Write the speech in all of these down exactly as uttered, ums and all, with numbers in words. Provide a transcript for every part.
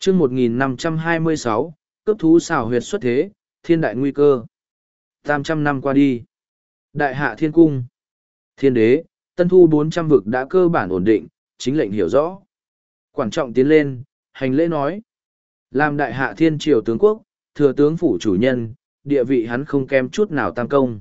chương một nghìn năm trăm hai mươi sáu, cấp thú xào huyệt xuất thế, thiên đại nguy cơ. Tam trăm năm qua đi. Đại hạ thiên cung. Thiên đế, tân thu bốn trăm vực đã cơ bản ổn định, chính lệnh hiểu rõ. Quản trọng tiến lên, hành lễ nói. Làm đại hạ thiên triều tướng quốc, thừa tướng phủ chủ nhân, địa vị hắn không kém chút nào tam công.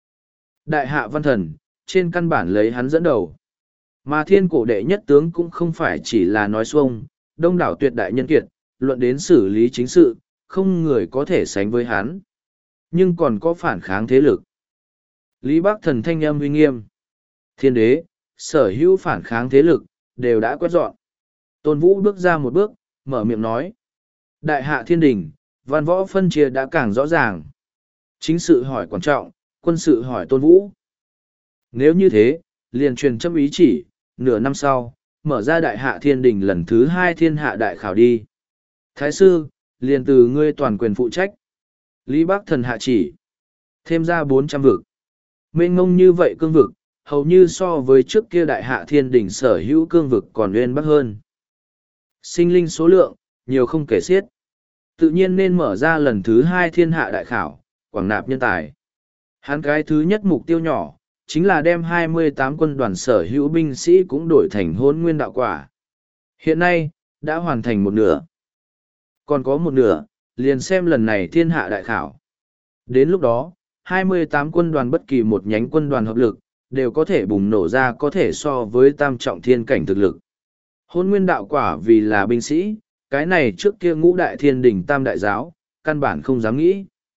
Đại hạ văn thần, trên căn bản lấy hắn dẫn đầu. Mà thiên cổ đệ nhất tướng cũng không phải chỉ là nói xuông, đông đảo tuyệt đại nhân kiệt, luận đến xử lý chính sự, không người có thể sánh với hắn. Nhưng còn có phản kháng thế lực. Lý Bắc Thần thanh âm uy nghiêm. Thiên đế, sở hữu phản kháng thế lực, đều đã quét dọn. Tôn Vũ bước ra một bước, mở miệng nói. Đại hạ thiên đình, văn võ phân chia đã càng rõ ràng. Chính sự hỏi quan trọng, quân sự hỏi Tôn Vũ. Nếu như thế, liền truyền châm ý chỉ, nửa năm sau, mở ra đại hạ thiên đình lần thứ hai thiên hạ đại khảo đi. Thái sư, liền từ ngươi toàn quyền phụ trách. Lý Bắc Thần hạ chỉ. Thêm ra bốn trăm vực. Mênh ngông như vậy cương vực, hầu như so với trước kia đại hạ thiên đình sở hữu cương vực còn uyên bắc hơn. Sinh linh số lượng, nhiều không kể xiết. Tự nhiên nên mở ra lần thứ hai thiên hạ đại khảo, quảng nạp nhân tài. Hắn cái thứ nhất mục tiêu nhỏ, chính là đem hai mươi tám quân đoàn sở hữu binh sĩ cũng đổi thành hôn nguyên đạo quả. Hiện nay, đã hoàn thành một nửa. Còn có một nửa, liền xem lần này thiên hạ đại khảo. Đến lúc đó, hai mươi tám quân đoàn bất kỳ một nhánh quân đoàn hợp lực, đều có thể bùng nổ ra có thể so với tam trọng thiên cảnh thực lực. Hôn nguyên đạo quả vì là binh sĩ, cái này trước kia ngũ đại thiên đỉnh tam đại giáo, căn bản không dám nghĩ.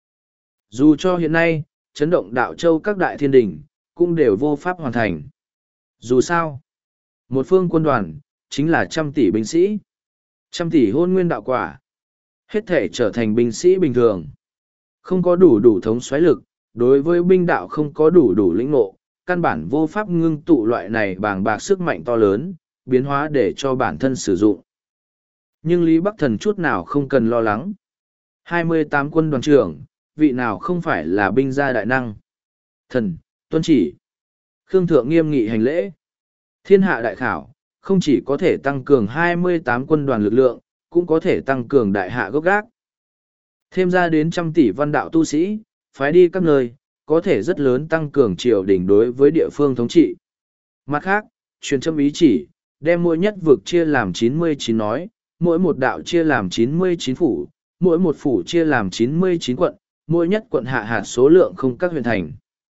Dù cho hiện nay, chấn động đạo châu các đại thiên đỉnh, cũng đều vô pháp hoàn thành. Dù sao, một phương quân đoàn, chính là trăm tỷ binh sĩ. Trăm tỷ hôn nguyên đạo quả. Hết thể trở thành binh sĩ bình thường. Không có đủ đủ thống soái lực, đối với binh đạo không có đủ đủ lĩnh ngộ, căn bản vô pháp ngưng tụ loại này bàng bạc sức mạnh to lớn, biến hóa để cho bản thân sử dụng. Nhưng Lý Bắc Thần chút nào không cần lo lắng. hai mươi tám quân đoàn trưởng, vị nào không phải là binh gia đại năng. Thần, tuân chỉ. Khương Thượng nghiêm nghị hành lễ. Thiên hạ đại khảo, không chỉ có thể tăng cường hai mươi tám quân đoàn lực lượng, cũng có thể tăng cường đại hạ gốc gác. Thêm ra đến trăm tỷ văn đạo tu sĩ, phái đi các nơi, có thể rất lớn tăng cường triều đình đối với địa phương thống trị. Mặt khác, truyền châm ý chỉ, đem mỗi nhất vực chia làm chín mươi chín nói, mỗi một đạo chia làm chín mươi chín phủ, mỗi một phủ chia làm chín mươi chín quận, mỗi nhất quận hạ hạt số lượng không các huyện thành.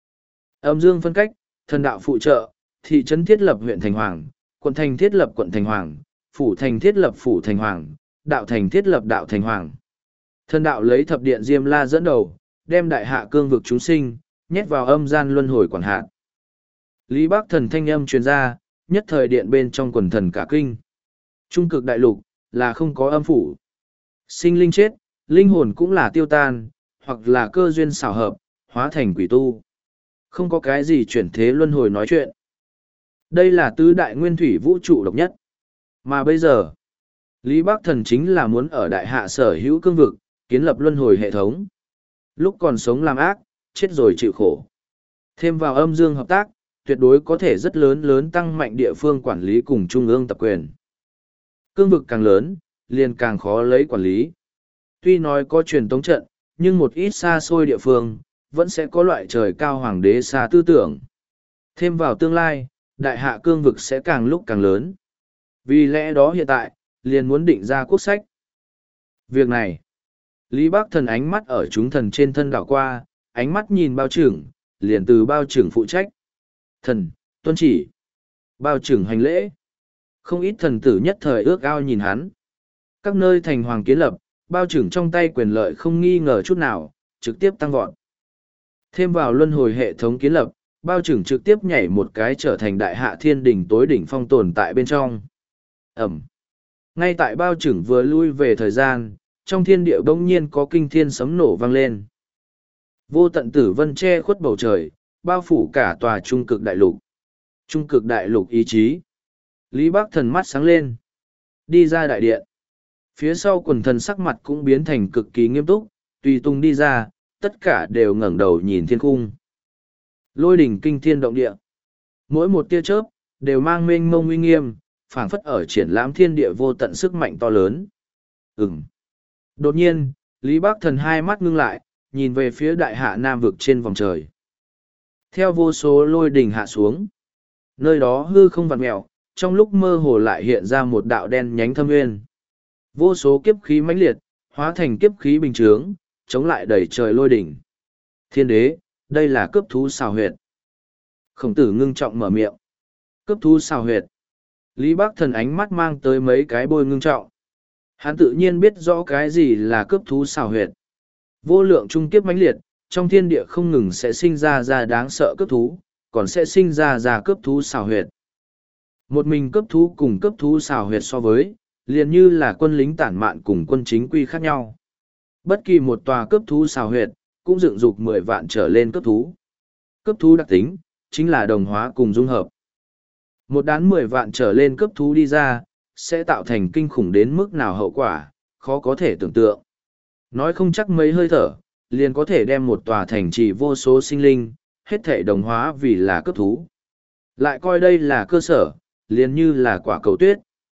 Âm dương phân cách, thần đạo phụ trợ, thị trấn thiết lập huyện thành hoàng, quận thành thiết lập quận thành hoàng, phủ thành thiết lập phủ thành hoàng, đạo thành thiết lập đạo thành hoàng. Thần đạo lấy thập điện Diêm La dẫn đầu, đem đại hạ cương vực chúng sinh, nhét vào âm gian luân hồi quản hạt. Lý Bắc Thần thanh âm truyền ra, nhất thời điện bên trong quần thần cả kinh. Trung cực đại lục, là không có âm phủ. Sinh linh chết, linh hồn cũng là tiêu tan, hoặc là cơ duyên xảo hợp, hóa thành quỷ tu. Không có cái gì chuyển thế luân hồi nói chuyện. Đây là tứ đại nguyên thủy vũ trụ độc nhất. Mà bây giờ, Lý Bắc Thần chính là muốn ở đại hạ sở hữu cương vực, kiến lập luân hồi hệ thống. Lúc còn sống làm ác, chết rồi chịu khổ. Thêm vào âm dương hợp tác, tuyệt đối có thể rất lớn lớn tăng mạnh địa phương quản lý cùng trung ương tập quyền. Cương vực càng lớn, liền càng khó lấy quản lý. Tuy nói có truyền tống trận, nhưng một ít xa xôi địa phương, vẫn sẽ có loại trời cao hoàng đế xa tư tưởng. Thêm vào tương lai, đại hạ cương vực sẽ càng lúc càng lớn. Vì lẽ đó hiện tại, liền muốn định ra quốc sách. Việc này, Lý Bắc Thần ánh mắt ở chúng thần trên thân đảo qua, ánh mắt nhìn bao trưởng, liền từ bao trưởng phụ trách. Thần, tuân chỉ. Bao trưởng hành lễ. Không ít thần tử nhất thời ước ao nhìn hắn. Các nơi thành hoàng kiến lập, bao trưởng trong tay quyền lợi không nghi ngờ chút nào, trực tiếp tăng vọt. Thêm vào luân hồi hệ thống kiến lập, bao trưởng trực tiếp nhảy một cái trở thành đại hạ thiên đỉnh tối đỉnh phong tồn tại bên trong. Ẩm. Ngay tại bao trưởng vừa lui về thời gian, trong thiên địa bỗng nhiên có kinh thiên sấm nổ vang lên. Vô tận tử vân che khuất bầu trời, bao phủ cả tòa trung cực đại lục. Trung cực đại lục ý chí. Lý Bắc Thần mắt sáng lên. Đi ra đại điện. Phía sau quần thần sắc mặt cũng biến thành cực kỳ nghiêm túc, tùy tung đi ra, tất cả đều ngẩng đầu nhìn thiên cung. Lôi đỉnh kinh thiên động địa. Mỗi một tia chớp, đều mang mênh mông uy nghiêm, phảng phất ở triển lãm thiên địa vô tận sức mạnh to lớn. Ừm. Đột nhiên, Lý Bắc Thần hai mắt ngưng lại, nhìn về phía đại hạ Nam vực trên vòng trời. Theo vô số lôi đình hạ xuống, nơi đó hư không vặn mẹo, trong lúc mơ hồ lại hiện ra một đạo đen nhánh thâm nguyên. Vô số kiếp khí mãnh liệt, hóa thành kiếp khí bình chướng, chống lại đầy trời lôi đỉnh. Thiên đế, đây là cướp thú xào huyệt. Khổng tử ngưng trọng mở miệng. Cướp thú xào huyệt. Lý Bắc Thần ánh mắt mang tới mấy cái bôi ngưng trọng. Hắn tự nhiên biết rõ cái gì là cướp thú xào huyệt. Vô lượng trung kiếp mãnh liệt, trong thiên địa không ngừng sẽ sinh ra ra đáng sợ cướp thú, còn sẽ sinh ra ra cướp thú xào huyệt. Một mình cướp thú cùng cướp thú xào huyệt so với, liền như là quân lính tản mạn cùng quân chính quy khác nhau. Bất kỳ một tòa cướp thú xào huyệt, cũng dựng dục mười vạn trở lên cướp thú. Cướp thú đặc tính, chính là đồng hóa cùng dung hợp. Một đám mười vạn trở lên cướp thú đi ra, sẽ tạo thành kinh khủng đến mức nào hậu quả, khó có thể tưởng tượng. Nói không chắc mấy hơi thở, liền có thể đem một tòa thành trì vô số sinh linh, hết thể đồng hóa vì là cướp thú. Lại coi đây là cơ sở, liền như là quả cầu tuyết.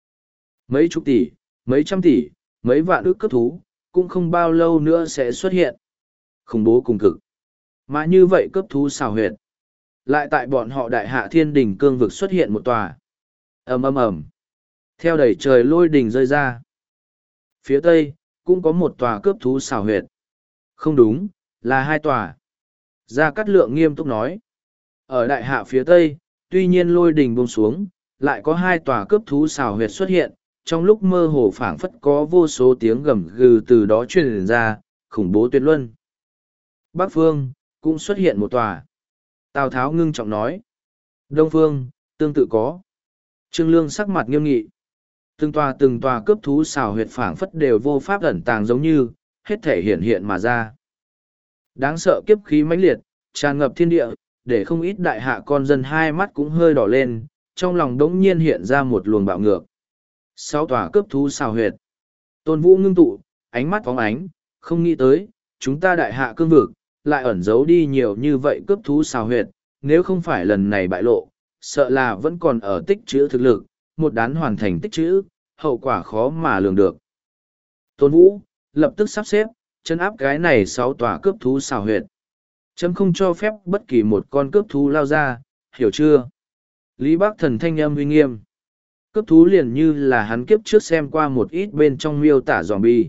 Mấy chục tỷ, mấy trăm tỷ, mấy vạn ước cướp thú, cũng không bao lâu nữa sẽ xuất hiện. Khủng bố cùng cực. Mà như vậy cướp thú xào huyệt. Lại tại bọn họ đại hạ thiên đình cương vực xuất hiện một tòa. ầm ầm ầm. Theo đẩy trời lôi đình rơi ra. Phía tây, cũng có một tòa cướp thú xào huyệt. Không đúng, là hai tòa. Gia Cát Lượng nghiêm túc nói. Ở đại hạ phía tây, tuy nhiên lôi đình buông xuống, lại có hai tòa cướp thú xào huyệt xuất hiện. Trong lúc mơ hồ phảng phất có vô số tiếng gầm gừ từ đó truyền ra, khủng bố tuyệt luân. Bắc phương, cũng xuất hiện một tòa. Tào Tháo ngưng trọng nói. Đông phương, tương tự có. Trương Lương sắc mặt nghiêm nghị. Từng tòa từng tòa cướp thú xào huyệt phảng phất đều vô pháp ẩn tàng giống như, hết thể hiện hiện mà ra. Đáng sợ kiếp khí mãnh liệt, tràn ngập thiên địa, để không ít đại hạ con dân hai mắt cũng hơi đỏ lên, trong lòng đống nhiên hiện ra một luồng bạo ngược. Sáu tòa cướp thú xào huyệt. Tôn Vũ ngưng tụ, ánh mắt phóng ánh, không nghĩ tới, chúng ta đại hạ cương vực, lại ẩn giấu đi nhiều như vậy cướp thú xào huyệt, nếu không phải lần này bại lộ, sợ là vẫn còn ở tích trữ thực lực, một đán hoàn thành tích trữ, hậu quả khó mà lường được. Tôn Vũ, lập tức sắp xếp, chân áp cái này sáu tòa cướp thú xào huyệt. Chấm không cho phép bất kỳ một con cướp thú lao ra, hiểu chưa? Lý Bắc Thần thanh âm uy nghiêm. Cướp thú liền như là hắn kiếp trước xem qua một ít bên trong miêu tả zombie.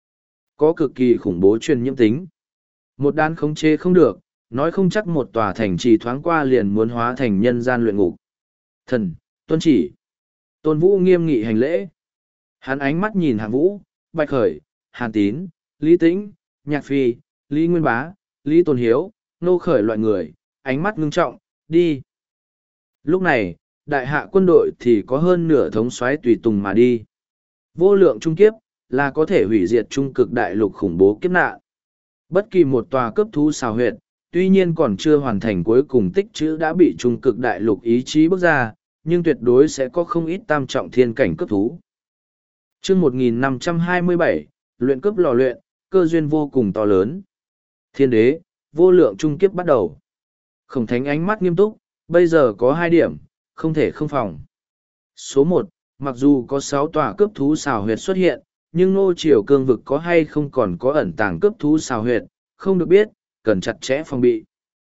Có cực kỳ khủng bố truyền nhiễm tính. Một đán khống chế không được, nói không chắc một tòa thành trì thoáng qua liền muốn hóa thành nhân gian luyện ngục. Thần, tuân chỉ. Tôn Vũ nghiêm nghị hành lễ. Hắn ánh mắt nhìn Hạng Vũ, Bạch Khởi, Hàn Tín, Lý Tĩnh, Nhạc Phi, Lý Nguyên Bá, Lý Tôn Hiếu, Nô Khởi loại người, ánh mắt ngưng trọng, đi. Lúc này, đại hạ quân đội thì có hơn nửa thống soái tùy tùng mà đi. Vô lượng trung kiếp, là có thể hủy diệt trung cực đại lục khủng bố kiếp nạn. Bất kỳ một tòa cấp thú xào huyệt, tuy nhiên còn chưa hoàn thành cuối cùng tích chữ đã bị trung cực đại lục ý chí bước ra, nhưng tuyệt đối sẽ có không ít tam trọng thiên cảnh cấp thú. Chương một nghìn năm trăm hai mươi bảy, luyện cấp lò luyện, cơ duyên vô cùng to lớn. Thiên đế, vô lượng trung kiếp bắt đầu. Khổng Thánh ánh mắt nghiêm túc, bây giờ có hai điểm, không thể không phòng. Số một, mặc dù có sáu tòa cấp thú xào huyệt xuất hiện, nhưng Ngô Triều cương vực có hay không còn có ẩn tàng cấp thú xào huyệt, không được biết, cần chặt chẽ phòng bị.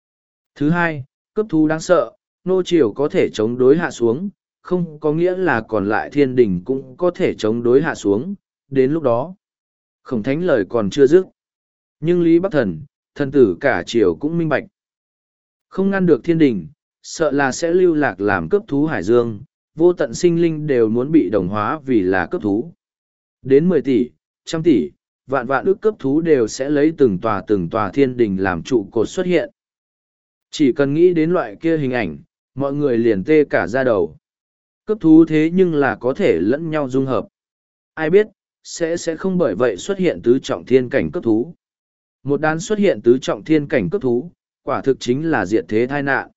Thứ hai, cấp thú đáng sợ, Ngô Triều có thể chống đối hạ xuống, không có nghĩa là còn lại thiên đình cũng có thể chống đối hạ xuống, đến lúc đó. Khổng Thánh lời còn chưa dứt. Nhưng Lý Bắc Thần, thần tử cả triều cũng minh bạch. Không ngăn được thiên đình, sợ là sẽ lưu lạc làm cấp thú hải dương, vô tận sinh linh đều muốn bị đồng hóa vì là cấp thú. Đến mười tỷ, trăm tỷ, vạn vạn ước cấp thú đều sẽ lấy từng tòa từng tòa thiên đình làm trụ cột xuất hiện. Chỉ cần nghĩ đến loại kia hình ảnh, mọi người liền tê cả da đầu. Cấp thú thế nhưng là có thể lẫn nhau dung hợp. Ai biết, sẽ sẽ không bởi vậy xuất hiện tứ trọng thiên cảnh cấp thú. Một đám xuất hiện tứ trọng thiên cảnh cấp thú, quả thực chính là diệt thế tai nạn.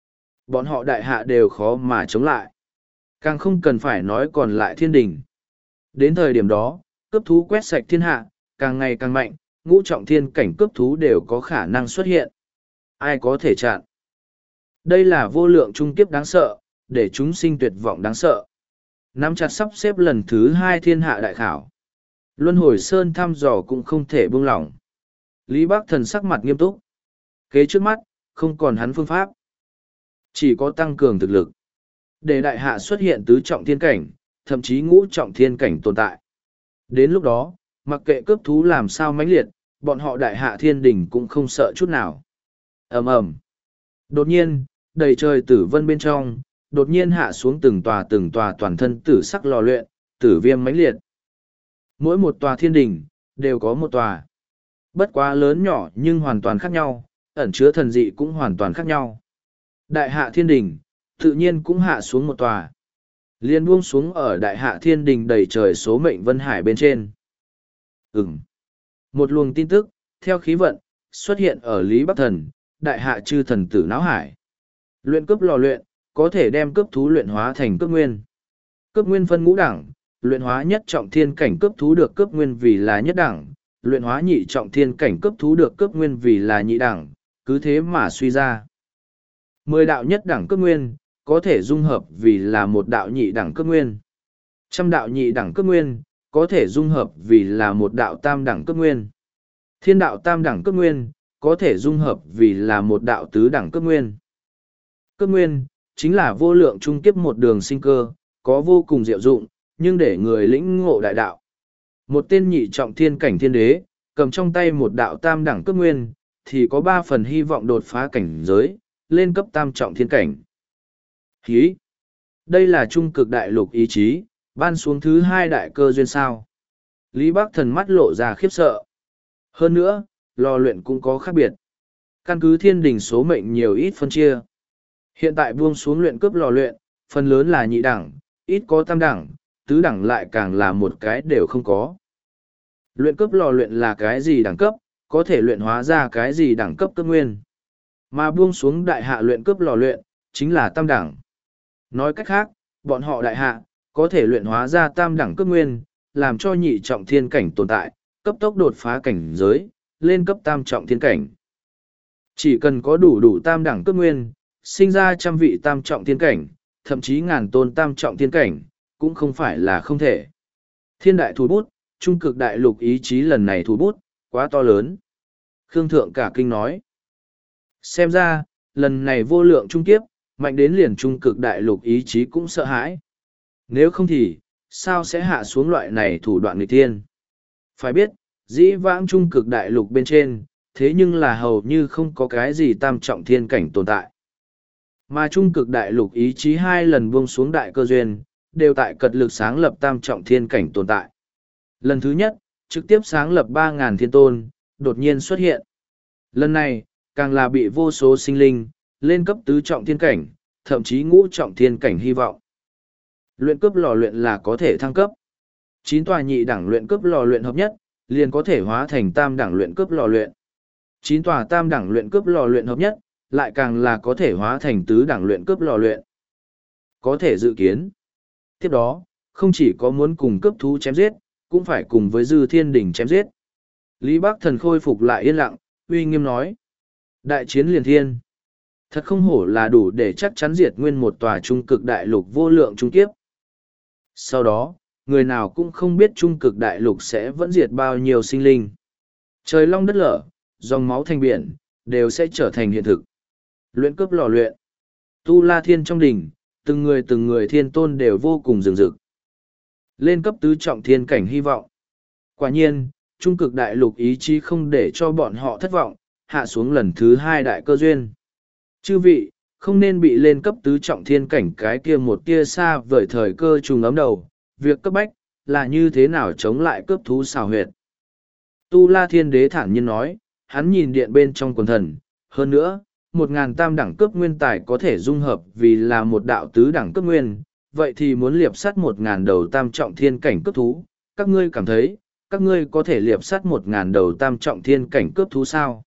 Bọn họ đại hạ đều khó mà chống lại. Càng không cần phải nói còn lại thiên đình. Đến thời điểm đó, cấp thú quét sạch thiên hạ, càng ngày càng mạnh, ngũ trọng thiên cảnh cấp thú đều có khả năng xuất hiện. Ai có thể chặn? Đây là vô lượng trung kiếp đáng sợ, để chúng sinh tuyệt vọng đáng sợ. Nắm chặt sắp xếp lần thứ hai thiên hạ đại khảo. Luân hồi sơn thăm dò cũng không thể buông lỏng. Lý Bắc Thần sắc mặt nghiêm túc. Kế trước mắt, không còn hắn phương pháp. Chỉ có tăng cường thực lực. Để đại hạ xuất hiện tứ trọng thiên cảnh, thậm chí ngũ trọng thiên cảnh tồn tại. Đến lúc đó, mặc kệ cướp thú làm sao mãnh liệt, bọn họ đại hạ thiên đình cũng không sợ chút nào. ầm ầm. Đột nhiên, đầy trời tử vân bên trong, đột nhiên hạ xuống từng tòa từng tòa toàn thân tử sắc lò luyện, tử viêm mãnh liệt. Mỗi một tòa thiên đình, đều có một tòa. Bất quá lớn nhỏ nhưng hoàn toàn khác nhau, ẩn chứa thần dị cũng hoàn toàn khác nhau. Đại hạ thiên đình, tự nhiên cũng hạ xuống một tòa. Liên buông xuống ở đại hạ thiên đình đầy trời số mệnh vân hải bên trên. Ừm. Một luồng tin tức, theo khí vận, xuất hiện ở Lý Bắc Thần, đại hạ chư thần tử não hải. Luyện cướp lò luyện, có thể đem cướp thú luyện hóa thành cướp nguyên. Cướp nguyên phân ngũ đẳng, luyện hóa nhất trọng thiên cảnh cướp thú được cướp nguyên vì là nhất đẳng, luyện hóa nhị trọng thiên cảnh cướp thú được cướp nguyên vì là nhị đẳng, cứ thế mà suy ra. Mười đạo nhất đẳng cướp nguyên, có thể dung hợp vì là một đạo nhị đẳng cướp nguyên. Trăm đạo nhị đẳng cướp nguyên, có thể dung hợp vì là một đạo tam đẳng cướp nguyên. Thiên đạo tam đẳng cướp nguyên, có thể dung hợp vì là một đạo tứ đẳng cướp nguyên. Cướp nguyên, chính là vô lượng trung kiếp một đường sinh cơ, có vô cùng diệu dụng, nhưng để người lĩnh ngộ đại đạo. Một tên nhị trọng thiên cảnh thiên đế, cầm trong tay một đạo tam đẳng cướp nguyên, thì có ba phần hy vọng đột phá cảnh giới, lên cấp tam trọng thiên cảnh. Hí! Đây là trung cực đại lục ý chí, ban xuống thứ hai đại cơ duyên sao. Lý Bắc Thần mắt lộ ra khiếp sợ. Hơn nữa, lò luyện cũng có khác biệt. Căn cứ thiên đình số mệnh nhiều ít phân chia. Hiện tại buông xuống luyện cướp lò luyện, phần lớn là nhị đẳng, ít có tam đẳng, tứ đẳng lại càng là một cái đều không có. Luyện cướp lò luyện là cái gì đẳng cấp, có thể luyện hóa ra cái gì đẳng cấp cấp nguyên. Mà buông xuống đại hạ luyện cướp lò luyện, chính là tam đẳng. Nói cách khác, bọn họ đại hạ, có thể luyện hóa ra tam đẳng cấp nguyên, làm cho nhị trọng thiên cảnh tồn tại, cấp tốc đột phá cảnh giới, lên cấp tam trọng thiên cảnh. Chỉ cần có đủ đủ tam đẳng cấp nguyên, sinh ra trăm vị tam trọng thiên cảnh, thậm chí ngàn tôn tam trọng thiên cảnh, cũng không phải là không thể. Thiên đại thủ bút, trung cực đại lục ý chí lần này thủ bút, quá to lớn. Khương Thượng cả kinh nói. Xem ra, lần này vô lượng trung kiếp, mạnh đến liền trung cực đại lục ý chí cũng sợ hãi. Nếu không thì, sao sẽ hạ xuống loại này thủ đoạn nghịch thiên? Phải biết, dĩ vãng trung cực đại lục bên trên, thế nhưng là hầu như không có cái gì tam trọng thiên cảnh tồn tại. Mà trung cực đại lục ý chí hai lần buông xuống đại cơ duyên, đều tại cật lực sáng lập tam trọng thiên cảnh tồn tại. Lần thứ nhất, trực tiếp sáng lập ba ngàn thiên tôn, đột nhiên xuất hiện. Lần này, càng là bị vô số sinh linh, lên cấp tứ trọng thiên cảnh, thậm chí ngũ trọng thiên cảnh hy vọng. Luyện cấp lò luyện là có thể thăng cấp. Chín tòa nhị đẳng luyện cấp lò luyện hợp nhất, liền có thể hóa thành tam đẳng luyện cấp lò luyện. Chín tòa tam đẳng luyện cấp lò luyện hợp nhất, lại càng là có thể hóa thành tứ đẳng luyện cấp lò luyện. Có thể dự kiến. Tiếp đó, không chỉ có muốn cùng cấp thú chém giết, cũng phải cùng với Dư Thiên Đình chém giết. Lý Bắc Thần khôi phục lại yên lặng, uy nghiêm nói. Đại chiến liền thiên. Thật không hổ là đủ để chắc chắn diệt nguyên một tòa trung cực đại lục vô lượng trung kiếp. Sau đó, người nào cũng không biết trung cực đại lục sẽ vẫn diệt bao nhiêu sinh linh. Trời long đất lở, dòng máu thành biển, đều sẽ trở thành hiện thực. Luyện cướp lò luyện. Tu La Thiên trong đỉnh, từng người từng người thiên tôn đều vô cùng rừng rực. Lên cấp tứ trọng thiên cảnh hy vọng. Quả nhiên, trung cực đại lục ý chí không để cho bọn họ thất vọng, hạ xuống lần thứ hai đại cơ duyên. Chư vị, không nên bị lên cấp tứ trọng thiên cảnh cái kia một tia xa vời thời cơ trùng ấm đầu, việc cấp bách, là như thế nào chống lại cướp thú xào huyệt. Tu La Thiên Đế thản nhiên nói, hắn nhìn điện bên trong quần thần, hơn nữa, một ngàn tam đẳng cấp nguyên tài có thể dung hợp vì là một đạo tứ đẳng cấp nguyên, vậy thì muốn liệp sắt một ngàn đầu tam trọng thiên cảnh cấp thú, các ngươi cảm thấy, các ngươi có thể liệp sắt một ngàn đầu tam trọng thiên cảnh cướp thú sao?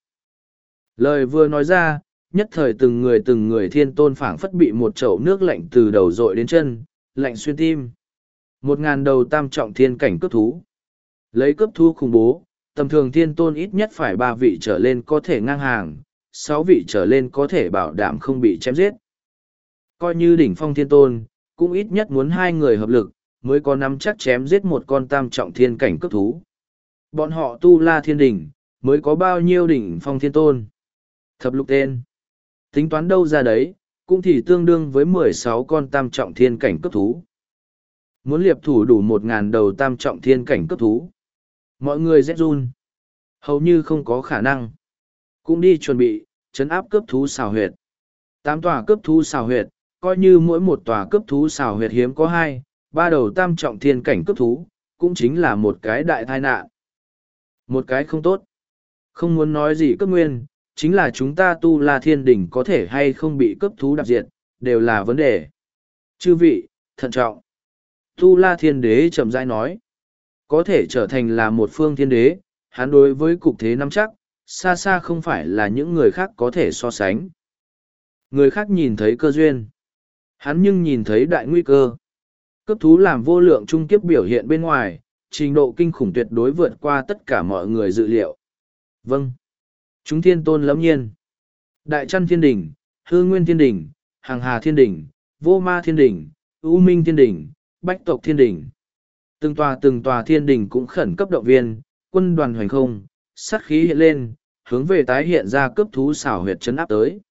Lời vừa nói ra, nhất thời từng người từng người thiên tôn phảng phất bị một chậu nước lạnh từ đầu dội đến chân, lạnh xuyên tim. Một ngàn đầu tam trọng thiên cảnh cướp thú. Lấy cướp thú khủng bố, tầm thường thiên tôn ít nhất phải ba vị trở lên có thể ngang hàng, sáu vị trở lên có thể bảo đảm không bị chém giết. Coi như đỉnh phong thiên tôn, cũng ít nhất muốn hai người hợp lực, mới có nắm chắc chém giết một con tam trọng thiên cảnh cấp thú. Bọn họ tu la thiên đỉnh, mới có bao nhiêu đỉnh phong thiên tôn. Thập lục tên. Tính toán đâu ra đấy, cũng thì tương đương với mười sáu con tam trọng thiên cảnh cấp thú. Muốn liệp thủ đủ một ngàn đầu tam trọng thiên cảnh cấp thú. Mọi người rét run. Hầu như không có khả năng. Cũng đi chuẩn bị, trấn áp cấp thú xào huyệt. Tám tòa cấp thú xào huyệt, coi như mỗi một tòa cấp thú xào huyệt hiếm có hai, ba đầu tam trọng thiên cảnh cấp thú, cũng chính là một cái đại tai nạn. Một cái không tốt. Không muốn nói gì cấp nguyên, chính là chúng ta tu la thiên đỉnh có thể hay không bị cấp thú đạp diệt, đều là vấn đề. Chư vị, thận trọng. Tu la thiên đế chậm rãi nói. Có thể trở thành là một phương thiên đế, hắn đối với cục thế nắm chắc, xa xa không phải là những người khác có thể so sánh. Người khác nhìn thấy cơ duyên. Hắn nhưng nhìn thấy đại nguy cơ. Cấp thú làm vô lượng trung kiếp biểu hiện bên ngoài, trình độ kinh khủng tuyệt đối vượt qua tất cả mọi người dự liệu. Vâng. Chúng thiên tôn lẫm nhiên. Đại Trăn Thiên Đỉnh, Hư Nguyên Thiên Đỉnh, Hàng Hà Thiên Đỉnh, Vô Ma Thiên Đỉnh, U Minh Thiên Đỉnh, Bách Tộc Thiên Đỉnh. Từng tòa từng tòa thiên đỉnh cũng khẩn cấp động viên, quân đoàn hoành không, sát khí hiện lên, hướng về tái hiện ra cấp thú xảo huyệt trấn áp tới.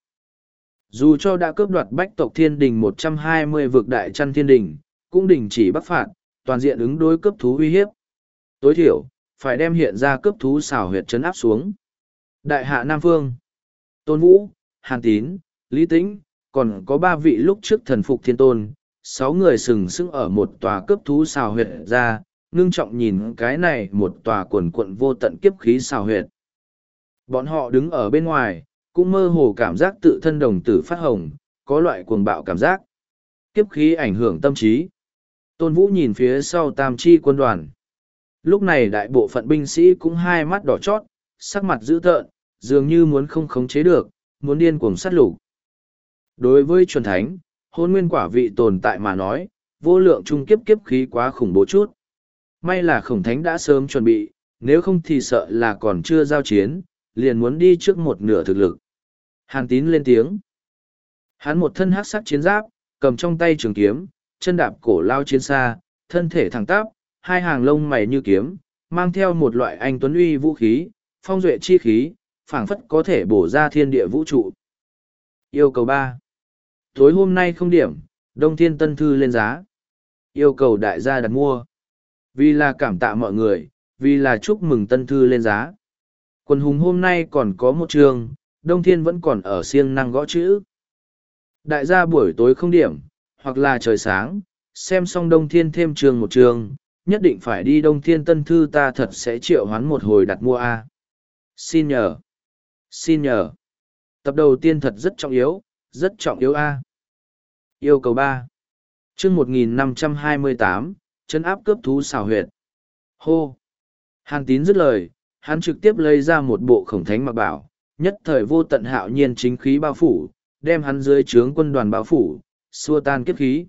Dù cho đã cướp đoạt Bách Tộc Thiên Đỉnh một trăm hai mươi vực Đại Trăn Thiên Đỉnh, cũng đình chỉ bắc phạt, toàn diện ứng đối cấp thú uy hiếp. Tối thiểu, phải đem hiện ra cấp thú xảo huyệt trấn áp xuống. Đại hạ Nam Phương, Tôn Vũ, Hàn Tín, Lý Tĩnh, còn có ba vị lúc trước thần phục thiên tôn, sáu người sừng sững ở một tòa cấp thú xào huyệt ra, ngưng trọng nhìn cái này một tòa quần quận vô tận kiếp khí xào huyệt. Bọn họ đứng ở bên ngoài, cũng mơ hồ cảm giác tự thân đồng tử phát hồng, có loại cuồng bạo cảm giác. Kiếp khí ảnh hưởng tâm trí. Tôn Vũ nhìn phía sau tam chi quân đoàn. Lúc này đại bộ phận binh sĩ cũng hai mắt đỏ chót, sắc mặt dữ tợn, dường như muốn không khống chế được, muốn điên cuồng sát lục. Đối với chuẩn thánh, hôn nguyên quả vị tồn tại mà nói, vô lượng trung kiếp kiếp khí quá khủng bố chút. May là khổng thánh đã sớm chuẩn bị, nếu không thì sợ là còn chưa giao chiến, liền muốn đi trước một nửa thực lực. Hàn Tín lên tiếng. Hắn một thân hắc sắc chiến giáp, cầm trong tay trường kiếm, chân đạp cổ lao chiến xa, thân thể thẳng tắp, hai hàng lông mày như kiếm, mang theo một loại anh tuấn uy vũ khí, phong duệ chi khí, phảng phất có thể bổ ra thiên địa vũ trụ. Yêu cầu ba. Tối hôm nay không điểm, Đông Thiên Tân Thư lên giá. Yêu cầu đại gia đặt mua. Vì là cảm tạ mọi người, vì là chúc mừng Tân Thư lên giá. Quần hùng hôm nay còn có một trường, Đông Thiên vẫn còn ở siêng năng gõ chữ. Đại gia buổi tối không điểm, hoặc là trời sáng, xem xong Đông Thiên thêm trường một trường, nhất định phải đi Đông Thiên Tân Thư, ta thật sẽ triệu hoán một hồi đặt mua A. Xin nhờ. Xin nhờ. Tập đầu tiên thật rất trọng yếu, rất trọng yếu A. Yêu cầu ba. Chương một nghìn năm trăm hai mươi tám, chân áp cướp thú xào huyệt. Hô. Hàn Tín dứt lời, hắn trực tiếp lấy ra một bộ khổng thánh mặc bảo, nhất thời vô tận hạo nhiên chính khí bao phủ, đem hắn dưới trướng quân đoàn bao phủ, xua tan kiếp khí.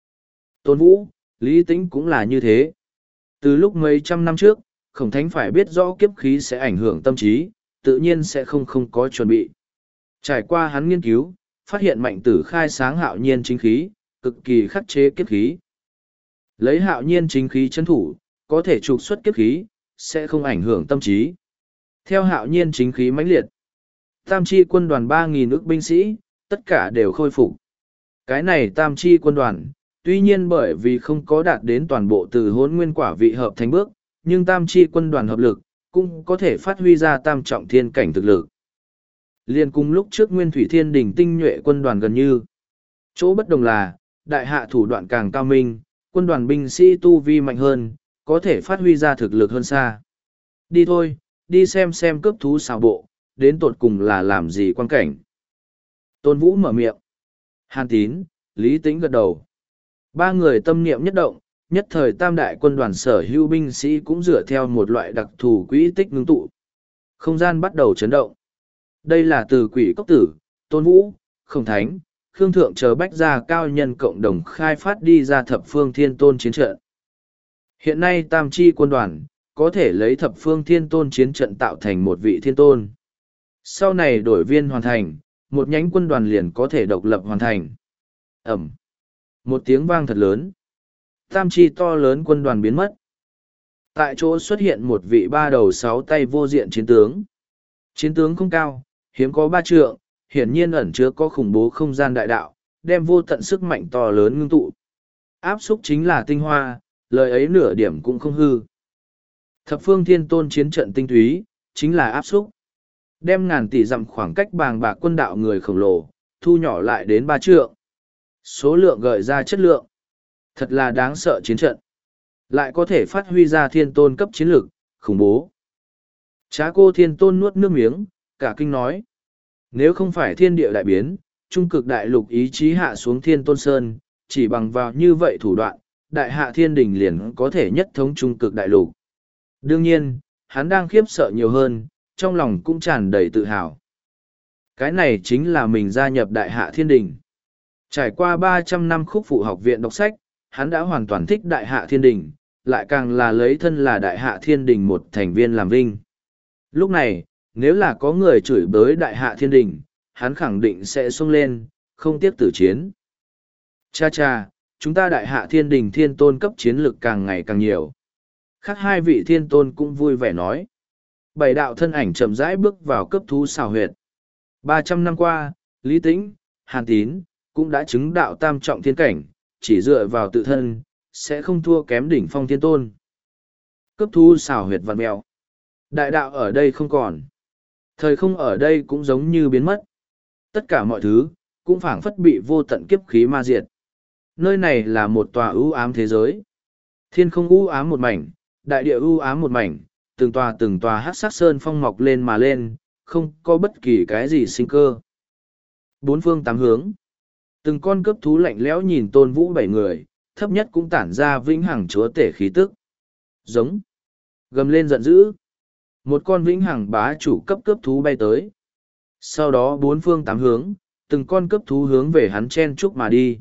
Tôn Vũ, Lý Tĩnh cũng là như thế. Từ lúc mấy trăm năm trước, khổng thánh phải biết rõ kiếp khí sẽ ảnh hưởng tâm trí, tự nhiên sẽ không không có chuẩn bị. Trải qua hắn nghiên cứu, phát hiện mạnh tử khai sáng hạo nhiên chính khí, cực kỳ khắc chế kiếp khí. Lấy hạo nhiên chính khí chấn thủ, có thể trục xuất kiếp khí, sẽ không ảnh hưởng tâm trí. Theo hạo nhiên chính khí mãnh liệt, tam chi quân đoàn ba nghìn ức binh sĩ, tất cả đều khôi phục. Cái này tam chi quân đoàn, tuy nhiên bởi vì không có đạt đến toàn bộ từ hôn nguyên quả vị hợp thành bước, nhưng tam chi quân đoàn hợp lực, cũng có thể phát huy ra tam trọng thiên cảnh thực lực. Liên cùng lúc trước Nguyên Thủy Thiên Đình tinh nhuệ quân đoàn gần như. Chỗ bất đồng là, đại hạ thủ đoạn càng cao minh, quân đoàn binh sĩ tu vi mạnh hơn, có thể phát huy ra thực lực hơn xa. Đi thôi, đi xem xem cướp thú xào bộ, đến tột cùng là làm gì quan cảnh. Tôn Vũ mở miệng. Hàn Tín, Lý Tĩnh gật đầu. Ba người tâm niệm nhất động, nhất thời tam đại quân đoàn sở hữu binh sĩ cũng dựa theo một loại đặc thù quỹ tích ngưng tụ. Không gian bắt đầu chấn động. Đây là từ Quỷ Cốc Tử, Tôn Vũ, Khổng Thánh, Khương Thượng chờ bách gia cao nhân cộng đồng khai phát đi ra thập phương thiên tôn chiến trận. Hiện nay tam chi quân đoàn, có thể lấy thập phương thiên tôn chiến trận tạo thành một vị thiên tôn. Sau này đổi viên hoàn thành, một nhánh quân đoàn liền có thể độc lập hoàn thành. Ẩm. Một tiếng vang thật lớn. Tam chi to lớn quân đoàn biến mất. Tại chỗ xuất hiện một vị ba đầu sáu tay vô diện chiến tướng. Chiến tướng không cao, hiếm có ba trượng, hiển nhiên ẩn chứa có khủng bố không gian đại đạo, đem vô tận sức mạnh to lớn ngưng tụ. Áp xúc chính là tinh hoa, lời ấy nửa điểm cũng không hư. Thập phương thiên tôn chiến trận tinh túy, chính là áp xúc. Đem ngàn tỷ dặm khoảng cách bàng bạc quân đạo người khổng lồ, thu nhỏ lại đến ba trượng. Số lượng gợi ra chất lượng. Thật là đáng sợ chiến trận. Lại có thể phát huy ra thiên tôn cấp chiến lược, khủng bố. Trá cô thiên tôn nuốt nước miếng, cả kinh nói. Nếu không phải thiên địa đại biến, trung cực đại lục ý chí hạ xuống thiên tôn sơn, chỉ bằng vào như vậy thủ đoạn, đại hạ thiên đình liền có thể nhất thống trung cực đại lục. Đương nhiên, hắn đang khiếp sợ nhiều hơn, trong lòng cũng tràn đầy tự hào. Cái này chính là mình gia nhập đại hạ thiên đình. Trải qua ba trăm năm khúc phụ học viện đọc sách, hắn đã hoàn toàn thích đại hạ thiên đình, lại càng là lấy thân là đại hạ thiên đình một thành viên làm vinh. Lúc này, nếu là có người chửi bới đại hạ thiên đình, hắn khẳng định sẽ xông lên, không tiếc tử chiến. Cha cha, chúng ta đại hạ thiên đình thiên tôn cấp chiến lực càng ngày càng nhiều. Khác hai vị thiên tôn cũng vui vẻ nói. Bảy đạo thân ảnh chậm rãi bước vào cấp thú xào huyệt. Ba trăm năm qua, Lý Tĩnh, Hàn Tín, cũng đã chứng đạo tam trọng thiên cảnh, chỉ dựa vào tự thân, sẽ không thua kém đỉnh phong thiên tôn. Cấp thú xào huyệt vặn mèo. Đại đạo ở đây không còn. Thời không ở đây cũng giống như biến mất. Tất cả mọi thứ, cũng phảng phất bị vô tận kiếp khí ma diệt. Nơi này là một tòa ưu ám thế giới. Thiên không ưu ám một mảnh, đại địa ưu ám một mảnh, từng tòa từng tòa hắc sắc sơn phong mọc lên mà lên, không có bất kỳ cái gì sinh cơ. Bốn phương tám hướng. Từng con cấp thú lạnh lẽo nhìn Tôn Vũ bảy người, thấp nhất cũng tản ra vĩnh hằng chúa tể khí tức. Giống. Gầm lên giận dữ. Một con vĩnh hằng bá chủ cấp cấp thú bay tới. Sau đó bốn phương tám hướng, từng con cấp thú hướng về hắn chen chúc mà đi.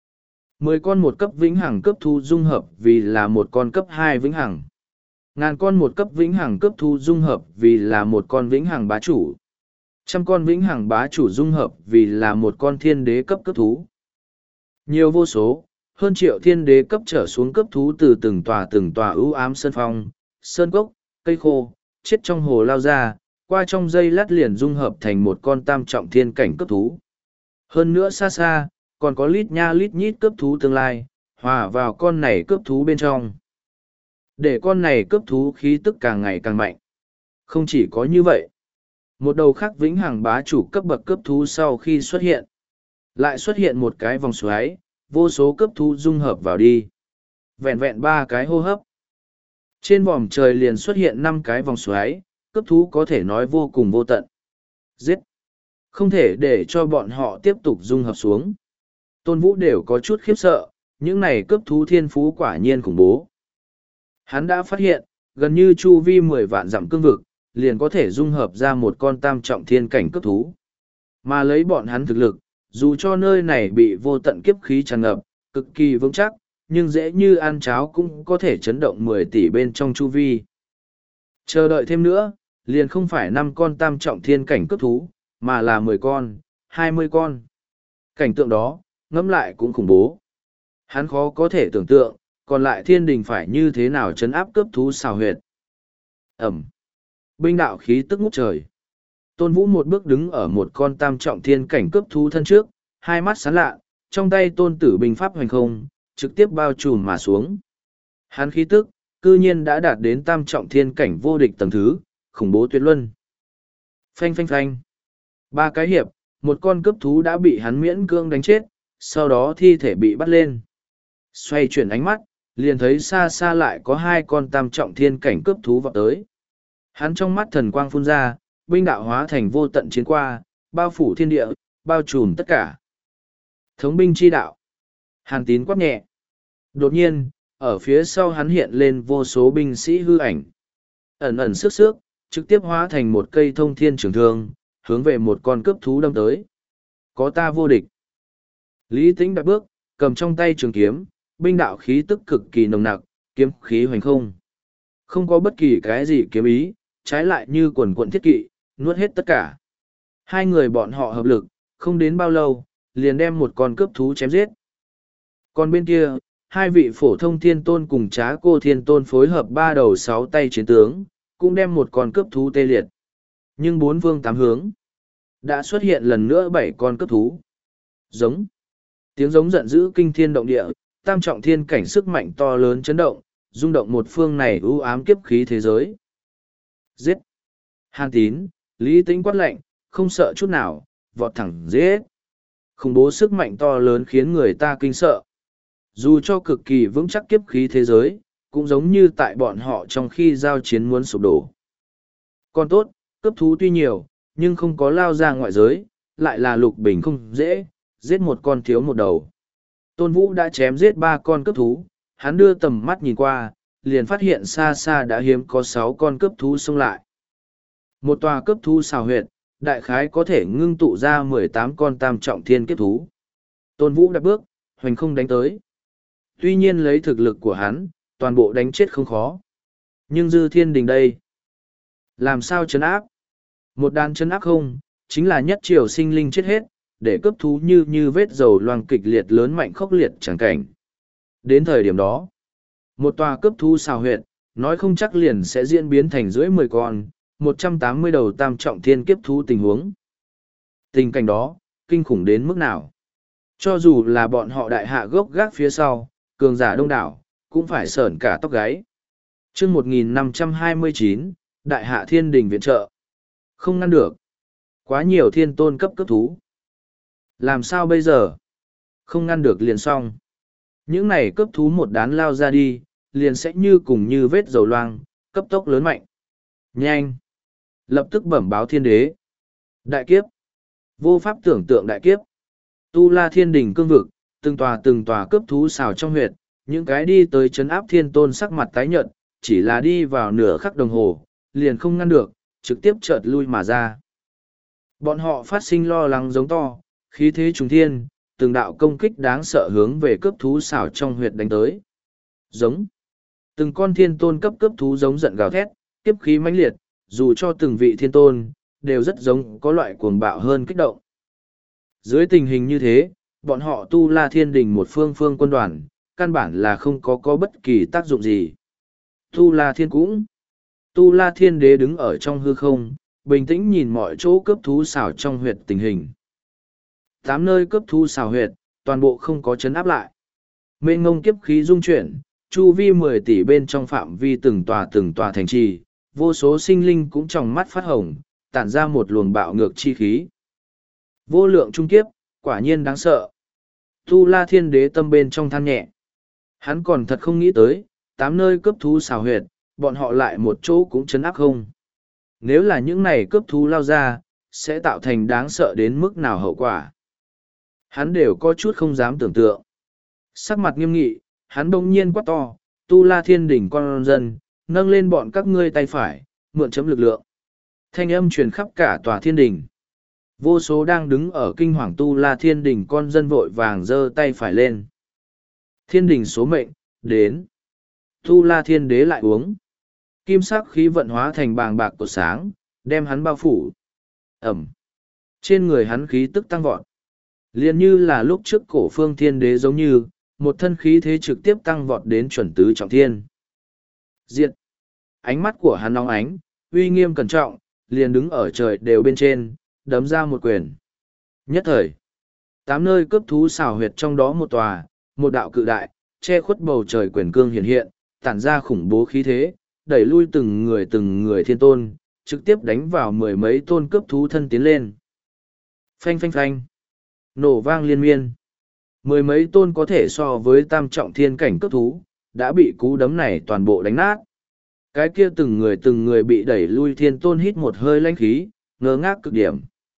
Mười con một cấp vĩnh hằng cấp thú dung hợp vì là một con cấp hai vĩnh hằng. Ngàn con một cấp vĩnh hằng cấp thú dung hợp vì là một con vĩnh hằng bá chủ. Trăm con vĩnh hằng bá chủ dung hợp vì là một con thiên đế cấp cấp thú. Nhiều vô số, hơn triệu thiên đế cấp trở xuống cấp thú từ từng tòa từng tòa ưu ám sơn phong, sơn cốc, cây khô, chết trong hồ lao ra, qua trong dây lát liền dung hợp thành một con tam trọng thiên cảnh cấp thú. Hơn nữa xa xa, còn có lít nha lít nhít cấp thú tương lai, hòa vào con này cấp thú bên trong. Để con này cấp thú khí tức càng ngày càng mạnh. Không chỉ có như vậy, một đầu khác vĩnh hằng bá chủ cấp bậc cấp thú sau khi xuất hiện, lại xuất hiện một cái vòng xoáy, vô số cấp thú dung hợp vào đi. Vẹn vẹn ba cái hô hấp. Trên vòm trời liền xuất hiện năm cái vòng xoáy, cấp thú có thể nói vô cùng vô tận. Giết! Không thể để cho bọn họ tiếp tục dung hợp xuống. Tôn Vũ đều có chút khiếp sợ, những này cấp thú thiên phú quả nhiên khủng bố. Hắn đã phát hiện, gần như chu vi mười vạn dặm cương vực, liền có thể dung hợp ra một con tam trọng thiên cảnh cấp thú. Mà lấy bọn hắn thực lực, dù cho nơi này bị vô tận kiếp khí tràn ngập, cực kỳ vững chắc, nhưng dễ như ăn cháo cũng có thể chấn động mười tỷ bên trong chu vi. Chờ đợi thêm nữa, liền không phải năm con tam trọng thiên cảnh cấp thú, mà là mười con, hai mươi con. Cảnh tượng đó, ngẫm lại cũng khủng bố. Hắn khó có thể tưởng tượng, còn lại thiên đình phải như thế nào chấn áp cấp thú xào huyệt. Ẩm. Binh đạo khí tức ngút trời. Tôn Vũ một bước đứng ở một con tam trọng thiên cảnh cấp thú thân trước, hai mắt sáng lạ, trong tay tôn tử binh pháp hoành không, trực tiếp bao trùm mà xuống. Hắn khí tức, cư nhiên đã đạt đến tam trọng thiên cảnh vô địch tầng thứ, khủng bố tuyệt luân. Phanh phanh phanh. Ba cái hiệp, một con cấp thú đã bị hắn miễn cưỡng đánh chết, sau đó thi thể bị bắt lên. Xoay chuyển ánh mắt, liền thấy xa xa lại có hai con tam trọng thiên cảnh cấp thú vọt tới. Hắn trong mắt thần quang phun ra, binh đạo hóa thành vô tận chiến qua, bao phủ thiên địa, bao trùm tất cả. Thống binh chi đạo. Hàn Tín quát nhẹ. Đột nhiên, ở phía sau hắn hiện lên vô số binh sĩ hư ảnh. Ẩn ẩn sức sức, trực tiếp hóa thành một cây thông thiên trường thương, hướng về một con cấp thú đâm tới. Có ta vô địch. Lý Tĩnh đặt bước, cầm trong tay trường kiếm, binh đạo khí tức cực kỳ nồng nặc, kiếm khí hoành không. Không có bất kỳ cái gì kiếm ý, trái lại như quần quận thiết kỵ, nuốt hết tất cả. Hai người bọn họ hợp lực, không đến bao lâu, liền đem một con cướp thú chém giết. Còn bên kia, Hai vị phổ thông thiên tôn cùng trá cô thiên tôn phối hợp ba đầu sáu tay chiến tướng, cũng đem một con cướp thú tê liệt. Nhưng bốn phương tám hướng, đã xuất hiện lần nữa bảy con cướp thú. Giống. Tiếng giống giận dữ kinh thiên động địa, tam trọng thiên cảnh sức mạnh to lớn chấn động, rung động một phương này u ám kiếp khí thế giới. Giết. Hàn Tín, Lý Tĩnh quát lạnh, không sợ chút nào, vọt thẳng giết. Khủng bố sức mạnh to lớn khiến người ta kinh sợ. Dù cho cực kỳ vững chắc kiếp khí thế giới, cũng giống như tại bọn họ trong khi giao chiến muốn sụp đổ. Còn tốt, cấp thú tuy nhiều, nhưng không có lao ra ngoại giới, lại là lục bình không dễ, giết một con thiếu một đầu. Tôn Vũ đã chém giết ba con cấp thú, hắn đưa tầm mắt nhìn qua, liền phát hiện xa xa đã hiếm có sáu con cấp thú xông lại. Một tòa cấp thú xào huyệt, đại khái có thể ngưng tụ ra mười tám con tam trọng thiên kiếp thú. Tôn Vũ đã bước, hoành không đánh tới. Tuy nhiên lấy thực lực của hắn, toàn bộ đánh chết không khó. Nhưng Dư Thiên Đình đây, làm sao chấn áp? Một đàn chấn áp không, chính là nhất triều sinh linh chết hết, để cấp thú như như vết dầu loang kịch liệt lớn mạnh khốc liệt chẳng cảnh. Đến thời điểm đó, một tòa cấp thú xào huyệt, nói không chắc liền sẽ diễn biến thành dưới mười con, một trăm tám mươi đầu tam trọng thiên kiếp thú tình huống. Tình cảnh đó, kinh khủng đến mức nào? Cho dù là bọn họ đại hạ gốc gác phía sau, cường giả đông đảo, cũng phải sởn cả tóc gáy. Chương một nghìn năm trăm hai mươi chín, Đại hạ thiên đình viện trợ. Không ngăn được. Quá nhiều thiên tôn cấp cấp thú. Làm sao bây giờ? Không ngăn được liền xong. Những này cấp thú một đán lao ra đi, liền sẽ như cùng như vết dầu loang, cấp tốc lớn mạnh. Nhanh! Lập tức bẩm báo thiên đế. Đại kiếp! Vô pháp tưởng tượng đại kiếp. Tu La Thiên Đình cương vực, từng tòa từng tòa cấp thú xào trong huyệt, những cái đi tới chấn áp thiên tôn sắc mặt tái nhợt, chỉ là đi vào nửa khắc đồng hồ, liền không ngăn được, trực tiếp chợt lui mà ra. Bọn họ phát sinh lo lắng giống to, khí thế trùng thiên, từng đạo công kích đáng sợ hướng về cấp thú xảo trong huyệt đánh tới. Giống. Từng con thiên tôn cấp cấp thú giống giận gào thét, kiếp khí mãnh liệt, dù cho từng vị thiên tôn, đều rất giống có loại cuồng bạo hơn kích động. Dưới tình hình như thế, bọn họ Tu La Thiên Đình một phương phương quân đoàn, căn bản là không có có bất kỳ tác dụng gì. Tu La Thiên cũng. Tu La Thiên Đế đứng ở trong hư không, bình tĩnh nhìn mọi chỗ cấp thú xảo trong huyệt tình hình. Tám nơi cấp thú xảo huyệt, toàn bộ không có chấn áp lại. Mênh ngông kiếp khí dung chuyển, chu vi mười tỷ bên trong phạm vi từng tòa từng tòa thành trì, vô số sinh linh cũng trong mắt phát hồng, tản ra một luồng bạo ngược chi khí. Vô lượng trung kiếp, quả nhiên đáng sợ. Tu La Thiên Đế tâm bên trong than nhẹ. Hắn còn thật không nghĩ tới, tám nơi cấp thú xảo huyệt, bọn họ lại một chỗ cũng chấn áp không. Nếu là những này cấp thú lao ra, sẽ tạo thành đáng sợ đến mức nào hậu quả. Hắn đều có chút không dám tưởng tượng. Sắc mặt nghiêm nghị, hắn bỗng nhiên quát to, Tu La Thiên Đỉnh con dân, nâng lên bọn các ngươi tay phải, mượn chấm lực lượng. Thanh âm truyền khắp cả tòa thiên đình. Vô số đang đứng ở kinh hoàng Tu La Thiên Đình con dân vội vàng giơ tay phải lên. Thiên đình số mệnh, đến. Tu La Thiên Đế lại uống. Kim sắc khí vận hóa thành bàng bạc của sáng, đem hắn bao phủ. Ẩm. Trên người hắn khí tức tăng vọt. Liền như là lúc trước cổ phương thiên đế giống như, một thân khí thế trực tiếp tăng vọt đến chuẩn tứ trọng thiên. Diệt. Ánh mắt của hắn nóng ánh, uy nghiêm cẩn trọng, liền đứng ở trời đều bên trên, đấm ra một quyền. Nhất thời, tám nơi cấp thú xào huyệt trong đó một tòa, một đạo cự đại, che khuất bầu trời quyền cương hiện hiện, tản ra khủng bố khí thế, đẩy lui từng người từng người thiên tôn, trực tiếp đánh vào mười mấy tôn cấp thú thân tiến lên. Phanh phanh phanh. Nổ vang liên miên. Mười mấy tôn có thể so với tam trọng thiên cảnh cấp thú, đã bị cú đấm này toàn bộ đánh nát. Cái kia từng người từng người bị đẩy lui thiên tôn hít một hơi lãnh khí, ngơ ngác cực điểm.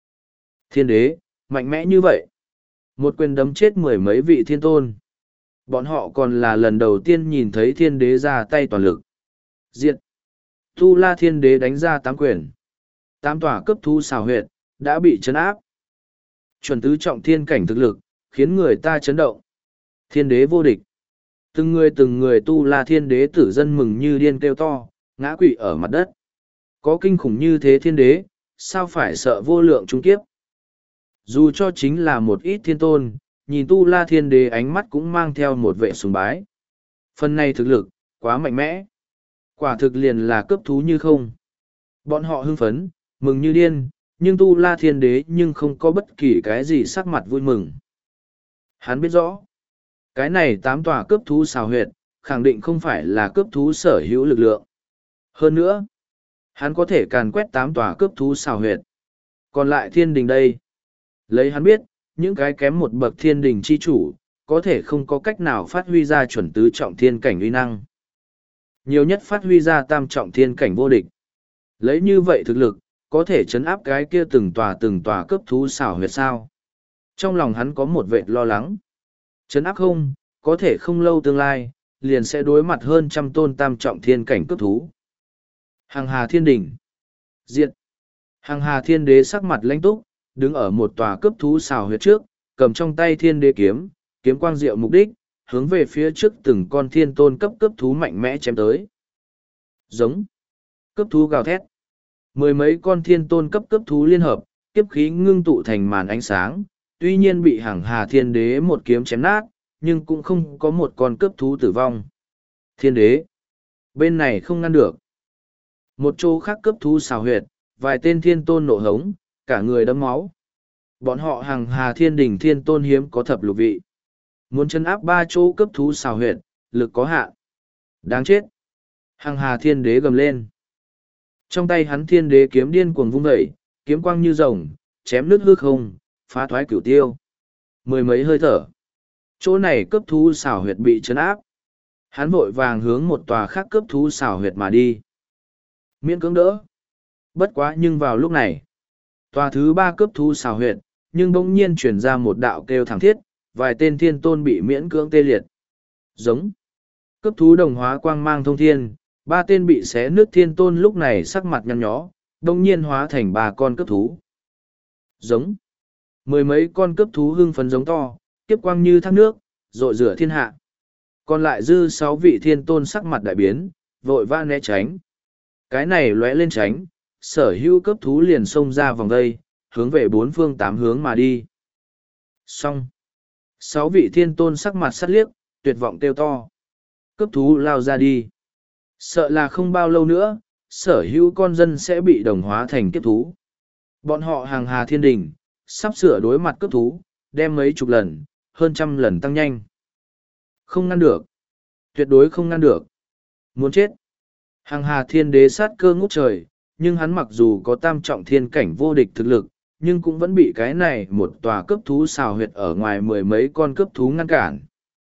Thiên đế, mạnh mẽ như vậy. Một quyền đấm chết mười mấy vị thiên tôn. Bọn họ còn là lần đầu tiên nhìn thấy thiên đế ra tay toàn lực. Diệt. Tu La Thiên Đế đánh ra tám quyền. Tám tòa cấp thú xào huyệt, đã bị chấn áp. Chuẩn tứ trọng thiên cảnh thực lực, khiến người ta chấn động. Thiên đế vô địch. Từng người từng người Tu La Thiên Đế tử dân mừng như điên kêu to, ngã quỵ ở mặt đất. Có kinh khủng như thế thiên đế, sao phải sợ vô lượng trung kiếp. Dù cho chính là một ít thiên tôn, nhìn Tu La Thiên Đế ánh mắt cũng mang theo một vẻ sùng bái. Phần này thực lực, quá mạnh mẽ. Quả thực liền là cấp thú như không. Bọn họ hưng phấn, mừng như điên, nhưng Tu La Thiên Đế nhưng không có bất kỳ cái gì sắc mặt vui mừng. Hắn biết rõ, cái này tám tòa cấp thú xào huyệt, khẳng định không phải là cấp thú sở hữu lực lượng. Hơn nữa, hắn có thể càn quét tám tòa cấp thú xào huyệt. Còn lại thiên đình đây. Lấy hắn biết, những cái kém một bậc thiên đình chi chủ, có thể không có cách nào phát huy ra chuẩn tứ trọng thiên cảnh uy năng. Nhiều nhất phát huy ra tam trọng thiên cảnh vô địch. Lấy như vậy thực lực, có thể chấn áp cái kia từng tòa từng tòa cấp thú xảo huyệt sao. Trong lòng hắn có một vệt lo lắng. Chấn áp không, có thể không lâu tương lai, liền sẽ đối mặt hơn trăm tôn tam trọng thiên cảnh cấp thú. Hằng Hà Thiên Đỉnh. Diệt. Hằng Hà Thiên Đế sắc mặt lãnh túc, đứng ở một tòa cấp thú xào huyệt trước, cầm trong tay thiên đế kiếm, kiếm quang diệu mục đích, hướng về phía trước từng con thiên tôn cấp cấp thú mạnh mẽ chém tới. Giống. Cấp thú gào thét. Mười mấy con thiên tôn cấp cấp thú liên hợp, kiếp khí ngưng tụ thành màn ánh sáng, tuy nhiên bị Hằng Hà Thiên Đế một kiếm chém nát, nhưng cũng không có một con cấp thú tử vong. Thiên Đế. Bên này không ngăn được. Một chỗ khác cấp thú xào huyệt, vài tên thiên tôn nộ hống, cả người đẫm máu. Bọn họ Hằng Hà Thiên Đình thiên tôn hiếm có thập lục vị. Muốn chân áp ba chỗ cấp thú xào huyệt, lực có hạn. Đáng chết. Hằng Hà Thiên Đế gầm lên. Trong tay hắn thiên đế kiếm điên cuồng vung dậy, kiếm quang như rồng, chém nước hư không, phá thoái cửu tiêu. Mười mấy hơi thở. Chỗ này cấp thú xào huyệt bị chấn áp. Hắn vội vàng hướng một tòa khác cấp thú xào huyệt mà đi. Miễn cưỡng đỡ. Bất quá nhưng vào lúc này, tòa thứ ba cấp thú xào huyệt, nhưng bỗng nhiên chuyển ra một đạo kêu thảm thiết, vài tên thiên tôn bị miễn cưỡng tê liệt. Giống. Cấp thú đồng hóa quang mang thông thiên, ba tên bị xé nước thiên tôn lúc này sắc mặt nhăn nhó, bỗng nhiên hóa thành ba con cấp thú. Giống. Mười mấy con cấp thú hưng phấn giống to, kiếp quang như thác nước, rội rửa thiên hạ. Còn lại dư sáu vị thiên tôn sắc mặt đại biến, vội vã né tránh. Cái này lóe lên tránh, sở hữu cấp thú liền xông ra vòng đây, hướng về bốn phương tám hướng mà đi. Xong. Sáu vị thiên tôn sắc mặt sắt liếc, tuyệt vọng kêu to. Cấp thú lao ra đi. Sợ là không bao lâu nữa, sở hữu con dân sẽ bị đồng hóa thành kiếp thú. Bọn họ Hằng Hà Thiên Đình, sắp sửa đối mặt cấp thú, đem mấy chục lần, hơn trăm lần tăng nhanh. Không ngăn được. Tuyệt đối không ngăn được. Muốn chết. Hằng Hà Thiên Đế sát cơ ngút trời, nhưng hắn mặc dù có tam trọng thiên cảnh vô địch thực lực, nhưng cũng vẫn bị cái này một tòa cấp thú xào huyệt ở ngoài mười mấy con cấp thú ngăn cản.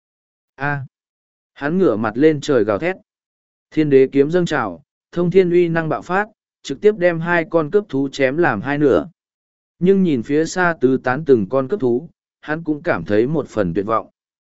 A. Hắn ngửa mặt lên trời gào thét. Thiên đế kiếm dâng trào, thông thiên uy năng bạo phát, trực tiếp đem hai con cấp thú chém làm hai nửa. Nhưng nhìn phía xa tứ tán từng con cấp thú, hắn cũng cảm thấy một phần tuyệt vọng.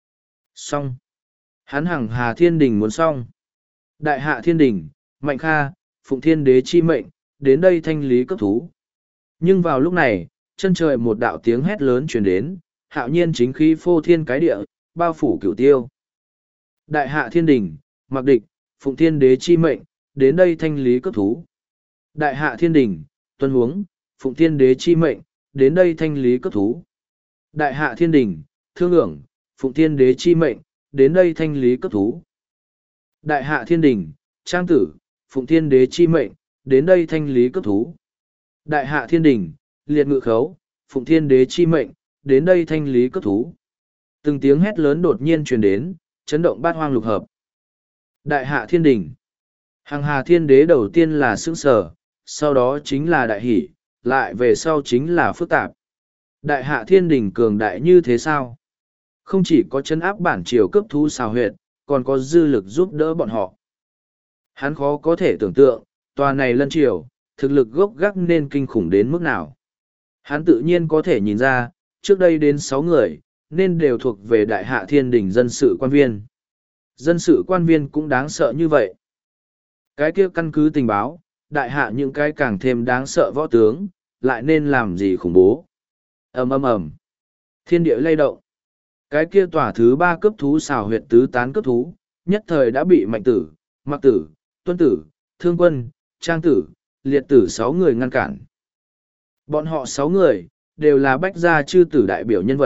Xong. Hắn Hằng Hà Thiên Đình muốn xong. Đại Hạ Thiên Đình, Mạnh Kha, Phụng Thiên Đế chi mệnh, đến đây thanh lý cấp thú. Nhưng vào lúc này, chân trời một đạo tiếng hét lớn truyền đến, hạo nhiên chính khí phô thiên cái địa, bao phủ cửu tiêu. Đại Hạ Thiên Đình, Mặc Địch, Phụng Thiên Đế chi mệnh, đến đây thanh lý cấp thú. Đại Hạ Thiên Đình, Tuân Huống, Phụng Thiên Đế chi mệnh, đến đây thanh lý cấp thú. Đại Hạ Thiên Đình, Thương ưởng, Phụng Thiên Đế chi mệnh, đến đây thanh lý cấp thú. Đại Hạ Thiên Đình, Trang Tử, Phụng Thiên Đế chi mệnh, đến đây thanh lý cấp thú. Đại Hạ Thiên Đình, Liệt Ngự Khấu, Phụng Thiên Đế chi mệnh, đến đây thanh lý cấp thú. Từng tiếng hét lớn đột nhiên truyền đến, chấn động bát hoang lục hợp. Đại Hạ Thiên Đình. Hằng Hà Thiên Đế đầu tiên là sững sờ, sau đó chính là đại hỷ, lại về sau chính là phức tạp. Đại Hạ Thiên Đình cường đại như thế sao? Không chỉ có chấn áp bản triều cấp thú xào huyệt, còn có dư lực giúp đỡ bọn họ. Hắn khó có thể tưởng tượng, tòa này lân triều, thực lực gốc gác nên kinh khủng đến mức nào. Hắn tự nhiên có thể nhìn ra, trước đây đến sáu người, nên đều thuộc về Đại Hạ Thiên Đình dân sự quan viên. Dân sự quan viên cũng đáng sợ như vậy. Cái kia căn cứ tình báo, Đại Hạ những cái càng thêm đáng sợ võ tướng, lại nên làm gì khủng bố. Ầm ầm ầm, thiên địa lay động. Cái kia tòa thứ ba cấp thú xào huyệt tứ tán cấp thú, nhất thời đã bị Mạnh Tử, Mặc Tử, Tuân Tử, Thương Quân, Trang Tử, Liệt Tử sáu người ngăn cản. Bọn họ sáu người, đều là bách gia chư tử đại biểu nhân vật,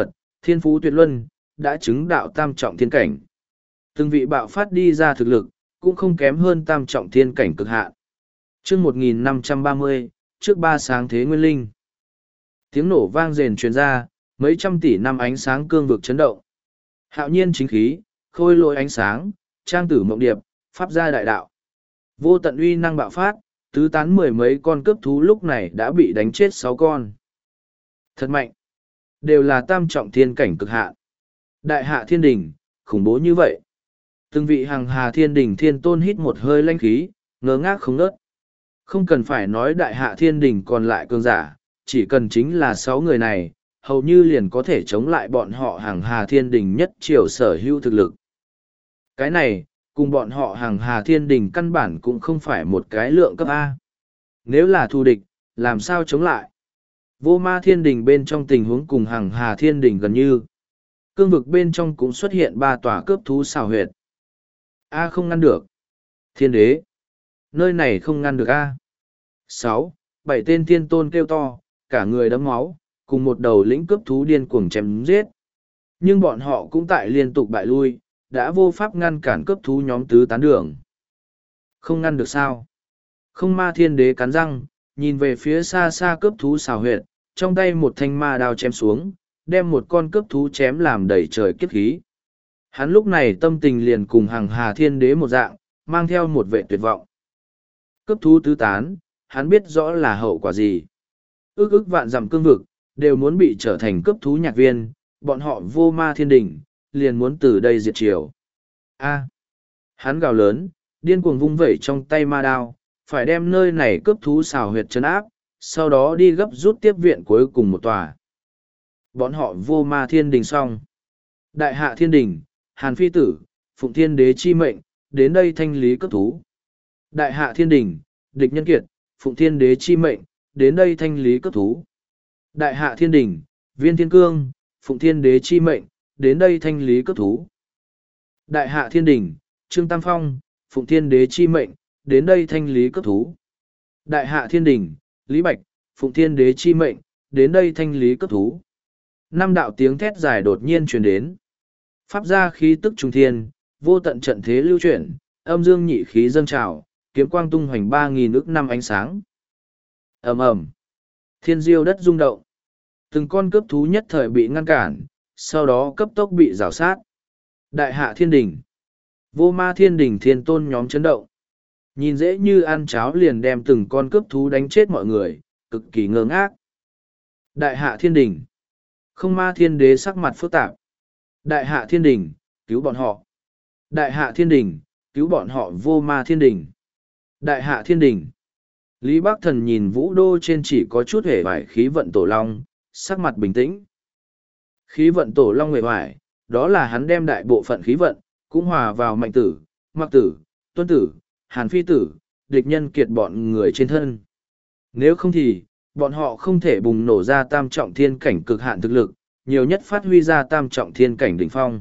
thiên phú tuyệt luân, đã chứng đạo tam trọng thiên cảnh. Từng vị bạo phát đi ra thực lực, cũng không kém hơn tam trọng thiên cảnh cực hạn. Trước một nghìn năm trăm ba mươi, trước ba sáng thế nguyên linh. Tiếng nổ vang rền truyền ra, mấy trăm tỷ năm ánh sáng cương vực chấn động. Hạo nhiên chính khí, khôi lỗi ánh sáng, trang tử mộng điệp, pháp gia đại đạo. Vô tận uy năng bạo phát, tứ tán mười mấy con cướp thú lúc này đã bị đánh chết sáu con. Thật mạnh. Đều là tam trọng thiên cảnh cực hạ. Đại hạ thiên đình, khủng bố như vậy. Từng vị hằng hà thiên đình thiên tôn hít một hơi lanh khí, ngơ ngác không nớt. Không cần phải nói đại hạ thiên đình còn lại cường giả, chỉ cần chính là sáu người này, hầu như liền có thể chống lại bọn họ hằng hà thiên đình nhất triều sở hữu thực lực. Cái này, cùng bọn họ hằng hà thiên đình căn bản cũng không phải một cái lượng cấp A. Nếu là thù địch, làm sao chống lại? Vô ma thiên đình bên trong tình huống cùng hằng hà thiên đình gần như. Cương vực bên trong cũng xuất hiện ba tòa cướp thú xào huyệt. A không ngăn được. Thiên đế. Nơi này không ngăn được A. Sáu, bảy tên thiên tôn kêu to, cả người đấm máu, cùng một đầu lĩnh cướp thú điên cuồng chém giết. Nhưng bọn họ cũng tại liên tục bại lui, đã vô pháp ngăn cản cướp thú nhóm tứ tán đường. Không ngăn được sao? Không ma thiên đế cắn răng, nhìn về phía xa xa cướp thú xào huyệt, trong tay một thanh ma đao chém xuống, đem một con cướp thú chém làm đầy trời kiếp khí. Hắn lúc này tâm tình liền cùng hằng hà thiên đế một dạng, mang theo một vệ tuyệt vọng. Cướp thú tứ tán, hắn biết rõ là hậu quả gì. Ước ước vạn dặm cương vực, đều muốn bị trở thành cướp thú nhạc viên, bọn họ vô ma thiên đình, liền muốn từ đây diệt triều. A. Hắn gào lớn, điên cuồng vung vẩy trong tay ma đao, phải đem nơi này cướp thú xào huyệt trấn áp, sau đó đi gấp rút tiếp viện cuối cùng một tòa. Bọn họ vô ma thiên đình xong. Đại hạ thiên đình, Hàn Phi Tử, Phụng Thiên Đế chi mệnh, đến đây thanh lý cướp thú. Đại hạ thiên đình, Địch Nhân Kiệt, Phụng Thiên Đế chi mệnh, đến đây thanh lý cướp thú. Đại hạ thiên đình, Viên Thiên Cương, Phụng Thiên Đế chi mệnh, đến đây thanh lý cướp thú. Đại hạ thiên đình, Trương Tam Phong, Phụng Thiên Đế chi mệnh, đến đây thanh lý cướp thú. Đại hạ thiên đình, Lý Bạch, Phụng Thiên Đế chi mệnh, đến đây thanh lý cướp thú. Năm đạo tiếng thét dài đột nhiên truyền đến. Pháp gia khí tức trung thiên, vô tận trận thế lưu chuyển, âm dương nhị khí dâng trào, kiếm quang tung hoành ba nghìn ức năm ánh sáng. Ầm ầm, thiên diêu đất rung động. Từng con cướp thú nhất thời bị ngăn cản, sau đó cấp tốc bị rào sát. Đại hạ thiên đình, vô ma thiên đình thiên tôn nhóm chấn động. Nhìn dễ như ăn cháo liền đem từng con cướp thú đánh chết mọi người, cực kỳ ngơ ngác. Đại hạ thiên đình, không ma thiên đế sắc mặt phức tạp. Đại hạ thiên đình, cứu bọn họ. Đại hạ thiên đình, cứu bọn họ vô ma thiên đình. Đại hạ thiên đình. Lý Bắc Thần nhìn vũ đô trên chỉ có chút hề vải khí vận tổ long, sắc mặt bình tĩnh. Khí vận tổ long hề vải, đó là hắn đem đại bộ phận khí vận, cũng hòa vào mạnh tử, mặc tử, tuân tử, hàn phi tử, địch nhân kiệt bọn người trên thân. Nếu không thì, bọn họ không thể bùng nổ ra tam trọng thiên cảnh cực hạn thực lực, nhiều nhất phát huy ra tam trọng thiên cảnh đỉnh phong.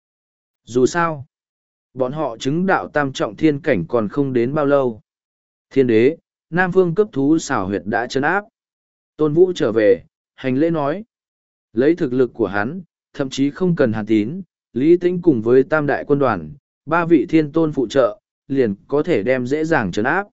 Dù sao, bọn họ chứng đạo tam trọng thiên cảnh còn không đến bao lâu. Thiên đế, Nam Phương cấp thú xảo huyệt đã trấn áp. Tôn Vũ trở về, hành lễ nói. Lấy thực lực của hắn, thậm chí không cần Hàn Tín, Lý Tĩnh cùng với tam đại quân đoàn, ba vị thiên tôn phụ trợ, liền có thể đem dễ dàng trấn áp.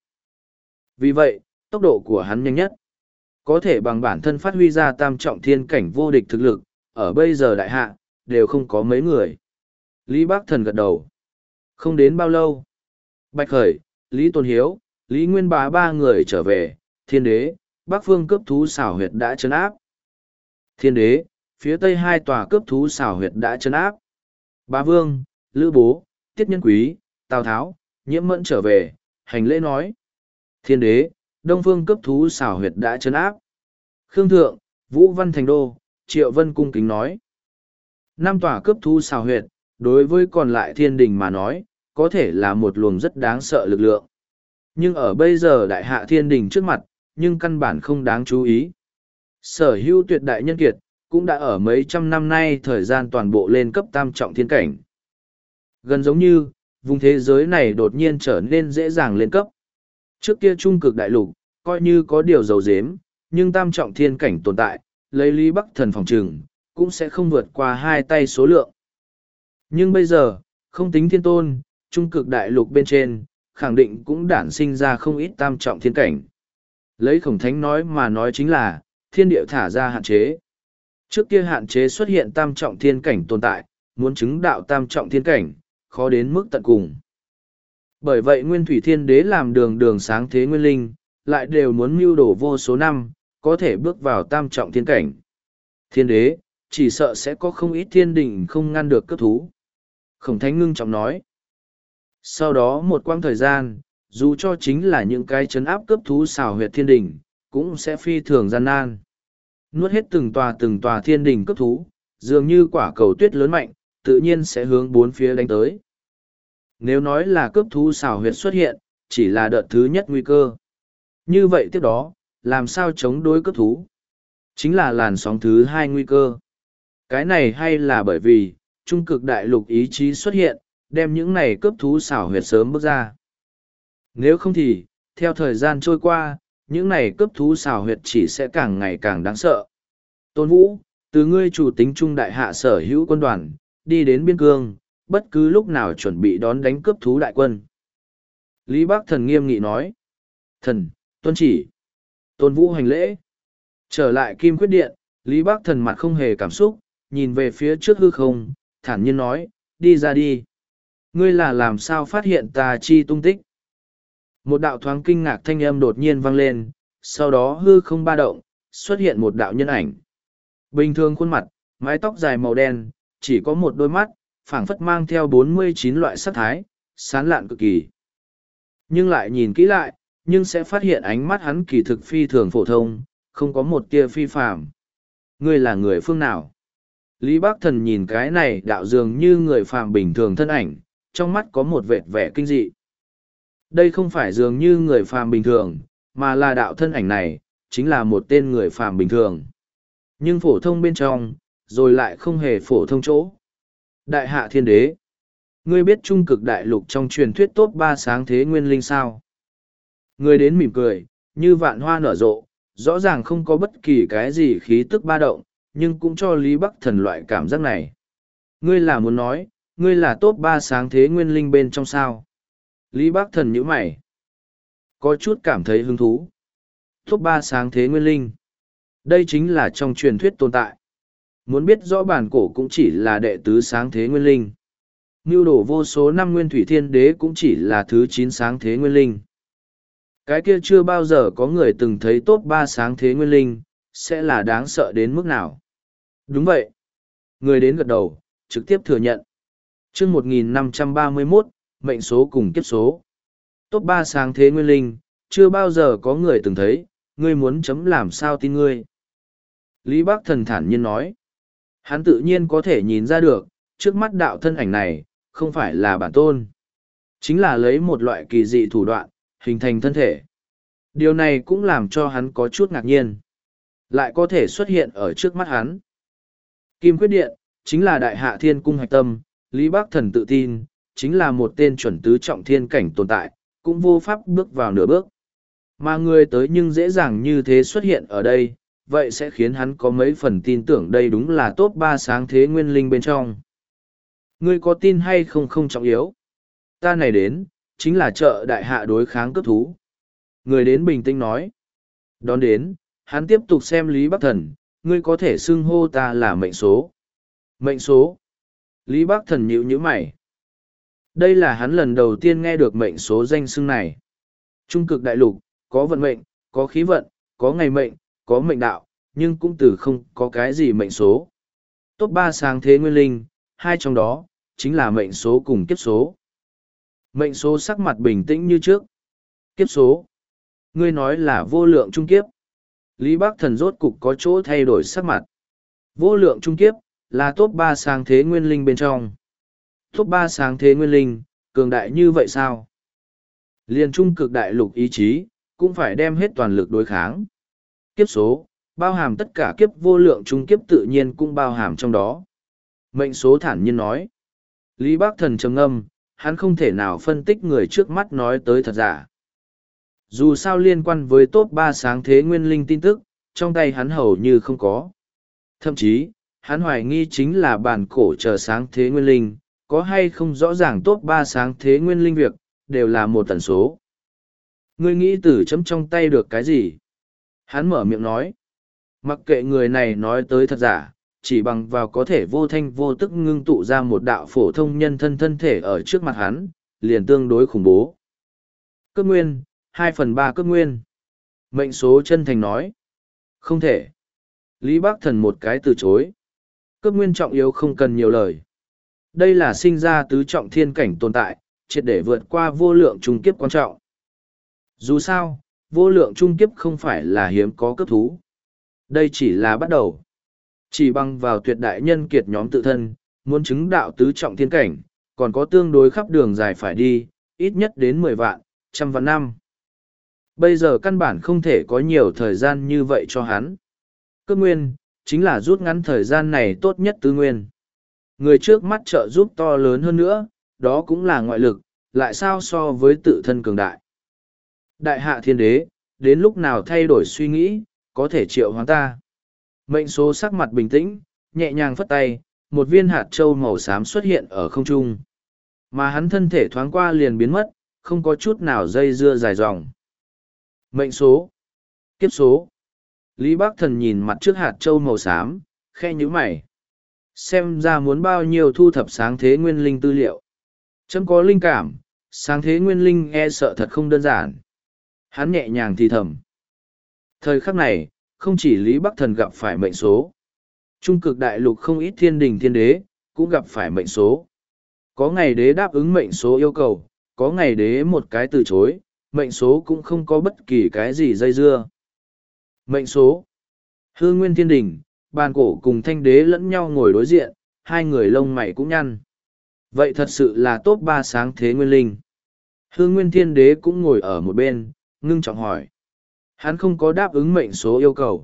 Vì vậy, tốc độ của hắn nhanh nhất. Có thể bằng bản thân phát huy ra tam trọng thiên cảnh vô địch thực lực, ở bây giờ đại hạ, đều không có mấy người. Lý Bác Thần gật đầu. Không đến bao lâu. Bạch Khởi, Lý Tôn Hiếu, Lý Nguyên Bá ba người trở về, thiên đế, Bắc Phương cấp thú xảo huyệt đã trấn áp. Thiên đế, phía tây hai tòa cấp thú xảo huyệt đã trấn áp. Bá Vương, Lữ Bố, Tiết Nhân Quý, Tào Tháo, Nhiễm Mẫn trở về, hành lễ nói. Thiên đế, Đông Phương cấp thú xảo huyệt đã trấn áp. Khương Thượng, Vũ Văn Thành Đô, Triệu Vân cung kính nói. Năm tòa cấp thú xảo huyệt, đối với còn lại thiên đình mà nói, có thể là một luồng rất đáng sợ lực lượng. Nhưng ở bây giờ đại hạ thiên đình trước mặt, nhưng căn bản không đáng chú ý. Sở hữu tuyệt đại nhân kiệt, cũng đã ở mấy trăm năm nay thời gian toàn bộ lên cấp tam trọng thiên cảnh. Gần giống như, vùng thế giới này đột nhiên trở nên dễ dàng lên cấp. Trước kia trung cực đại lục, coi như có điều dầu dếm, nhưng tam trọng thiên cảnh tồn tại, lấy Lý Bắc Thần phòng trừng, cũng sẽ không vượt qua hai tay số lượng. Nhưng bây giờ, không tính thiên tôn, trung cực đại lục bên trên, khẳng định cũng đản sinh ra không ít tam trọng thiên cảnh. Lấy Khổng Thánh nói mà nói chính là, thiên địa thả ra hạn chế. Trước kia hạn chế xuất hiện tam trọng thiên cảnh tồn tại, muốn chứng đạo tam trọng thiên cảnh, khó đến mức tận cùng. Bởi vậy Nguyên Thủy Thiên Đế làm đường đường sáng thế nguyên linh, lại đều muốn mưu đổ vô số năm, có thể bước vào tam trọng thiên cảnh. Thiên Đế, chỉ sợ sẽ có không ít thiên đình không ngăn được cấp thú. Khổng Thánh ngưng trọng nói. Sau đó một quãng thời gian, dù cho chính là những cái chấn áp cấp thú xào huyệt thiên đình, cũng sẽ phi thường gian nan. Nuốt hết từng tòa từng tòa thiên đình cấp thú, dường như quả cầu tuyết lớn mạnh, tự nhiên sẽ hướng bốn phía đánh tới. Nếu nói là cấp thú xào huyệt xuất hiện, chỉ là đợt thứ nhất nguy cơ. Như vậy tiếp đó, làm sao chống đối cấp thú? Chính là làn sóng thứ hai nguy cơ. Cái này hay là bởi vì, trung cực đại lục ý chí xuất hiện, đem những này cấp thú xảo huyệt sớm bước ra. Nếu không thì, theo thời gian trôi qua, những này cấp thú xảo huyệt chỉ sẽ càng ngày càng đáng sợ. Tôn Vũ, từ ngươi chủ tính trung đại hạ sở hữu quân đoàn, đi đến biên cương, bất cứ lúc nào chuẩn bị đón đánh cướp thú đại quân. Lý Bắc Thần nghiêm nghị nói. Thần, tuân chỉ. Tôn Vũ hành lễ. Trở lại Kim Quyết Điện, Lý Bắc Thần mặt không hề cảm xúc, nhìn về phía trước hư không, thản nhiên nói, đi ra đi. Ngươi là làm sao phát hiện ta chi tung tích? Một đạo thoáng kinh ngạc thanh âm đột nhiên vang lên, sau đó hư không ba động, xuất hiện một đạo nhân ảnh. Bình thường khuôn mặt, mái tóc dài màu đen, chỉ có một đôi mắt, phảng phất mang theo bốn mươi chín loại sắc thái, sán lạn cực kỳ. Nhưng lại nhìn kỹ lại, nhưng sẽ phát hiện ánh mắt hắn kỳ thực phi thường phổ thông, không có một tia phi phàm. Ngươi là người phương nào? Lý Bắc Thần nhìn cái này đạo dường như người phàm bình thường thân ảnh, trong mắt có một vệt vẻ kinh dị. Đây không phải dường như người phàm bình thường, mà là đạo thân ảnh này, chính là một tên người phàm bình thường. Nhưng phổ thông bên trong, rồi lại không hề phổ thông chỗ. Đại hạ thiên đế. Ngươi biết trung cực đại lục trong truyền thuyết top ba sáng thế nguyên linh sao? Ngươi đến mỉm cười, như vạn hoa nở rộ, rõ ràng không có bất kỳ cái gì khí tức ba động, nhưng cũng cho Lý Bắc Thần loại cảm giác này. Ngươi là muốn nói, ngươi là top ba sáng thế nguyên linh bên trong sao? Lý Bắc Thần nhíu mày. Có chút cảm thấy hứng thú. Top ba sáng thế nguyên linh. Đây chính là trong truyền thuyết tồn tại. Muốn biết rõ bản cổ cũng chỉ là đệ tứ sáng thế nguyên linh. Mưu đổ vô số năm nguyên thủy thiên đế cũng chỉ là thứ chín sáng thế nguyên linh. Cái kia chưa bao giờ có người từng thấy top ba sáng thế nguyên linh, sẽ là đáng sợ đến mức nào. Đúng vậy. Người đến gật đầu, trực tiếp thừa nhận. chương một nghìn năm trăm ba mươi mốt, mệnh số cùng kiếp số. Top ba sáng thế nguyên linh, chưa bao giờ có người từng thấy, ngươi muốn chấm làm sao tin ngươi. Lý Bắc Thần thản nhiên nói. Hắn tự nhiên có thể nhìn ra được, trước mắt đạo thân ảnh này, không phải là bản tôn. Chính là lấy một loại kỳ dị thủ đoạn, hình thành thân thể. Điều này cũng làm cho hắn có chút ngạc nhiên. Lại có thể xuất hiện ở trước mắt hắn. Kim Quyết Điện, chính là đại hạ thiên cung hạch tâm, Lý Bắc Thần tự tin, chính là một tên chuẩn tứ trọng thiên cảnh tồn tại, cũng vô pháp bước vào nửa bước. Mà người tới nhưng dễ dàng như thế xuất hiện ở đây, vậy sẽ khiến hắn có mấy phần tin tưởng đây đúng là top ba sáng thế nguyên linh bên trong. Ngươi có tin hay không không trọng yếu. Ta này đến, chính là trợ đại hạ đối kháng cấp thú. Người đến bình tĩnh nói. Đón đến, hắn tiếp tục xem Lý Bắc Thần, ngươi có thể xưng hô ta là mệnh số. Mệnh số. Lý Bắc Thần nhíu nhíu mày. Đây là hắn lần đầu tiên nghe được mệnh số danh xưng này. Trung cực đại lục, có vận mệnh, có khí vận, có ngày mệnh, có mệnh đạo, nhưng cũng từ không có cái gì mệnh số. Top ba sáng thế nguyên linh, hai trong đó, chính là mệnh số cùng kiếp số. Mệnh số sắc mặt bình tĩnh như trước. Kiếp số. Ngươi nói là vô lượng trung kiếp. Lý Bắc Thần rốt cục có chỗ thay đổi sắc mặt. Vô lượng trung kiếp, là top ba sáng thế nguyên linh bên trong. Top ba sáng thế nguyên linh, cường đại như vậy sao? Liên trung cực đại lục ý chí, cũng phải đem hết toàn lực đối kháng. Kiếp số, bao hàm tất cả kiếp vô lượng trung kiếp tự nhiên cũng bao hàm trong đó. Mệnh số thản nhiên nói. Lý Bắc Thần trầm ngâm, hắn không thể nào phân tích người trước mắt nói tới thật giả. Dù sao liên quan với top ba sáng thế nguyên linh tin tức, trong tay hắn hầu như không có. Thậm chí, hắn hoài nghi chính là bản cổ chờ sáng thế nguyên linh, có hay không rõ ràng top ba sáng thế nguyên linh việc, đều là một tần số. Ngươi nghĩ tử chấm trong tay được cái gì? Hắn mở miệng nói. Mặc kệ người này nói tới thật giả, chỉ bằng vào có thể vô thanh vô tức ngưng tụ ra một đạo phổ thông nhân thân thân thể ở trước mặt hắn, liền tương đối khủng bố. Cấp nguyên, hai phần ba cấp nguyên. Mệnh số chân thành nói. Không thể. Lý Bác Thần một cái từ chối. Cấp nguyên trọng yếu không cần nhiều lời. Đây là sinh ra tứ trọng thiên cảnh tồn tại, triệt để vượt qua vô lượng trung kiếp quan trọng. Dù sao, vô lượng trung kiếp không phải là hiếm có cấp thú. Đây chỉ là bắt đầu. Chỉ bằng vào tuyệt đại nhân kiệt nhóm tự thân, muốn chứng đạo tứ trọng thiên cảnh, còn có tương đối khắp đường dài phải đi, ít nhất đến mười vạn, trăm vạn năm. Bây giờ căn bản không thể có nhiều thời gian như vậy cho hắn. Cấp nguyên, chính là rút ngắn thời gian này tốt nhất tư nguyên. Người trước mắt trợ giúp to lớn hơn nữa, đó cũng là ngoại lực, lại sao so với tự thân cường đại. Đại hạ thiên đế, đến lúc nào thay đổi suy nghĩ, có thể triệu hoán ta. Mệnh số sắc mặt bình tĩnh, nhẹ nhàng phất tay, một viên hạt trâu màu xám xuất hiện ở không trung. Mà hắn thân thể thoáng qua liền biến mất, không có chút nào dây dưa dài dòng. Mệnh số, kiếp số. Lý Bác Thần nhìn mặt trước hạt trâu màu xám, khe nhíu mày. Xem ra muốn bao nhiêu thu thập sáng thế nguyên linh tư liệu. Chấm có linh cảm, sáng thế nguyên linh e sợ thật không đơn giản. Hắn nhẹ nhàng thì thầm. Thời khắc này, không chỉ Lý Bắc Thần gặp phải mệnh số. Trung cực đại lục không ít thiên đình thiên đế, cũng gặp phải mệnh số. Có ngày đế đáp ứng mệnh số yêu cầu, có ngày đế một cái từ chối, mệnh số cũng không có bất kỳ cái gì dây dưa. Mệnh số. Hư Nguyên Thiên Đình, bàn cổ cùng thanh đế lẫn nhau ngồi đối diện, hai người lông mày cũng nhăn. Vậy thật sự là top ba sáng thế nguyên linh. Hư Nguyên Thiên Đế cũng ngồi ở một bên, ngưng trọng hỏi. Hắn không có đáp ứng mệnh số yêu cầu.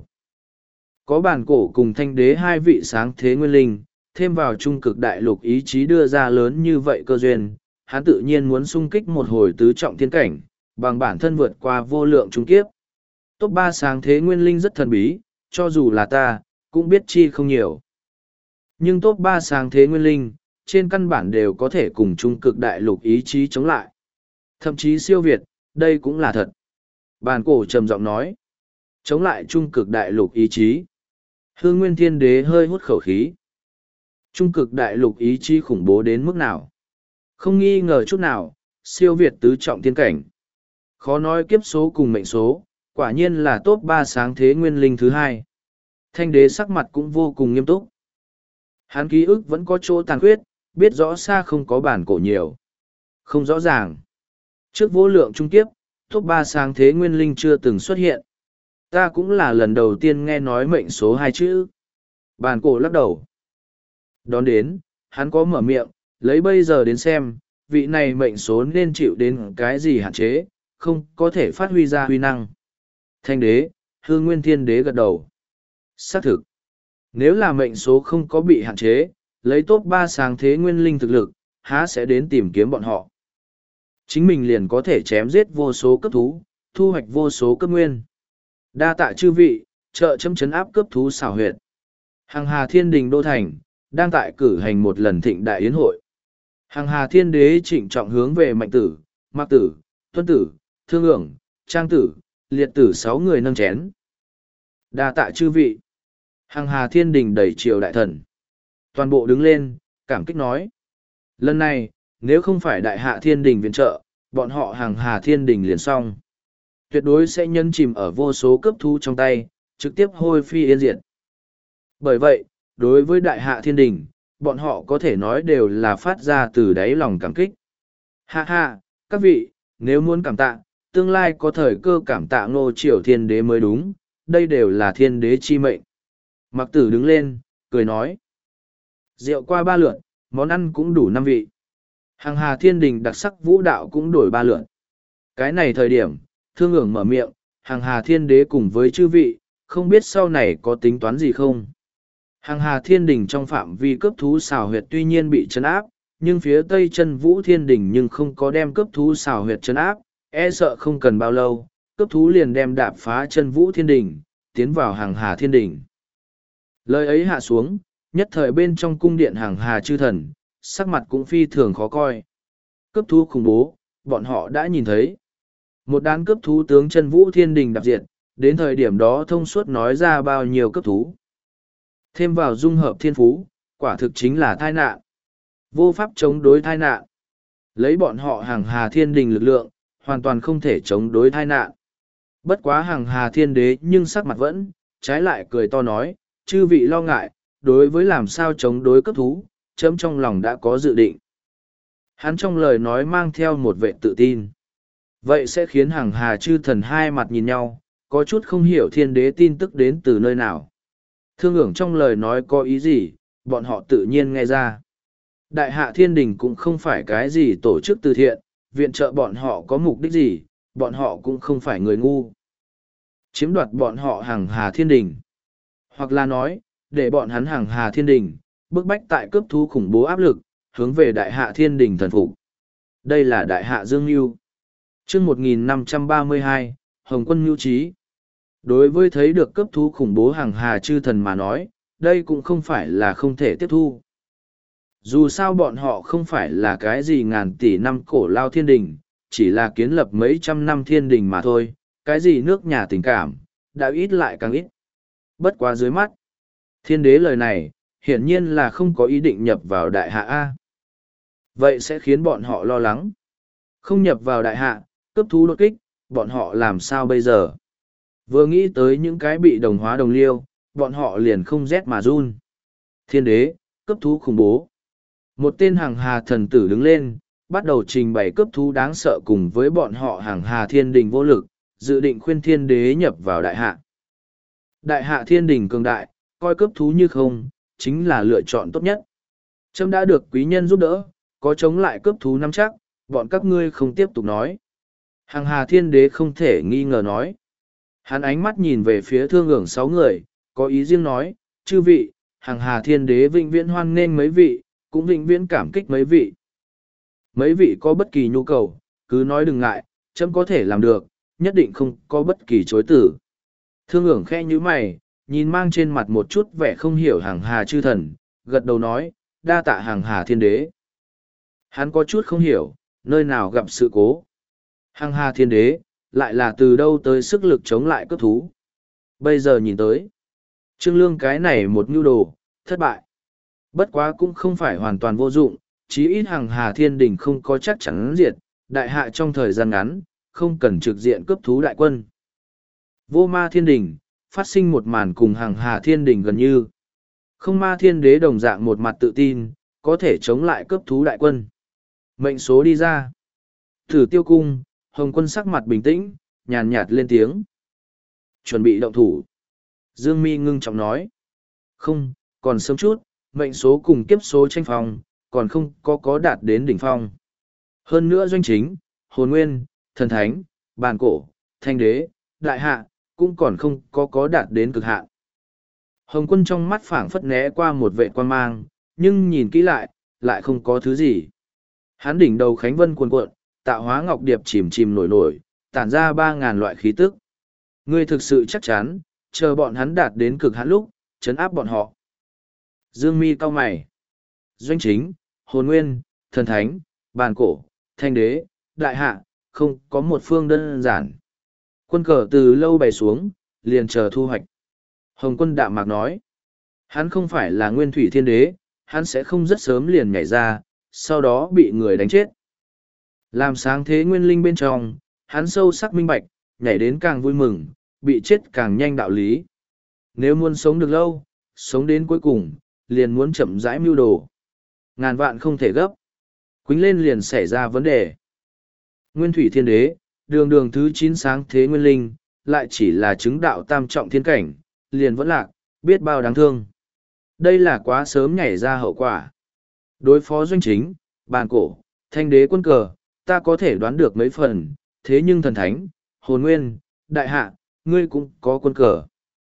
Có bản cổ cùng thanh đế hai vị sáng thế nguyên linh, thêm vào trung cực đại lục ý chí đưa ra lớn như vậy cơ duyên, hắn tự nhiên muốn xung kích một hồi tứ trọng thiên cảnh, bằng bản thân vượt qua vô lượng trung kiếp. Top ba sáng thế nguyên linh rất thần bí, cho dù là ta, cũng biết chi không nhiều. Nhưng top ba sáng thế nguyên linh, trên căn bản đều có thể cùng trung cực đại lục ý chí chống lại. Thậm chí siêu việt, đây cũng là thật. Bàn cổ trầm giọng nói. Chống lại trung cực đại lục ý chí. Hư Nguyên Thiên Đế hơi hút khẩu khí. Trung cực đại lục ý chí khủng bố đến mức nào? Không nghi ngờ chút nào, siêu việt tứ trọng thiên cảnh. Khó nói kiếp số cùng mệnh số, quả nhiên là top ba sáng thế nguyên linh thứ hai. Thanh đế sắc mặt cũng vô cùng nghiêm túc. Hắn ký ức vẫn có chỗ tàn khuyết, biết rõ xa không có bản cổ nhiều. Không rõ ràng. Trước vô lượng trung kiếp, top ba sáng thế nguyên linh chưa từng xuất hiện. Ta cũng là lần đầu tiên nghe nói mệnh số hai chữ. Bản cổ lắc đầu. Đón đến, hắn có mở miệng, lấy bây giờ đến xem, vị này mệnh số nên chịu đến cái gì hạn chế, không có thể phát huy ra huy năng. Thanh đế, Hư Nguyên Thiên Đế gật đầu. Xác thực. Nếu là mệnh số không có bị hạn chế, lấy top ba sáng thế nguyên linh thực lực, há sẽ đến tìm kiếm bọn họ. Chính mình liền có thể chém giết vô số cấp thú, thu hoạch vô số cấp nguyên. Đa tạ chư vị, trợ chấm chấn áp cấp thú xảo huyệt. Hằng Hà Thiên Đình Đô Thành, đang tại cử hành một lần thịnh đại yến hội. Hằng Hà Thiên Đế trịnh trọng hướng về Mạnh Tử, Mạc Tử, Tuân Tử, Thương ưởng, Trang Tử, Liệt Tử sáu người nâng chén. Đa tạ chư vị. Hằng Hà Thiên Đình đẩy triều đại thần. Toàn bộ đứng lên, cảm kích nói. Lần này, nếu không phải đại hạ Thiên Đình viện trợ, bọn họ Hằng Hà Thiên Đình liền xong. Tuyệt đối sẽ nhân chìm ở vô số cấp thú trong tay, trực tiếp hôi phi yên diệt. Bởi vậy, đối với đại hạ Thiên Đình, bọn họ có thể nói đều là phát ra từ đáy lòng cảm kích. Ha ha, các vị, nếu muốn cảm tạ, tương lai có thời cơ cảm tạ Ngô Triều Thiên Đế mới đúng, đây đều là Thiên Đế chi mệnh. Mạc Tử đứng lên, cười nói. Rượu qua ba lượn, món ăn cũng đủ năm vị. Hằng Hà Thiên Đình đặc sắc vũ đạo cũng đổi ba lượn. Cái này thời điểm, Thương ưởng mở miệng, Hằng Hà Thiên Đế cùng với chư vị, không biết sau này có tính toán gì không. Hằng Hà Thiên Đình trong phạm vi cấp thú xào huyệt tuy nhiên bị trấn áp, nhưng phía Tây Chân Vũ Thiên Đình nhưng không có đem cấp thú xào huyệt trấn áp, e sợ không cần bao lâu, cấp thú liền đem đạp phá Chân Vũ Thiên Đình, tiến vào Hằng Hà Thiên Đình. Lời ấy hạ xuống, Nhất thời bên trong cung điện hàng hà chư thần, sắc mặt cũng phi thường khó coi. Cấp thú khủng bố, bọn họ đã nhìn thấy. Một đám cấp thú tướng chân vũ thiên đình đạp diệt, đến thời điểm đó thông suốt nói ra bao nhiêu cấp thú. Thêm vào dung hợp thiên phú, quả thực chính là tai nạn. Vô pháp chống đối tai nạn. Lấy bọn họ hàng hà thiên đình lực lượng, hoàn toàn không thể chống đối tai nạn. Bất quá hàng hà thiên đế nhưng sắc mặt vẫn, trái lại cười to nói, chư vị lo ngại, đối với làm sao chống đối cấp thú, chấm trong lòng đã có dự định. Hắn trong lời nói mang theo một vệ tự tin. Vậy sẽ khiến hàng hà chư thần hai mặt nhìn nhau, có chút không hiểu thiên đế tin tức đến từ nơi nào. Thương ưởng trong lời nói có ý gì, bọn họ tự nhiên nghe ra. Đại hạ thiên đình cũng không phải cái gì tổ chức từ thiện, viện trợ bọn họ có mục đích gì, bọn họ cũng không phải người ngu. Chiếm đoạt bọn họ hàng hà thiên đình. Hoặc là nói, để bọn hắn hàng hà thiên đình, bức bách tại cướp thú khủng bố áp lực, hướng về đại hạ thiên đình thần phục. Đây là đại hạ dương mưu. Chương một nghìn năm trăm ba mươi hai, Hồng quân mưu trí. Đối với thấy được cấp thú khủng bố hàng hà chư thần mà nói, đây cũng không phải là không thể tiếp thu. Dù sao bọn họ không phải là cái gì ngàn tỷ năm cổ lao thiên đình, chỉ là kiến lập mấy trăm năm thiên đình mà thôi, cái gì nước nhà tình cảm, đã ít lại càng ít. Bất quá dưới mắt, thiên đế lời này, hiển nhiên là không có ý định nhập vào đại hạ A. Vậy sẽ khiến bọn họ lo lắng. Không nhập vào đại hạ, cấp thú đột kích, bọn họ làm sao bây giờ? Vừa nghĩ tới những cái bị đồng hóa đồng liêu, bọn họ liền không rét mà run. Thiên đế, cấp thú khủng bố. Một tên hàng hà thần tử đứng lên, bắt đầu trình bày cấp thú đáng sợ cùng với bọn họ hàng hà thiên đình vô lực, dự định khuyên thiên đế nhập vào đại hạ. Đại hạ thiên đình cường đại, coi cấp thú như không, chính là lựa chọn tốt nhất. Trâm đã được quý nhân giúp đỡ, có chống lại cấp thú nắm chắc, bọn các ngươi không tiếp tục nói. Hàng hà thiên đế không thể nghi ngờ nói. Hắn ánh mắt nhìn về phía thương ưởng sáu người, có ý riêng nói, chư vị, hàng hà thiên đế vĩnh viễn hoan nghênh mấy vị, cũng vĩnh viễn cảm kích mấy vị. Mấy vị có bất kỳ nhu cầu, cứ nói đừng ngại, chấm có thể làm được, nhất định không có bất kỳ chối tử. Thương ưởng khe như mày, nhìn mang trên mặt một chút vẻ không hiểu hàng hà chư thần, gật đầu nói, đa tạ hàng hà thiên đế. Hắn có chút không hiểu, nơi nào gặp sự cố. Hàng hà thiên đế, lại là từ đâu tới sức lực chống lại cấp thú. Bây giờ nhìn tới, Trương Lương cái này một nhu đồ, thất bại. Bất quá cũng không phải hoàn toàn vô dụng, chí ít hàng hà thiên đình không có chắc chắn diệt, đại hạ trong thời gian ngắn, không cần trực diện cướp thú đại quân. Vô ma thiên đình, phát sinh một màn cùng hàng hà thiên đình gần như. Không ma thiên đế đồng dạng một mặt tự tin, có thể chống lại cướp thú đại quân. Mệnh số đi ra. Thử tiêu cung, Hồng quân sắc mặt bình tĩnh, nhàn nhạt lên tiếng. Chuẩn bị động thủ. Dương Mi ngưng trọng nói. Không, còn sớm chút, mệnh số cùng kiếp số tranh phong, còn không có có đạt đến đỉnh phong. Hơn nữa doanh chính, hồn nguyên, thần thánh, bàn cổ, thanh đế, đại hạ, cũng còn không có có đạt đến cực hạn. Hồng quân trong mắt phảng phất né qua một vệ quan mang, nhưng nhìn kỹ lại, lại không có thứ gì. Hắn đỉnh đầu khánh vân cuồn cuộn, tạo hóa ngọc điệp chìm chìm nổi nổi, tản ra ba ngàn loại khí tức. Ngươi thực sự chắc chắn, chờ bọn hắn đạt đến cực hạn lúc, chấn áp bọn họ. Dương Mi cau mày. Doanh chính, hồn nguyên, thần thánh, bàn cổ, thanh đế, đại hạ, không có một phương đơn giản. Quân cờ từ lâu bày xuống, liền chờ thu hoạch. Hồng quân đạm mạc nói. Hắn không phải là nguyên thủy thiên đế, hắn sẽ không rất sớm liền nhảy ra, sau đó bị người đánh chết. Làm sáng thế nguyên linh bên trong, hắn sâu sắc minh bạch, nhảy đến càng vui mừng, bị chết càng nhanh đạo lý. Nếu muốn sống được lâu, sống đến cuối cùng, liền muốn chậm rãi mưu đồ. Ngàn vạn không thể gấp. Quýnh lên liền xảy ra vấn đề. Nguyên thủy thiên đế, đường đường thứ chín sáng thế nguyên linh, lại chỉ là chứng đạo tam trọng thiên cảnh, liền vẫn lạc, biết bao đáng thương. Đây là quá sớm nhảy ra hậu quả. Đối phó doanh chính, bàn cổ, thanh đế quân cờ, ta có thể đoán được mấy phần, thế nhưng thần thánh, hồn nguyên, đại hạ, ngươi cũng có quân cờ.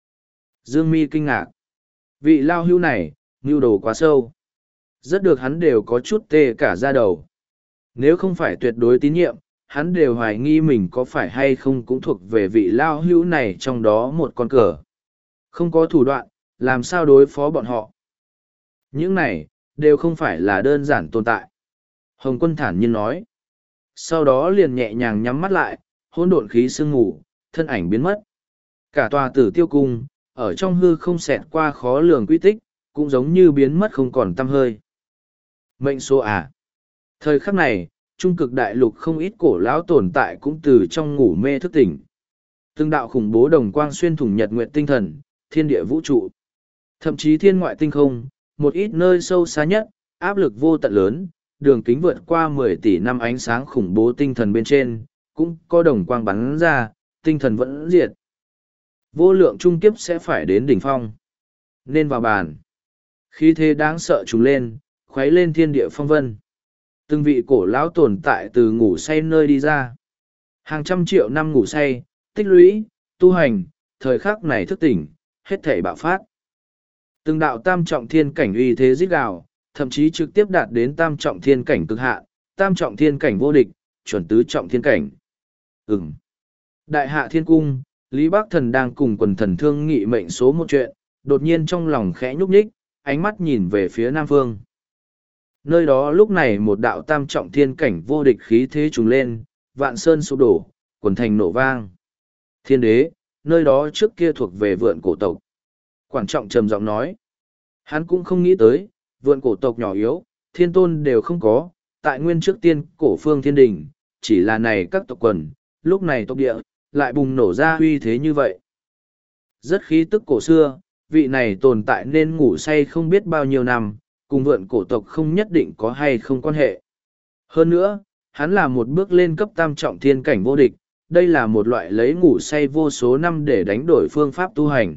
Dương Mi kinh ngạc. Vị lao hưu này, mưu đồ quá sâu. Rất được hắn đều có chút tê cả da đầu. Nếu không phải tuyệt đối tín nhiệm, hắn đều hoài nghi mình có phải hay không cũng thuộc về vị lao hưu này trong đó một con cờ. Không có thủ đoạn, làm sao đối phó bọn họ. Những này, đều không phải là đơn giản tồn tại. Hồng Quân thản nhiên nói. Sau đó liền nhẹ nhàng nhắm mắt lại, hỗn độn khí sương ngủ, thân ảnh biến mất. Cả tòa tử tiêu cung, ở trong hư không xẹt qua khó lường quy tích, cũng giống như biến mất không còn tăm hơi. Mệnh số à. Thời khắc này, trung cực đại lục không ít cổ lão tồn tại cũng từ trong ngủ mê thức tỉnh. Từng đạo khủng bố đồng quang xuyên thủng nhật nguyện tinh thần, thiên địa vũ trụ. Thậm chí thiên ngoại tinh không, một ít nơi sâu xa nhất, áp lực vô tận lớn, đường kính vượt qua mười tỷ năm ánh sáng khủng bố tinh thần bên trên, cũng có đồng quang bắn ra, tinh thần vẫn diệt. Vô lượng trung kiếp sẽ phải đến đỉnh phong. Nên vào bàn. Khí thế đáng sợ trùng lên, khuấy lên thiên địa phong vân. Từng vị cổ lão tồn tại từ ngủ say nơi đi ra. Hàng trăm triệu năm ngủ say, tích lũy, tu hành, thời khắc này thức tỉnh, hết thảy bạo phát. Từng đạo tam trọng thiên cảnh uy thế rít gào, thậm chí trực tiếp đạt đến tam trọng thiên cảnh cực hạ, tam trọng thiên cảnh vô địch, chuẩn tứ trọng thiên cảnh. Ừm. Đại hạ thiên cung, Lý Bắc Thần đang cùng quần thần thương nghị mệnh số một chuyện, đột nhiên trong lòng khẽ nhúc nhích, ánh mắt nhìn về phía Nam Phương. Nơi đó lúc này một đạo tam trọng thiên cảnh vô địch khí thế trùng lên, vạn sơn sụp đổ, quần thành nổ vang. Thiên đế, nơi đó trước kia thuộc về vượn cổ tộc. Quản trọng trầm giọng nói. Hắn cũng không nghĩ tới, vượn cổ tộc nhỏ yếu, thiên tôn đều không có, tại nguyên trước tiên cổ phương thiên đình, chỉ là này các tộc quần, lúc này tộc địa, lại bùng nổ ra uy thế như vậy. Rất khí tức cổ xưa, vị này tồn tại nên ngủ say không biết bao nhiêu năm, cùng vượn cổ tộc không nhất định có hay không quan hệ. Hơn nữa, hắn là một bước lên cấp tam trọng thiên cảnh vô địch, đây là một loại lấy ngủ say vô số năm để đánh đổi phương pháp tu hành.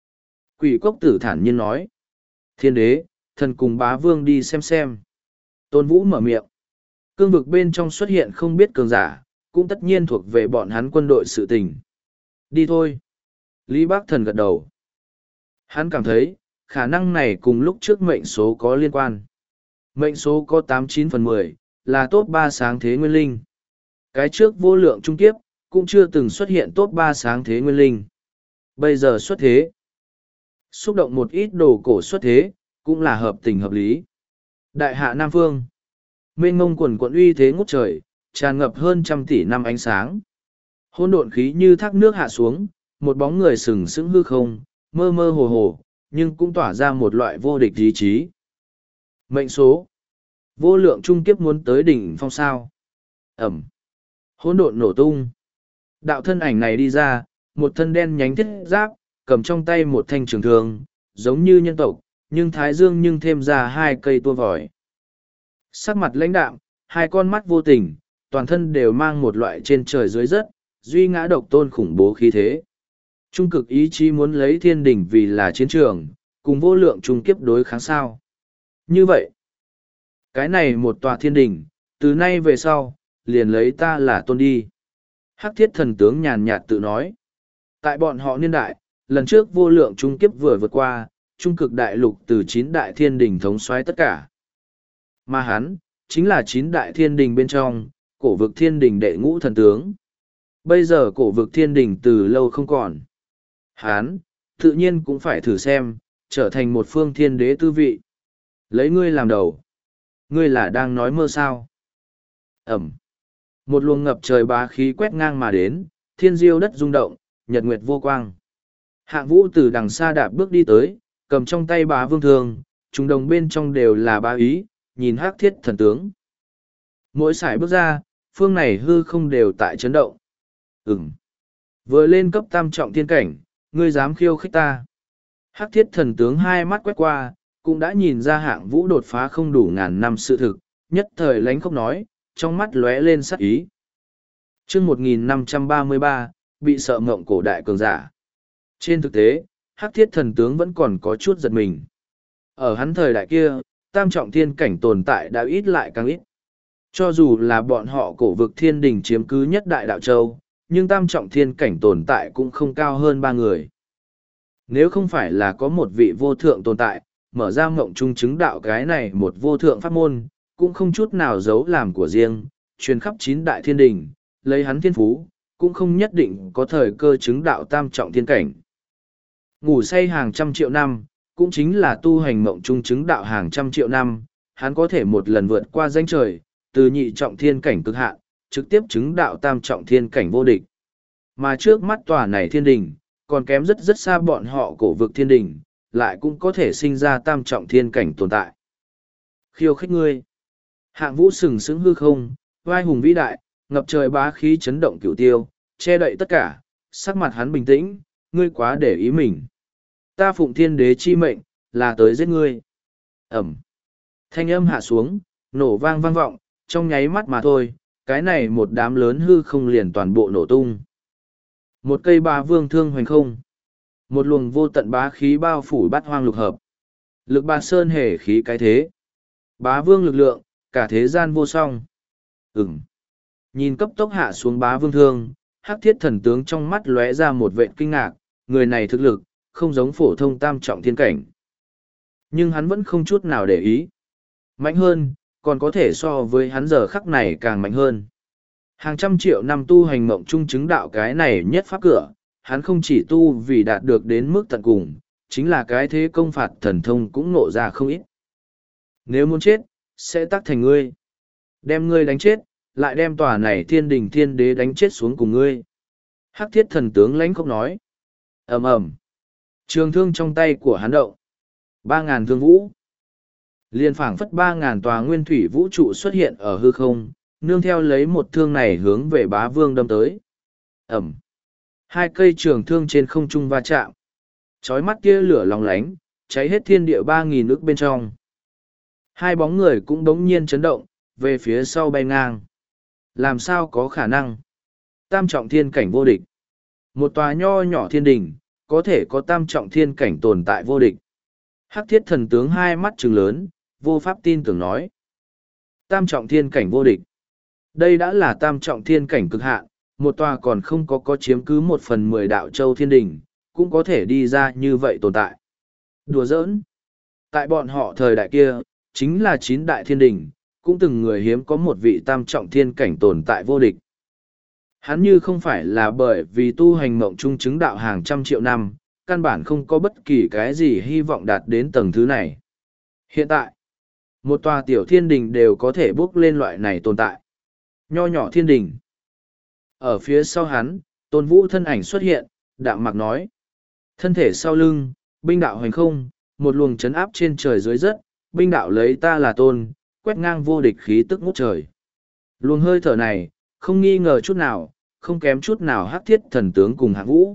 Quỷ cốc tử thản nhiên nói. Thiên đế, thần cùng bá vương đi xem xem. Tôn Vũ mở miệng. Cương vực bên trong xuất hiện không biết cường giả, cũng tất nhiên thuộc về bọn hắn quân đội sự tình. Đi thôi. Lý Bác Thần gật đầu. Hắn cảm thấy, khả năng này cùng lúc trước mệnh số có liên quan. Mệnh số có tám chín phần mười, là top ba sáng thế nguyên linh. Cái trước vô lượng trung kiếp, cũng chưa từng xuất hiện top ba sáng thế nguyên linh. Bây giờ xuất thế. Xúc động một ít đồ cổ xuất thế, cũng là hợp tình hợp lý. Đại hạ Nam Phương. Mênh mông quần quận uy thế ngút trời, tràn ngập hơn trăm tỷ năm ánh sáng. Hỗn độn khí như thác nước hạ xuống, một bóng người sừng sững hư không, mơ mơ hồ hồ, nhưng cũng tỏa ra một loại vô địch ý chí. Mệnh số. Vô lượng trung kiếp muốn tới đỉnh phong sao. Ẩm. Hỗn độn nổ tung. Đạo thân ảnh này đi ra, một thân đen nhánh thiết giáp, cầm trong tay một thanh trường thương, giống như nhân tộc, nhưng thái dương nhưng thêm ra hai cây tua vòi. Sắc mặt lãnh đạm, hai con mắt vô tình, toàn thân đều mang một loại trên trời dưới đất, duy ngã độc tôn khủng bố khí thế. Trung cực ý chí muốn lấy thiên đỉnh vì là chiến trường, cùng vô lượng trung kiếp đối kháng sao. Như vậy, cái này một tòa thiên đỉnh, từ nay về sau, liền lấy ta là tôn đi. Hắc thiết thần tướng nhàn nhạt tự nói. Tại bọn họ niên đại, lần trước vô lượng trung kiếp vừa vượt qua, trung cực đại lục từ chín đại thiên đình thống soái tất cả. Mà hắn, chính là chín đại thiên đình bên trong, cổ vực thiên đình đệ ngũ thần tướng. Bây giờ cổ vực thiên đình từ lâu không còn. Hắn, tự nhiên cũng phải thử xem, trở thành một phương thiên đế tư vị. Lấy ngươi làm đầu. Ngươi là đang nói mơ sao? Ẩm. Một luồng ngập trời bá khí quét ngang mà đến, thiên diêu đất rung động, nhật nguyệt vô quang. Hạng vũ từ đằng xa đạp bước đi tới, cầm trong tay bá vương thương, trùng đồng bên trong đều là bá ý, nhìn hắc thiết thần tướng. Mỗi sải bước ra, phương này hư không đều tại chấn động. Ừm. Vừa lên cấp tam trọng thiên cảnh, ngươi dám khiêu khích ta. Hắc thiết thần tướng hai mắt quét qua, cũng đã nhìn ra hạng vũ đột phá không đủ ngàn năm sự thực, nhất thời lánh khóc nói, trong mắt lóe lên sắc ý. Chương một nghìn năm trăm ba mươi ba, bị sợ ngộng cổ đại cường giả. Trên thực tế, hắc thiết thần tướng vẫn còn có chút giật mình. Ở hắn thời đại kia, tam trọng thiên cảnh tồn tại đã ít lại càng ít. Cho dù là bọn họ cổ vực thiên đình chiếm cứ nhất đại đạo châu, nhưng tam trọng thiên cảnh tồn tại cũng không cao hơn ba người. Nếu không phải là có một vị vô thượng tồn tại, mở ra mộng trung chứng đạo cái này một vô thượng pháp môn, cũng không chút nào giấu làm của riêng, truyền khắp chín đại thiên đình, lấy hắn thiên phú, cũng không nhất định có thời cơ chứng đạo tam trọng thiên cảnh. Ngủ say hàng trăm triệu năm, cũng chính là tu hành mộng trung chứng đạo hàng trăm triệu năm, hắn có thể một lần vượt qua danh trời, từ nhị trọng thiên cảnh cực hạn, trực tiếp chứng đạo tam trọng thiên cảnh vô địch. Mà trước mắt tòa này thiên đình, còn kém rất rất xa bọn họ cổ vực thiên đình, lại cũng có thể sinh ra tam trọng thiên cảnh tồn tại. Khiêu khích ngươi. Hạng vũ sừng sững hư không, vai hùng vĩ đại, ngập trời bá khí chấn động cửu tiêu, che đậy tất cả, sắc mặt hắn bình tĩnh, ngươi quá để ý mình. Ta phụng thiên đế chi mệnh, là tới giết ngươi. Ẩm. Thanh âm hạ xuống, nổ vang vang vọng, trong nháy mắt mà thôi, cái này một đám lớn hư không liền toàn bộ nổ tung. Một cây bá vương thương hoành không. Một luồng vô tận bá khí bao phủ bát hoang lục hợp. Lực bá sơn hề khí cái thế. Bá vương lực lượng, cả thế gian vô song. Ừm. Nhìn cấp tốc hạ xuống bá vương thương, hắc thiết thần tướng trong mắt lóe ra một vệt kinh ngạc, người này thực lực, không giống phổ thông tam trọng thiên cảnh. Nhưng hắn vẫn không chút nào để ý. Mạnh hơn, còn có thể so với hắn giờ khắc này càng mạnh hơn. Hàng trăm triệu năm tu hành mộng trung chứng đạo cái này nhất pháp cửa, hắn không chỉ tu vì đạt được đến mức tận cùng, chính là cái thế công phạt thần thông cũng nộ ra không ít. Nếu muốn chết, sẽ tắc thành ngươi. Đem ngươi đánh chết, lại đem tòa này thiên đình thiên đế đánh chết xuống cùng ngươi. Hắc thiết thần tướng lãnh khốc nói. ầm ầm, trường thương trong tay của hắn động. Ba ngàn thương vũ. Liên phảng phất ba ngàn tòa nguyên thủy vũ trụ xuất hiện ở hư không, nương theo lấy một thương này hướng về bá vương đâm tới. Ẩm. Hai cây trường thương trên không trung va chạm. Chói mắt tia lửa lòng lánh, cháy hết thiên địa ba nghìn ức bên trong. Hai bóng người cũng đống nhiên chấn động, về phía sau bay ngang. Làm sao có khả năng? Tam trọng thiên cảnh vô địch. Một tòa nho nhỏ thiên đình, có thể có tam trọng thiên cảnh tồn tại vô địch. Hắc thiết thần tướng hai mắt trừng lớn, vô pháp tin tưởng nói. Tam trọng thiên cảnh vô địch. Đây đã là tam trọng thiên cảnh cực hạn, một tòa còn không có có chiếm cứ một phần mười đạo châu thiên đình, cũng có thể đi ra như vậy tồn tại. Đùa giỡn. Tại bọn họ thời đại kia, chính là chín đại thiên đình, cũng từng người hiếm có một vị tam trọng thiên cảnh tồn tại vô địch. Hắn như không phải là bởi vì tu hành mộng trung chứng đạo hàng trăm triệu năm, căn bản không có bất kỳ cái gì hy vọng đạt đến tầng thứ này. Hiện tại, một tòa tiểu thiên đình đều có thể bước lên loại này tồn tại. Nho nhỏ thiên đình. Ở phía sau hắn, Tôn Vũ thân ảnh xuất hiện, đạm mặc nói. Thân thể sau lưng, binh đạo hoành không, một luồng chấn áp trên trời dưới đất, binh đạo lấy ta là tôn, quét ngang vô địch khí tức ngút trời. Luồng hơi thở này, không nghi ngờ chút nào, không kém chút nào hắc thiết thần tướng cùng hạng vũ.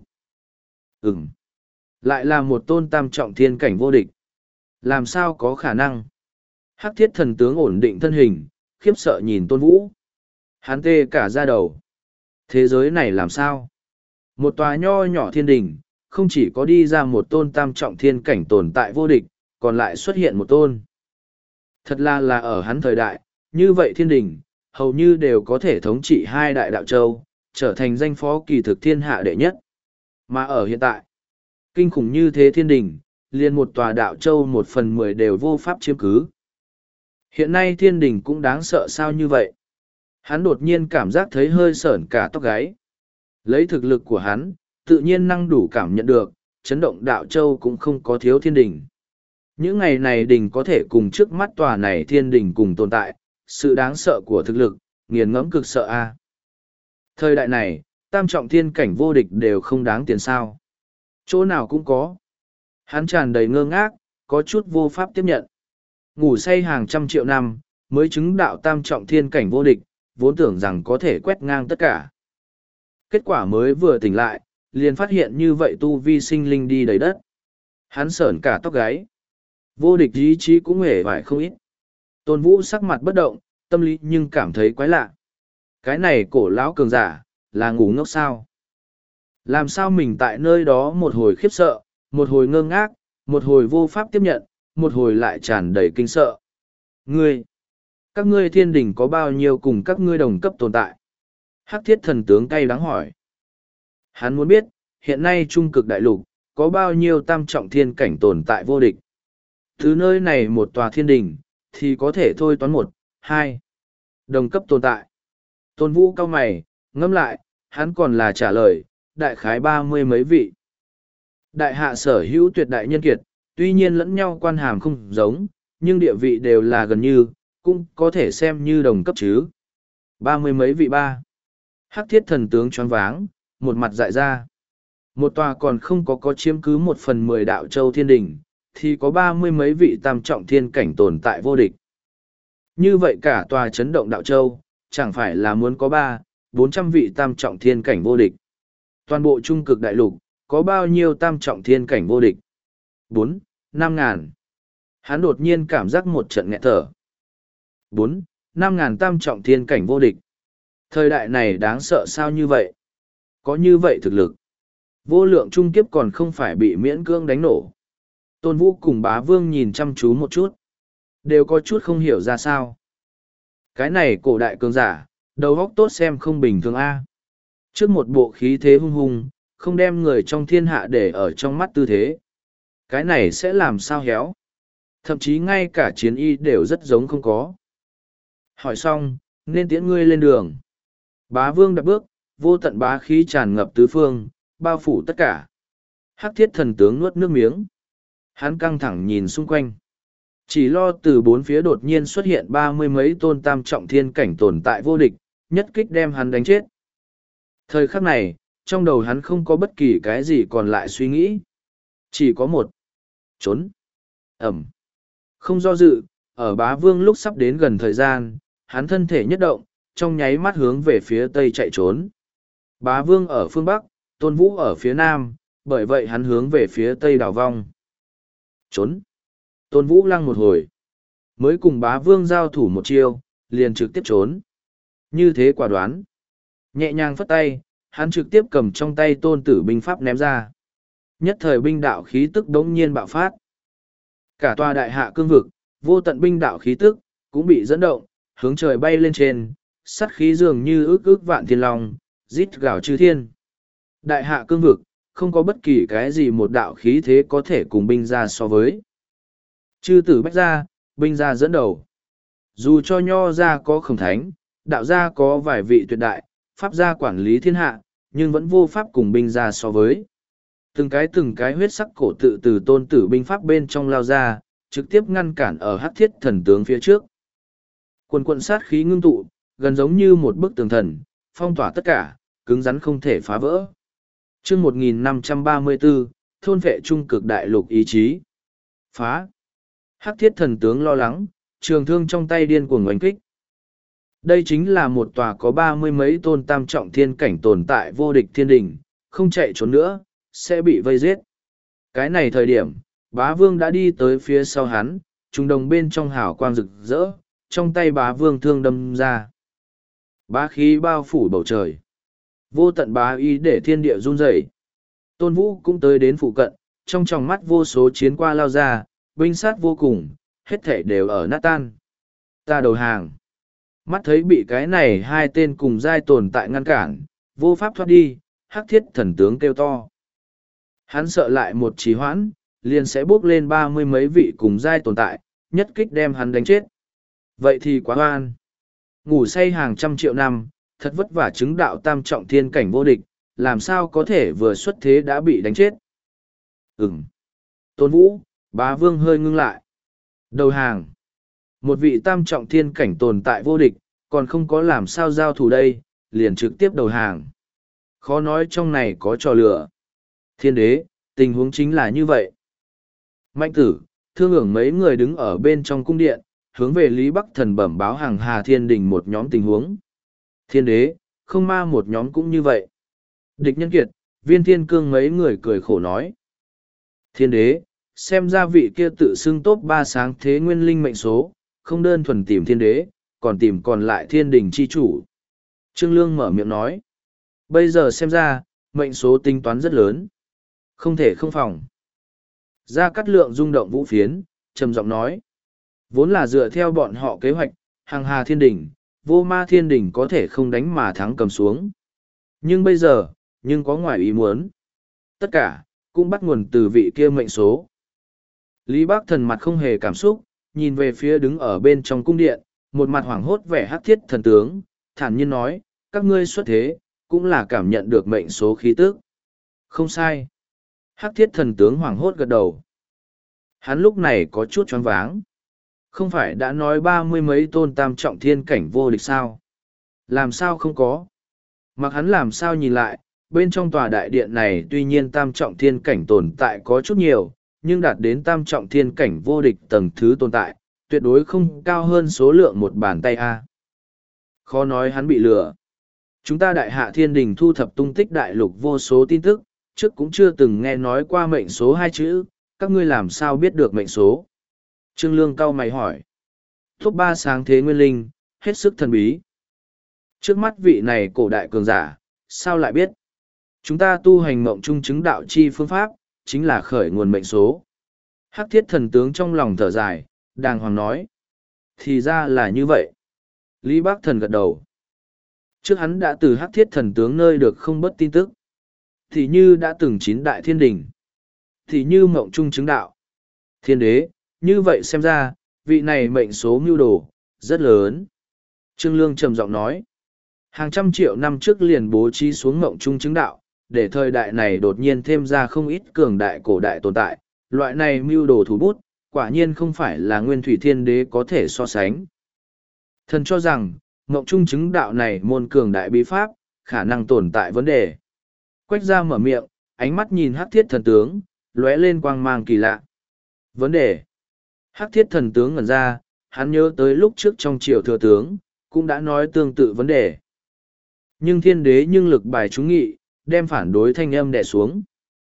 Ừm. Lại là một tôn tam trọng thiên cảnh vô địch. Làm sao có khả năng? Hắc thiết thần tướng ổn định thân hình, khiếp sợ nhìn Tôn Vũ. Hắn tê cả da đầu. Thế giới này làm sao? Một tòa nho nhỏ thiên đình, không chỉ có đi ra một tôn tam trọng thiên cảnh tồn tại vô địch, còn lại xuất hiện một tôn. Thật là là ở hắn thời đại, như vậy thiên đình, hầu như đều có thể thống trị hai đại đạo châu, trở thành danh phó kỳ thực thiên hạ đệ nhất. Mà ở hiện tại, kinh khủng như thế thiên đình, liền một tòa đạo châu một phần mười đều vô pháp chiếm cứ. Hiện nay thiên đình cũng đáng sợ sao như vậy. Hắn đột nhiên cảm giác thấy hơi sởn cả tóc gáy. Lấy thực lực của hắn, tự nhiên năng đủ cảm nhận được, chấn động đạo châu cũng không có thiếu thiên đình. Những ngày này đình có thể cùng trước mắt tòa này thiên đình cùng tồn tại, sự đáng sợ của thực lực, nghiền ngẫm cực sợ a. Thời đại này, tam trọng thiên cảnh vô địch đều không đáng tiền sao. Chỗ nào cũng có. Hắn tràn đầy ngơ ngác, có chút vô pháp tiếp nhận. Ngủ say hàng trăm triệu năm, mới chứng đạo tam trọng thiên cảnh vô địch, vốn tưởng rằng có thể quét ngang tất cả. Kết quả mới vừa tỉnh lại, liền phát hiện như vậy tu vi sinh linh đi đầy đất. Hắn sởn cả tóc gáy. Vô địch ý chí cũng hề vải không ít. Tôn Vũ sắc mặt bất động, tâm lý nhưng cảm thấy quái lạ. Cái này cổ lão cường giả, là ngủ ngốc sao? Làm sao mình tại nơi đó một hồi khiếp sợ, một hồi ngơ ngác, một hồi vô pháp tiếp nhận, một hồi lại tràn đầy kinh sợ. Ngươi! Các ngươi thiên đình có bao nhiêu cùng các ngươi đồng cấp tồn tại? Hắc thiết thần tướng cay đắng hỏi. Hắn muốn biết, hiện nay trung cực đại lục, có bao nhiêu tam trọng thiên cảnh tồn tại vô địch? Từ nơi này một tòa thiên đình, thì có thể thôi toán một, hai. Đồng cấp tồn tại. Tôn Vũ cao mày, ngẫm lại, hắn còn là trả lời, đại khái ba mươi mấy vị. Đại hạ sở hữu tuyệt đại nhân kiệt, tuy nhiên lẫn nhau quan hàm không giống, nhưng địa vị đều là gần như, cũng có thể xem như đồng cấp chứ. Ba mươi mấy vị ba. Hắc thiết thần tướng choáng váng, một mặt dại ra. Một tòa còn không có có chiếm cứ một phần mười đạo châu thiên đình, thì có ba mươi mấy vị tam trọng thiên cảnh tồn tại vô địch. Như vậy cả tòa chấn động đạo châu, chẳng phải là muốn có ba, bốn trăm vị tam trọng thiên cảnh vô địch. Toàn bộ trung cực đại lục, có bao nhiêu tam trọng thiên cảnh vô địch? Bốn, năm ngàn. Hắn đột nhiên cảm giác một trận nghẹt thở. Bốn, năm ngàn tam trọng thiên cảnh vô địch. Thời đại này đáng sợ sao như vậy? Có như vậy thực lực. Vô lượng trung kiếp còn không phải bị miễn cưỡng đánh nổ. Tôn Vũ cùng Bá Vương nhìn chăm chú một chút. Đều có chút không hiểu ra sao. Cái này cổ đại cường giả, đầu óc tốt xem không bình thường a. Trước một bộ khí thế hung hung, không đem người trong thiên hạ để ở trong mắt tư thế. Cái này sẽ làm sao héo. Thậm chí ngay cả chiến y đều rất giống không có. Hỏi xong, nên tiễn ngươi lên đường. Bá Vương đạp bước, vô tận bá khí tràn ngập tứ phương, bao phủ tất cả. Hắc thiết thần tướng nuốt nước miếng. Hắn căng thẳng nhìn xung quanh. Chỉ lo từ bốn phía đột nhiên xuất hiện ba mươi mấy tôn tam trọng thiên cảnh tồn tại vô địch, nhất kích đem hắn đánh chết. Thời khắc này, trong đầu hắn không có bất kỳ cái gì còn lại suy nghĩ. Chỉ có một. Trốn. Ẩm. Không do dự, ở bá vương lúc sắp đến gần thời gian, hắn thân thể nhất động, trong nháy mắt hướng về phía tây chạy trốn. Bá vương ở phương bắc, Tôn Vũ ở phía nam, bởi vậy hắn hướng về phía tây đảo vong. Trốn. Tôn Vũ lăng một hồi. Mới cùng bá vương giao thủ một chiêu, liền trực tiếp trốn. Như thế quả đoán. Nhẹ nhàng phất tay, hắn trực tiếp cầm trong tay tôn tử binh pháp ném ra. Nhất thời binh đạo khí tức đống nhiên bạo phát. Cả tòa đại hạ cương vực, vô tận binh đạo khí tức, cũng bị dẫn động, hướng trời bay lên trên, sắt khí dường như ước ước vạn thiên long, rít gào chư thiên. Đại hạ cương vực, không có bất kỳ cái gì một đạo khí thế có thể cùng binh ra so với. Chư tử bách gia, binh gia dẫn đầu. Dù cho nho gia có khổng thánh, đạo gia có vài vị tuyệt đại, pháp gia quản lý thiên hạ, nhưng vẫn vô pháp cùng binh gia so với. Từng cái từng cái huyết sắc cổ tự từ tôn tử binh pháp bên trong lao ra, trực tiếp ngăn cản ở hắc thiết thần tướng phía trước. Quần quận sát khí ngưng tụ, gần giống như một bức tường thần, phong tỏa tất cả, cứng rắn không thể phá vỡ. Chương một nghìn năm trăm ba mươi tư, thôn vệ trung cực đại lục ý chí. Phá. Hắc thiết thần tướng lo lắng, trường thương trong tay điên cuồng oanh kích. Đây chính là một tòa có ba mươi mấy tôn tam trọng thiên cảnh tồn tại vô địch thiên đình, không chạy trốn nữa, sẽ bị vây giết. Cái này thời điểm, bá vương đã đi tới phía sau hắn, trùng đồng bên trong hào quang rực rỡ, trong tay bá vương thương đâm ra. Bá khí bao phủ bầu trời. Vô tận bá ý để thiên địa run rẩy. Tôn Vũ cũng tới đến phụ cận, trong tròng mắt vô số chiến qua lao ra, binh sát vô cùng, hết thể đều ở nát tan. Ta đầu hàng. Mắt thấy bị cái này hai tên cùng giai tồn tại ngăn cản, vô pháp thoát đi, hắc thiết thần tướng kêu to. Hắn sợ lại một trì hoãn, liền sẽ bước lên ba mươi mấy vị cùng giai tồn tại, nhất kích đem hắn đánh chết. Vậy thì quá oan. Ngủ say hàng trăm triệu năm, thật vất vả chứng đạo tam trọng thiên cảnh vô địch, làm sao có thể vừa xuất thế đã bị đánh chết. Ừm. Tôn Vũ, bá vương hơi ngưng lại. Đầu hàng. Một vị tam trọng thiên cảnh tồn tại vô địch, còn không có làm sao giao thủ đây, liền trực tiếp đầu hàng. Khó nói trong này có trò lửa. Thiên đế, tình huống chính là như vậy. Mạnh tử, thương ưởng mấy người đứng ở bên trong cung điện, hướng về Lý Bắc Thần bẩm báo hàng Hà Thiên Đình một nhóm tình huống. Thiên đế, không ma một nhóm cũng như vậy. Địch Nhân Kiệt, Viên Thiên Cương mấy người cười khổ nói. Thiên đế, xem ra vị kia tự xưng tốt ba sáng thế nguyên linh mệnh số, không đơn thuần tìm thiên đế, còn tìm còn lại thiên đình chi chủ. Trương Lương mở miệng nói. Bây giờ xem ra, mệnh số tính toán rất lớn. Không thể không phòng. Gia Cát Lượng rung động vũ phiến, trầm giọng nói. Vốn là dựa theo bọn họ kế hoạch, hàng Hà Thiên Đình, vô ma thiên đình có thể không đánh mà thắng cầm xuống. Nhưng bây giờ, nhưng có ngoài ý muốn. Tất cả, cũng bắt nguồn từ vị kia mệnh số. Lý Bác Thần mặt không hề cảm xúc, nhìn về phía đứng ở bên trong cung điện, một mặt hoảng hốt vẻ hắc thiết thần tướng, thản nhiên nói, các ngươi xuất thế, cũng là cảm nhận được mệnh số khí tức. Không sai. Hắc thiết thần tướng hoảng hốt gật đầu. Hắn lúc này có chút choáng váng. Không phải đã nói ba mươi mấy tôn tam trọng thiên cảnh vô địch sao? Làm sao không có? Mặc hắn làm sao nhìn lại, bên trong tòa đại điện này tuy nhiên tam trọng thiên cảnh tồn tại có chút nhiều, nhưng đạt đến tam trọng thiên cảnh vô địch tầng thứ tồn tại, tuyệt đối không cao hơn số lượng một bàn tay A. Khó nói hắn bị lừa. Chúng ta đại hạ thiên đình thu thập tung tích đại lục vô số tin tức, trước cũng chưa từng nghe nói qua mệnh số hai chữ, các ngươi làm sao biết được mệnh số? Trương Lương cau mày hỏi. Top ba sáng thế nguyên linh, hết sức thần bí. Trước mắt vị này cổ đại cường giả, sao lại biết? Chúng ta tu hành mộng trung chứng đạo chi phương pháp, chính là khởi nguồn mệnh số. Hắc thiết thần tướng trong lòng thở dài, đàng hoàng nói. Thì ra là như vậy. Lý Bác Thần gật đầu. Trước hắn đã từ hắc thiết thần tướng nơi được không bất tin tức. Thì như đã từng chín đại thiên đình. Thì như mộng trung chứng đạo. Thiên đế, như vậy xem ra, vị này mệnh số mưu đồ, rất lớn. Trương Lương trầm giọng nói. Hàng trăm triệu năm trước liền bố trí xuống mộng trung chứng đạo, để thời đại này đột nhiên thêm ra không ít cường đại cổ đại tồn tại. Loại này mưu đồ thủ bút, quả nhiên không phải là nguyên thủy thiên đế có thể so sánh. Thần cho rằng, mộng trung chứng đạo này môn cường đại bí pháp, khả năng tồn tại vấn đề. Quách ra mở miệng, ánh mắt nhìn hắc thiết thần tướng, lóe lên quang mang kỳ lạ. Vấn đề. Hắc thiết thần tướng ngẩn ra, hắn nhớ tới lúc trước trong triều thừa tướng, cũng đã nói tương tự vấn đề. Nhưng thiên đế nhưng lực bài trúng nghị, đem phản đối thanh âm đè xuống.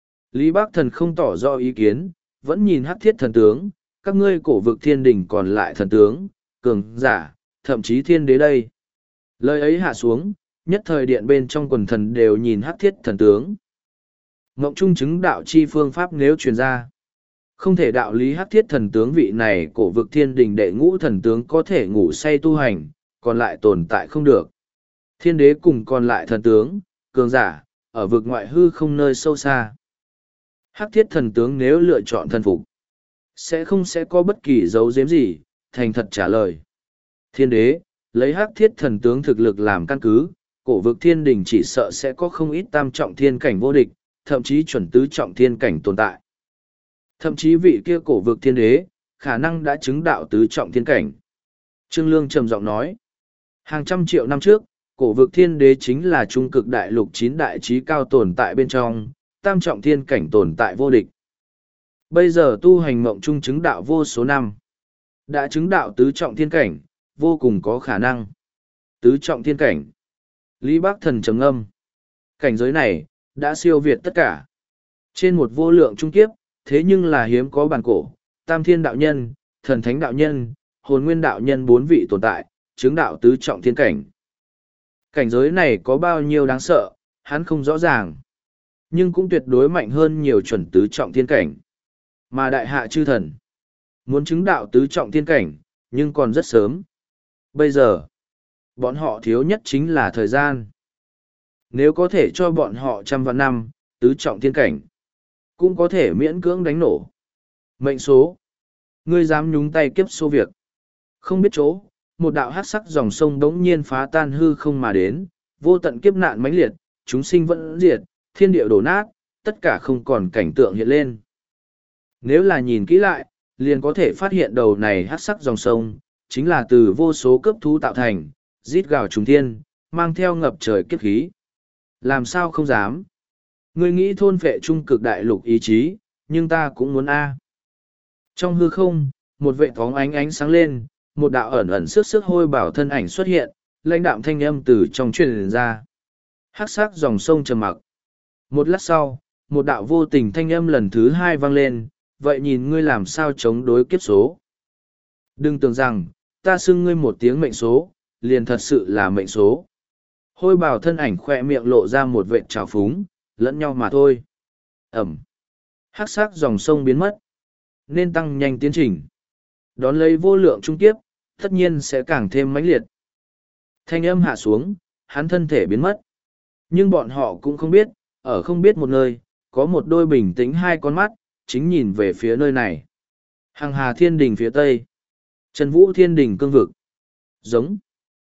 Lý Bác Thần không tỏ rõ ý kiến, vẫn nhìn hắc thiết thần tướng, các ngươi cổ vực thiên đình còn lại thần tướng, cường giả, thậm chí thiên đế đây. Lời ấy hạ xuống, nhất thời điện bên trong quần thần đều nhìn hắc thiết thần tướng. Ngộng trung chứng đạo chi phương pháp nếu truyền ra. Không thể đạo lý hắc thiết thần tướng vị này cổ vực thiên đình đệ ngũ thần tướng có thể ngủ say tu hành, còn lại tồn tại không được. Thiên đế cùng còn lại thần tướng, cường giả, ở vực ngoại hư không nơi sâu xa. Hắc thiết thần tướng nếu lựa chọn thần phục, sẽ không sẽ có bất kỳ dấu giếm gì, thành thật trả lời. Thiên đế, lấy hắc thiết thần tướng thực lực làm căn cứ, cổ vực thiên đình chỉ sợ sẽ có không ít tam trọng thiên cảnh vô địch, thậm chí chuẩn tứ trọng thiên cảnh tồn tại. Thậm chí vị kia cổ vực thiên đế, khả năng đã chứng đạo tứ trọng thiên cảnh. Trương Lương trầm giọng nói, hàng trăm triệu năm trước, cổ vực thiên đế chính là trung cực đại lục chín đại trí cao tồn tại bên trong, tam trọng thiên cảnh tồn tại vô địch. Bây giờ tu hành mộng trung chứng đạo vô số năm. Đã chứng đạo tứ trọng thiên cảnh, vô cùng có khả năng. Tứ trọng thiên cảnh. Lý Bác Thần trầm ngâm. Cảnh giới này, đã siêu việt tất cả. Trên một vô lượng trung kiếp, thế nhưng là hiếm có bản cổ, tam thiên đạo nhân, thần thánh đạo nhân, hồn nguyên đạo nhân bốn vị tồn tại, chứng đạo tứ trọng thiên cảnh. Cảnh giới này có bao nhiêu đáng sợ, hắn không rõ ràng. Nhưng cũng tuyệt đối mạnh hơn nhiều chuẩn tứ trọng thiên cảnh. Mà đại hạ chư thần, muốn chứng đạo tứ trọng thiên cảnh, nhưng còn rất sớm. Bây giờ, bọn họ thiếu nhất chính là thời gian. Nếu có thể cho bọn họ trăm vạn năm, tứ trọng thiên cảnh, cũng có thể miễn cưỡng đánh nổ. Mệnh số. Ngươi dám nhúng tay kiếp số việc. Không biết chỗ, một đạo hát sắc dòng sông đống nhiên phá tan hư không mà đến, vô tận kiếp nạn mãnh liệt, chúng sinh vẫn diệt, thiên địa đổ nát, tất cả không còn cảnh tượng hiện lên. Nếu là nhìn kỹ lại, liền có thể phát hiện đầu này hát sắc dòng sông, chính là từ vô số cấp thú tạo thành, rít gào trùng thiên, mang theo ngập trời kiếp khí. Làm sao không dám? Ngươi nghĩ thôn phệ trung cực đại lục ý chí, nhưng ta cũng muốn A. Trong hư không, một vệ phóng ánh ánh sáng lên, một đạo ẩn ẩn sức sức hôi bảo thân ảnh xuất hiện, lãnh đạm thanh âm từ trong truyền ra. Hắc sắc dòng sông trầm mặc. Một lát sau, một đạo vô tình thanh âm lần thứ hai vang lên, vậy nhìn ngươi làm sao chống đối kiếp số. Đừng tưởng rằng, ta xưng ngươi một tiếng mệnh số, liền thật sự là mệnh số. Hôi bảo thân ảnh khoe miệng lộ ra một vệt trào phúng, lẫn nhau mà thôi. Ẩm. Hắc sắc dòng sông biến mất. Nên tăng nhanh tiến trình. Đón lấy vô lượng trung kiếp, tất nhiên sẽ càng thêm mãnh liệt. Thanh âm hạ xuống, hắn thân thể biến mất. Nhưng bọn họ cũng không biết, ở không biết một nơi, có một đôi bình tĩnh hai con mắt, chính nhìn về phía nơi này. Hằng Hà Thiên Đình phía tây. Trần Vũ Thiên Đình cương vực. Giống.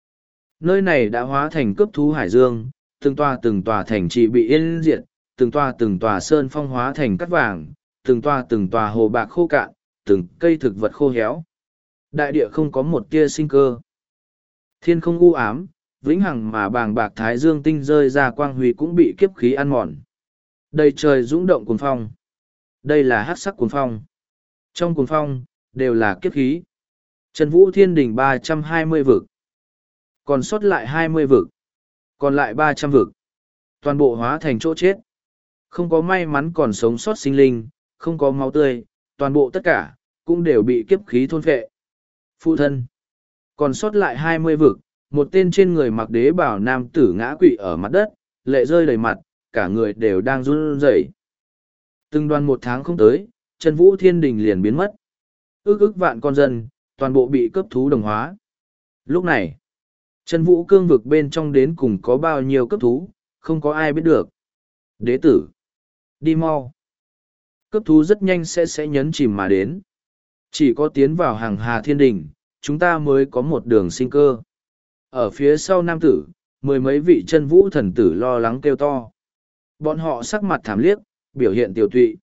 Nơi này đã hóa thành cướp thú hải dương, từng tòa từng tòa thành trì bị yên diệt, từng tòa từng tòa sơn phong hóa thành cát vàng, từng tòa từng tòa hồ bạc khô cạn, từng cây thực vật khô héo. Đại địa không có một tia sinh cơ. Thiên không u ám, vĩnh hằng mà bàng bạc thái dương tinh rơi ra quang huy cũng bị kiếp khí ăn mòn. Đầy trời rung động cuồng phong. Đây là hắc sắc cuồng phong. Trong cuồng phong, đều là kiếp khí. Trần Vũ Thiên Đình ba trăm hai mươi vực. Còn sót lại hai mươi vực. Còn lại ba trăm vực. Toàn bộ hóa thành chỗ chết. Không có may mắn còn sống sót sinh linh, không có máu tươi, toàn bộ tất cả, cũng đều bị kiếp khí thôn phệ. Phụ thân. Còn sót lại hai mươi vực, một tên trên người mặc đế bảo nam tử ngã quỵ ở mặt đất, lệ rơi đầy mặt, cả người đều đang run rẩy. Từng đoàn một tháng không tới, Trần Vũ Thiên Đình liền biến mất. Ước ước vạn con dân, toàn bộ bị cấp thú đồng hóa. Lúc này, Trần Vũ cương vực bên trong đến cùng có bao nhiêu cấp thú, không có ai biết được. Đế tử, đi mau. Cấp thú rất nhanh sẽ sẽ nhấn chìm mà đến. Chỉ có tiến vào hàng hà thiên đình, chúng ta mới có một đường sinh cơ. Ở phía sau nam tử, mười mấy vị chân vũ thần tử lo lắng kêu to. Bọn họ sắc mặt thảm liếc, biểu hiện tiểu tụy.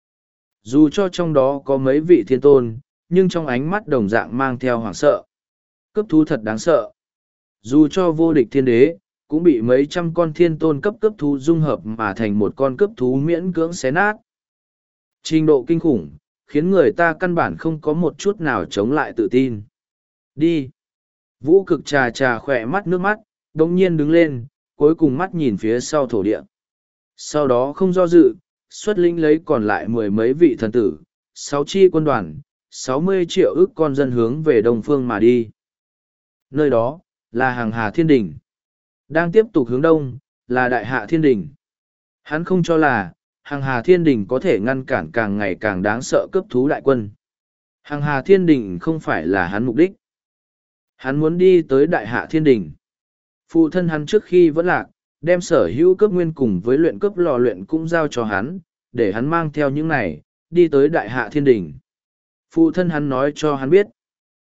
Dù cho trong đó có mấy vị thiên tôn, nhưng trong ánh mắt đồng dạng mang theo hoảng sợ. Cấp thú thật đáng sợ. Dù cho vô địch thiên đế, cũng bị mấy trăm con thiên tôn cấp cấp thú dung hợp mà thành một con cấp thú miễn cưỡng xé nát. Trình độ kinh khủng, khiến người ta căn bản không có một chút nào chống lại tự tin. Đi! Vũ cực trà trà khỏe mắt nước mắt, đồng nhiên đứng lên, cuối cùng mắt nhìn phía sau thổ địa. Sau đó không do dự, xuất linh lấy còn lại mười mấy vị thần tử, sáu chi quân đoàn, sáu mươi triệu ức con dân hướng về đông phương mà đi. Nơi đó, là hàng hà thiên đỉnh. Đang tiếp tục hướng đông, là đại hạ thiên đỉnh. Hắn không cho là, hàng hà thiên đỉnh có thể ngăn cản càng ngày càng đáng sợ cấp thú đại quân. Hàng hà thiên đỉnh không phải là hắn mục đích. Hắn muốn đi tới đại hạ thiên đỉnh. Phụ thân hắn trước khi vẫn lạc, đem sở hữu cấp nguyên cùng với luyện cấp lò luyện cũng giao cho hắn, để hắn mang theo những này, đi tới đại hạ thiên đỉnh. Phụ thân hắn nói cho hắn biết,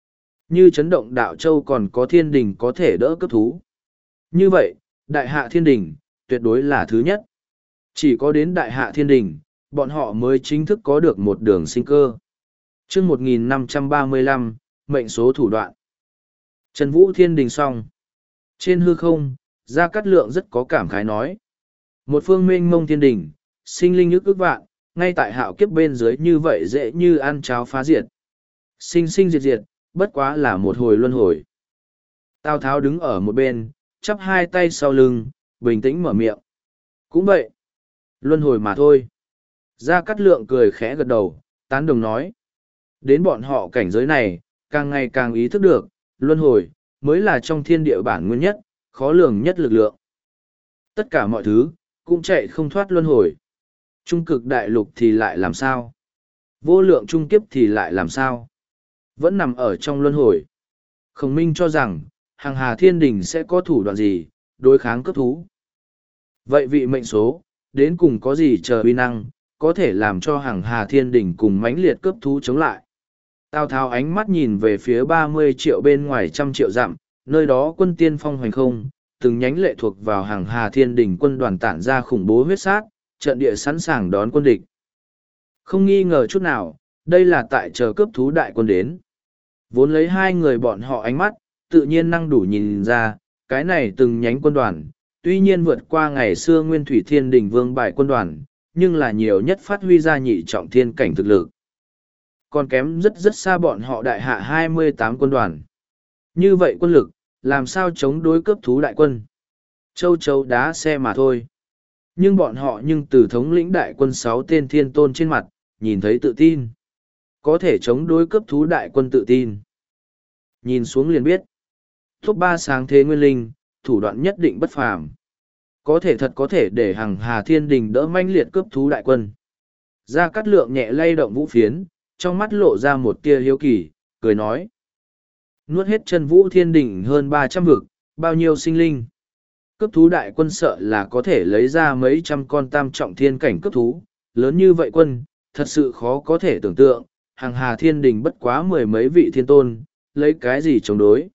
như chấn động đạo châu còn có thiên đỉnh có thể đỡ cấp thú. Như vậy, đại hạ thiên đỉnh, tuyệt đối là thứ nhất. Chỉ có đến đại hạ thiên đỉnh, bọn họ mới chính thức có được một đường sinh cơ. chương một nghìn năm trăm ba mươi lăm, mệnh số thủ đoạn. Trần Vũ Thiên Đình xong. Trên hư không, Gia Cát Lượng rất có cảm khái nói. Một phương mênh mông thiên đình, sinh linh ức ức vạn, ngay tại hạo kiếp bên dưới như vậy dễ như ăn cháo phá diệt. Sinh sinh diệt diệt, bất quá là một hồi luân hồi. Tào Tháo đứng ở một bên, chắp hai tay sau lưng, bình tĩnh mở miệng. Cũng vậy. Luân hồi mà thôi. Gia Cát Lượng cười khẽ gật đầu, tán đồng nói. Đến bọn họ cảnh giới này, càng ngày càng ý thức được, luân hồi, mới là trong thiên địa bản nguyên nhất, khó lường nhất lực lượng. Tất cả mọi thứ, cũng chạy không thoát luân hồi. Trung cực đại lục thì lại làm sao? Vô lượng trung kiếp thì lại làm sao? Vẫn nằm ở trong luân hồi. Khổng Minh cho rằng, hàng hà thiên đình sẽ có thủ đoạn gì, đối kháng cấp thú. Vậy vị mệnh số, đến cùng có gì chờ uy năng, có thể làm cho hàng hà thiên đình cùng mãnh liệt cấp thú chống lại. Tào Tháo ánh mắt nhìn về phía ba mươi triệu bên ngoài trăm triệu dặm, nơi đó quân tiên phong hoành không, từng nhánh lệ thuộc vào hàng hà thiên đình quân đoàn tản ra khủng bố huyết sát, trận địa sẵn sàng đón quân địch. Không nghi ngờ chút nào, đây là tại chờ cấp thú đại quân đến. Vốn lấy hai người bọn họ ánh mắt, tự nhiên năng đủ nhìn ra, cái này từng nhánh quân đoàn, tuy nhiên vượt qua ngày xưa Nguyên Thủy Thiên Đình Vương bại quân đoàn, nhưng là nhiều nhất phát huy ra nhị trọng thiên cảnh thực lực. Còn kém rất rất xa bọn họ đại hạ hai mươi tám quân đoàn. Như vậy quân lực, làm sao chống đối cấp thú đại quân? Châu chấu đá xe mà thôi. Nhưng bọn họ nhưng từ thống lĩnh đại quân sáu tên thiên tôn trên mặt, nhìn thấy tự tin. Có thể chống đối cấp thú đại quân tự tin. Nhìn xuống liền biết. Top ba sáng thế nguyên linh, thủ đoạn nhất định bất phàm. Có thể thật có thể để hàng hà thiên đình đỡ manh liệt cấp thú đại quân. Gia Cát Lượng nhẹ lay động vũ phiến, trong mắt lộ ra một tia hiếu kỳ, cười nói. Nuốt hết chân vũ thiên đỉnh hơn ba trăm vực, bao nhiêu sinh linh. Cấp thú đại quân sợ là có thể lấy ra mấy trăm con tam trọng thiên cảnh cấp thú, lớn như vậy quân, thật sự khó có thể tưởng tượng, hàng hà thiên đình bất quá mười mấy vị thiên tôn, lấy cái gì chống đối.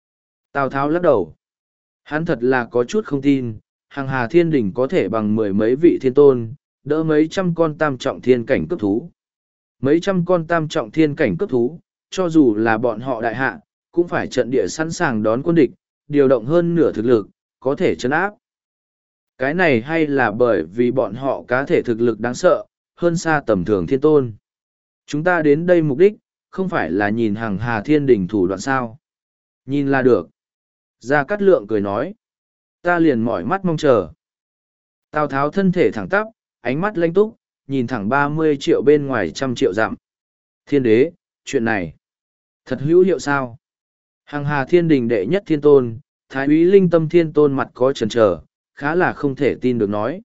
Tào Tháo lắc đầu. Hắn thật là có chút không tin, hàng hà thiên đình có thể bằng mười mấy vị thiên tôn, đỡ mấy trăm con tam trọng thiên cảnh cấp thú. Mấy trăm con tam trọng thiên cảnh cấp thú, cho dù là bọn họ đại hạ, cũng phải trận địa sẵn sàng đón quân địch, điều động hơn nửa thực lực, có thể chấn áp. Cái này hay là bởi vì bọn họ cá thể thực lực đáng sợ, hơn xa tầm thường thiên tôn. Chúng ta đến đây mục đích, không phải là nhìn hàng hà thiên đình thủ đoạn sao. Nhìn là được. Gia Cát Lượng cười nói. Ta liền mỏi mắt mong chờ. Tào Tháo thân thể thẳng tắp, ánh mắt lanh túc, nhìn thẳng ba mươi triệu bên ngoài trăm triệu dặm. Thiên đế, chuyện này, thật hữu hiệu sao? Hàng hà thiên đình đệ nhất thiên tôn, thái úy linh tâm thiên tôn mặt có chần chờ, khá là không thể tin được nói.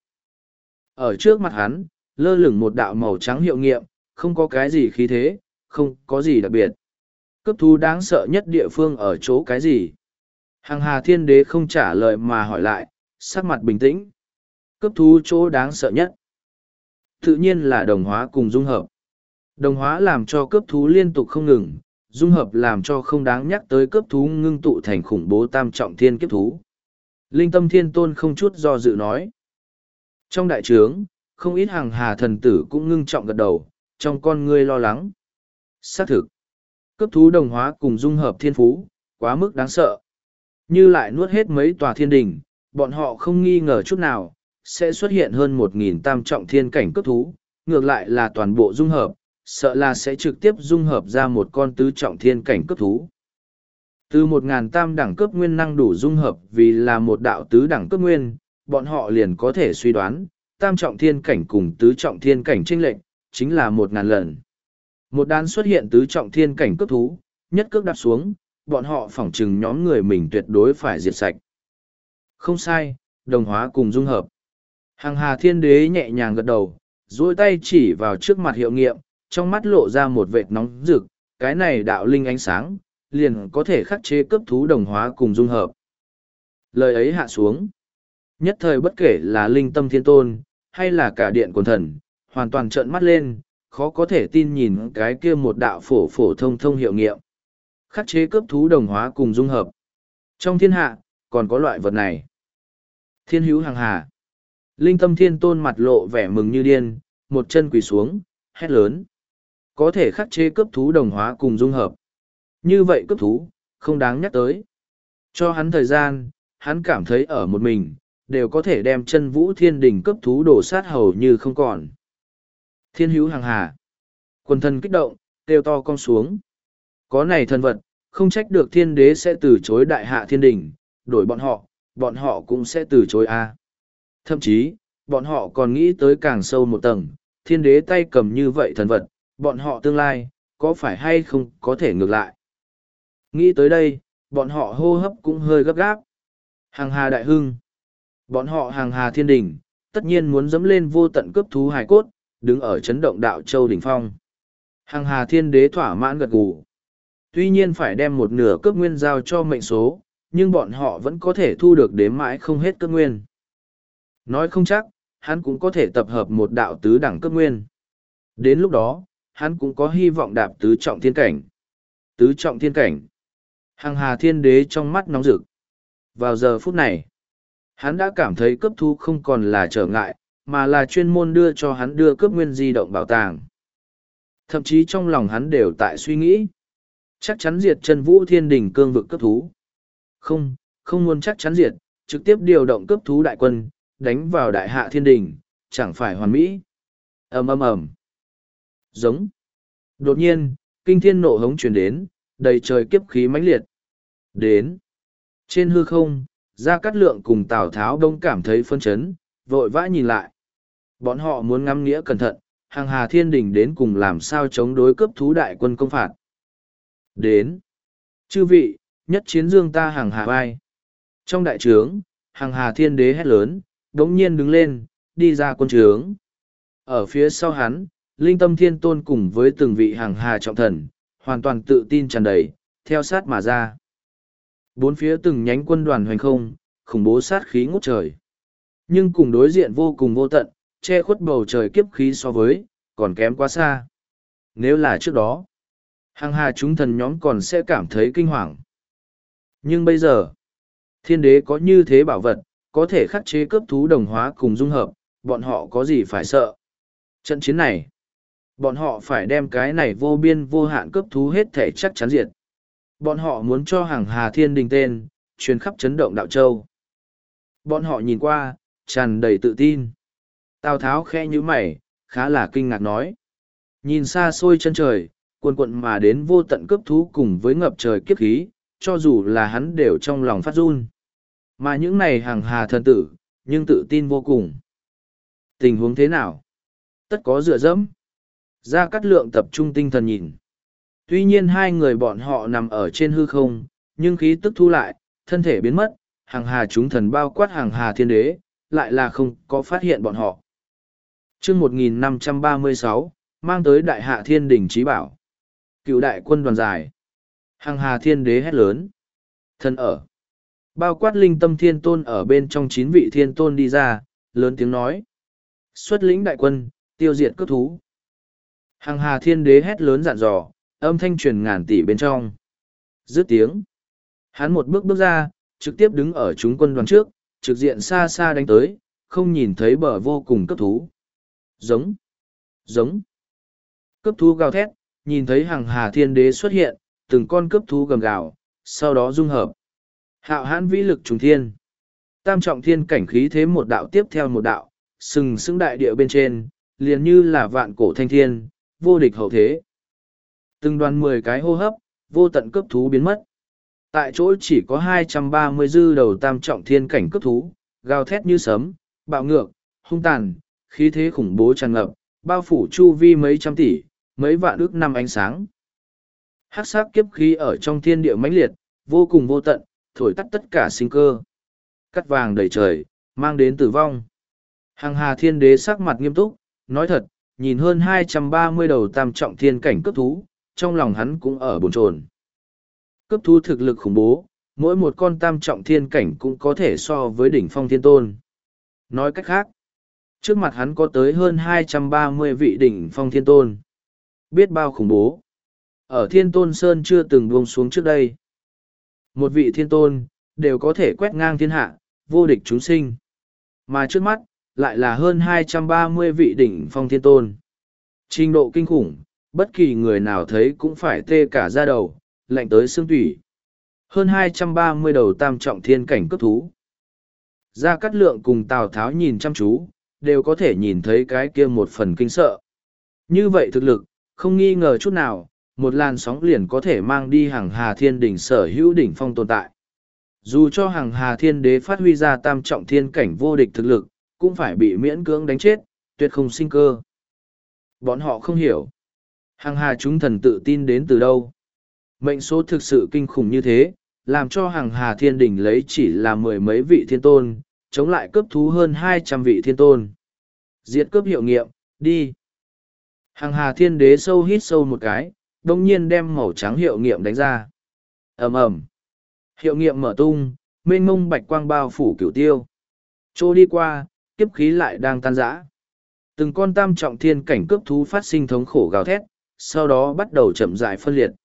Ở trước mặt hắn, lơ lửng một đạo màu trắng hiệu nghiệm, không có cái gì khí thế, không có gì đặc biệt. Cấp thú đáng sợ nhất địa phương ở chỗ cái gì? Hàng hà thiên đế không trả lời mà hỏi lại, sắc mặt bình tĩnh. Cấp thú chỗ đáng sợ nhất. Tự nhiên là đồng hóa cùng dung hợp. Đồng hóa làm cho cấp thú liên tục không ngừng, dung hợp làm cho không đáng nhắc tới cấp thú ngưng tụ thành khủng bố tam trọng thiên kiếp thú. Linh tâm thiên tôn không chút do dự nói. Trong đại trướng, không ít hàng hà thần tử cũng ngưng trọng gật đầu, trong con ngươi lo lắng. Xác thực, cấp thú đồng hóa cùng dung hợp thiên phú, quá mức đáng sợ. Như lại nuốt hết mấy tòa thiên đình, bọn họ không nghi ngờ chút nào, sẽ xuất hiện hơn một nghìn tam trọng thiên cảnh cấp thú, ngược lại là toàn bộ dung hợp, sợ là sẽ trực tiếp dung hợp ra một con tứ trọng thiên cảnh cấp thú. Từ một ngàn tam đẳng cấp nguyên năng đủ dung hợp vì là một đạo tứ đẳng cấp nguyên, bọn họ liền có thể suy đoán, tam trọng thiên cảnh cùng tứ trọng thiên cảnh chênh lệch, chính là một ngàn lần. Một đán xuất hiện tứ trọng thiên cảnh cấp thú, nhất cước đạp xuống, bọn họ phỏng chừng nhóm người mình tuyệt đối phải diệt sạch. Không sai, đồng hóa cùng dung hợp. Hàng hà thiên đế nhẹ nhàng gật đầu, duỗi tay chỉ vào trước mặt hiệu nghiệm, trong mắt lộ ra một vệt nóng rực, cái này đạo linh ánh sáng, liền có thể khắc chế cấp thú đồng hóa cùng dung hợp. Lời ấy hạ xuống. Nhất thời bất kể là linh tâm thiên tôn, hay là cả điện quần thần, hoàn toàn trợn mắt lên, khó có thể tin nhìn cái kia một đạo phổ phổ thông thông hiệu nghiệm. Khắc chế cấp thú đồng hóa cùng dung hợp. Trong thiên hạ, còn có loại vật này. Thiên hữu hàng hà. Linh tâm thiên tôn mặt lộ vẻ mừng như điên, một chân quỳ xuống, hét lớn. Có thể khắc chế cấp thú đồng hóa cùng dung hợp. Như vậy cấp thú, không đáng nhắc tới. Cho hắn thời gian, hắn cảm thấy ở một mình, đều có thể đem chân vũ thiên đình cấp thú đổ sát hầu như không còn. Thiên hữu hàng hà. Quần thần kích động, kêu to cong xuống. Có này thần vật, không trách được thiên đế sẽ từ chối đại hạ thiên đình, đổi bọn họ, bọn họ cũng sẽ từ chối a. Thậm chí, bọn họ còn nghĩ tới càng sâu một tầng, thiên đế tay cầm như vậy thần vật, bọn họ tương lai, có phải hay không có thể ngược lại. Nghĩ tới đây, bọn họ hô hấp cũng hơi gấp gáp. Hàng hà đại hưng. Bọn họ hàng hà thiên đình, tất nhiên muốn dẫm lên vô tận cướp thú hài cốt, đứng ở chấn động đạo châu đỉnh phong. Hàng hà thiên đế thỏa mãn gật gù. Tuy nhiên phải đem một nửa cướp nguyên giao cho mệnh số, nhưng bọn họ vẫn có thể thu được đếm mãi không hết cướp nguyên. Nói không chắc, hắn cũng có thể tập hợp một đạo tứ đẳng cướp nguyên. Đến lúc đó, hắn cũng có hy vọng đạp tứ trọng thiên cảnh. Tứ trọng thiên cảnh. Hàng hà thiên đế trong mắt nóng rực. Vào giờ phút này, hắn đã cảm thấy cấp thu không còn là trở ngại, mà là chuyên môn đưa cho hắn đưa cướp nguyên di động bảo tàng. Thậm chí trong lòng hắn đều tại suy nghĩ. Chắc chắn diệt chân vũ thiên đình cương vực cấp thú. Không, không muốn chắc chắn diệt, trực tiếp điều động cấp thú đại quân, đánh vào đại hạ thiên đình, chẳng phải hoàn mỹ. ầm ầm ầm. Giống. Đột nhiên, kinh thiên nộ hống truyền đến, đầy trời kiếp khí mãnh liệt. Đến. Trên hư không, Gia Cát Lượng cùng Tào Tháo đông cảm thấy phân chấn, vội vã nhìn lại. Bọn họ muốn ngắm nghĩa cẩn thận, hàng hà thiên đình đến cùng làm sao chống đối cấp thú đại quân công phạt. Đến. Chư vị, nhất chiến dương ta hàng hà vai. Trong đại trướng, hàng hà thiên đế hét lớn, đống nhiên đứng lên, đi ra quân trướng. Ở phía sau hắn, linh tâm thiên tôn cùng với từng vị hàng hà trọng thần, hoàn toàn tự tin tràn đầy, theo sát mà ra. Bốn phía từng nhánh quân đoàn hoành không, khủng bố sát khí ngút trời. Nhưng cùng đối diện vô cùng vô tận, che khuất bầu trời kiếp khí so với, còn kém quá xa. Nếu là trước đó, hàng hà chúng thần nhóm còn sẽ cảm thấy kinh hoàng. Nhưng bây giờ, thiên đế có như thế bảo vật, có thể khắc chế cấp thú đồng hóa cùng dung hợp, bọn họ có gì phải sợ. Trận chiến này, Bọn họ phải đem cái này vô biên vô hạn cấp thú hết thể chắc chắn diệt. Bọn họ muốn cho hàng Hà Thiên Đình tên, truyền khắp chấn động đạo châu. Bọn họ nhìn qua, tràn đầy tự tin. Tào Tháo khẽ như mày, khá là kinh ngạc nói. Nhìn xa xôi chân trời, cuồn cuộn mà đến vô tận cấp thú cùng với ngập trời kiếp khí, cho dù là hắn đều trong lòng phát run. Mà những này hàng Hà thần tử, nhưng tự tin vô cùng. Tình huống thế nào? Tất có dựa dẫm. Gia Cát Lượng tập trung tinh thần nhìn. Tuy nhiên hai người bọn họ nằm ở trên hư không, nhưng khí tức thu lại, thân thể biến mất, hàng Hà chúng thần bao quát hàng Hà Thiên Đế, lại là không có phát hiện bọn họ. Chương một nghìn năm trăm ba mươi sáu, mang tới Đại Hạ Thiên Đình Chí Bảo. Cựu đại quân đoàn dài. Hàng Hà Thiên Đế hét lớn. Thân ở. Bao quát linh tâm thiên tôn ở bên trong chín vị thiên tôn đi ra, lớn tiếng nói. Xuất lĩnh đại quân, tiêu diệt cướp thú. Hàng Hà Thiên Đế hét lớn dặn dò, âm thanh truyền ngàn tỷ bên trong. Dứt tiếng. Hắn một bước bước ra, trực tiếp đứng ở chúng quân đoàn trước, trực diện xa xa đánh tới, không nhìn thấy bờ vô cùng cấp thú. Giống. Giống. Cấp thú gào thét, nhìn thấy hàng Hà Thiên Đế xuất hiện, từng con cấp thú gầm gào, sau đó dung hợp. Hạo hãn vĩ lực trùng thiên. Tam trọng thiên cảnh khí thế một đạo tiếp theo một đạo, sừng sững đại địa bên trên, liền như là vạn cổ thanh thiên, vô địch hậu thế. Từng đoàn mười cái hô hấp, vô tận cấp thú biến mất. Tại chỗ chỉ có hai trăm ba mươi dư đầu tam trọng thiên cảnh cấp thú, gào thét như sấm, bạo ngược, hung tàn, khí thế khủng bố tràn ngập, bao phủ chu vi mấy trăm tỷ, mấy vạn ước năm ánh sáng. Hắc sắc kiếp khí ở trong thiên địa mãnh liệt, vô cùng vô tận, thổi tắt tất cả sinh cơ. Cắt vàng đầy trời, mang đến tử vong. Hàng Hà Thiên Đế sắc mặt nghiêm túc, nói thật, nhìn hơn hai trăm ba mươi đầu tam trọng thiên cảnh cấp thú, trong lòng hắn cũng ở bồn chồn. Cấp thú thực lực khủng bố, mỗi một con tam trọng thiên cảnh cũng có thể so với đỉnh phong thiên tôn. Nói cách khác, trước mặt hắn có tới hơn hai trăm ba mươi vị đỉnh phong thiên tôn. Biết bao khủng bố. Ở Thiên Tôn Sơn chưa từng buông xuống trước đây. Một vị thiên tôn, đều có thể quét ngang thiên hạ, vô địch chúng sinh. Mà trước mắt, lại là hơn hai trăm ba mươi vị đỉnh phong thiên tôn. Trình độ kinh khủng, bất kỳ người nào thấy cũng phải tê cả da đầu, lạnh tới xương tủy. Hơn hai trăm ba mươi đầu tam trọng thiên cảnh cấp thú. Gia Cát Lượng cùng Tào Tháo nhìn chăm chú, đều có thể nhìn thấy cái kia một phần kinh sợ. Như vậy thực lực, không nghi ngờ chút nào, một làn sóng liền có thể mang đi hàng Hà Thiên Đỉnh sở hữu đỉnh phong tồn tại. Dù cho hàng Hà Thiên Đế phát huy ra tam trọng thiên cảnh vô địch thực lực, cũng phải bị miễn cưỡng đánh chết, tuyệt không sinh cơ. Bọn họ không hiểu. Hàng Hà chúng thần tự tin đến từ đâu. Mệnh số thực sự kinh khủng như thế, làm cho hàng Hà Thiên Đỉnh lấy chỉ là mười mấy vị thiên tôn, chống lại cướp thú hơn hai trăm vị thiên tôn. Diệt cướp hiệu nghiệm, đi. Hàng Hà Thiên Đế sâu hít sâu một cái, đông nhiên đem màu trắng hiệu nghiệm đánh ra. Ầm ầm. Hiệu nghiệm mở tung, mênh mông bạch quang bao phủ cửu tiêu. Trô đi qua, kiếp khí lại đang tan rã. Từng con tam trọng thiên cảnh cướp thú phát sinh thống khổ gào thét, sau đó bắt đầu chậm rãi phân liệt.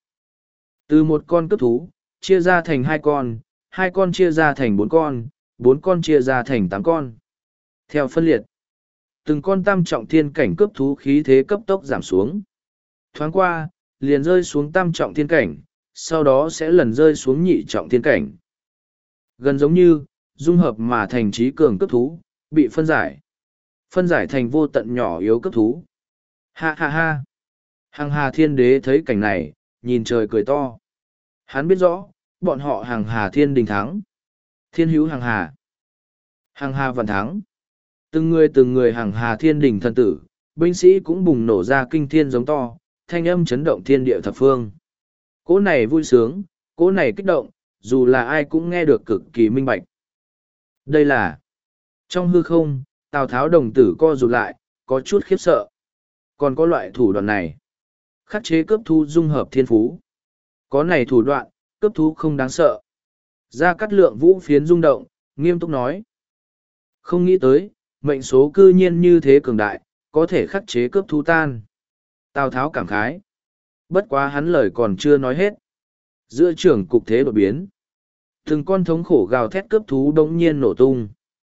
Từ một con cướp thú, chia ra thành hai con, hai con chia ra thành bốn con, bốn con chia ra thành tám con. Theo phân liệt, từng con tam trọng thiên cảnh cướp thú khí thế cấp tốc giảm xuống. Thoáng qua, liền rơi xuống tam trọng thiên cảnh, sau đó sẽ lần rơi xuống nhị trọng thiên cảnh. Gần giống như, dung hợp mà thành trí cường cấp thú, bị phân giải. Phân giải thành vô tận nhỏ yếu cấp thú. Ha ha ha. Hàng Hà Thiên Đế thấy cảnh này, nhìn trời cười to. Hắn biết rõ, bọn họ hàng Hà Thiên Đình thắng. Thiên hữu hàng Hà. Hàng Hà vạn thắng. Từng người từng người hàng Hà Thiên Đình thần tử, binh sĩ cũng bùng nổ ra kinh thiên giống to, thanh âm chấn động thiên địa thập phương. Cỗ này vui sướng, cỗ này kích động, dù là ai cũng nghe được cực kỳ minh bạch. Đây là trong hư không, Tào Tháo đồng tử co rụt lại, có chút khiếp sợ. Còn có loại thủ đoạn này. Khắc chế cướp thú dung hợp thiên phú. Có này thủ đoạn, cướp thú không đáng sợ. Gia Cát Lượng vũ phiến rung động, nghiêm túc nói. Không nghĩ tới, mệnh số cư nhiên như thế cường đại, có thể khắc chế cướp thú tan. Tào Tháo cảm khái. Bất quá hắn lời còn chưa nói hết. Giữa trường cục thế đột biến. Từng con thống khổ gào thét cướp thú đống nhiên nổ tung.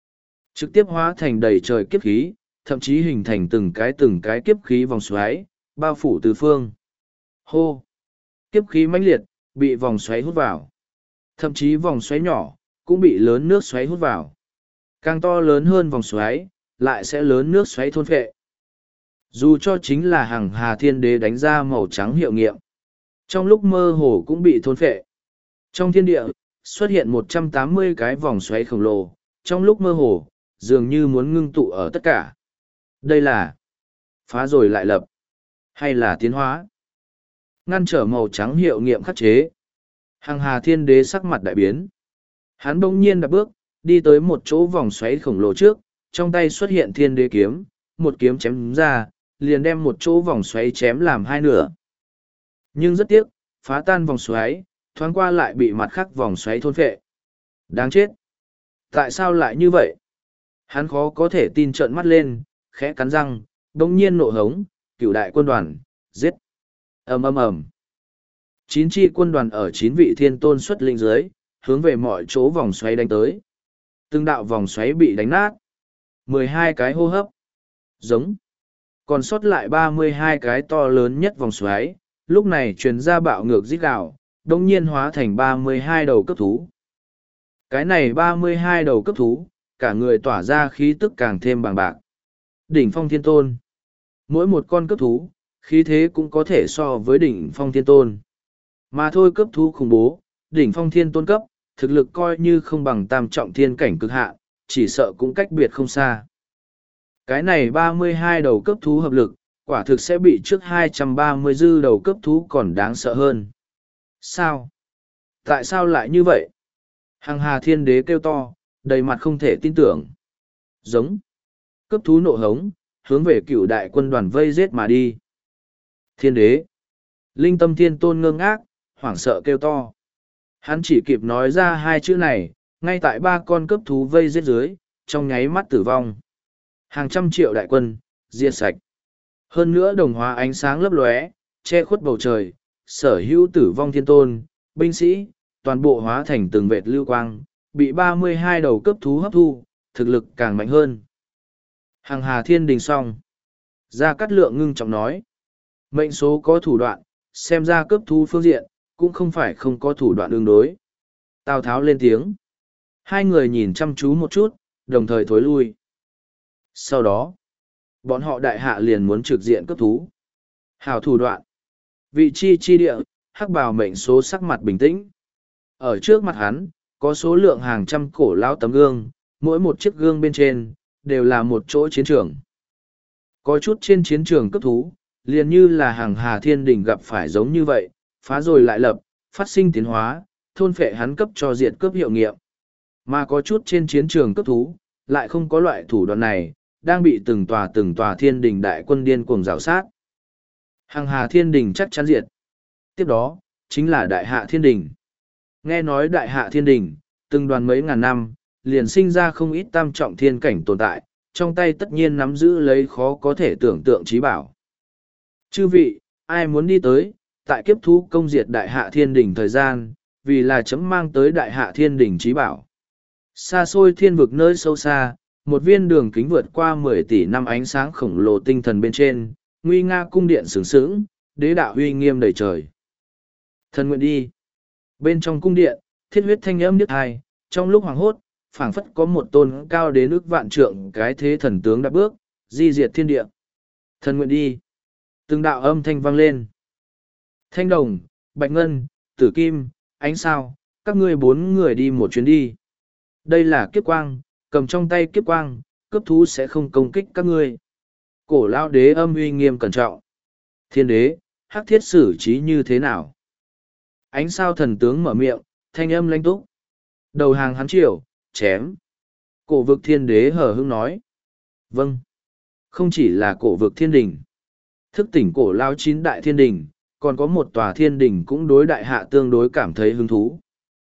Trực tiếp hóa thành đầy trời kiếp khí, thậm chí hình thành từng cái từng cái kiếp khí vòng xoáy, bao phủ tứ phương. Hô! Kiếp khí mãnh liệt, bị vòng xoáy hút vào. Thậm chí vòng xoáy nhỏ, cũng bị lớn nước xoáy hút vào. Càng to lớn hơn vòng xoáy, lại sẽ lớn nước xoáy thôn phệ. Dù cho chính là hằng hà thiên đế đánh ra màu trắng hiệu nghiệm. Trong lúc mơ hồ cũng bị thôn phệ. Trong thiên địa, xuất hiện một trăm tám mươi cái vòng xoáy khổng lồ, trong lúc mơ hồ, dường như muốn ngưng tụ ở tất cả. Đây là phá rồi lại lập, hay là tiến hóa? Ngăn trở màu trắng hiệu nghiệm khắc chế. Hằng hà thiên đế sắc mặt đại biến. Hắn bỗng nhiên đạp bước, đi tới một chỗ vòng xoáy khổng lồ trước, trong tay xuất hiện thiên đế kiếm, một kiếm chém ra, liền đem một chỗ vòng xoáy chém làm hai nửa. Nhưng rất tiếc, phá tan vòng xoáy, thoáng qua lại bị mặt khác vòng xoáy thôn phệ. Đáng chết! Tại sao lại như vậy? Hắn khó có thể tin trợn mắt lên, khẽ cắn răng, bỗng nhiên nộ hống, cửu đại quân đoàn, giết! Ầm ầm ầm. Chín chi quân đoàn ở chín vị thiên tôn xuất linh dưới, hướng về mọi chỗ vòng xoáy đánh tới. Từng đạo vòng xoáy bị đánh nát. mười hai cái hô hấp. Giống. Còn sót lại ba mươi hai cái to lớn nhất vòng xoáy, lúc này truyền ra bạo ngược rít gào, đồng nhiên hóa thành ba mươi hai đầu cấp thú. Cái này ba mươi hai đầu cấp thú, cả người tỏa ra khí tức càng thêm bằng bạc. Đỉnh phong thiên tôn. Mỗi một con cấp thú, khí thế cũng có thể so với đỉnh phong thiên tôn. Mà thôi cấp thú khủng bố, đỉnh phong thiên tôn cấp, thực lực coi như không bằng tam trọng thiên cảnh cực hạn, chỉ sợ cũng cách biệt không xa. Cái này ba mươi hai đầu cấp thú hợp lực, quả thực sẽ bị trước hai trăm ba mươi dư đầu cấp thú còn đáng sợ hơn. Sao? Tại sao lại như vậy? Hằng hà thiên đế kêu to, đầy mặt không thể tin tưởng. Giống. Cấp thú nộ hống, hướng về cựu đại quân đoàn vây giết mà đi. Thiên đế. Linh tâm thiên tôn ngơ ngác, hoảng sợ kêu to. Hắn chỉ kịp nói ra hai chữ này, ngay tại ba con cấp thú vây giết dưới, trong nháy mắt tử vong. Hàng trăm triệu đại quân, diệt sạch. Hơn nữa đồng hóa ánh sáng lấp lóe, che khuất bầu trời, sở hữu tử vong thiên tôn, binh sĩ, toàn bộ hóa thành từng vệt lưu quang, bị ba mươi hai đầu cấp thú hấp thu, thực lực càng mạnh hơn. Hằng hà thiên đình xong. Gia Cát Lượng ngưng trọng nói. Mệnh số có thủ đoạn, xem ra cấp thú phương diện, cũng không phải không có thủ đoạn ứng đối. Tào Tháo lên tiếng. Hai người nhìn chăm chú một chút, đồng thời thối lui. Sau đó, bọn họ đại hạ liền muốn trực diện cấp thú. Hào thủ đoạn. Vị chi chi địa, hắc bào mệnh số sắc mặt bình tĩnh. Ở trước mặt hắn, có số lượng hàng trăm cổ lão tấm gương, mỗi một chiếc gương bên trên, đều là một chỗ chiến trường. Có chút trên chiến trường cấp thú, liền như là hàng hà thiên đỉnh gặp phải giống như vậy, phá rồi lại lập, phát sinh tiến hóa, thôn phệ hắn cấp cho diện cấp hiệu nghiệm. Mà có chút trên chiến trường cấp thú, lại không có loại thủ đoạn này, đang bị từng tòa từng tòa thiên đình đại quân điên cuồng rào sát. Hàng hà thiên đình chắc chắn diệt. Tiếp đó, chính là đại hạ thiên đình. Nghe nói đại hạ thiên đình, từng đoàn mấy ngàn năm, liền sinh ra không ít tam trọng thiên cảnh tồn tại, trong tay tất nhiên nắm giữ lấy khó có thể tưởng tượng trí bảo. Chư vị, ai muốn đi tới, tại kiếp thú công diệt đại hạ thiên đình thời gian, vì là chấm mang tới đại hạ thiên đình trí bảo. Xa xôi thiên vực nơi sâu xa, một viên đường kính vượt qua mười tỷ năm ánh sáng khổng lồ tinh thần bên trên, nguy nga cung điện sướng sướng, đế đạo uy nghiêm đầy trời. Thần nguyện đi. Bên trong cung điện, thiết huyết thanh âm điếc hai, trong lúc hoàng hốt, phảng phất có một tôn cao đến ước vạn trượng cái thế thần tướng đã bước, di diệt thiên địa. Thần nguyện đi. Từng đạo âm thanh vang lên. Thanh đồng, bạch ngân, tử kim, ánh sao, các ngươi bốn người đi một chuyến đi. Đây là kiếp quang, cầm trong tay kiếp quang, cấp thú sẽ không công kích các ngươi. Cổ lao đế âm uy nghiêm cẩn trọng. Thiên đế, hắc thiết xử trí như thế nào? Ánh sao thần tướng mở miệng, thanh âm lãnh túc. Đầu hàng hắn triều, chém. Cổ vực thiên đế hờ hững nói. Vâng. Không chỉ là cổ vực thiên đình. Thức tỉnh cổ lao chín đại thiên đình, còn có một tòa thiên đình cũng đối đại hạ tương đối cảm thấy hứng thú.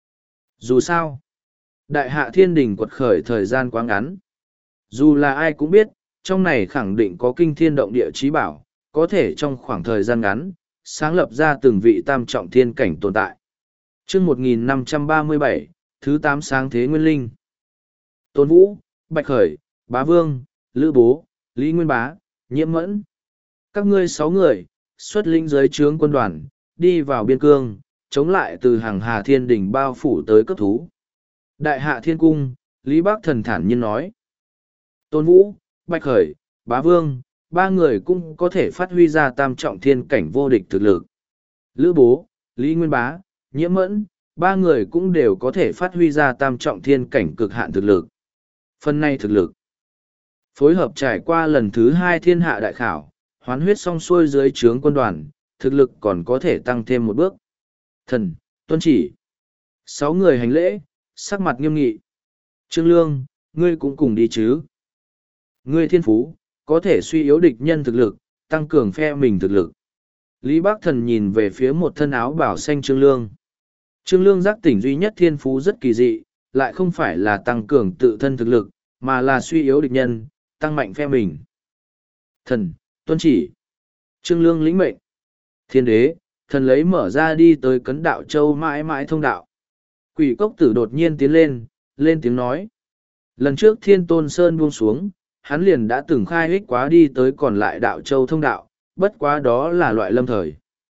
Dù sao, đại hạ thiên đình quật khởi thời gian quá ngắn. Dù là ai cũng biết, trong này khẳng định có kinh thiên động địa trí bảo, có thể trong khoảng thời gian ngắn, sáng lập ra từng vị tam trọng thiên cảnh tồn tại. chương một nghìn năm trăm ba mươi bảy, thứ tám sáng thế nguyên linh. Tôn Vũ, Bạch Khởi, Bá Vương, Lữ Bố, Lý Nguyên Bá, Nhiễm Mẫn. Các ngươi sáu người, xuất lĩnh dưới trướng quân đoàn, đi vào biên cương, chống lại từ hàng hà thiên đình bao phủ tới cấp thú. Đại hạ thiên cung, Lý Bắc Thần thản nhiên nói. Tôn Vũ, Bạch Khởi, Bá Vương, ba người cũng có thể phát huy ra tam trọng thiên cảnh vô địch thực lực. Lữ Bố, Lý Nguyên Bá, Nhiễm Mẫn, ba người cũng đều có thể phát huy ra tam trọng thiên cảnh cực hạn thực lực. Phần này thực lực. Phối hợp trải qua lần thứ hai thiên hạ đại khảo, hoán huyết xong xuôi dưới trướng quân đoàn, thực lực còn có thể tăng thêm một bước. Thần, tuân chỉ. Sáu người hành lễ, sắc mặt nghiêm nghị. Trương Lương, ngươi cũng cùng đi chứ. Ngươi thiên phú, có thể suy yếu địch nhân thực lực, tăng cường phe mình thực lực. Lý Bác Thần nhìn về phía một thân áo bảo xanh Trương Lương. Trương Lương giác tỉnh duy nhất thiên phú rất kỳ dị, lại không phải là tăng cường tự thân thực lực, mà là suy yếu địch nhân, tăng mạnh phe mình. Thần, tuân chỉ. Trương Lương lĩnh mệnh. Thiên đế, thần lấy mở ra đi tới cấn đạo châu mãi mãi thông đạo. Quỷ cốc tử đột nhiên tiến lên, lên tiếng nói. Lần trước thiên tôn sơn buông xuống, hắn liền đã từng khai ích quá đi tới còn lại đạo châu thông đạo, bất quá đó là loại lâm thời.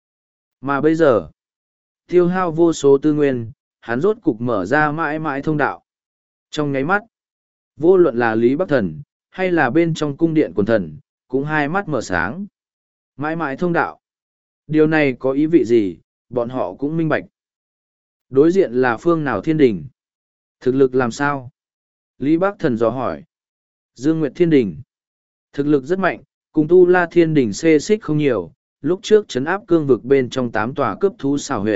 Mà bây giờ, tiêu hao vô số tư nguyên, hắn rốt cục mở ra mãi mãi thông đạo. Trong nháy mắt, vô luận là Lý Bắc Thần, hay là bên trong cung điện quần thần, cũng hai mắt mở sáng. Mãi mãi thông đạo. Điều này có ý vị gì, bọn họ cũng minh bạch. Đối diện là phương nào thiên đình? Thực lực làm sao? Lý Bắc Thần dò hỏi. Dương Nguyệt Thiên Đình. Thực lực rất mạnh, cùng Tu La Thiên Đình xê xích không nhiều, lúc trước trấn áp cương vực bên trong tám tòa cướp thú xảo huyệt.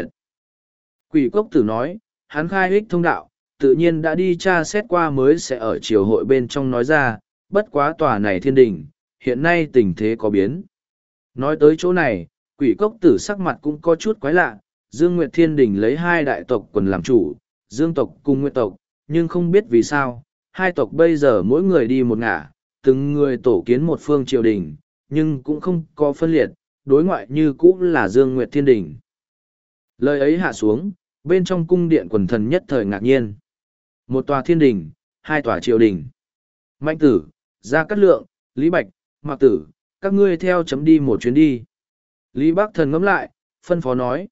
Quỷ Cốc Tử nói, hắn khai ích thông đạo, tự nhiên đã đi tra xét qua mới sẽ ở triều hội bên trong nói ra, bất quá tòa này thiên đình, hiện nay tình thế có biến. Nói tới chỗ này, Quỷ Cốc Tử sắc mặt cũng có chút quái lạ, Dương Nguyệt Thiên Đình lấy hai đại tộc quần làm chủ, Dương tộc cùng Nguyệt tộc, nhưng không biết vì sao, hai tộc bây giờ mỗi người đi một ngả, từng người tổ kiến một phương triều đình, nhưng cũng không có phân liệt, đối ngoại như cũ là Dương Nguyệt Thiên Đình. Lời ấy hạ xuống, bên trong cung điện quần thần nhất thời ngạc nhiên. Một tòa thiên đình, hai tòa triều đình. Mạnh Tử, Gia Cát Lượng, Lý Bạch, Mạc Tử, các ngươi theo chấm đi một chuyến đi. Lý Bắc Thần ngẫm lại, phân phó nói.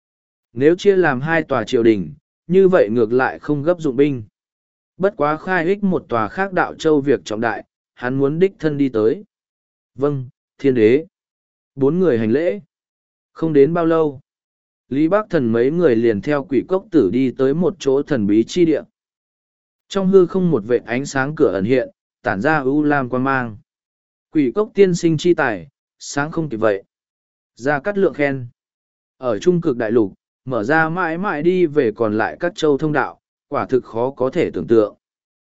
Nếu chia làm hai tòa triều đình, như vậy ngược lại không gấp dụng binh. Bất quá khai ích một tòa khác đạo châu việc trọng đại, hắn muốn đích thân đi tới. Vâng, thiên đế. Bốn người hành lễ. Không đến bao lâu. Lý Bắc Thần mấy người liền theo Quỷ Cốc Tử đi tới một chỗ thần bí chi địa. Trong hư không một vệt ánh sáng cửa ẩn hiện, tản ra ưu lam quang mang. Quỷ Cốc tiên sinh chi tài, sáng không kịp vậy. Gia Cát Lượng khen. Ở Trung Cực Đại Lục, mở ra mãi mãi đi về còn lại các châu thông đạo, quả thực khó có thể tưởng tượng.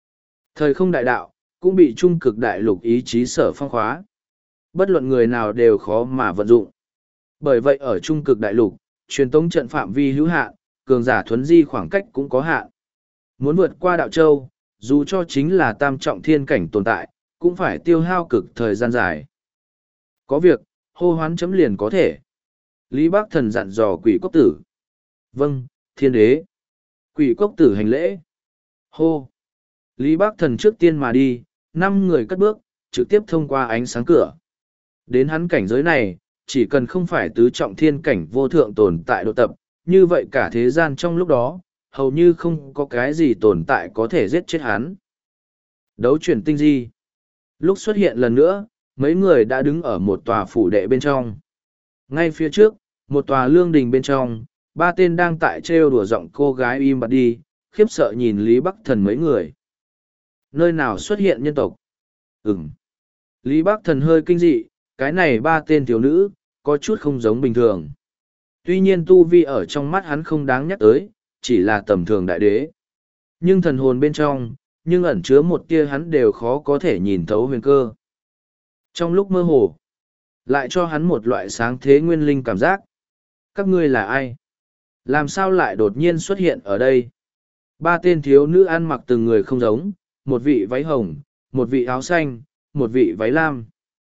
Thời không đại đạo, cũng bị Trung Cực Đại Lục ý chí sở phong khóa. Bất luận người nào đều khó mà vận dụng. Bởi vậy ở Trung Cực Đại Lục, truyền tống trận phạm vi hữu hạn, cường giả thuấn di khoảng cách cũng có hạn. Muốn vượt qua đạo châu, dù cho chính là tam trọng thiên cảnh tồn tại, cũng phải tiêu hao cực thời gian dài. Có việc, hô hoán chấm liền có thể. Lý Bắc Thần dặn dò Quỷ Cốc Tử. Vâng, thiên đế. Quỷ Cốc Tử hành lễ. Hô. Lý Bắc Thần trước tiên mà đi, năm người cất bước, trực tiếp thông qua ánh sáng cửa. Đến hắn cảnh giới này, chỉ cần không phải tứ trọng thiên cảnh vô thượng tồn tại độ tập, như vậy cả thế gian trong lúc đó, hầu như không có cái gì tồn tại có thể giết chết hắn. Đấu chuyển tinh di. Lúc xuất hiện lần nữa, mấy người đã đứng ở một tòa phủ đệ bên trong. Ngay phía trước, một tòa lương đình bên trong, ba tên đang tại trêu đùa giọng cô gái im bặt đi, khiếp sợ nhìn Lý Bắc Thần mấy người. Nơi nào xuất hiện nhân tộc? Ừm. Lý Bắc Thần hơi kinh dị, cái này ba tên thiếu nữ, có chút không giống bình thường. Tuy nhiên tu vi ở trong mắt hắn không đáng nhắc tới, chỉ là tầm thường đại đế. Nhưng thần hồn bên trong, nhưng ẩn chứa một tia hắn đều khó có thể nhìn thấu huyền cơ. Trong lúc mơ hồ, lại cho hắn một loại sáng thế nguyên linh cảm giác. Các ngươi là ai? Làm sao lại đột nhiên xuất hiện ở đây? Ba tên thiếu nữ ăn mặc từng người không giống, một vị váy hồng, một vị áo xanh, một vị váy lam.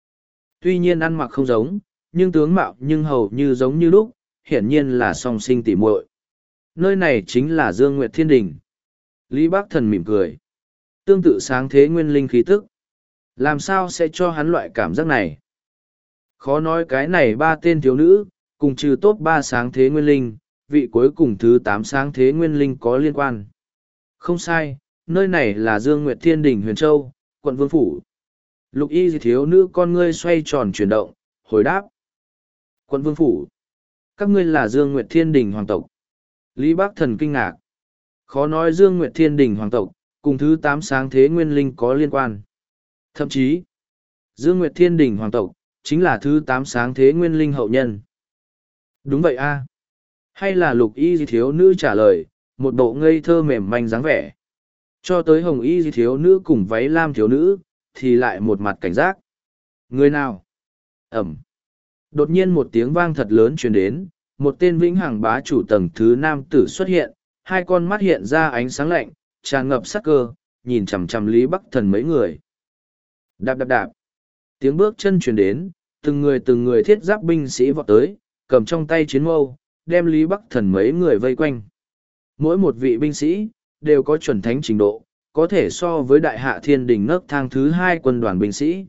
Tuy nhiên ăn mặc không giống, nhưng tướng mạo nhưng hầu như giống như lúc, hiển nhiên là song sinh tỉ muội. Nơi này chính là Dương Nguyệt Thiên Đình. Lý Bắc Thần mỉm cười. Tương tự sáng thế nguyên linh khí tức. Làm sao sẽ cho hắn loại cảm giác này? Khó nói cái này ba tên thiếu nữ, cùng trừ top ba sáng thế nguyên linh, vị cuối cùng thứ tám sáng thế nguyên linh có liên quan. Không sai, nơi này là Dương Nguyệt Thiên Đình Huyền Châu, quận Vương Phủ. Lục y thiếu nữ con ngươi xoay tròn chuyển động, hồi đáp. Quận Vương Phủ. Các ngươi là Dương Nguyệt Thiên Đình Hoàng tộc. Lý Bác Thần kinh ngạc. Khó nói Dương Nguyệt Thiên Đình Hoàng tộc, cùng thứ tám sáng thế nguyên linh có liên quan. Thậm chí, Dương Nguyệt Thiên Đình Hoàng tộc, chính là thứ tám sáng thế nguyên linh hậu nhân. Đúng vậy a Hay là lục y thiếu nữ trả lời, một bộ ngây thơ mềm manh dáng vẻ. Cho tới hồng y thiếu nữ cùng váy lam thiếu nữ, thì lại một mặt cảnh giác. Người nào? Ẩm. Đột nhiên một tiếng vang thật lớn truyền đến, một tên vĩnh hằng bá chủ tầng thứ nam tử xuất hiện, hai con mắt hiện ra ánh sáng lạnh, tràn ngập sắc cơ, nhìn chằm chằm Lý Bắc Thần mấy người. Đạp đạp đạp. Tiếng bước chân truyền đến, từng người từng người thiết giáp binh sĩ vọt tới, cầm trong tay chiến mâu, đem Lý Bắc Thần mấy người vây quanh. Mỗi một vị binh sĩ, đều có chuẩn thánh trình độ, có thể so với đại hạ thiên đình nấc thang thứ hai quân đoàn binh sĩ.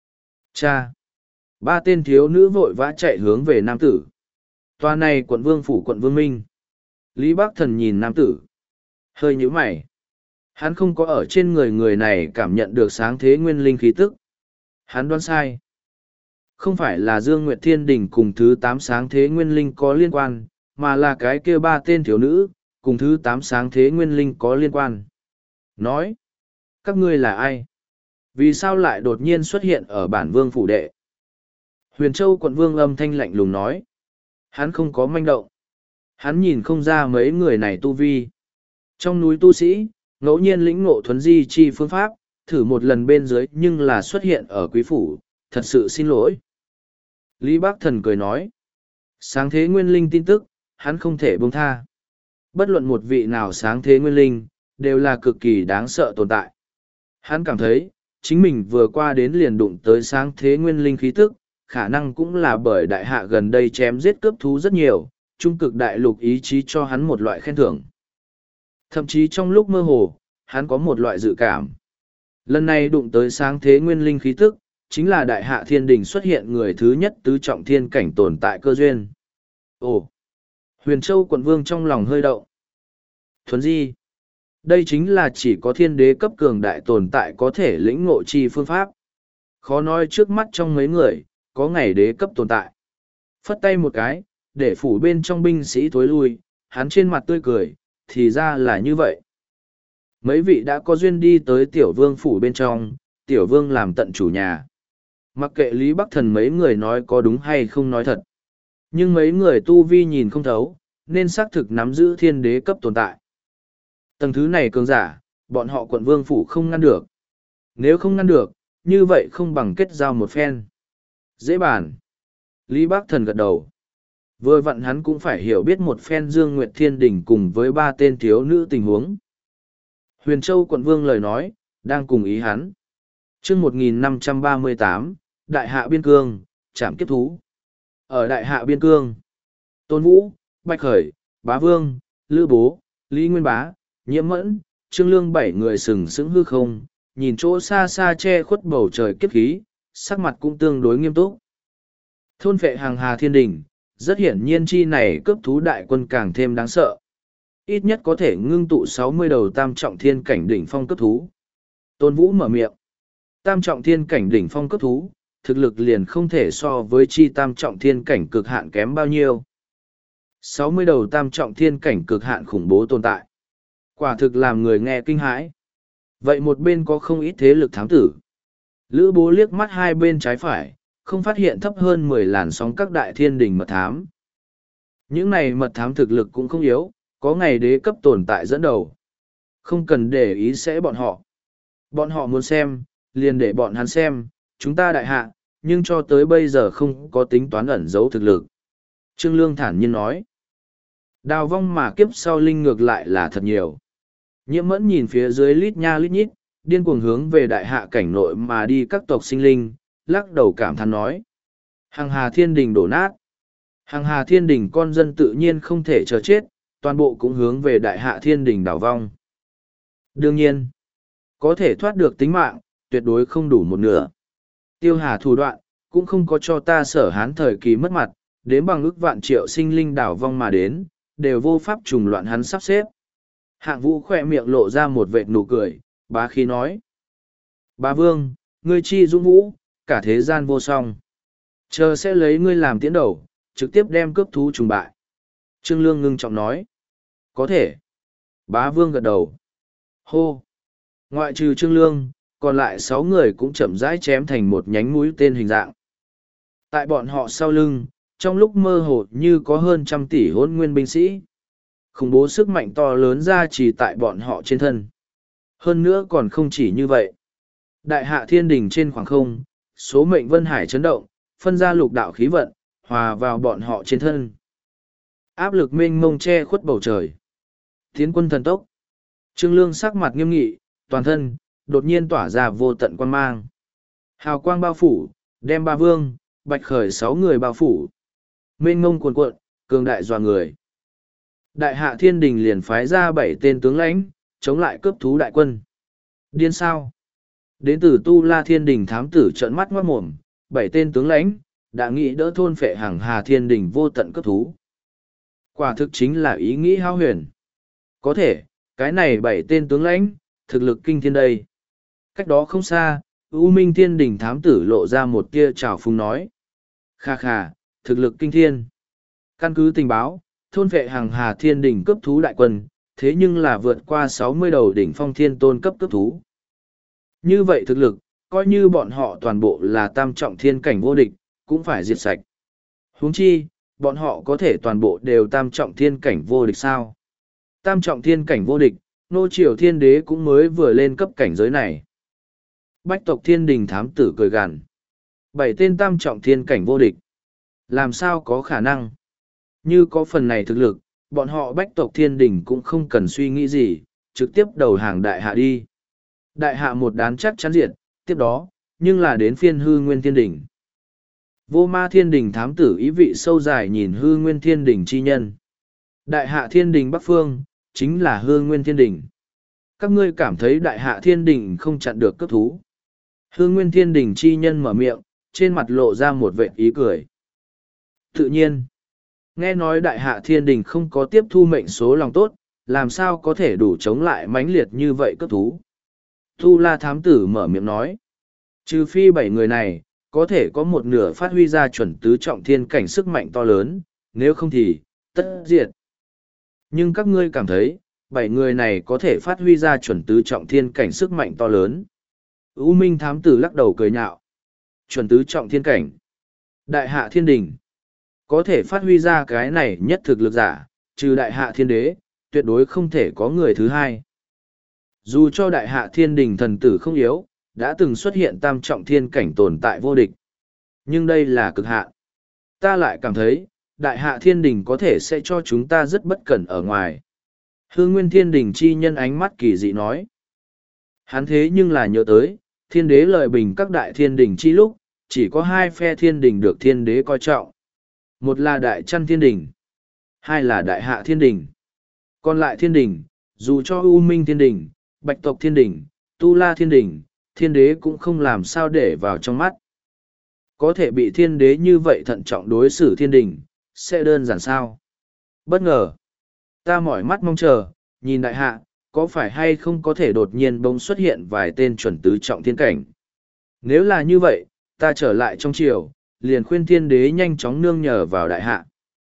Cha! Ba tên thiếu nữ vội vã chạy hướng về nam tử. Tòa này quận Vương Phủ quận Vương Minh. Lý Bắc Thần nhìn nam tử. Hơi nhíu mày. Hắn không có ở trên người người này cảm nhận được sáng thế nguyên linh khí tức. Hắn đoán sai. Không phải là Dương Nguyệt Thiên Đình cùng thứ tám sáng thế nguyên linh có liên quan, mà là cái kia ba tên thiếu nữ, cùng thứ tám sáng thế nguyên linh có liên quan. Nói, các ngươi là ai? Vì sao lại đột nhiên xuất hiện ở bản vương phủ đệ? Huyền Châu quận vương âm thanh lạnh lùng nói. Hắn không có manh động. Hắn nhìn không ra mấy người này tu vi. Trong núi tu sĩ, ngẫu nhiên lĩnh ngộ thuấn di chi phương pháp, thử một lần bên dưới nhưng là xuất hiện ở quý phủ, thật sự xin lỗi. Lý Bác Thần cười nói. Sáng thế nguyên linh tin tức, hắn không thể buông tha. Bất luận một vị nào sáng thế nguyên linh, đều là cực kỳ đáng sợ tồn tại. Hắn cảm thấy, chính mình vừa qua đến liền đụng tới sáng thế nguyên linh khí tức, khả năng cũng là bởi đại hạ gần đây chém giết cướp thú rất nhiều, trung cực đại lục ý chí cho hắn một loại khen thưởng. Thậm chí trong lúc mơ hồ, hắn có một loại dự cảm. Lần này đụng tới sáng thế nguyên linh khí tức, chính là đại hạ thiên đình xuất hiện người thứ nhất tứ trọng thiên cảnh tồn tại cơ duyên. Ồ! Huyền Châu quận vương trong lòng hơi động. Thuấn di! Đây chính là chỉ có thiên đế cấp cường đại tồn tại có thể lĩnh ngộ chi phương pháp. Khó nói trước mắt trong mấy người, có ngày đế cấp tồn tại. Phất tay một cái, để phủ bên trong binh sĩ thối lui, hắn trên mặt tươi cười, thì ra là như vậy. Mấy vị đã có duyên đi tới tiểu vương phủ bên trong, tiểu vương làm tận chủ nhà. Mặc kệ Lý Bắc Thần mấy người nói có đúng hay không nói thật. Nhưng mấy người tu vi nhìn không thấu, nên xác thực nắm giữ thiên đế cấp tồn tại. Tầng thứ này cường giả, bọn họ quận vương phủ không ngăn được. Nếu không ngăn được, như vậy không bằng kết giao một phen. Dễ bàn. Lý Bác Thần gật đầu. Vừa vặn hắn cũng phải hiểu biết một phen Dương Nguyệt Thiên Đình cùng với ba tên thiếu nữ tình huống. Huyền Châu quận vương lời nói, đang cùng ý hắn. chương một nghìn năm trăm ba mươi tám, Đại Hạ Biên Cương, Trảm Kiếp Thú. Ở Đại Hạ Biên Cương, Tôn Vũ, Bạch Khởi, Bá Vương, Lữ Bố, Lý Nguyên Bá, Nhiễm Mẫn, Trương Lương bảy người sừng sững hư không, nhìn chỗ xa xa che khuất bầu trời kiếp khí, sắc mặt cũng tương đối nghiêm túc. Thôn phệ hàng hà thiên đình, rất hiển nhiên chi này cướp thú đại quân càng thêm đáng sợ. Ít nhất có thể ngưng tụ sáu mươi đầu tam trọng thiên cảnh đỉnh phong cấp thú. Tôn Vũ mở miệng. Tam trọng thiên cảnh đỉnh phong cấp thú, thực lực liền không thể so với chi tam trọng thiên cảnh cực hạn kém bao nhiêu. sáu mươi đầu tam trọng thiên cảnh cực hạn khủng bố tồn tại. Quả thực làm người nghe kinh hãi. Vậy một bên có không ít thế lực thám tử. Lữ Bố liếc mắt hai bên trái phải, không phát hiện thấp hơn mười làn sóng các đại thiên đình mật thám. Những này mật thám thực lực cũng không yếu, có ngày đế cấp tồn tại dẫn đầu. Không cần để ý sẽ bọn họ. Bọn họ muốn xem, liền để bọn hắn xem, chúng ta đại hạ, nhưng cho tới bây giờ không có tính toán ẩn giấu thực lực. Trương Lương thản nhiên nói. Đào vong mà kiếp sau linh ngược lại là thật nhiều. Nhiễm Mẫn nhìn phía dưới lít nha lít nhít, điên cuồng hướng về đại hạ cảnh nội mà đi các tộc sinh linh, lắc đầu cảm thán nói. Hằng hà thiên đình đổ nát. Hằng hà thiên đình con dân tự nhiên không thể chờ chết, toàn bộ cũng hướng về đại hạ thiên đình đảo vong. Đương nhiên, có thể thoát được tính mạng, tuyệt đối không đủ một nửa. Tiêu hà thủ đoạn, cũng không có cho ta Sở Hán thời kỳ mất mặt, đến bằng ức vạn triệu sinh linh đảo vong mà đến, đều vô pháp trùng loạn hắn sắp xếp. Hạng Vũ khỏe miệng lộ ra một vệt nụ cười, bá khí nói. Bá Vương, ngươi chi dũng vũ, cả thế gian vô song. Chờ sẽ lấy ngươi làm tiến đầu, trực tiếp đem cướp thú trùng bại. Trương Lương ngưng trọng nói. Có thể. Bá Vương gật đầu. Hô. Ngoại trừ Trương Lương, còn lại sáu người cũng chậm rãi chém thành một nhánh mũi tên hình dạng. Tại bọn họ sau lưng, trong lúc mơ hồ như có hơn trăm tỷ hỗn nguyên binh sĩ. Khủng bố sức mạnh to lớn ra chỉ tại bọn họ trên thân. Hơn nữa còn không chỉ như vậy. Đại hạ thiên đình trên khoảng không, số mệnh vân hải chấn động, phân ra lục đạo khí vận, hòa vào bọn họ trên thân. Áp lực mênh mông che khuất bầu trời. Tiến quân thần tốc. Trương Lương sắc mặt nghiêm nghị, toàn thân, đột nhiên tỏa ra vô tận quan mang. Hào quang bao phủ, đem ba vương, bạch khởi sáu người bao phủ. Mênh mông cuồn cuộn, cường đại dọa người. Đại hạ thiên đình liền phái ra bảy tên tướng lãnh, chống lại cướp thú đại quân. Điên sao? Đến từ Tu La Thiên Đình thám tử trợn mắt ngoát mồm, bảy tên tướng lãnh, đã nghĩ đỡ thôn phệ hàng hà thiên đình vô tận cướp thú. Quả thực chính là ý nghĩ hao huyền. Có thể, cái này bảy tên tướng lãnh, thực lực kinh thiên đây. Cách đó không xa, U Minh Thiên Đình thám tử lộ ra một tia trào phúng nói. Kha kha, thực lực kinh thiên. Căn cứ tình báo, thôn vệ hàng hà thiên đình cấp thú đại quân, thế nhưng là vượt qua sáu mươi đầu đỉnh phong thiên tôn cấp cấp thú. Như vậy thực lực, coi như bọn họ toàn bộ là tam trọng thiên cảnh vô địch, cũng phải diệt sạch. Huống chi, bọn họ có thể toàn bộ đều tam trọng thiên cảnh vô địch sao? Tam trọng thiên cảnh vô địch, nô triều thiên đế cũng mới vừa lên cấp cảnh giới này. Bách tộc thiên đình thám tử cười gằn. Bảy tên tam trọng thiên cảnh vô địch. Làm sao có khả năng? Như có phần này thực lực, bọn họ bách tộc thiên đình cũng không cần suy nghĩ gì, trực tiếp đầu hàng đại hạ đi. Đại hạ một đán chắc chắn diệt, tiếp đó, nhưng là đến phiên hư nguyên thiên đình. Vô ma thiên đình thám tử ý vị sâu dài nhìn hư nguyên thiên đình chi nhân. Đại hạ thiên đình bắc phương, chính là hư nguyên thiên đình. Các ngươi cảm thấy đại hạ thiên đình không chặn được cấp thú. Hư nguyên thiên đình chi nhân mở miệng, trên mặt lộ ra một vệt ý cười. Tự nhiên, nghe nói đại hạ thiên đình không có tiếp thu mệnh số lòng tốt, làm sao có thể đủ chống lại mãnh liệt như vậy cấp thú. Tu La thám tử mở miệng nói. Trừ phi bảy người này, có thể có một nửa phát huy ra chuẩn tứ trọng thiên cảnh sức mạnh to lớn, nếu không thì, tất diệt. Nhưng các ngươi cảm thấy, bảy người này có thể phát huy ra chuẩn tứ trọng thiên cảnh sức mạnh to lớn. U Minh thám tử lắc đầu cười nhạo. Chuẩn tứ trọng thiên cảnh. Đại hạ thiên đình. Có thể phát huy ra cái này nhất thực lực giả, trừ đại hạ thiên đế, tuyệt đối không thể có người thứ hai. Dù cho đại hạ thiên đình thần tử không yếu, đã từng xuất hiện tam trọng thiên cảnh tồn tại vô địch. Nhưng đây là cực hạn. Ta lại cảm thấy, đại hạ thiên đình có thể sẽ cho chúng ta rất bất cẩn ở ngoài. Hương Nguyên Thiên Đình chi nhân ánh mắt kỳ dị nói. Hắn thế nhưng là nhớ tới, thiên đế lợi bình các đại thiên đình chi lúc, chỉ có hai phe thiên đình được thiên đế coi trọng. Một là đại chăn thiên đình, hai là đại hạ thiên đình. Còn lại thiên đình, dù cho U Minh thiên đình, Bạch tộc thiên đình, Tu La thiên đình, thiên đế cũng không làm sao để vào trong mắt. Có thể bị thiên đế như vậy thận trọng đối xử thiên đình, sẽ đơn giản sao? Bất ngờ. Ta mỏi mắt mong chờ, nhìn đại hạ, có phải hay không có thể đột nhiên bỗng xuất hiện vài tên chuẩn tứ trọng thiên cảnh. Nếu là như vậy, ta trở lại trong triều, liền khuyên thiên đế nhanh chóng nương nhờ vào đại hạ.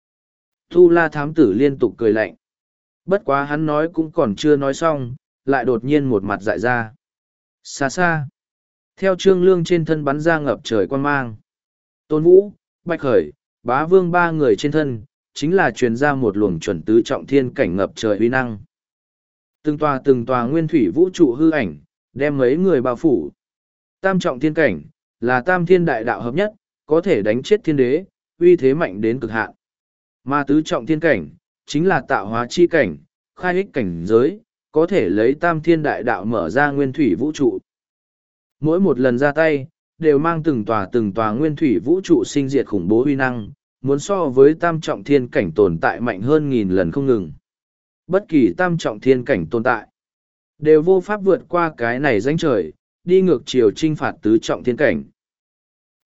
Tu La thám tử liên tục cười lạnh. Bất quá hắn nói cũng còn chưa nói xong, lại đột nhiên một mặt dại ra. Xa xa. Theo trương lương trên thân bắn ra ngập trời quan mang. Tôn Vũ, Bạch Khởi, Bá Vương ba người trên thân, chính là truyền ra một luồng chuẩn tứ trọng thiên cảnh ngập trời uy năng. Từng tòa từng tòa nguyên thủy vũ trụ hư ảnh, đem mấy người bao phủ. Tam trọng thiên cảnh, là tam thiên đại đạo hợp nhất, có thể đánh chết thiên đế, uy thế mạnh đến cực hạn. Mà tứ trọng thiên cảnh, chính là tạo hóa chi cảnh, khai ích cảnh giới, có thể lấy tam thiên đại đạo mở ra nguyên thủy vũ trụ. Mỗi một lần ra tay, đều mang từng tòa từng tòa nguyên thủy vũ trụ sinh diệt khủng bố uy năng, muốn so với tam trọng thiên cảnh tồn tại mạnh hơn nghìn lần không ngừng. Bất kỳ tam trọng thiên cảnh tồn tại, đều vô pháp vượt qua cái này danh trời, đi ngược chiều trinh phạt tứ trọng thiên cảnh.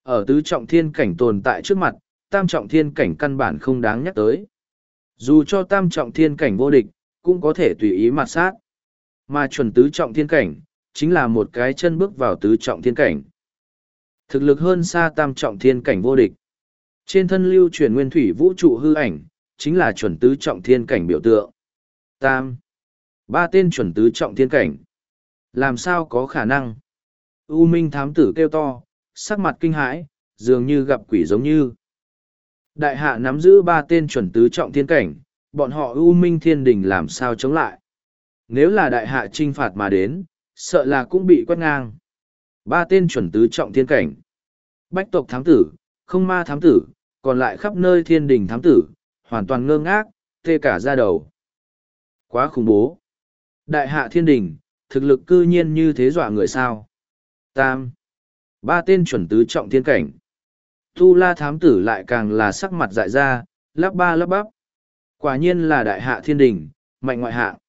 Ở tứ trọng thiên cảnh tồn tại trước mặt, tam trọng thiên cảnh căn bản không đáng nhắc tới. Dù cho tam trọng thiên cảnh vô địch, cũng có thể tùy ý mặt sát. Mà chuẩn tứ trọng thiên cảnh, chính là một cái chân bước vào tứ trọng thiên cảnh. Thực lực hơn xa tam trọng thiên cảnh vô địch. Trên thân lưu truyền nguyên thủy vũ trụ hư ảnh, chính là chuẩn tứ trọng thiên cảnh biểu tượng. Tam. Ba tên chuẩn tứ trọng thiên cảnh. Làm sao có khả năng? U Minh thám tử kêu to, sắc mặt kinh hãi, dường như gặp quỷ giống như. Đại hạ nắm giữ ba tên chuẩn tứ trọng thiên cảnh, bọn họ U Minh thiên đình làm sao chống lại? Nếu là đại hạ trinh phạt mà đến, sợ là cũng bị quét ngang. Ba tên chuẩn tứ trọng thiên cảnh. Bách tộc thám tử, không ma thám tử, còn lại khắp nơi thiên đình thám tử, hoàn toàn ngơ ngác, tê cả da đầu. Quá khủng bố. Đại hạ thiên đình, thực lực cư nhiên như thế dọa người sao. Tam. Ba tên chuẩn tứ trọng thiên cảnh. Tu La thám tử lại càng là sắc mặt dại ra, lắp ba lắp bắp. Quả nhiên là đại hạ thiên đình, mạnh ngoại hạ.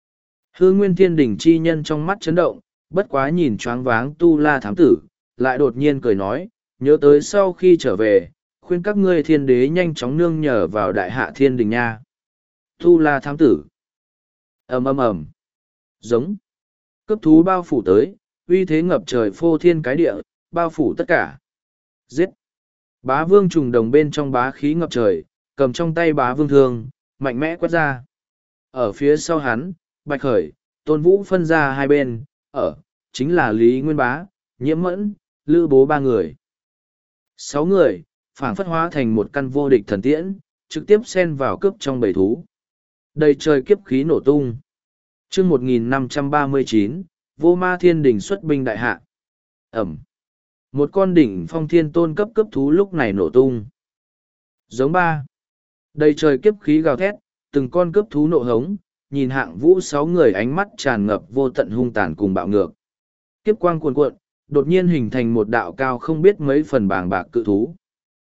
Hư nguyên thiên đình chi nhân trong mắt chấn động, bất quá nhìn choáng váng Tu La thám tử, lại đột nhiên cười nói, nhớ tới sau khi trở về, khuyên các ngươi thiên đế nhanh chóng nương nhờ vào đại hạ thiên đình nha. Tu La thám tử. ầm ầm ầm. Giống. Cấp thú bao phủ tới, uy thế ngập trời phô thiên cái địa, bao phủ tất cả. Giết. Bá vương trùng đồng bên trong bá khí ngập trời, cầm trong tay bá vương thương, mạnh mẽ quét ra. Ở phía sau hắn, Bạch Khởi, Tôn Vũ phân ra hai bên, ở, chính là Lý Nguyên Bá, Nhiễm Mẫn, Lữ Bố ba người. Sáu người, phảng phất hóa thành một căn vô địch thần tiễn, trực tiếp xen vào cướp trong bầy thú. Đầy trời kiếp khí nổ tung. Chương một nghìn năm trăm ba mươi chín, Vô Ma Thiên Đình xuất binh đại hạ. Ẩm. Một con đỉnh phong thiên tôn cấp cấp thú lúc này nổ tung. Giống ba. Đầy trời kiếp khí gào thét, từng con cấp thú nộ hống, nhìn hạng vũ sáu người ánh mắt tràn ngập vô tận hung tàn cùng bạo ngược. Kiếp quang cuồn cuộn, đột nhiên hình thành một đạo cao không biết mấy phần bàng bạc cự thú.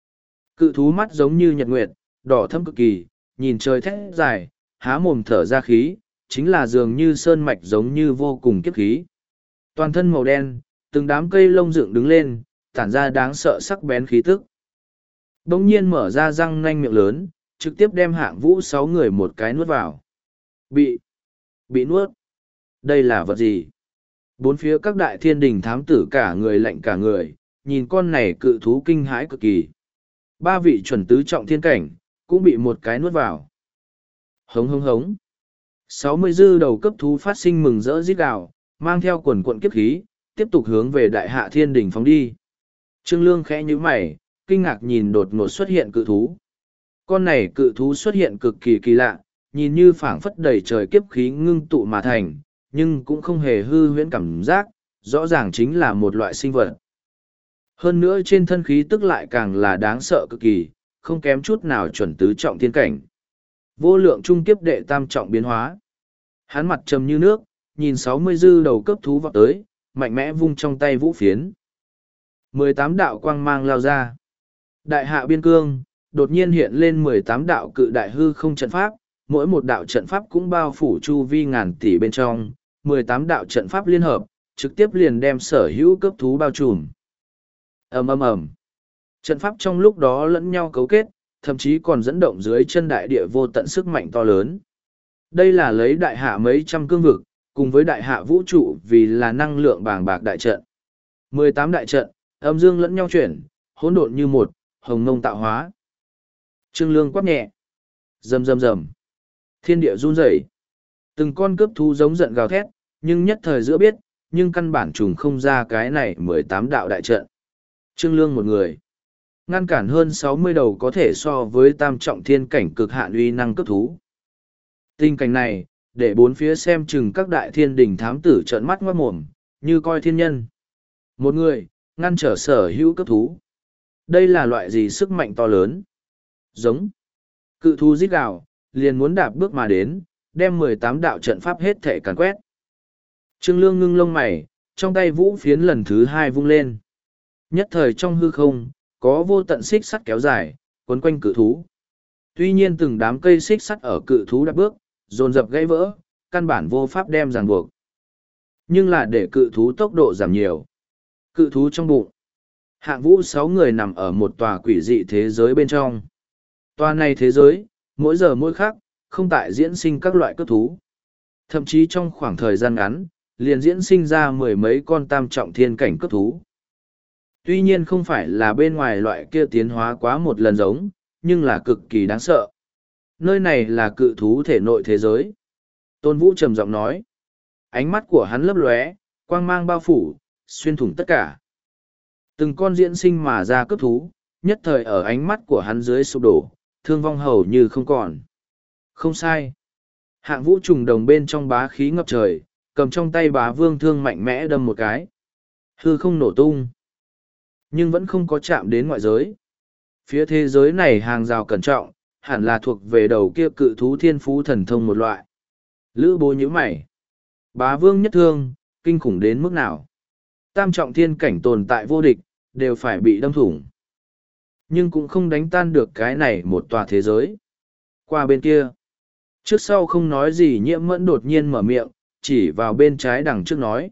Cự thú mắt giống như nhật nguyệt, đỏ thâm cực kỳ, nhìn trời thét dài, há mồm thở ra khí, chính là dường như sơn mạch giống như vô cùng kiếp khí. Toàn thân màu đen, từng đám cây lông dựng đứng lên, tản ra đáng sợ sắc bén khí tức. Đông nhiên mở ra răng nanh miệng lớn, trực tiếp đem hạng vũ sáu người một cái nuốt vào. Bị, bị nuốt. Đây là vật gì? Bốn phía các đại thiên đình thám tử cả người lạnh cả người, nhìn con này cự thú kinh hãi cực kỳ. Ba vị chuẩn tứ trọng thiên cảnh, cũng bị một cái nuốt vào. Hống hống hống. Sáu mươi dư đầu cấp thú phát sinh mừng rỡ rít gào, mang theo quần cuộn kiếp khí, tiếp tục hướng về đại hạ thiên đình phóng đi. Trương Lương khẽ nhíu mày, kinh ngạc nhìn đột ngột xuất hiện cự thú. Con này cự thú xuất hiện cực kỳ kỳ lạ, nhìn như phảng phất đầy trời kiếp khí ngưng tụ mà thành, nhưng cũng không hề hư huyễn cảm giác, rõ ràng chính là một loại sinh vật. Hơn nữa trên thân khí tức lại càng là đáng sợ cực kỳ, không kém chút nào chuẩn tứ trọng thiên cảnh. Vô lượng trung kiếp đệ tam trọng biến hóa. Hắn mặt trầm như nước, nhìn sáu mươi dư đầu cấp thú vọt tới, mạnh mẽ vung trong tay vũ phiến. mười tám đạo quang mang lao ra. Đại hạ biên cương, đột nhiên hiện lên mười tám đạo cự đại hư không trận pháp, mỗi một đạo trận pháp cũng bao phủ chu vi ngàn tỷ bên trong, mười tám đạo trận pháp liên hợp, trực tiếp liền đem sở hữu cấp thú bao trùm. Ầm ầm ầm. Trận pháp trong lúc đó lẫn nhau cấu kết, thậm chí còn dẫn động dưới chân đại địa vô tận sức mạnh to lớn. Đây là lấy đại hạ mấy trăm cương vực, cùng với đại hạ vũ trụ vì là năng lượng bàng bạc đại trận. mười tám đại trận, âm dương lẫn nhau chuyển, hỗn độn như một, hồng ngông tạo hóa. Trương Lương quát nhẹ. Rầm rầm rầm. Thiên địa run rẩy. Từng con cướp thú giống giận gào thét, nhưng nhất thời giữa biết, nhưng căn bản trùng không ra cái này mười tám đạo đại trận. Trương Lương một người, ngăn cản hơn sáu mươi đầu có thể so với tam trọng thiên cảnh cực hạn uy năng cấp thú. Tình cảnh này, để bốn phía xem chừng các đại thiên đình thám tử trợn mắt ngoát mồm, như coi thiên nhân. Một người, ngăn trở sở hữu cấp thú. Đây là loại gì sức mạnh to lớn? Giống. Cự thú rít gào, liền muốn đạp bước mà đến, đem mười tám đạo trận pháp hết thể càn quét. Trương Lương ngưng lông mày, trong tay vũ phiến lần thứ hai vung lên. Nhất thời trong hư không, có vô tận xích sắt kéo dài, quấn quanh cự thú. Tuy nhiên từng đám cây xích sắt ở cự thú đạp bước, dồn dập gãy vỡ, căn bản vô pháp đem ràng buộc. Nhưng là để cự thú tốc độ giảm nhiều. Cự thú trong bụng. Hạng vũ sáu người nằm ở một tòa quỷ dị thế giới bên trong. Tòa này thế giới, mỗi giờ mỗi khắc, không tại diễn sinh các loại cấp thú. Thậm chí trong khoảng thời gian ngắn, liền diễn sinh ra mười mấy con tam trọng thiên cảnh cấp thú. Tuy nhiên không phải là bên ngoài loại kia tiến hóa quá một lần giống, nhưng là cực kỳ đáng sợ. Nơi này là cự thú thể nội thế giới. Tôn Vũ trầm giọng nói. Ánh mắt của hắn lấp lóe, quang mang bao phủ, xuyên thủng tất cả. Từng con diễn sinh mà ra cấp thú, nhất thời ở ánh mắt của hắn dưới sụp đổ, thương vong hầu như không còn. Không sai. Hạng vũ trùng đồng bên trong bá khí ngập trời, cầm trong tay bá vương thương mạnh mẽ đâm một cái. Hư không nổ tung. Nhưng vẫn không có chạm đến ngoại giới. Phía thế giới này hàng rào cẩn trọng, hẳn là thuộc về đầu kia cự thú thiên phú thần thông một loại. Lữ bố nhíu mày. Bá vương nhất thương, kinh khủng đến mức nào? Tam trọng thiên cảnh tồn tại vô địch, đều phải bị đâm thủng. Nhưng cũng không đánh tan được cái này một tòa thế giới. Qua bên kia. Trước sau không nói gì nhiễm mẫn đột nhiên mở miệng, chỉ vào bên trái đằng trước nói.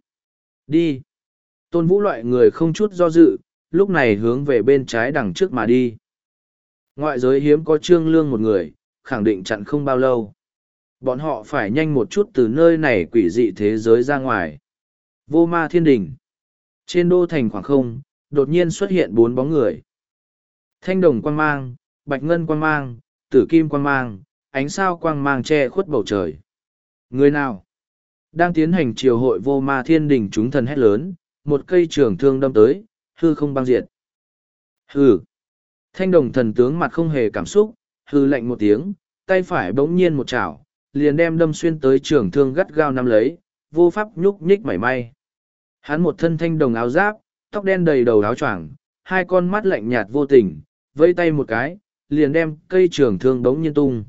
Đi. Tôn vũ loại người không chút do dự, lúc này hướng về bên trái đằng trước mà đi. Ngoại giới hiếm có trương lương một người, khẳng định chặn không bao lâu. Bọn họ phải nhanh một chút từ nơi này quỷ dị thế giới ra ngoài. Vô ma thiên đình. Trên đô thành khoảng không, đột nhiên xuất hiện bốn bóng người. Thanh đồng quang mang, bạch ngân quang mang, tử kim quang mang, ánh sao quang mang che khuất bầu trời. Người nào? Đang tiến hành triều hội vô ma thiên đình chúng thần hét lớn, một cây trường thương đâm tới, hư không băng diệt. Hừ. Thanh đồng thần tướng mặt không hề cảm xúc, hư lạnh một tiếng, tay phải bỗng nhiên một chảo, liền đem đâm xuyên tới trường thương gắt gao nắm lấy, vô pháp nhúc nhích mảy may. Hắn một thân thanh đồng áo giáp, tóc đen đầy đầu áo choàng, hai con mắt lạnh nhạt vô tình, vẫy tay một cái, liền đem cây trường thương bỗng nhiên tung.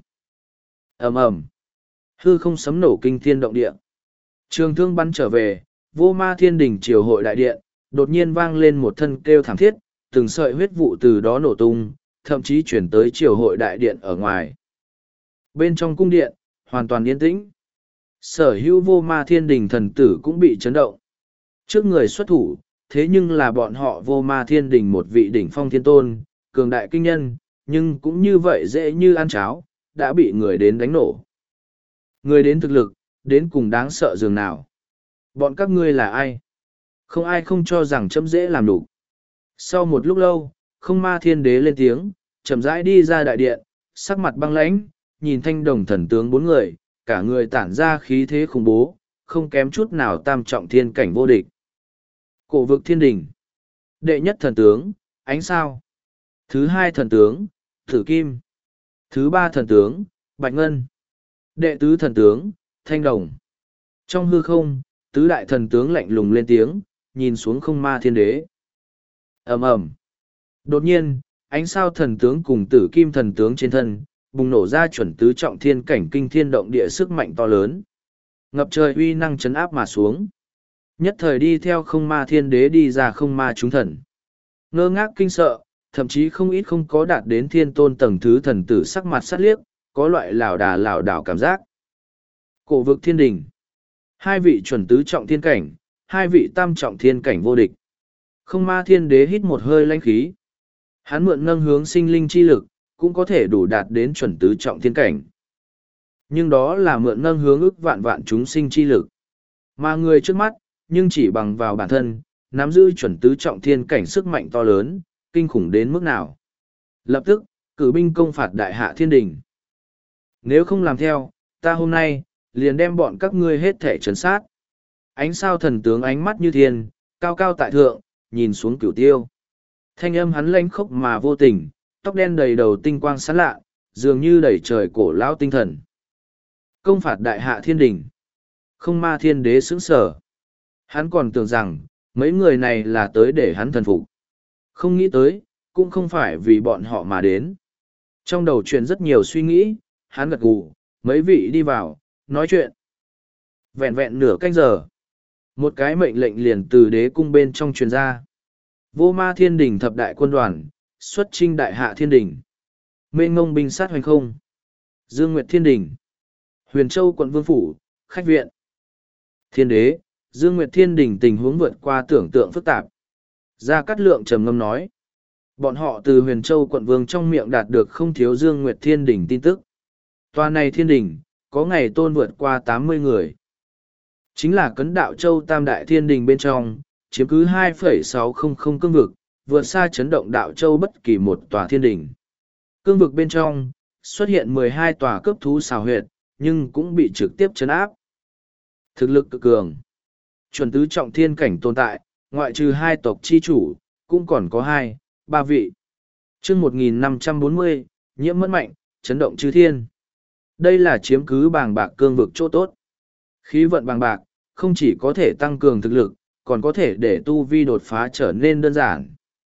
Ầm ầm. Hư không sấm nổ kinh thiên động địa. Trường thương bắn trở về, vô ma thiên đình triều hội đại điện, đột nhiên vang lên một thân kêu thảm thiết, từng sợi huyết vụ từ đó nổ tung, thậm chí chuyển tới triều hội đại điện ở ngoài. Bên trong cung điện, hoàn toàn yên tĩnh. Sở hữu vô ma thiên đình thần tử cũng bị chấn động. Trước người xuất thủ, thế nhưng là bọn họ vô ma thiên đình một vị đỉnh phong thiên tôn, cường đại kinh nhân, nhưng cũng như vậy dễ như ăn cháo, đã bị người đến đánh nổ. Người đến thực lực, đến cùng đáng sợ dường nào. Bọn các ngươi là ai? Không ai không cho rằng chấm dễ làm đủ. Sau một lúc lâu, không ma thiên đế lên tiếng, chậm rãi đi ra đại điện, sắc mặt băng lãnh, nhìn thanh đồng thần tướng bốn người, cả người tản ra khí thế khủng bố, không kém chút nào tam trọng thiên cảnh vô địch. Cổ vực thiên đình. Đệ nhất thần tướng, ánh sao. Thứ hai thần tướng, tử kim. Thứ ba thần tướng, bạch ngân. Đệ tứ thần tướng, thanh đồng. Trong hư không, tứ đại thần tướng lạnh lùng lên tiếng, nhìn xuống không ma thiên đế. Ầm ầm. Đột nhiên, ánh sao thần tướng cùng tử kim thần tướng trên thân, bùng nổ ra chuẩn tứ trọng thiên cảnh kinh thiên động địa sức mạnh to lớn. Ngập trời uy năng chấn áp mà xuống. Nhất thời đi theo không ma thiên đế đi ra không ma chúng thần. Ngơ ngác kinh sợ, thậm chí không ít không có đạt đến thiên tôn tầng thứ thần tử sắc mặt sát liếc, có loại lảo đà lảo đảo cảm giác. Cổ vực thiên đình. Hai vị chuẩn tứ trọng thiên cảnh, hai vị tam trọng thiên cảnh vô địch. Không ma thiên đế hít một hơi lãnh khí. Hắn mượn nâng hướng sinh linh chi lực, cũng có thể đủ đạt đến chuẩn tứ trọng thiên cảnh. Nhưng đó là mượn nâng hướng ức vạn vạn chúng sinh chi lực. Mà người trước mắt, nhưng chỉ bằng vào bản thân, nắm giữ chuẩn tứ trọng thiên cảnh sức mạnh to lớn, kinh khủng đến mức nào. Lập tức, cử binh công phạt đại hạ thiên đình. Nếu không làm theo, ta hôm nay, liền đem bọn các ngươi hết thể trấn sát. Ánh sao thần tướng ánh mắt như thiên, cao cao tại thượng, nhìn xuống cửu tiêu. Thanh âm hắn lãnh khốc mà vô tình, tóc đen đầy đầu tinh quang sáng lạ, dường như đẩy trời cổ lão tinh thần. Công phạt đại hạ thiên đình. Không ma thiên đế sững sờ. Hắn còn tưởng rằng, mấy người này là tới để hắn thần phục. Không nghĩ tới, cũng không phải vì bọn họ mà đến. Trong đầu truyền rất nhiều suy nghĩ, hắn gật gù, mấy vị đi vào, nói chuyện. Vẹn vẹn nửa canh giờ. Một cái mệnh lệnh liền từ đế cung bên trong truyền ra. Vô ma thiên đình thập đại quân đoàn, xuất chinh đại hạ thiên đình. Mênh ngông binh sát hoành không. Dương Nguyệt thiên đình. Huyền Châu quận Vương Phủ, khách viện. Thiên đế, Dương Nguyệt thiên đình tình huống vượt qua tưởng tượng phức tạp. Gia Cát Lượng trầm ngâm nói. Bọn họ từ Huyền Châu quận vương trong miệng đạt được không thiếu Dương Nguyệt Thiên Đỉnh tin tức. Tòa này thiên đỉnh, có ngày tôn vượt qua tám mươi người. Chính là Cấn Đạo Châu Tam Đại Thiên Đình bên trong, chiếm cứ hai phẩy sáu không không cương vực, vượt xa chấn động Đạo Châu bất kỳ một tòa thiên đỉnh. Cương vực bên trong, xuất hiện mười hai tòa cấp thú xào huyệt, nhưng cũng bị trực tiếp chấn áp. Thực lực cực cường. Chuẩn tứ trọng thiên cảnh tồn tại, ngoại trừ hai tộc chi chủ, cũng còn có hai, ba vị. chương một nghìn năm trăm bốn mươi, nhiễm mẫn mạnh, chấn động chư thiên. Đây là chiếm cứ bàng bạc cương vực chỗ tốt. Khí vận bàng bạc, không chỉ có thể tăng cường thực lực, còn có thể để tu vi đột phá trở nên đơn giản.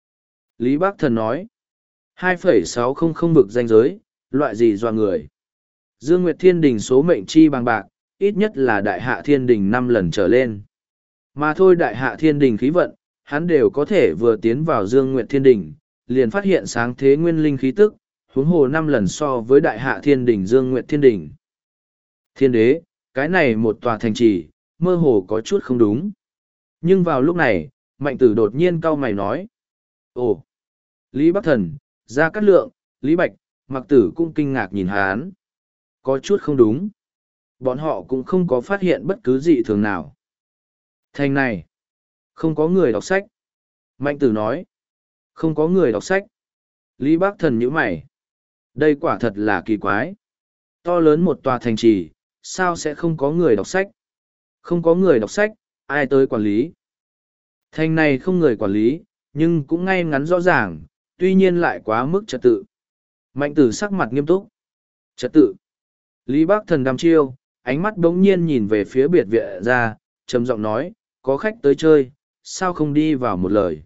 Lý Bác Thần nói, hai phẩy sáu không không vực danh giới, loại gì doa người. Dương Nguyệt Thiên Đình số mệnh chi bàng bạc, ít nhất là đại hạ thiên đình năm lần trở lên. Mà thôi đại hạ thiên đình khí vận, hắn đều có thể vừa tiến vào Dương Nguyệt Thiên Đình, liền phát hiện sáng thế nguyên linh khí tức, huống hồ năm lần so với đại hạ thiên đình Dương Nguyệt Thiên Đình. Thiên đế, cái này một tòa thành trì, mơ hồ có chút không đúng. Nhưng vào lúc này, Mạnh Tử đột nhiên cau mày nói. Ồ! Lý Bắc Thần, Gia Cát Lượng, Lý Bạch, Mặc Tử cũng kinh ngạc nhìn hắn. Có chút không đúng. Bọn họ cũng không có phát hiện bất cứ gì thường nào. Thành này, không có người đọc sách. Mạnh Tử nói. Không có người đọc sách. Lý Bắc Thần nhíu mày. Đây quả thật là kỳ quái. To lớn một tòa thành trì, sao sẽ không có người đọc sách? Không có người đọc sách, ai tới quản lý? Thành này không người quản lý, nhưng cũng ngay ngắn rõ ràng, tuy nhiên lại quá mức trật tự. Mạnh Tử sắc mặt nghiêm túc. Trật tự. Lý Bác Thần đăm chiêu, ánh mắt đống nhiên nhìn về phía biệt viện ra, trầm giọng nói, có khách tới chơi, sao không đi vào một lời.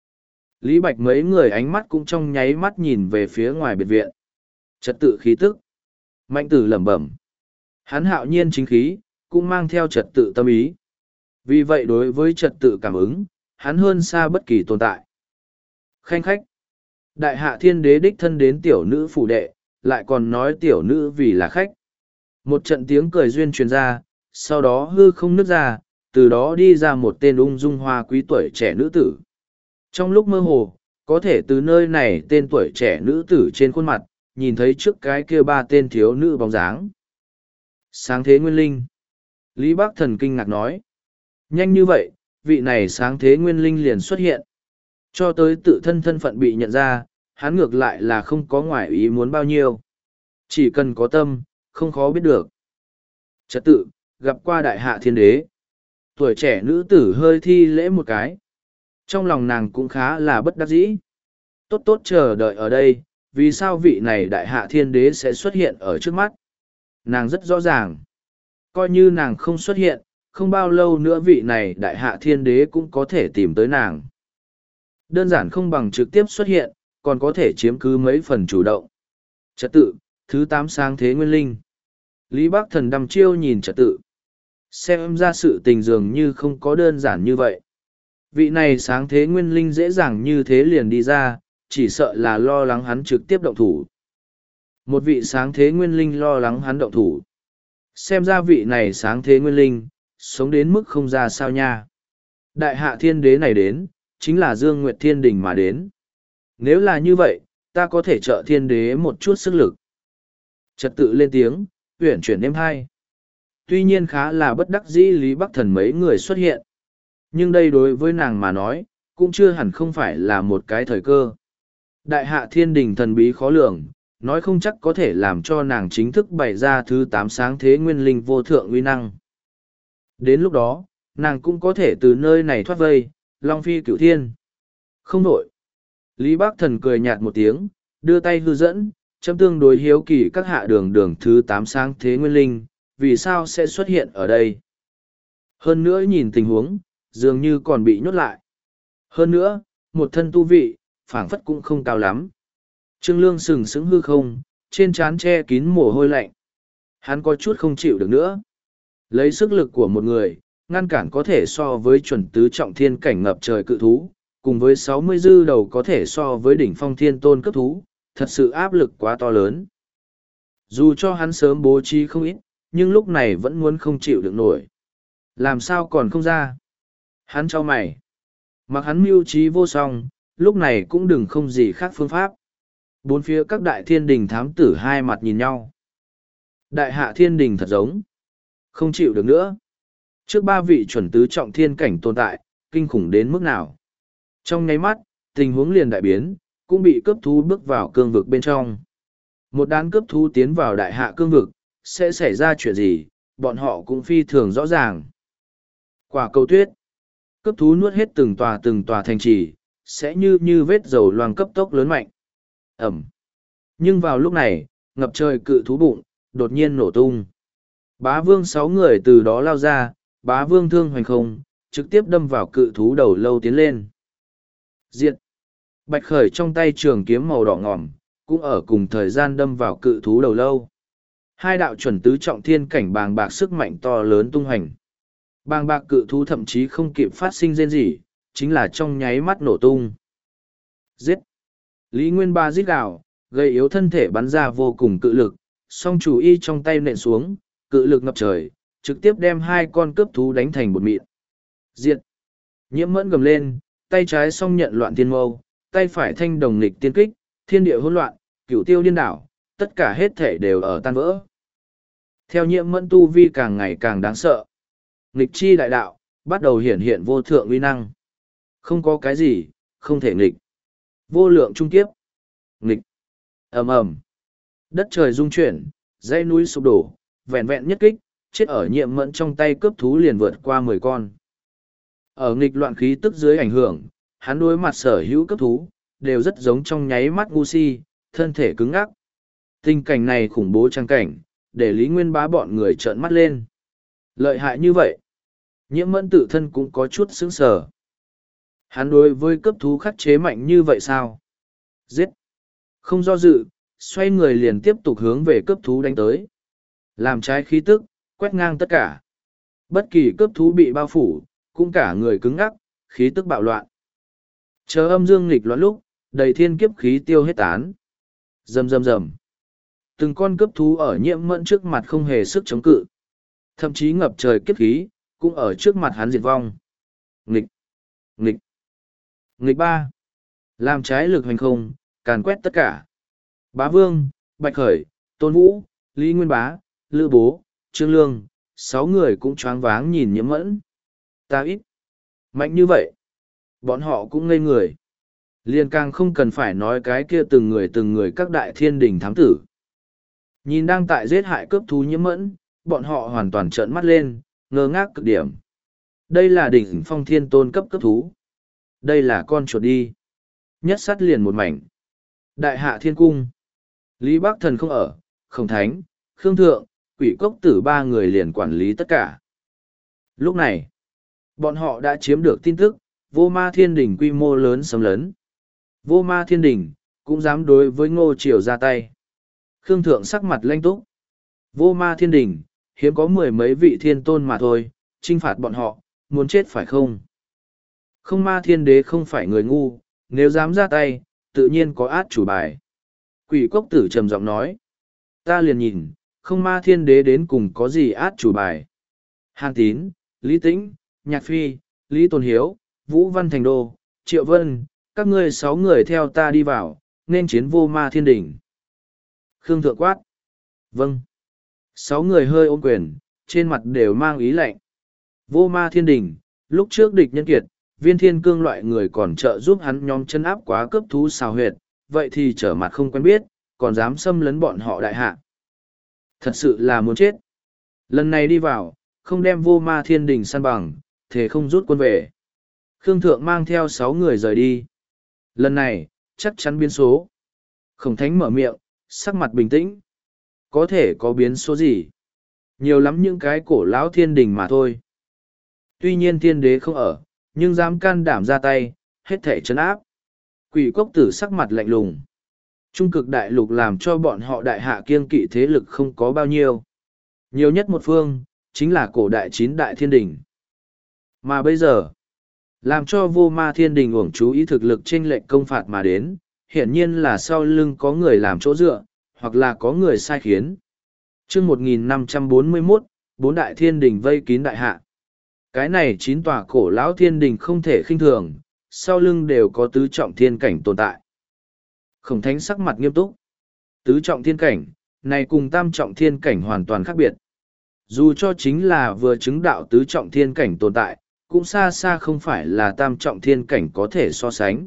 Lý Bạch mấy người ánh mắt cũng trong nháy mắt nhìn về phía ngoài biệt viện. Trật tự khí tức. Mạnh Tử lẩm bẩm. Hắn hạo nhiên chính khí, cũng mang theo trật tự tâm ý. Vì vậy đối với trật tự cảm ứng, hắn hơn xa bất kỳ tồn tại. Khanh khách. Đại hạ thiên đế đích thân đến tiểu nữ phủ đệ, lại còn nói tiểu nữ vì là khách. Một trận tiếng cười duyên truyền ra, sau đó hư không nứt ra, từ đó đi ra một tên ung dung hoa quý tuổi trẻ nữ tử. Trong lúc mơ hồ, có thể từ nơi này tên tuổi trẻ nữ tử trên khuôn mặt, nhìn thấy trước cái kia ba tên thiếu nữ bóng dáng. Sáng thế nguyên linh. Lý Bác Thần kinh ngạc nói. Nhanh như vậy, vị này sáng thế nguyên linh liền xuất hiện. Cho tới tự thân thân phận bị nhận ra, hắn ngược lại là không có ngoại ý muốn bao nhiêu. Chỉ cần có tâm, không khó biết được. Trật tự, gặp qua đại hạ thiên đế. Tuổi trẻ nữ tử hơi thi lễ một cái. Trong lòng nàng cũng khá là bất đắc dĩ. Tốt tốt chờ đợi ở đây, vì sao vị này đại hạ thiên đế sẽ xuất hiện ở trước mắt. Nàng rất rõ ràng. Coi như nàng không xuất hiện, không bao lâu nữa vị này đại hạ thiên đế cũng có thể tìm tới nàng. Đơn giản không bằng trực tiếp xuất hiện, còn có thể chiếm cứ mấy phần chủ động. Trật tự, thứ tám sáng thế nguyên linh. Lý Bác Thần đăm chiêu nhìn trật tự. Xem ra sự tình dường như không có đơn giản như vậy. Vị này sáng thế nguyên linh dễ dàng như thế liền đi ra, chỉ sợ là lo lắng hắn trực tiếp động thủ. Một vị sáng thế nguyên linh lo lắng hắn động thủ. Xem ra vị này sáng thế nguyên linh, sống đến mức không ra sao nha. Đại hạ thiên đế này đến, chính là Dương Nguyệt Thiên Đình mà đến. Nếu là như vậy, ta có thể trợ thiên đế một chút sức lực. Trật tự lên tiếng, uyển chuyển êm hai. Tuy nhiên khá là bất đắc dĩ Lý Bắc Thần mấy người xuất hiện. Nhưng đây đối với nàng mà nói, cũng chưa hẳn không phải là một cái thời cơ. Đại hạ thiên đình thần bí khó lường, nói không chắc có thể làm cho nàng chính thức bày ra thứ tám sáng thế nguyên linh vô thượng uy năng. Đến lúc đó, nàng cũng có thể từ nơi này thoát vây, long phi cửu thiên. Không nổi. Lý Bác Thần cười nhạt một tiếng, đưa tay hư dẫn, chấm tương đối hiếu kỳ các hạ đường đường thứ tám sáng thế nguyên linh, vì sao sẽ xuất hiện ở đây. Hơn nữa nhìn tình huống, dường như còn bị nhốt lại. Hơn nữa, một thân tu vị, phảng phất cũng không cao lắm. Trương Lương sừng sững hư không, trên trán che kín mồ hôi lạnh. Hắn có chút không chịu được nữa. Lấy sức lực của một người, ngăn cản có thể so với chuẩn tứ trọng thiên cảnh ngập trời cự thú, cùng với sáu mươi dư đầu có thể so với đỉnh phong thiên tôn cấp thú, thật sự áp lực quá to lớn. Dù cho hắn sớm bố trí không ít, nhưng lúc này vẫn muốn không chịu được nổi. Làm sao còn không ra? Hắn chau mày. Mặc hắn mưu trí vô song, lúc này cũng đừng không gì khác phương pháp. Bốn phía các đại thiên đình thám tử hai mặt nhìn nhau. Đại hạ thiên đình thật giống. Không chịu được nữa. Trước ba vị chuẩn tứ trọng thiên cảnh tồn tại, kinh khủng đến mức nào. Trong nháy mắt, tình huống liền đại biến, cũng bị cướp thú bước vào cương vực bên trong. Một đám cướp thú tiến vào đại hạ cương vực, sẽ xảy ra chuyện gì, bọn họ cũng phi thường rõ ràng. Quả cầu tuyết. Cướp thú nuốt hết từng tòa từng tòa thành trì, sẽ như như vết dầu loang cấp tốc lớn mạnh. Ẩm. Nhưng vào lúc này, ngập trời cự thú bụng, đột nhiên nổ tung. Bá vương sáu người từ đó lao ra, bá vương thương hoành không, trực tiếp đâm vào cự thú đầu lâu tiến lên. Diệt. Bạch khởi trong tay trường kiếm màu đỏ ngòm, cũng ở cùng thời gian đâm vào cự thú đầu lâu. Hai đạo chuẩn tứ trọng thiên cảnh bàng bạc sức mạnh to lớn tung hành. Bàng bạc cự thú thậm chí không kịp phát sinh rên rỉ, chính là trong nháy mắt nổ tung. Giết! Lý Nguyên Ba giết gào, gây yếu thân thể bắn ra vô cùng cự lực, song chủ y trong tay nện xuống, cự lực ngập trời, trực tiếp đem hai con cướp thú đánh thành bột mịn. Diệt! Nhiễm mẫn gầm lên, tay trái song nhận loạn thiên mâu, tay phải thanh đồng nghịch tiên kích, thiên địa hỗn loạn, cửu tiêu điên đảo, tất cả hết thể đều ở tan vỡ. Theo nhiễm mẫn tu vi càng ngày càng đáng sợ. Nghịch chi đại đạo, bắt đầu hiển hiện vô thượng uy năng. Không có cái gì, không thể nghịch. Vô lượng trung kiếp. Nghịch. ầm ầm. Đất trời rung chuyển, dãy núi sụp đổ, vẹn vẹn nhất kích, chết ở nhiễm mẫn trong tay cướp thú liền vượt qua mười con. Ở nghịch loạn khí tức dưới ảnh hưởng, hắn đối mặt sở hữu cấp thú, đều rất giống trong nháy mắt ngu si, thân thể cứng ngắc. Tình cảnh này khủng bố trang cảnh, để Lý Nguyên Bá bọn người trợn mắt lên. Lợi hại như vậy, nhiễm mẫn tự thân cũng có chút sững sờ. Hắn đối với cấp thú khắc chế mạnh như vậy sao? Giết! Không do dự, xoay người liền tiếp tục hướng về cấp thú đánh tới. Làm trái khí tức, quét ngang tất cả. Bất kỳ cấp thú bị bao phủ, cũng cả người cứng ngắc, khí tức bạo loạn. Chờ âm dương nghịch loạn lúc, đầy thiên kiếp khí tiêu hết tán. Rầm rầm rầm. Từng con cấp thú ở nhiễm mẫn trước mặt không hề sức chống cự. Thậm chí ngập trời kiếp khí, cũng ở trước mặt hắn diệt vong. Nghịch. Nghịch. Nghịch ba. Làm trái lực hành không, càn quét tất cả. Bá Vương, Bạch Khởi, Tôn Vũ, Lý Nguyên Bá, Lữ Bố, Trương Lương, sáu người cũng choáng váng nhìn nhiễm mẫn. Ta ít. Mạnh như vậy. Bọn họ cũng ngây người. Liền càng không cần phải nói cái kia từng người từng người các đại thiên đình thám tử. Nhìn đang tại giết hại cướp thú nhiễm mẫn, bọn họ hoàn toàn trợn mắt lên, ngơ ngác cực điểm. Đây là đỉnh phong thiên tôn cấp cấp thú. Đây là con chuột đi. Nhất sát liền một mảnh. Đại hạ thiên cung. Lý Bắc Thần không ở, Khổng Thánh, Khương Thượng, Quỷ Cốc Tử ba người liền quản lý tất cả. Lúc này, bọn họ đã chiếm được tin tức, vô ma thiên đình quy mô lớn xâm lấn. Vô ma thiên đình, cũng dám đối với Ngô Triều ra tay. Khương Thượng sắc mặt lanh túc. Vô ma thiên đình, hiếm có mười mấy vị thiên tôn mà thôi, trinh phạt bọn họ, muốn chết phải không? Không ma thiên đế không phải người ngu, nếu dám ra tay, tự nhiên có át chủ bài. Quỷ Cốc Tử trầm giọng nói. Ta liền nhìn, không ma thiên đế đến cùng có gì át chủ bài. Hàn Tín, Lý Tĩnh, Nhạc Phi, Lý Tôn Hiếu, Vũ Văn Thành Đô, Triệu Vân, các ngươi sáu người theo ta đi vào, nên chiến vô ma thiên đỉnh. Khương Thượng quát. Vâng. Sáu người hơi ôm quyền, trên mặt đều mang ý lạnh. Vô ma thiên đỉnh, lúc trước địch nhân kiệt, viên thiên cương loại người còn trợ giúp hắn nhóm chân áp quá cấp thú xào huyệt, vậy thì trở mặt không quen biết, còn dám xâm lấn bọn họ đại hạ. Thật sự là muốn chết. Lần này đi vào, không đem vô ma thiên đình săn bằng, thế không rút quân về. Khương Thượng mang theo sáu người rời đi. Lần này, chắc chắn biến số. Khổng Thánh mở miệng, sắc mặt bình tĩnh. Có thể có biến số gì? Nhiều lắm những cái cổ lão thiên đình mà thôi. Tuy nhiên thiên đế không ở, nhưng dám can đảm ra tay, hết thể trấn áp. Quỷ Cốc Tử sắc mặt lạnh lùng. Trung cực đại lục làm cho bọn họ đại hạ kiêng kỵ thế lực không có bao nhiêu. Nhiều nhất một phương, chính là cổ đại chín đại thiên đình. Mà bây giờ, làm cho vô ma thiên đình uổng chú ý thực lực chênh lệch công phạt mà đến, hiển nhiên là sau lưng có người làm chỗ dựa, hoặc là có người sai khiến. chương một nghìn năm trăm bốn mươi mốt, bốn đại thiên đình vây kín đại hạ. Cái này chín tòa cổ lão thiên đình không thể khinh thường, sau lưng đều có tứ trọng thiên cảnh tồn tại. Khổng thánh sắc mặt nghiêm túc. Tứ trọng thiên cảnh, này cùng tam trọng thiên cảnh hoàn toàn khác biệt. Dù cho chính là vừa chứng đạo tứ trọng thiên cảnh tồn tại, cũng xa xa không phải là tam trọng thiên cảnh có thể so sánh.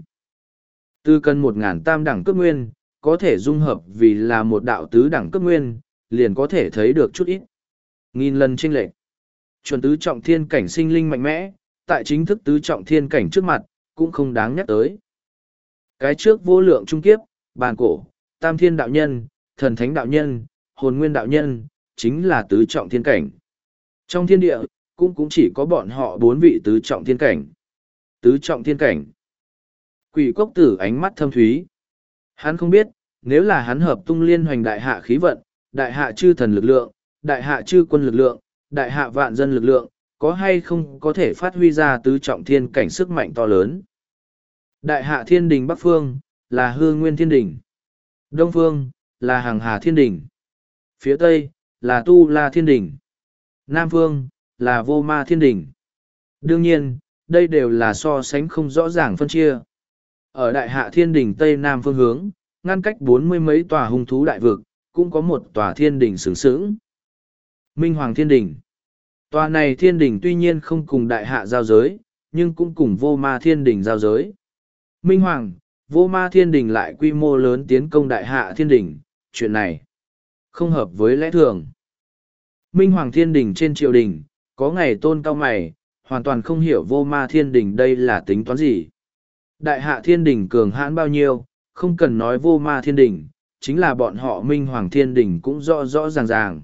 Từ cần một ngàn tam đẳng cấp nguyên, có thể dung hợp vì là một đạo tứ đẳng cấp nguyên, liền có thể thấy được chút ít. Nghìn lần chênh lệch. Chuẩn tứ trọng thiên cảnh sinh linh mạnh mẽ, tại chính thức tứ trọng thiên cảnh trước mặt, cũng không đáng nhắc tới. Cái trước vô lượng trung kiếp, bàn cổ, tam thiên đạo nhân, thần thánh đạo nhân, hồn nguyên đạo nhân, chính là tứ trọng thiên cảnh. Trong thiên địa, cũng cũng chỉ có bọn họ bốn vị tứ trọng thiên cảnh. Tứ trọng thiên cảnh. Quỷ cốc tử ánh mắt thâm thúy. Hắn không biết, nếu là hắn hợp tung liên hoành đại hạ khí vận, đại hạ chư thần lực lượng, đại hạ chư quân lực lượng, đại hạ vạn dân lực lượng, có hay không có thể phát huy ra tứ trọng thiên cảnh sức mạnh to lớn. Đại hạ thiên đình Bắc Phương, là Hư Nguyên Thiên Đình. Đông Phương, là Hằng Hà Thiên Đình. Phía Tây, là Tu La Thiên Đình. Nam Phương, là Vô Ma Thiên Đình. Đương nhiên, đây đều là so sánh không rõ ràng phân chia. Ở Đại Hạ Thiên Đình Tây Nam phương hướng, ngăn cách bốn mươi mấy tòa hung thú đại vực, cũng có một tòa thiên đình sướng sướng. Minh Hoàng Thiên Đình. Tòa này thiên đình tuy nhiên không cùng Đại Hạ giao giới, nhưng cũng cùng Vô Ma Thiên Đình giao giới. Minh Hoàng, Vô Ma Thiên Đình lại quy mô lớn tiến công Đại Hạ Thiên Đình, chuyện này không hợp với lẽ thường. Minh Hoàng Thiên Đình trên triều đình, có ngày tôn cao mày, hoàn toàn không hiểu Vô Ma Thiên Đình đây là tính toán gì. Đại Hạ Thiên Đình cường hãn bao nhiêu, không cần nói Vô Ma Thiên Đình, chính là bọn họ Minh Hoàng Thiên Đình cũng rõ rõ ràng ràng.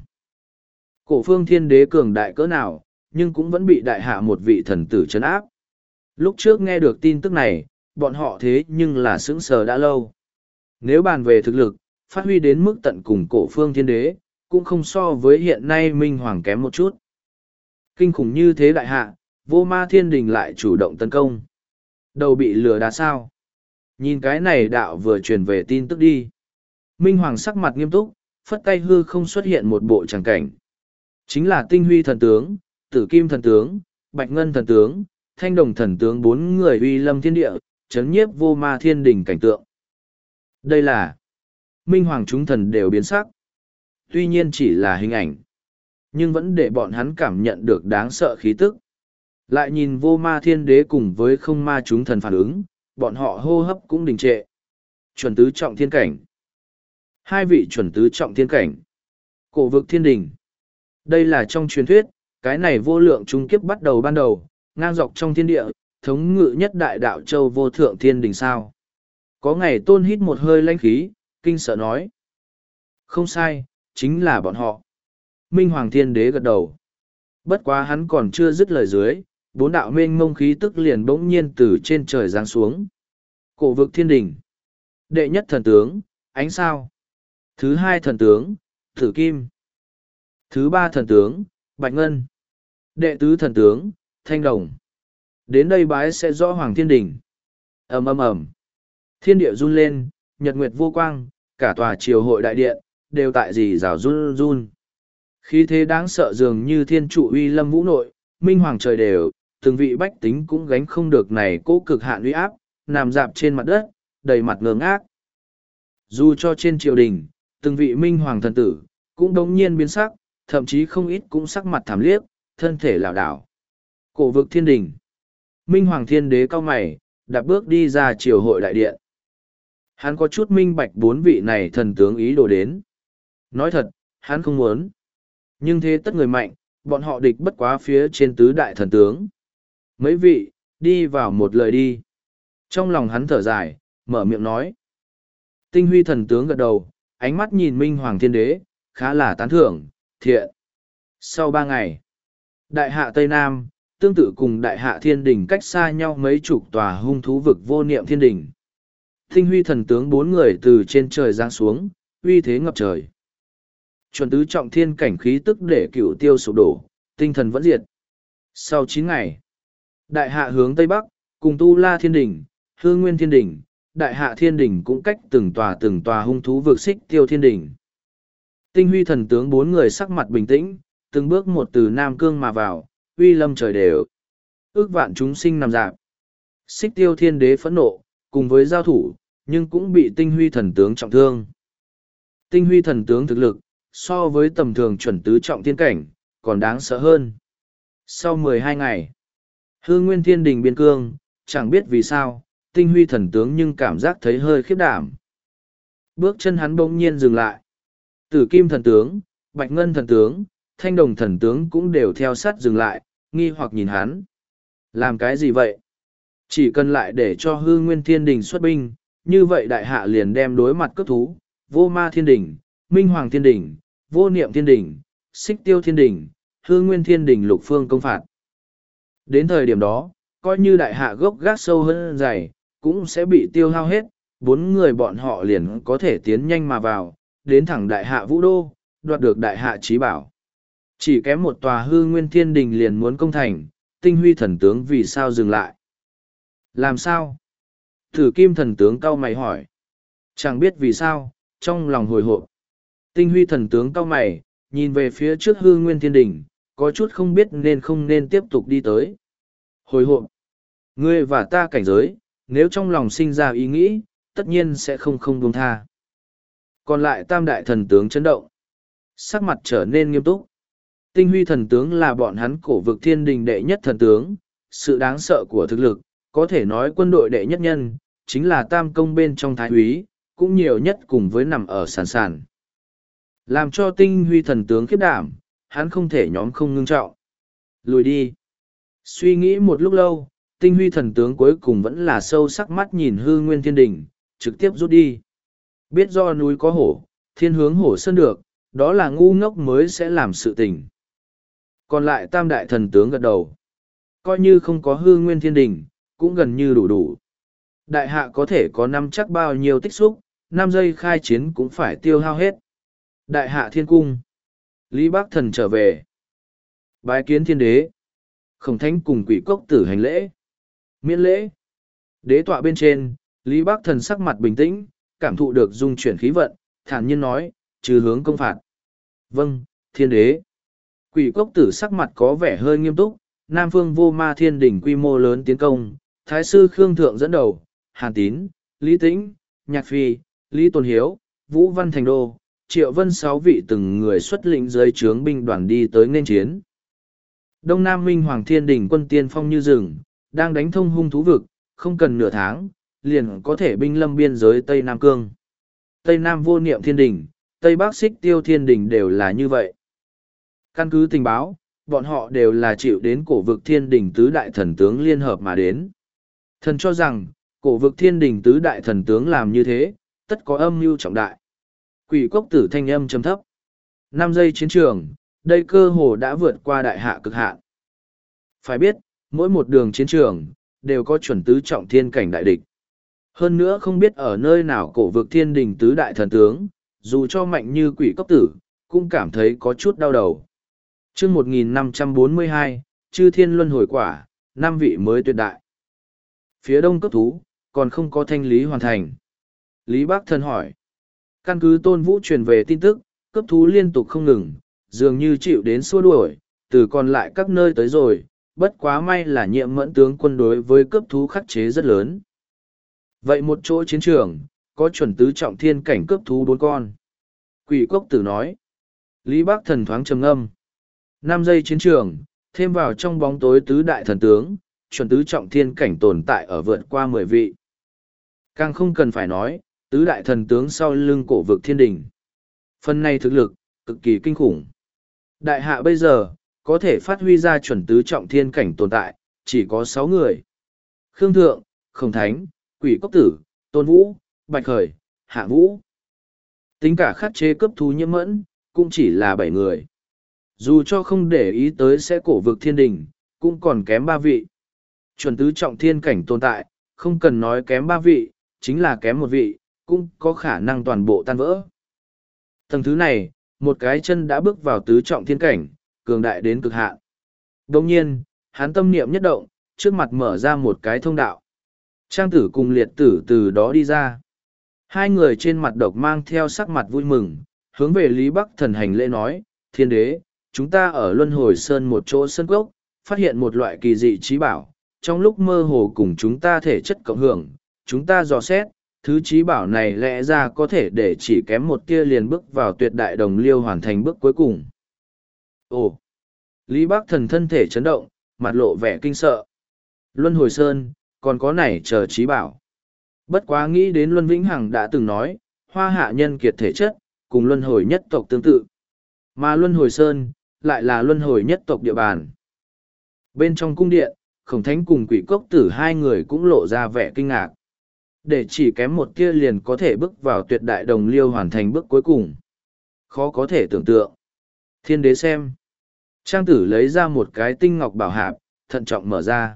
Cổ phương thiên đế cường đại cỡ nào, nhưng cũng vẫn bị Đại Hạ một vị thần tử trấn áp. Lúc trước nghe được tin tức này, bọn họ thế nhưng là sững sờ đã lâu. Nếu bàn về thực lực, phát huy đến mức tận cùng cổ phương thiên đế, cũng không so với hiện nay Minh Hoàng kém một chút. Kinh khủng như thế Đại Hạ, Vô Ma Thiên Đình lại chủ động tấn công. Đầu bị lừa đá sao? Nhìn cái này đạo vừa truyền về tin tức đi. Minh Hoàng sắc mặt nghiêm túc, phất tay hư không xuất hiện một bộ tràng cảnh. Chính là Tinh Huy thần tướng, Tử Kim thần tướng, Bạch Ngân thần tướng, Thanh Đồng thần tướng bốn người uy lâm thiên địa, chấn nhiếp Vô Ma Thiên Đình cảnh tượng. Đây là Minh Hoàng chúng thần đều biến sắc. Tuy nhiên chỉ là hình ảnh, nhưng vẫn để bọn hắn cảm nhận được đáng sợ khí tức. Lại nhìn Vô Ma Thiên Đế cùng với không ma chúng thần phản ứng, bọn họ hô hấp cũng đình trệ. Chuẩn tứ trọng thiên cảnh. Hai vị chuẩn tứ trọng thiên cảnh. Cổ vực thiên đình. Đây là trong truyền thuyết, cái này vô lượng trung kiếp bắt đầu ban đầu, ngang dọc trong thiên địa, thống ngự nhất đại đạo châu vô thượng thiên đình sao. Có ngày tôn hít một hơi lãnh khí, kinh sợ nói. Không sai, chính là bọn họ. Minh Hoàng Thiên Đế gật đầu. Bất quá hắn còn chưa dứt lời dưới, bốn đạo mênh mông khí tức liền bỗng nhiên từ trên trời giáng xuống. Cổ vực thiên đình. Đệ nhất thần tướng, ánh sao. Thứ hai thần tướng, Tử Kim. Thứ ba thần tướng, Bạch Ngân. Đệ tứ thần tướng, Thanh Đồng. Đến đây bái sẽ rõ Hoàng Thiên Đình. Ầm ầm ầm. Thiên địa run lên, nhật nguyệt vô quang, cả tòa triều hội đại điện, đều tại dì rào run run. Khí thế đáng sợ dường như thiên trụ uy lâm vũ nội, minh hoàng trời đều, từng vị bách tính cũng gánh không được này cố cực hạn uy áp, nằm dạp trên mặt đất, đầy mặt ngơ ngác. Dù cho trên triều đình, từng vị minh hoàng thần tử, cũng đống nhiên biến sắc, thậm chí không ít cũng sắc mặt thảm liếc, thân thể lảo đảo. Cổ vực thiên đình. Minh hoàng thiên đế cao mày, đạp bước đi ra triều hội đại điện. Hắn có chút minh bạch bốn vị này thần tướng ý đồ đến. Nói thật, hắn không muốn. Nhưng thế tất người mạnh, bọn họ địch bất quá phía trên tứ đại thần tướng. Mấy vị, đi vào một lời đi. Trong lòng hắn thở dài, mở miệng nói. Tinh Huy thần tướng gật đầu, ánh mắt nhìn Minh Hoàng Thiên Đế, khá là tán thưởng, thiện. Sau ba ngày, Đại Hạ Tây Nam, tương tự cùng Đại Hạ Thiên Đình cách xa nhau mấy chục tòa hung thú vực vô niệm thiên đình. Tinh Huy thần tướng bốn người từ trên trời giáng xuống, uy thế ngập trời. Chuẩn tứ trọng thiên cảnh khí tức để cửu tiêu sụp đổ, tinh thần vẫn diệt. Sau chín ngày, Đại Hạ hướng Tây Bắc, cùng Tu La Thiên Đình, Hương Nguyên Thiên Đình, Đại Hạ Thiên Đình cũng cách từng tòa từng tòa hung thú vực xích tiêu thiên đình. Tinh Huy thần tướng bốn người sắc mặt bình tĩnh, từng bước một từ Nam Cương mà vào, uy lâm trời đều. Ước vạn chúng sinh nằm dạp. Xích Tiêu Thiên Đế phẫn nộ, cùng với giao thủ, nhưng cũng bị Tinh Huy Thần Tướng trọng thương. Tinh Huy Thần Tướng thực lực, so với tầm thường chuẩn tứ trọng thiên cảnh, còn đáng sợ hơn. Sau mười hai ngày, Hư Nguyên Thiên Đình biên cương, chẳng biết vì sao, Tinh Huy Thần Tướng nhưng cảm giác thấy hơi khiếp đảm. Bước chân hắn bỗng nhiên dừng lại. Tử Kim Thần Tướng, Bạch Ngân Thần Tướng, Thanh Đồng Thần Tướng cũng đều theo sát dừng lại, nghi hoặc nhìn hắn. Làm cái gì vậy? Chỉ cần lại để cho Hư Nguyên Thiên Đình xuất binh, như vậy đại hạ liền đem đối mặt cướp thú, Vô Ma Thiên Đình, Minh Hoàng Thiên Đình, Vô Niệm Thiên Đình, Xích Tiêu Thiên Đình, Hư Nguyên Thiên Đình lục phương công phạt. Đến thời điểm đó, coi như đại hạ gốc gác sâu hơn dày, cũng sẽ bị tiêu hao hết, bốn người bọn họ liền có thể tiến nhanh mà vào, đến thẳng đại hạ vũ đô, đoạt được đại hạ trí bảo. Chỉ kém một tòa Hư Nguyên Thiên Đình liền muốn công thành, Tinh Huy Thần Tướng vì sao dừng lại? Làm sao? Thử Kim Thần Tướng cau mày hỏi. Chẳng biết vì sao, trong lòng hồi hộp. Tinh Huy Thần Tướng cau mày, nhìn về phía trước Hư Nguyên Thiên Đình, có chút không biết nên không nên tiếp tục đi tới. Hồi hộp. Ngươi và ta cảnh giới, nếu trong lòng sinh ra ý nghĩ, tất nhiên sẽ không không buông tha. Còn lại Tam Đại Thần Tướng chấn động. Sắc mặt trở nên nghiêm túc. Tinh Huy Thần Tướng là bọn hắn cổ vực thiên đình đệ nhất thần tướng, sự đáng sợ của thực lực, có thể nói quân đội đệ nhất nhân, chính là tam công bên trong thái úy, cũng nhiều nhất cùng với nằm ở sàn sàn. Làm cho Tinh Huy Thần Tướng khiếp đảm, hắn không thể nhóm không ngưng trọng. Lùi đi. Suy nghĩ một lúc lâu, Tinh Huy Thần Tướng cuối cùng vẫn là sâu sắc mắt nhìn Hư Nguyên Thiên Đình, trực tiếp rút đi. Biết do núi có hổ, thiên hướng hổ sơn được, đó là ngu ngốc mới sẽ làm sự tình. Còn lại Tam Đại Thần Tướng gật đầu. Coi như không có Hư Nguyên Thiên Đình, cũng gần như đủ đủ. Đại hạ có thể có năm chắc bao nhiêu tích xúc, năm giây khai chiến cũng phải tiêu hao hết. Đại hạ thiên cung. Lý Bác Thần trở về. Bái kiến thiên đế. Khổng Thánh cùng Quỷ Cốc Tử hành lễ. Miễn lễ. Đế tọa bên trên, Lý Bác Thần sắc mặt bình tĩnh, cảm thụ được dung chuyển khí vận, thản nhiên nói, trừ hướng công phạt. Vâng, thiên đế. Quỷ Cốc Tử sắc mặt có vẻ hơi nghiêm túc, Nam Phương Vô Ma Thiên Đình quy mô lớn tiến công, Thái sư Khương Thượng dẫn đầu, Hàn Tín, Lý Tĩnh, Nhạc Phi, Lý Tôn Hiếu, Vũ Văn Thành Đô, Triệu Vân sáu vị từng người xuất lĩnh dưới trướng binh đoàn đi tới nên chiến. Đông Nam Minh Hoàng Thiên Đình quân tiên phong như rừng, đang đánh thông hung thú vực, không cần nửa tháng, liền có thể binh lâm biên giới Tây Nam Cương. Tây Nam Vô Niệm Thiên Đình, Tây Bắc Xích Tiêu Thiên Đình đều là như vậy. Căn cứ tình báo, bọn họ đều là chịu đến cổ vực Thiên Đình tứ đại thần tướng liên hợp mà đến. Thần cho rằng, cổ vực Thiên Đình tứ đại thần tướng làm như thế, tất có âm mưu trọng đại. Quỷ Cốc Tử thanh âm trầm thấp. Năm giây chiến trường, đây cơ hồ đã vượt qua đại hạ cực hạn. Phải biết, mỗi một đường chiến trường, đều có chuẩn tứ trọng thiên cảnh đại địch. Hơn nữa không biết ở nơi nào cổ vực Thiên Đình tứ đại thần tướng, dù cho mạnh như Quỷ Cốc Tử, cũng cảm thấy có chút đau đầu. chương một nghìn năm trăm bốn mươi hai, Chư Thiên Luân Hồi Quả, năm vị mới tuyệt đại. Phía đông cấp thú, còn không có thanh lý hoàn thành. Lý Bác Thần hỏi. Căn cứ Tôn Vũ truyền về tin tức, cấp thú liên tục không ngừng, dường như chịu đến xua đuổi, từ còn lại các nơi tới rồi, bất quá may là nhiệm mẫn tướng quân đối với cấp thú khắc chế rất lớn. Vậy một chỗ chiến trường, có chuẩn tứ trọng thiên cảnh cấp thú bốn con. Quỷ Cốc Tử nói. Lý Bác Thần thoáng trầm ngâm. Năm giây chiến trường, thêm vào trong bóng tối tứ đại thần tướng, chuẩn tứ trọng thiên cảnh tồn tại ở vượt qua mười vị. Càng không cần phải nói, tứ đại thần tướng sau lưng cổ vực thiên đình. Phần này thực lực, cực kỳ kinh khủng. Đại hạ bây giờ, có thể phát huy ra chuẩn tứ trọng thiên cảnh tồn tại, chỉ có sáu người. Khương Thượng, Khổng Thánh, Quỷ Cốc Tử, Tôn Vũ, Bạch Khởi, Hạ Vũ. Tính cả khắc chế cấp thú nhiễm mẫn, cũng chỉ là bảy người. Dù cho không để ý tới sẽ cổ vực thiên đình, cũng còn kém ba vị. Chuẩn tứ trọng thiên cảnh tồn tại, không cần nói kém ba vị, chính là kém một vị, cũng có khả năng toàn bộ tan vỡ. Tầng thứ này, một cái chân đã bước vào tứ trọng thiên cảnh, cường đại đến cực hạn. Đồng nhiên, hắn tâm niệm nhất động, trước mặt mở ra một cái thông đạo. Trang tử cùng liệt tử từ đó đi ra. Hai người trên mặt độc mang theo sắc mặt vui mừng, hướng về Lý Bắc Thần hành lễ nói, thiên đế, chúng ta ở Luân Hồi Sơn một chỗ sân cốc, phát hiện một loại kỳ dị trí bảo, trong lúc mơ hồ cùng chúng ta thể chất cộng hưởng, chúng ta dò xét, thứ trí bảo này lẽ ra có thể để chỉ kém một tia liền bước vào tuyệt đại đồng liêu hoàn thành bước cuối cùng. Ồ! Lý Bắc Thần thân thể chấn động, mặt lộ vẻ kinh sợ. Luân Hồi Sơn, còn có này chờ trí bảo. Bất quá nghĩ đến Luân Vĩnh Hằng đã từng nói, hoa hạ nhân kiệt thể chất, cùng Luân Hồi nhất tộc tương tự. Mà Luân Hồi Sơn, lại là Luân Hồi nhất tộc địa bàn. Bên trong cung điện, Khổng Thánh cùng Quỷ Cốc Tử hai người cũng lộ ra vẻ kinh ngạc. Để chỉ kém một tia liền có thể bước vào tuyệt đại đồng liêu hoàn thành bước cuối cùng. Khó có thể tưởng tượng. Thiên đế xem. Trang tử lấy ra một cái tinh ngọc bảo hạp, thận trọng mở ra.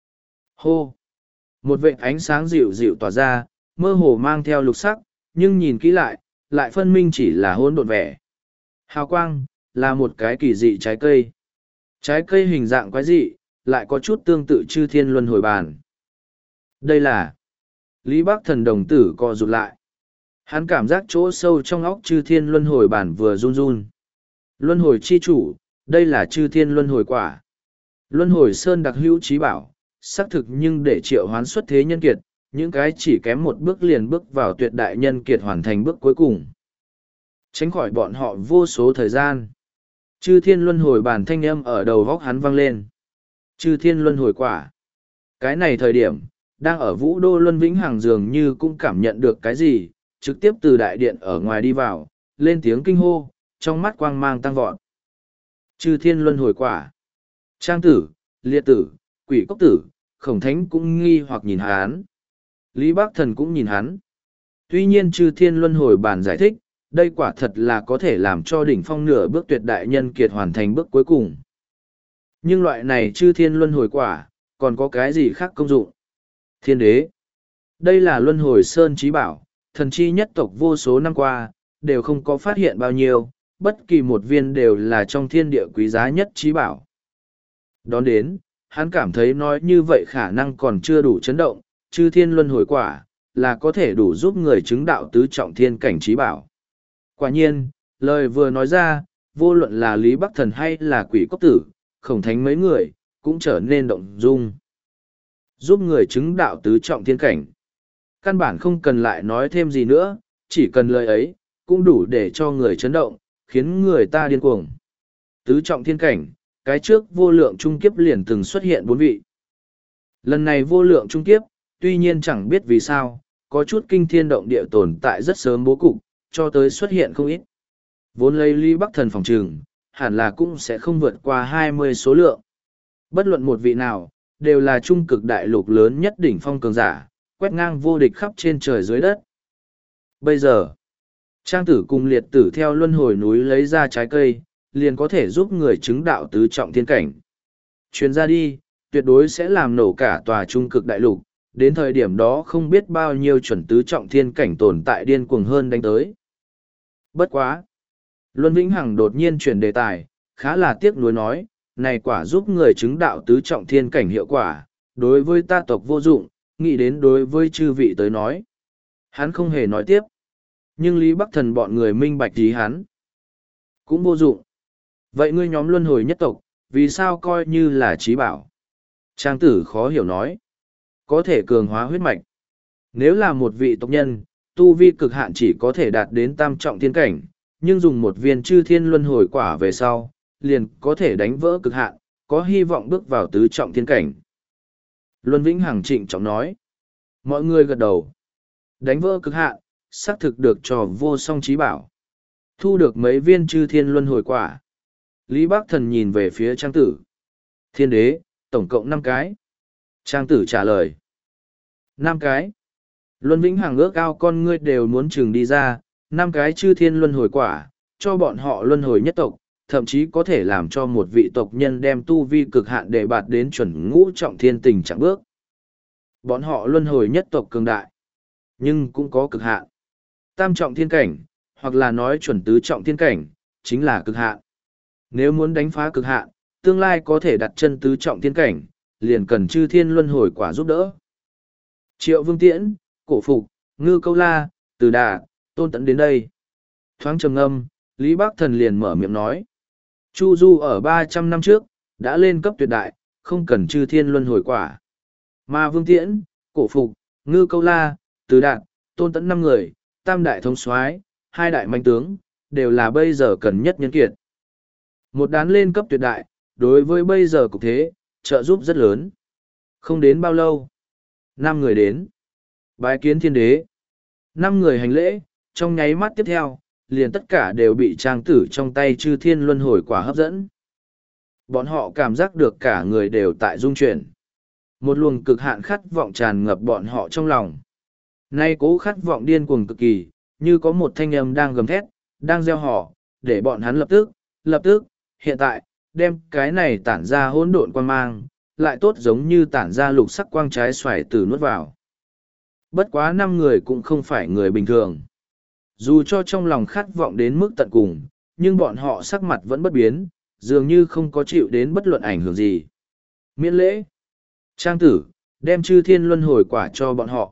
Hô! Một vệt ánh sáng dịu dịu tỏa ra, mơ hồ mang theo lục sắc, nhưng nhìn kỹ lại, lại phân minh chỉ là hỗn độn vẻ. Hào quang, là một cái kỳ dị trái cây. Trái cây hình dạng quái dị, lại có chút tương tự chư thiên luân hồi bàn. Đây là... Lý Bắc Thần đồng tử co rụt lại. Hắn cảm giác chỗ sâu trong óc chư thiên luân hồi bản vừa run run. Luân hồi chi chủ, đây là chư thiên luân hồi quả. Luân hồi sơn đặc hữu trí bảo, xác thực nhưng để triệu hoán xuất thế nhân kiệt, những cái chỉ kém một bước liền bước vào tuyệt đại nhân kiệt hoàn thành bước cuối cùng. Tránh khỏi bọn họ vô số thời gian. Chư thiên luân hồi bản thanh âm ở đầu góc hắn vang lên. Chư thiên luân hồi quả. Cái này thời điểm, đang ở vũ đô Luân Vĩnh Hằng dường như cũng cảm nhận được cái gì, trực tiếp từ đại điện ở ngoài đi vào, lên tiếng kinh hô, trong mắt quang mang tăng vọt. Chư thiên luân hồi quả. Trang tử, liệt tử, quỷ cốc tử, Khổng Thánh cũng nghi hoặc nhìn hắn. Lý Bắc Thần cũng nhìn hắn. Tuy nhiên chư thiên luân hồi bản giải thích, đây quả thật là có thể làm cho đỉnh phong nửa bước tuyệt đại nhân kiệt hoàn thành bước cuối cùng. Nhưng loại này chư thiên luân hồi quả, còn có cái gì khác công dụng? Thiên đế. Đây là luân hồi sơn trí bảo, thần chi nhất tộc vô số năm qua, đều không có phát hiện bao nhiêu, bất kỳ một viên đều là trong thiên địa quý giá nhất trí bảo. Đón đến, hắn cảm thấy nói như vậy khả năng còn chưa đủ chấn động, chư thiên luân hồi quả, là có thể đủ giúp người chứng đạo tứ trọng thiên cảnh trí bảo. Quả nhiên, lời vừa nói ra, vô luận là Lý Bắc Thần hay là Quỷ Cốc Tử, Khổng Thánh mấy người, cũng trở nên động dung. Giúp người chứng đạo tứ trọng thiên cảnh. Căn bản không cần lại nói thêm gì nữa, chỉ cần lời ấy, cũng đủ để cho người chấn động, khiến người ta điên cuồng. Tứ trọng thiên cảnh, cái trước vô lượng trung kiếp liền từng xuất hiện bốn vị. Lần này vô lượng trung kiếp, tuy nhiên chẳng biết vì sao, có chút kinh thiên động địa tồn tại rất sớm bố cục, cho tới xuất hiện không ít. Vốn lấy Lý Bắc Thần phòng trường, hẳn là cũng sẽ không vượt qua hai mươi số lượng. Bất luận một vị nào, đều là trung cực đại lục lớn nhất đỉnh phong cường giả, quét ngang vô địch khắp trên trời dưới đất. Bây giờ, Trang tử cùng liệt tử theo luân hồi núi lấy ra trái cây, liền có thể giúp người chứng đạo tứ trọng thiên cảnh. Chuyến ra đi, tuyệt đối sẽ làm nổ cả tòa trung cực đại lục, đến thời điểm đó không biết bao nhiêu chuẩn tứ trọng thiên cảnh tồn tại điên cuồng hơn đánh tới. Bất quá! Luân Vĩnh Hằng đột nhiên chuyển đề tài, khá là tiếc nuối nói, này quả giúp người chứng đạo tứ trọng thiên cảnh hiệu quả, đối với ta tộc vô dụng, nghĩ đến đối với chư vị tới nói. Hắn không hề nói tiếp. Nhưng Lý Bắc Thần bọn người minh bạch ý hắn. Cũng vô dụng. Vậy ngươi nhóm luân hồi nhất tộc, vì sao coi như là trí bảo? Trang tử khó hiểu nói. Có thể cường hóa huyết mạch. Nếu là một vị tộc nhân, tu vi cực hạn chỉ có thể đạt đến tam trọng thiên cảnh, nhưng dùng một viên chư thiên luân hồi quả về sau, liền có thể đánh vỡ cực hạn, có hy vọng bước vào tứ trọng thiên cảnh. Luân Vĩnh Hằng trịnh trọng nói. Mọi người gật đầu. Đánh vỡ cực hạn, xác thực được cho vô song trí bảo. Thu được mấy viên chư thiên luân hồi quả. Lý Bắc Thần nhìn về phía Trang tử. Thiên đế, tổng cộng năm cái. Trang tử trả lời. năm cái. Luân Vĩnh Hằng ước ao con ngươi đều muốn chừng đi ra, năm cái chư thiên luân hồi quả, cho bọn họ luân hồi nhất tộc, thậm chí có thể làm cho một vị tộc nhân đem tu vi cực hạn để bạt đến chuẩn ngũ trọng thiên tình chẳng bước. Bọn họ luân hồi nhất tộc cường đại, nhưng cũng có cực hạn. Tam trọng thiên cảnh, hoặc là nói chuẩn tứ trọng thiên cảnh, chính là cực hạn. Nếu muốn đánh phá cực hạn, tương lai có thể đặt chân tứ trọng thiên cảnh, liền cần chư thiên luân hồi quả giúp đỡ. Triệu Vương Tiễn, Cổ Phục, Ngư Câu La, Từ Đà, Tôn Tấn đến đây. Thoáng trầm ngâm, Lý Bắc Thần liền mở miệng nói. Chu Du ở ba trăm năm trước, đã lên cấp tuyệt đại, không cần chư thiên luân hồi quả. Mà Vương Tiễn, Cổ Phục, Ngư Câu La, Từ Đạt, Tôn Tẫn năm người, tam đại thống soái, hai đại manh tướng, đều là bây giờ cần nhất nhân kiệt. Một đán lên cấp tuyệt đại, đối với bây giờ cục thế, trợ giúp rất lớn. Không đến bao lâu, năm người đến. Bái kiến thiên đế. Năm người hành lễ, trong nháy mắt tiếp theo, liền tất cả đều bị trang tử trong tay chư thiên luân hồi quả hấp dẫn. Bọn họ cảm giác được cả người đều tại dung chuyển. Một luồng cực hạn khát vọng tràn ngập bọn họ trong lòng. Nay cố khát vọng điên cuồng cực kỳ, như có một thanh âm đang gầm thét, đang gieo họ, để bọn hắn lập tức, lập tức, hiện tại, đem cái này tản ra hỗn độn quang mang, lại tốt giống như tản ra lục sắc quang trái xoài từ nuốt vào. Bất quá năm người cũng không phải người bình thường. Dù cho trong lòng khát vọng đến mức tận cùng, nhưng bọn họ sắc mặt vẫn bất biến, dường như không có chịu đến bất luận ảnh hưởng gì. Miễn lễ. Trang tử, đem chư thiên luân hồi quả cho bọn họ.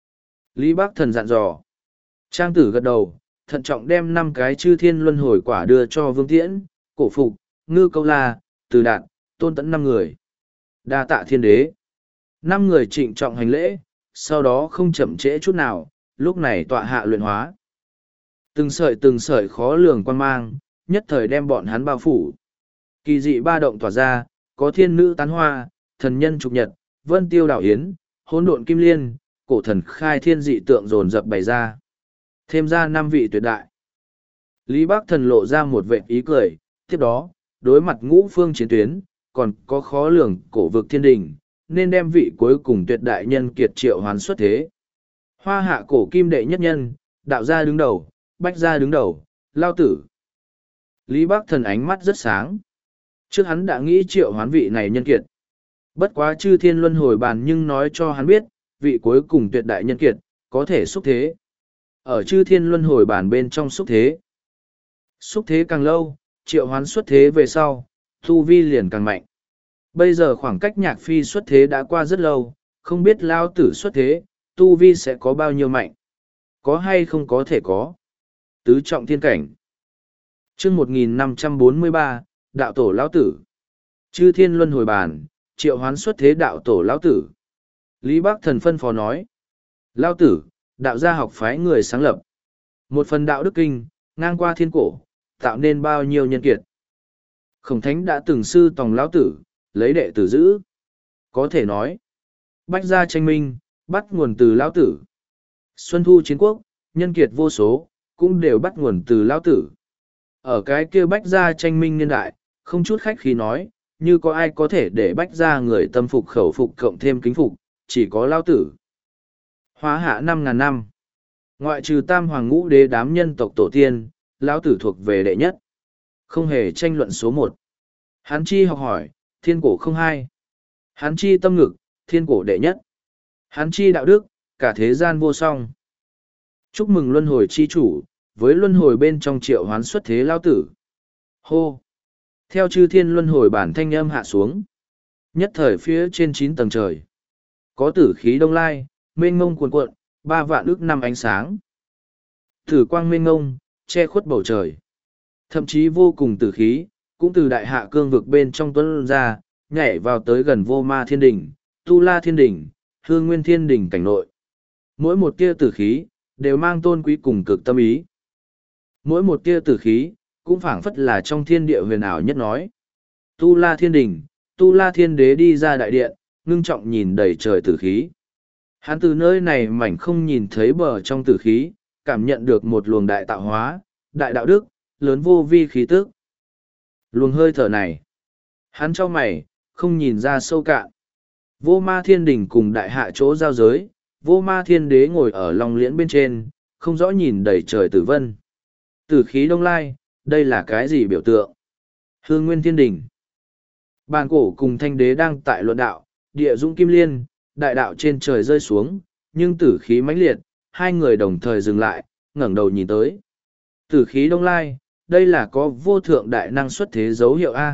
Lý Bác Thần dặn dò. Trang tử gật đầu, thận trọng đem năm cái chư thiên luân hồi quả đưa cho Vương Tiễn, Cổ Phục, Ngư Câu La, Từ Đạt, Tôn Tẫn năm người. Đa tạ thiên đế. Năm người trịnh trọng hành lễ, sau đó không chậm trễ chút nào, lúc này tọa hạ luyện hóa. Từng sợi từng sợi khó lường quan mang, nhất thời đem bọn hắn bao phủ. Kỳ dị ba động tỏa ra, có thiên nữ tán hoa, thần nhân trục nhật, vân tiêu đảo yến, hỗn độn kim liên, cổ thần khai thiên dị tượng dồn dập bày ra. Thêm ra năm vị tuyệt đại. Lý Bác Thần lộ ra một vệt ý cười, tiếp đó, đối mặt ngũ phương chiến tuyến, còn có khó lường cổ vực thiên đình, nên đem vị cuối cùng tuyệt đại nhân kiệt triệu hoán xuất thế. Hoa hạ cổ kim đệ nhất nhân, đạo gia đứng đầu, bách gia đứng đầu, lao tử. Lý Bác Thần ánh mắt rất sáng. Trước hắn đã nghĩ triệu hoán vị này nhân kiệt. Bất quá chư thiên luân hồi bàn nhưng nói cho hắn biết, vị cuối cùng tuyệt đại nhân kiệt, có thể xúc thế. Ở chư thiên luân hồi bàn bên trong xúc thế. Xúc thế càng lâu, triệu hoán xuất thế về sau, thu vi liền càng mạnh. Bây giờ khoảng cách nhạc phi xuất thế đã qua rất lâu, không biết lao tử xuất thế, tu vi sẽ có bao nhiêu mạnh. Có hay không có thể có. Tứ trọng thiên cảnh. Chương một nghìn năm trăm bốn mươi ba, đạo tổ lão tử. Chư thiên luân hồi bàn, triệu hoán xuất thế đạo tổ lão tử. Lý Bác Thần phân phó nói. Lão tử, đạo gia học phái người sáng lập. Một phần đạo đức kinh, ngang qua thiên cổ, tạo nên bao nhiêu nhân kiệt. Khổng Thánh đã từng sư tòng lão tử, lấy đệ tử giữ. Có thể nói, bách gia tranh minh, bắt nguồn từ lão tử. Xuân thu chiến quốc, nhân kiệt vô số, cũng đều bắt nguồn từ lão tử. Ở cái kia bách gia tranh minh niên đại, không chút khách khí nói, như có ai có thể để bách gia người tâm phục khẩu phục cộng thêm kính phục, chỉ có lão tử. Hóa hạ năm ngàn năm. Ngoại trừ tam hoàng ngũ đế đám nhân tộc tổ tiên, lão tử thuộc về đệ nhất. Không hề tranh luận số một. Hán chi học hỏi, thiên cổ không hai. Hán chi tâm ngực, thiên cổ đệ nhất. Hán chi đạo đức, cả thế gian vô song. Chúc mừng luân hồi chi chủ, với luân hồi bên trong triệu hoán xuất thế lão tử. Hô! Theo chư thiên luân hồi bản thanh âm hạ xuống. Nhất thời phía trên chín tầng trời. Có tử khí đông lai, mênh ngông cuồn cuộn, ba vạn ước năm ánh sáng. Tử quang mênh ngông, che khuất bầu trời. Thậm chí vô cùng tử khí, cũng từ đại hạ cương vực bên trong tuấn ra, nhảy vào tới gần vô ma thiên đỉnh, tu la thiên đỉnh, hương nguyên thiên đỉnh cảnh nội. Mỗi một tia tử khí, đều mang tôn quý cùng cực tâm ý. Mỗi một tia tử khí, cũng phảng phất là trong thiên địa huyền ảo nhất nói. Tu la thiên đỉnh, tu la thiên đế đi ra đại điện, ngưng trọng nhìn đầy trời tử khí. Hắn từ nơi này mảnh không nhìn thấy bờ trong tử khí, cảm nhận được một luồng đại tạo hóa, đại đạo đức, lớn vô vi khí tức. Luồng hơi thở này, hắn cho mày, không nhìn ra sâu cạn. Vô ma thiên đỉnh cùng đại hạ chỗ giao giới, vô ma thiên đế ngồi ở long liễn bên trên, không rõ nhìn đầy trời tử vân. Tử khí đông lai, đây là cái gì biểu tượng? Hương nguyên thiên đỉnh. Bàn cổ cùng thanh đế đang tại luận đạo, địa dũng kim liên, đại đạo trên trời rơi xuống, nhưng tử khí mãnh liệt, hai người đồng thời dừng lại, ngẩng đầu nhìn tới. Tử khí đông lai, đây là có vô thượng đại năng xuất thế dấu hiệu A.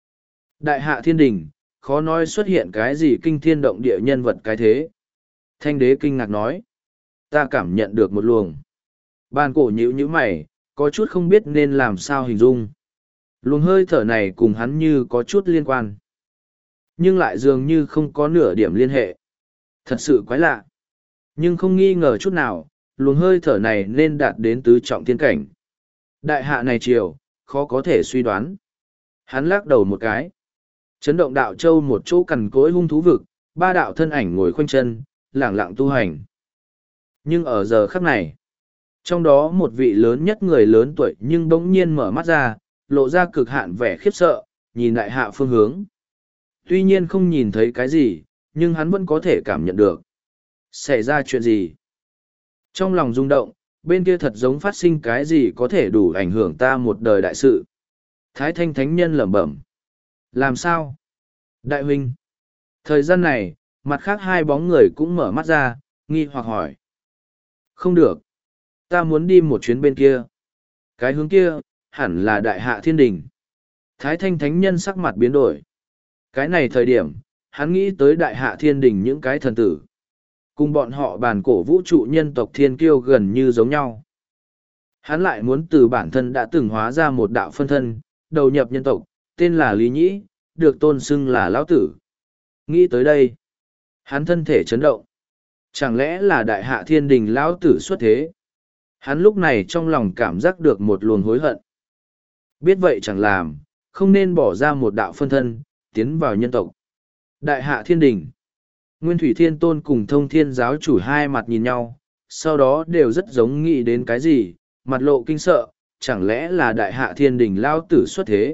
Đại hạ thiên đình, khó nói xuất hiện cái gì kinh thiên động địa nhân vật cái thế. Thanh đế kinh ngạc nói. Ta cảm nhận được một luồng. Bàn cổ nhíu nhíu mày, có chút không biết nên làm sao hình dung. Luồng hơi thở này cùng hắn như có chút liên quan. Nhưng lại dường như không có nửa điểm liên hệ. Thật sự quái lạ. Nhưng không nghi ngờ chút nào, luồng hơi thở này nên đạt đến tứ trọng thiên cảnh. Đại hạ này chiều, khó có thể suy đoán. Hắn lắc đầu một cái. Chấn động đạo châu một chỗ cằn cỗi hung thú vực, ba đạo thân ảnh ngồi khoanh chân, lẳng lặng tu hành. Nhưng ở giờ khắc này, trong đó một vị lớn nhất người lớn tuổi nhưng bỗng nhiên mở mắt ra, lộ ra cực hạn vẻ khiếp sợ, nhìn đại hạ phương hướng. Tuy nhiên không nhìn thấy cái gì, nhưng hắn vẫn có thể cảm nhận được. Xảy ra chuyện gì? Trong lòng rung động, bên kia thật giống phát sinh cái gì có thể đủ ảnh hưởng ta một đời đại sự. Thái Thanh Thánh Nhân lẩm bẩm. Làm sao? Đại huynh. Thời gian này, mặt khác hai bóng người cũng mở mắt ra, nghi hoặc hỏi. Không được. Ta muốn đi một chuyến bên kia. Cái hướng kia, hẳn là đại hạ thiên đình. Thái Thanh Thánh Nhân sắc mặt biến đổi. Cái này thời điểm, hắn nghĩ tới đại hạ thiên đình những cái thần tử. Cùng bọn họ bàn cổ vũ trụ nhân tộc thiên kiêu gần như giống nhau. Hắn lại muốn từ bản thân đã từng hóa ra một đạo phân thân, đầu nhập nhân tộc, tên là Lý Nhĩ, được tôn xưng là Lão Tử. Nghĩ tới đây, hắn thân thể chấn động. Chẳng lẽ là đại hạ thiên đình Lão Tử xuất thế? Hắn lúc này trong lòng cảm giác được một luồng hối hận. Biết vậy chẳng làm, không nên bỏ ra một đạo phân thân, tiến vào nhân tộc. Đại hạ thiên đình. Nguyên Thủy Thiên Tôn cùng Thông Thiên Giáo chủ hai mặt nhìn nhau, sau đó đều rất giống nghĩ đến cái gì, mặt lộ kinh sợ, chẳng lẽ là đại hạ thiên đình Lao Tử xuất thế.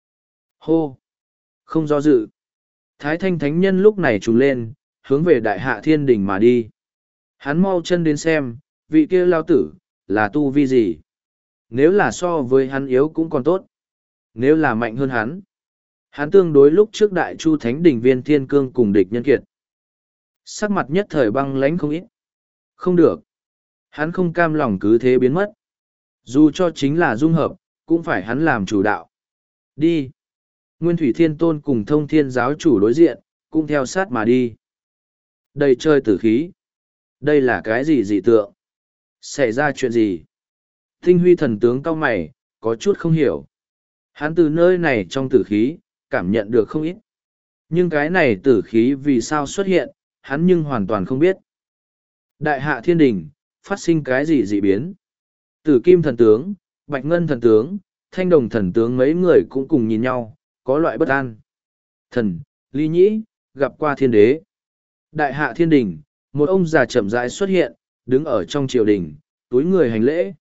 Hô! Không do dự. Thái Thanh Thánh Nhân lúc này trùng lên, hướng về đại hạ thiên đình mà đi. Hắn mau chân đến xem, vị kia Lao Tử, là tu vi gì? Nếu là so với hắn yếu cũng còn tốt. Nếu là mạnh hơn hắn, hắn tương đối lúc trước đại chu thánh đỉnh Viên Thiên Cương cùng địch nhân kiệt. Sắc mặt nhất thời băng lãnh không ít. Không được. Hắn không cam lòng cứ thế biến mất. Dù cho chính là dung hợp, cũng phải hắn làm chủ đạo. Đi. Nguyên Thủy Thiên Tôn cùng Thông Thiên Giáo chủ đối diện, cũng theo sát mà đi. Đầy trời tử khí. Đây là cái gì dị tượng? Xảy ra chuyện gì? Tinh Huy thần tướng cau mày, có chút không hiểu. Hắn từ nơi này trong tử khí, cảm nhận được không ít. Nhưng cái này tử khí vì sao xuất hiện, hắn nhưng hoàn toàn không biết. Đại hạ thiên đình, phát sinh cái gì dị biến? Tử Kim thần tướng, Bạch Ngân thần tướng, Thanh Đồng thần tướng mấy người cũng cùng nhìn nhau, có loại bất an. Thần, Lý Nhĩ, gặp qua thiên đế. Đại hạ thiên đình, một ông già chậm rãi xuất hiện, đứng ở trong triều đình, túi người hành lễ.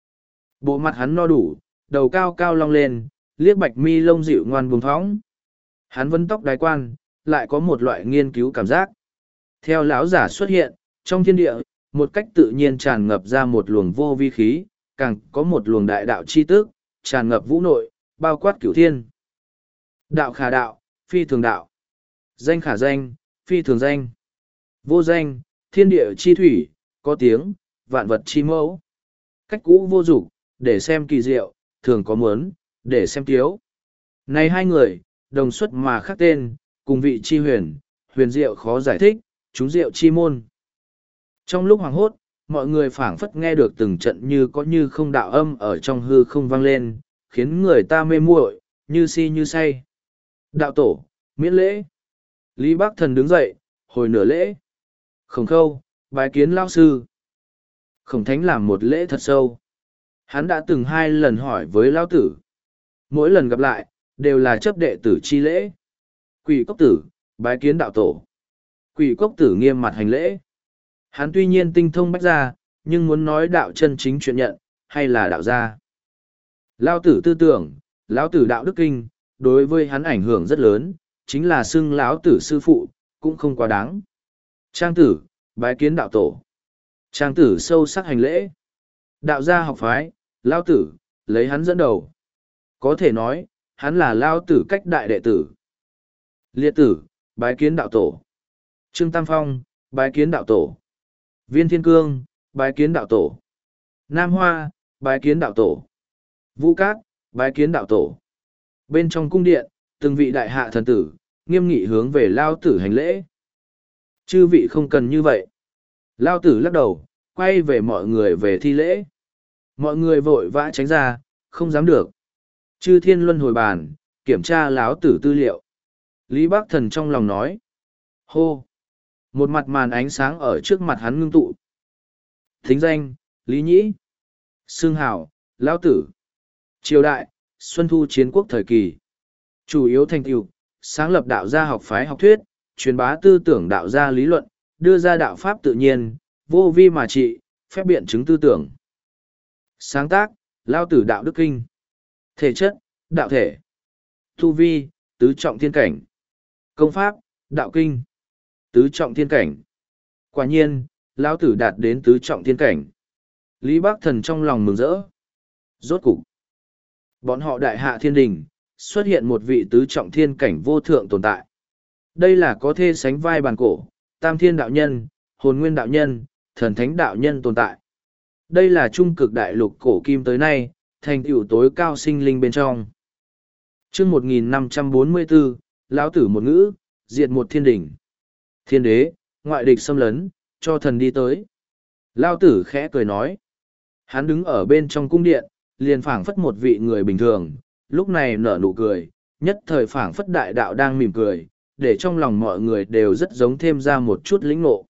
Bộ mặt hắn no đủ, đầu cao cao long lên, liếc bạch mi lông dịu ngoan buông thõng. Hắn vấn tóc đái quan, lại có một loại nghiên cứu cảm giác. Theo lão giả xuất hiện, trong thiên địa, một cách tự nhiên tràn ngập ra một luồng vô vi khí, càng có một luồng đại đạo chi tức, tràn ngập vũ nội, bao quát cửu thiên. Đạo khả đạo, phi thường đạo. Danh khả danh, phi thường danh. Vô danh, thiên địa chi thủy, có tiếng, vạn vật chi mẫu. Cách cũ vô dục, để xem kỳ diệu, thường có muốn, để xem tiếu. Này hai người, đồng xuất mà khác tên, cùng vị chi huyền, huyền diệu khó giải thích, chúng diệu chi môn. Trong lúc hoàng hốt, mọi người phảng phất nghe được từng trận như có như không đạo âm ở trong hư không vang lên, khiến người ta mê muội, như si như say. Đạo tổ, miễn lễ. Lý Bắc Thần đứng dậy, hồi nửa lễ. Khổng Khâu, bái kiến lao sư. Khổng Thánh làm một lễ thật sâu. Hắn đã từng hai lần hỏi với lao tử. Mỗi lần gặp lại, đều là chấp đệ tử chi lễ. Quỷ cốc tử, bái kiến đạo tổ. Quỷ cốc tử nghiêm mặt hành lễ. Hắn tuy nhiên tinh thông bách gia, nhưng muốn nói đạo chân chính chuyện nhận, hay là đạo gia. Lao tử tư tưởng, lão tử đạo đức kinh, đối với hắn ảnh hưởng rất lớn, chính là xưng lão tử sư phụ, cũng không quá đáng. Trang tử, bái kiến đạo tổ. Trang tử sâu sắc hành lễ. Đạo gia học phái, lao tử, lấy hắn dẫn đầu. Có thể nói, hắn là lao tử cách đại đệ tử. Liệt tử, bái kiến đạo tổ. Trương Tam Phong, bái kiến đạo tổ. Viên Thiên Cương, bái kiến đạo tổ. Nam Hoa, bái kiến đạo tổ. Vũ Cát, bái kiến đạo tổ. Bên trong cung điện, từng vị đại hạ thần tử, nghiêm nghị hướng về lao tử hành lễ. Chư vị không cần như vậy. Lao tử lắc đầu, quay về mọi người về thi lễ. Mọi người vội vã tránh ra, không dám được. Chư thiên luân hồi bàn, kiểm tra láo tử tư liệu. Lý Bắc Thần trong lòng nói. Hô! Một mặt màn ánh sáng ở trước mặt hắn ngưng tụ. Thính danh, Lý Nhĩ. Xưng hảo, Lão Tử. Triều đại, Xuân Thu Chiến Quốc thời kỳ. Chủ yếu thành tựu, sáng lập đạo gia học phái học thuyết, truyền bá tư tưởng đạo gia lý luận, đưa ra đạo pháp tự nhiên, vô vi mà trị, phép biện chứng tư tưởng. Sáng tác, Lao Tử Đạo Đức Kinh. Thể chất, đạo thể. Tu vi, tứ trọng thiên cảnh. Công pháp, đạo kinh. Tứ trọng thiên cảnh. Quả nhiên, Lão Tử đạt đến tứ trọng thiên cảnh. Lý Bác Thần trong lòng mừng rỡ. Rốt cục, bọn họ đại hạ thiên đình, xuất hiện một vị tứ trọng thiên cảnh vô thượng tồn tại. Đây là có thể sánh vai bàn cổ, tam thiên đạo nhân, hồn nguyên đạo nhân, thần thánh đạo nhân tồn tại. Đây là trung cực đại lục cổ kim tới nay, thành tựu tối cao sinh linh bên trong. Chương một nghìn năm trăm bốn mươi bốn, Lão Tử một ngữ, diệt một thiên đỉnh. Thiên đế, ngoại địch xâm lấn, cho thần đi tới. Lão Tử khẽ cười nói. Hắn đứng ở bên trong cung điện, liền phảng phất một vị người bình thường, lúc này nở nụ cười, nhất thời phảng phất đại đạo đang mỉm cười, để trong lòng mọi người đều rất giống thêm ra một chút lĩnh ngộ.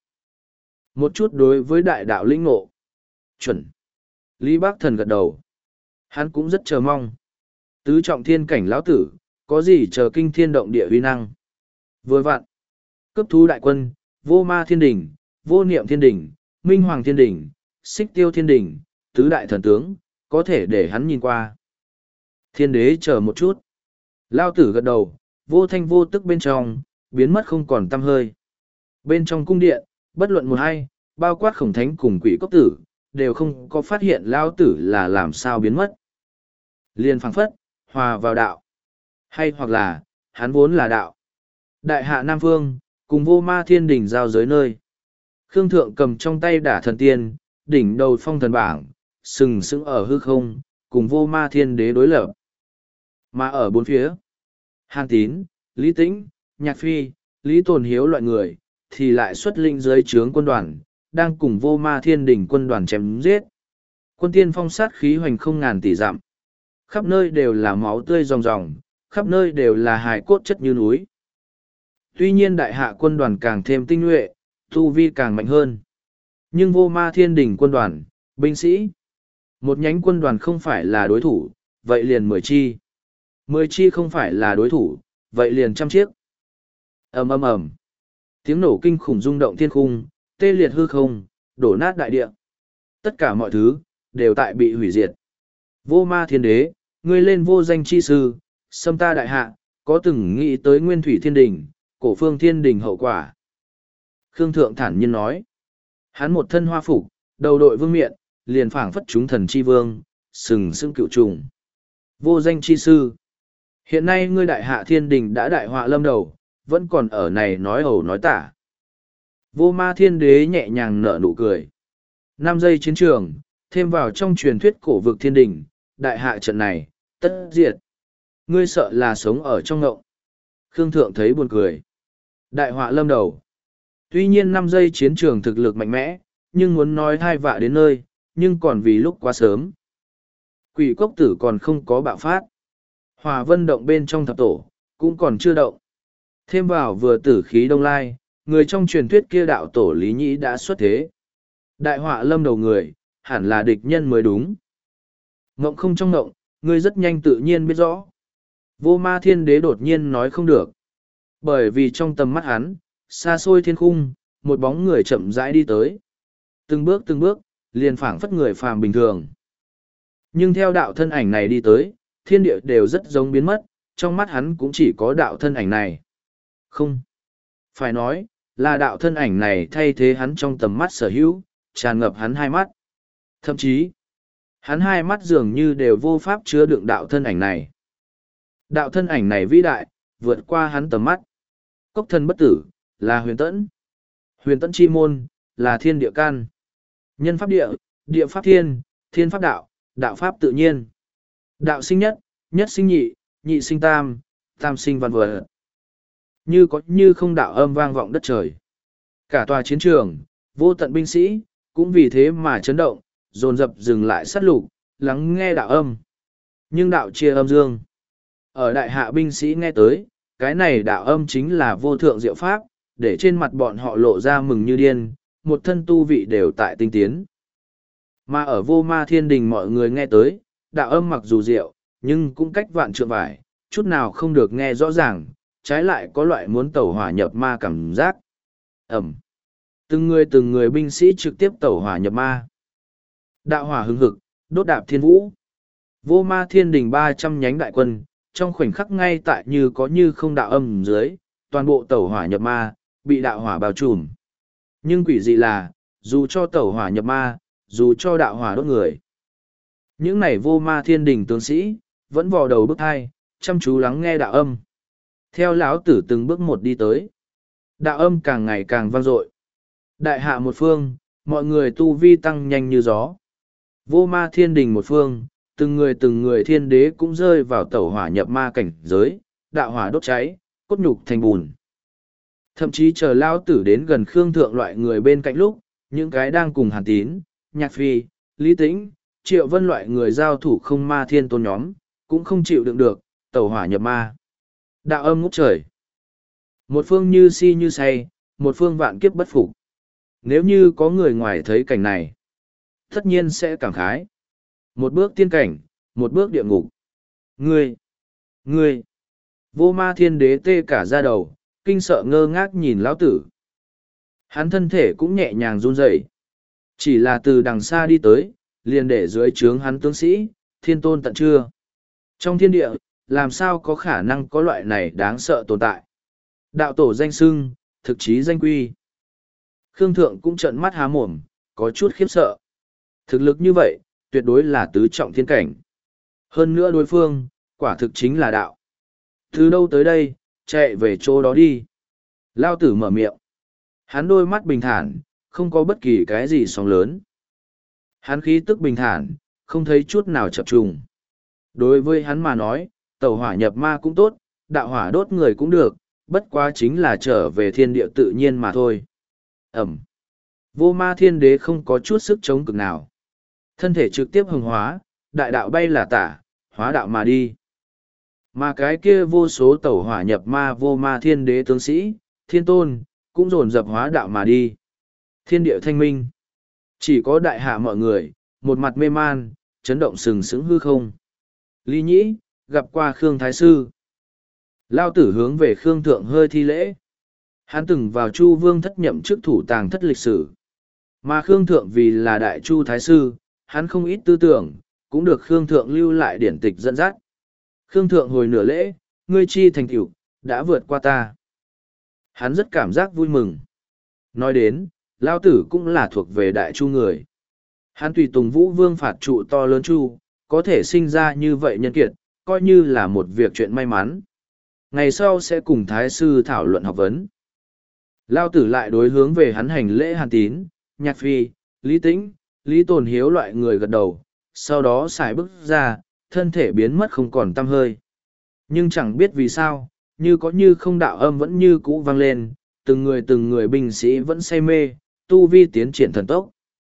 Một chút đối với đại đạo lĩnh ngộ. Chuẩn. Lý Bác Thần gật đầu. Hắn cũng rất chờ mong. Tứ trọng thiên cảnh Lão Tử, có gì chờ kinh thiên động địa uy năng. Vừa vặn. Cấp thú đại quân, vô ma thiên đỉnh, vô niệm thiên đỉnh, minh hoàng thiên đỉnh, xích tiêu thiên đỉnh, tứ đại thần tướng, có thể để hắn nhìn qua. Thiên đế chờ một chút. Lao Tử gật đầu, vô thanh vô tức bên trong, biến mất không còn tăm hơi. Bên trong cung điện, bất luận một hay, bao quát khổng thánh cùng quỷ cốc tử, đều không có phát hiện Lao Tử là làm sao biến mất. Liền phảng phất, hòa vào đạo. Hay hoặc là, hắn vốn là đạo. Đại hạ Nam Phương, cùng vô ma thiên đỉnh giao giới nơi. Khương Thượng cầm trong tay đả thần tiên, đỉnh đầu phong thần bảng, sừng sững ở hư không, cùng vô ma thiên đế đối lập. Mà ở bốn phía, Hàn Tín, Lý Tĩnh, Nhạc Phi, Lý Tồn Hiếu loại người, thì lại xuất linh dưới trướng quân đoàn, đang cùng vô ma thiên đỉnh quân đoàn chém giết. Quân tiên phong sát khí hoành không ngàn tỷ dặm. Khắp nơi đều là máu tươi ròng ròng, khắp nơi đều là hài cốt chất như núi. Tuy nhiên đại hạ quân đoàn càng thêm tinh nhuệ, tu vi càng mạnh hơn. Nhưng vô ma thiên đỉnh quân đoàn, binh sĩ, một nhánh quân đoàn không phải là đối thủ, vậy liền mười chi. Mười chi không phải là đối thủ, vậy liền trăm chiếc. Ầm ầm ầm. Tiếng nổ kinh khủng rung động thiên khung, tê liệt hư không, đổ nát đại địa. Tất cả mọi thứ, đều tại bị hủy diệt. Vô ma thiên đế, ngươi lên vô danh chi sư, xâm ta đại hạ, có từng nghĩ tới nguyên thủy thiên đình, cổ phương thiên đình hậu quả. Khương Thượng thản nhiên nói. Hắn một thân hoa phục, đầu đội vương miện, liền phảng phất chúng thần chi vương, sừng sững cựu trùng. Vô danh chi sư. Hiện nay ngươi đại hạ thiên đình đã đại họa lâm đầu, vẫn còn ở này nói ẩu nói tả. Vô ma thiên đế nhẹ nhàng nở nụ cười. Năm giây chiến trường, thêm vào trong truyền thuyết cổ vực thiên đình, đại hạ trận này, tất diệt. Ngươi sợ là sống ở trong ngộng. Khương Thượng thấy buồn cười. Đại họa lâm đầu. Tuy nhiên năm giây chiến trường thực lực mạnh mẽ, nhưng muốn nói thai vạ đến nơi, nhưng còn vì lúc quá sớm. Quỷ cốc tử còn không có bạo phát. Hòa vân động bên trong thập tổ, cũng còn chưa động. Thêm vào vừa tử khí đông lai, người trong truyền thuyết kia đạo tổ Lý Nhĩ đã xuất thế. Đại họa lâm đầu người, hẳn là địch nhân mới đúng. Ngộng không trong ngộng, ngươi rất nhanh tự nhiên biết rõ. Vô ma thiên đế đột nhiên nói không được. Bởi vì trong tầm mắt hắn, xa xôi thiên khung, một bóng người chậm rãi đi tới. Từng bước từng bước, liền phảng phất người phàm bình thường. Nhưng theo đạo thân ảnh này đi tới, thiên địa đều rất giống biến mất, trong mắt hắn cũng chỉ có đạo thân ảnh này. Không. Phải nói, là đạo thân ảnh này thay thế hắn trong tầm mắt sở hữu, tràn ngập hắn hai mắt. Thậm chí, hắn hai mắt dường như đều vô pháp chứa đựng đạo thân ảnh này. Đạo thân ảnh này vĩ đại, vượt qua hắn tầm mắt. Cốc thân bất tử, là huyền tẫn. Huyền tẫn chi môn, là thiên địa can. Nhân pháp địa, địa pháp thiên, thiên pháp đạo, đạo pháp tự nhiên. Đạo sinh nhất, nhất sinh nhị, nhị sinh tam, tam sinh văn vật. Như có như không đạo âm vang vọng đất trời. Cả tòa chiến trường, vô tận binh sĩ, cũng vì thế mà chấn động, dồn dập dừng lại sát lục, lắng nghe đạo âm. Nhưng đạo chia âm dương. Ở đại hạ binh sĩ nghe tới, cái này đạo âm chính là vô thượng diệu pháp, để trên mặt bọn họ lộ ra mừng như điên, một thân tu vị đều tại tinh tiến. Mà ở vô ma thiên đình mọi người nghe tới, đạo âm mặc dù diệu, nhưng cũng cách vạn trượng vải, chút nào không được nghe rõ ràng, trái lại có loại muốn tẩu hỏa nhập ma cảm giác. Ẩm. Từng người từng người binh sĩ trực tiếp tẩu hỏa nhập ma. Đạo hỏa hứng hực, đốt đạp thiên vũ. Vô ma thiên đình ba trăm nhánh đại quân, trong khoảnh khắc ngay tại như có như không đạo âm dưới, toàn bộ tẩu hỏa nhập ma, bị đạo hỏa bao trùm. Nhưng quỷ dị là, dù cho tẩu hỏa nhập ma, dù cho đạo hỏa đốt người. Những này vô ma thiên đình tướng sĩ, vẫn vò đầu bức thai, chăm chú lắng nghe đạo âm. Theo lão tử từng bước một đi tới. Đạo âm càng ngày càng vang dội. Đại hạ một phương, mọi người tu vi tăng nhanh như gió. Vô ma thiên đình một phương, từng người từng người thiên đế cũng rơi vào tẩu hỏa nhập ma cảnh giới, đạo hỏa đốt cháy, cốt nhục thành bùn. Thậm chí chờ lao tử đến gần Khương Thượng loại người bên cạnh lúc, những cái đang cùng Hàn Tín, Nhạc Phi, Lý Tĩnh, Triệu Vân loại người giao thủ không ma thiên tôn nhóm, cũng không chịu đựng được, tẩu hỏa nhập ma. Đạo âm ngút trời. Một phương như si như say, một phương vạn kiếp bất phục. Nếu như có người ngoài thấy cảnh này, tất nhiên sẽ cảm khái. Một bước tiên cảnh, một bước địa ngục. Ngươi, ngươi, vô ma thiên đế tê cả da đầu, kinh sợ ngơ ngác nhìn lão tử. Hắn thân thể cũng nhẹ nhàng run rẩy, chỉ là từ đằng xa đi tới, liền để dưới trướng hắn tướng sĩ, thiên tôn tận chưa. Trong thiên địa, làm sao có khả năng có loại này đáng sợ tồn tại. Đạo tổ danh xưng, thực chí danh quy. Khương Thượng cũng trợn mắt há mồm, có chút khiếp sợ. Thực lực như vậy, tuyệt đối là tứ trọng thiên cảnh. Hơn nữa đối phương, quả thực chính là đạo. Từ đâu tới đây, chạy về chỗ đó đi. Lao tử mở miệng. Hắn đôi mắt bình thản, không có bất kỳ cái gì sóng lớn. Hắn khí tức bình thản, không thấy chút nào chập trùng. Đối với hắn mà nói, tẩu hỏa nhập ma cũng tốt, đạo hỏa đốt người cũng được, bất quá chính là trở về thiên địa tự nhiên mà thôi. Ẩm. Vô ma thiên đế không có chút sức chống cực nào. Thân thể trực tiếp hồng hóa, đại đạo bay là tả, hóa đạo mà đi. Mà cái kia vô số tẩu hỏa nhập ma vô ma thiên đế tướng sĩ, thiên tôn, cũng dồn dập hóa đạo mà đi. Thiên địa thanh minh. Chỉ có đại hạ mọi người, một mặt mê man, chấn động sừng sững hư không. Lý Nhĩ, gặp qua Khương Thái Sư. Lao tử hướng về Khương Thượng hơi thi lễ. Hắn từng vào Chu Vương thất nhậm chức thủ tàng thất lịch sử. Mà Khương Thượng vì là đại Chu Thái Sư, hắn không ít tư tưởng, cũng được Khương Thượng lưu lại điển tịch dẫn dắt. Khương Thượng hồi nửa lễ, ngươi chi thành tựu đã vượt qua ta. Hắn rất cảm giác vui mừng. Nói đến, Lao tử cũng là thuộc về đại Chu người. Hắn tùy tùng Vũ Vương phạt trụ to lớn Chu, có thể sinh ra như vậy nhân kiệt, coi như là một việc chuyện may mắn. Ngày sau sẽ cùng Thái Sư thảo luận học vấn. Lao tử lại đối hướng về hắn hành lễ Hàn Tín, Nhạc Phi, Lý Tĩnh, Lý Tồn Hiếu loại người gật đầu, sau đó xài bước ra, thân thể biến mất không còn tăm hơi. Nhưng chẳng biết vì sao, như có như không đạo âm vẫn như cũ vang lên, từng người từng người binh sĩ vẫn say mê, tu vi tiến triển thần tốc.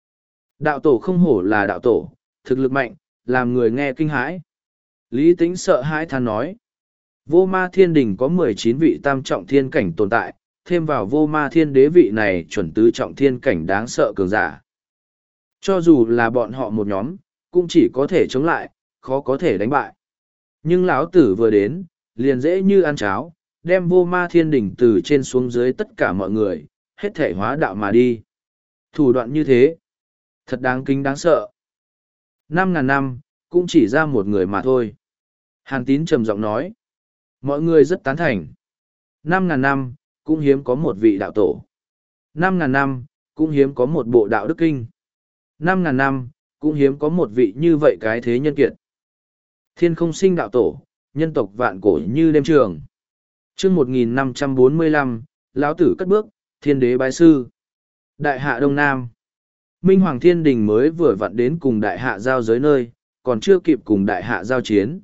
Đạo tổ không hổ là đạo tổ, thực lực mạnh, làm người nghe kinh hãi. Lý Tĩnh sợ hãi than nói. Vô ma thiên đình có mười chín vị tam trọng thiên cảnh tồn tại, thêm vào vô ma thiên đế vị này chuẩn tứ trọng thiên cảnh đáng sợ cường giả. Cho dù là bọn họ một nhóm, cũng chỉ có thể chống lại, khó có thể đánh bại. Nhưng lão tử vừa đến, liền dễ như ăn cháo, đem vô ma thiên đỉnh từ trên xuống dưới tất cả mọi người, hết thể hóa đạo mà đi. Thủ đoạn như thế, thật đáng kính đáng sợ. Năm ngàn năm, cũng chỉ ra một người mà thôi. Hàn Tín trầm giọng nói. Mọi người rất tán thành. Năm ngàn năm, cũng hiếm có một vị đạo tổ. Năm ngàn năm, cũng hiếm có một bộ đạo đức kinh. Năm ngàn năm, cũng hiếm có một vị như vậy cái thế nhân kiệt. Thiên không sinh đạo tổ, nhân tộc vạn cổ như đêm trường. chương một nghìn năm trăm bốn mươi lăm, lão tử cất bước, thiên đế bái sư. Đại hạ Đông Nam. Minh Hoàng Thiên Đình mới vừa vặn đến cùng đại hạ giao giới nơi, còn chưa kịp cùng đại hạ giao chiến.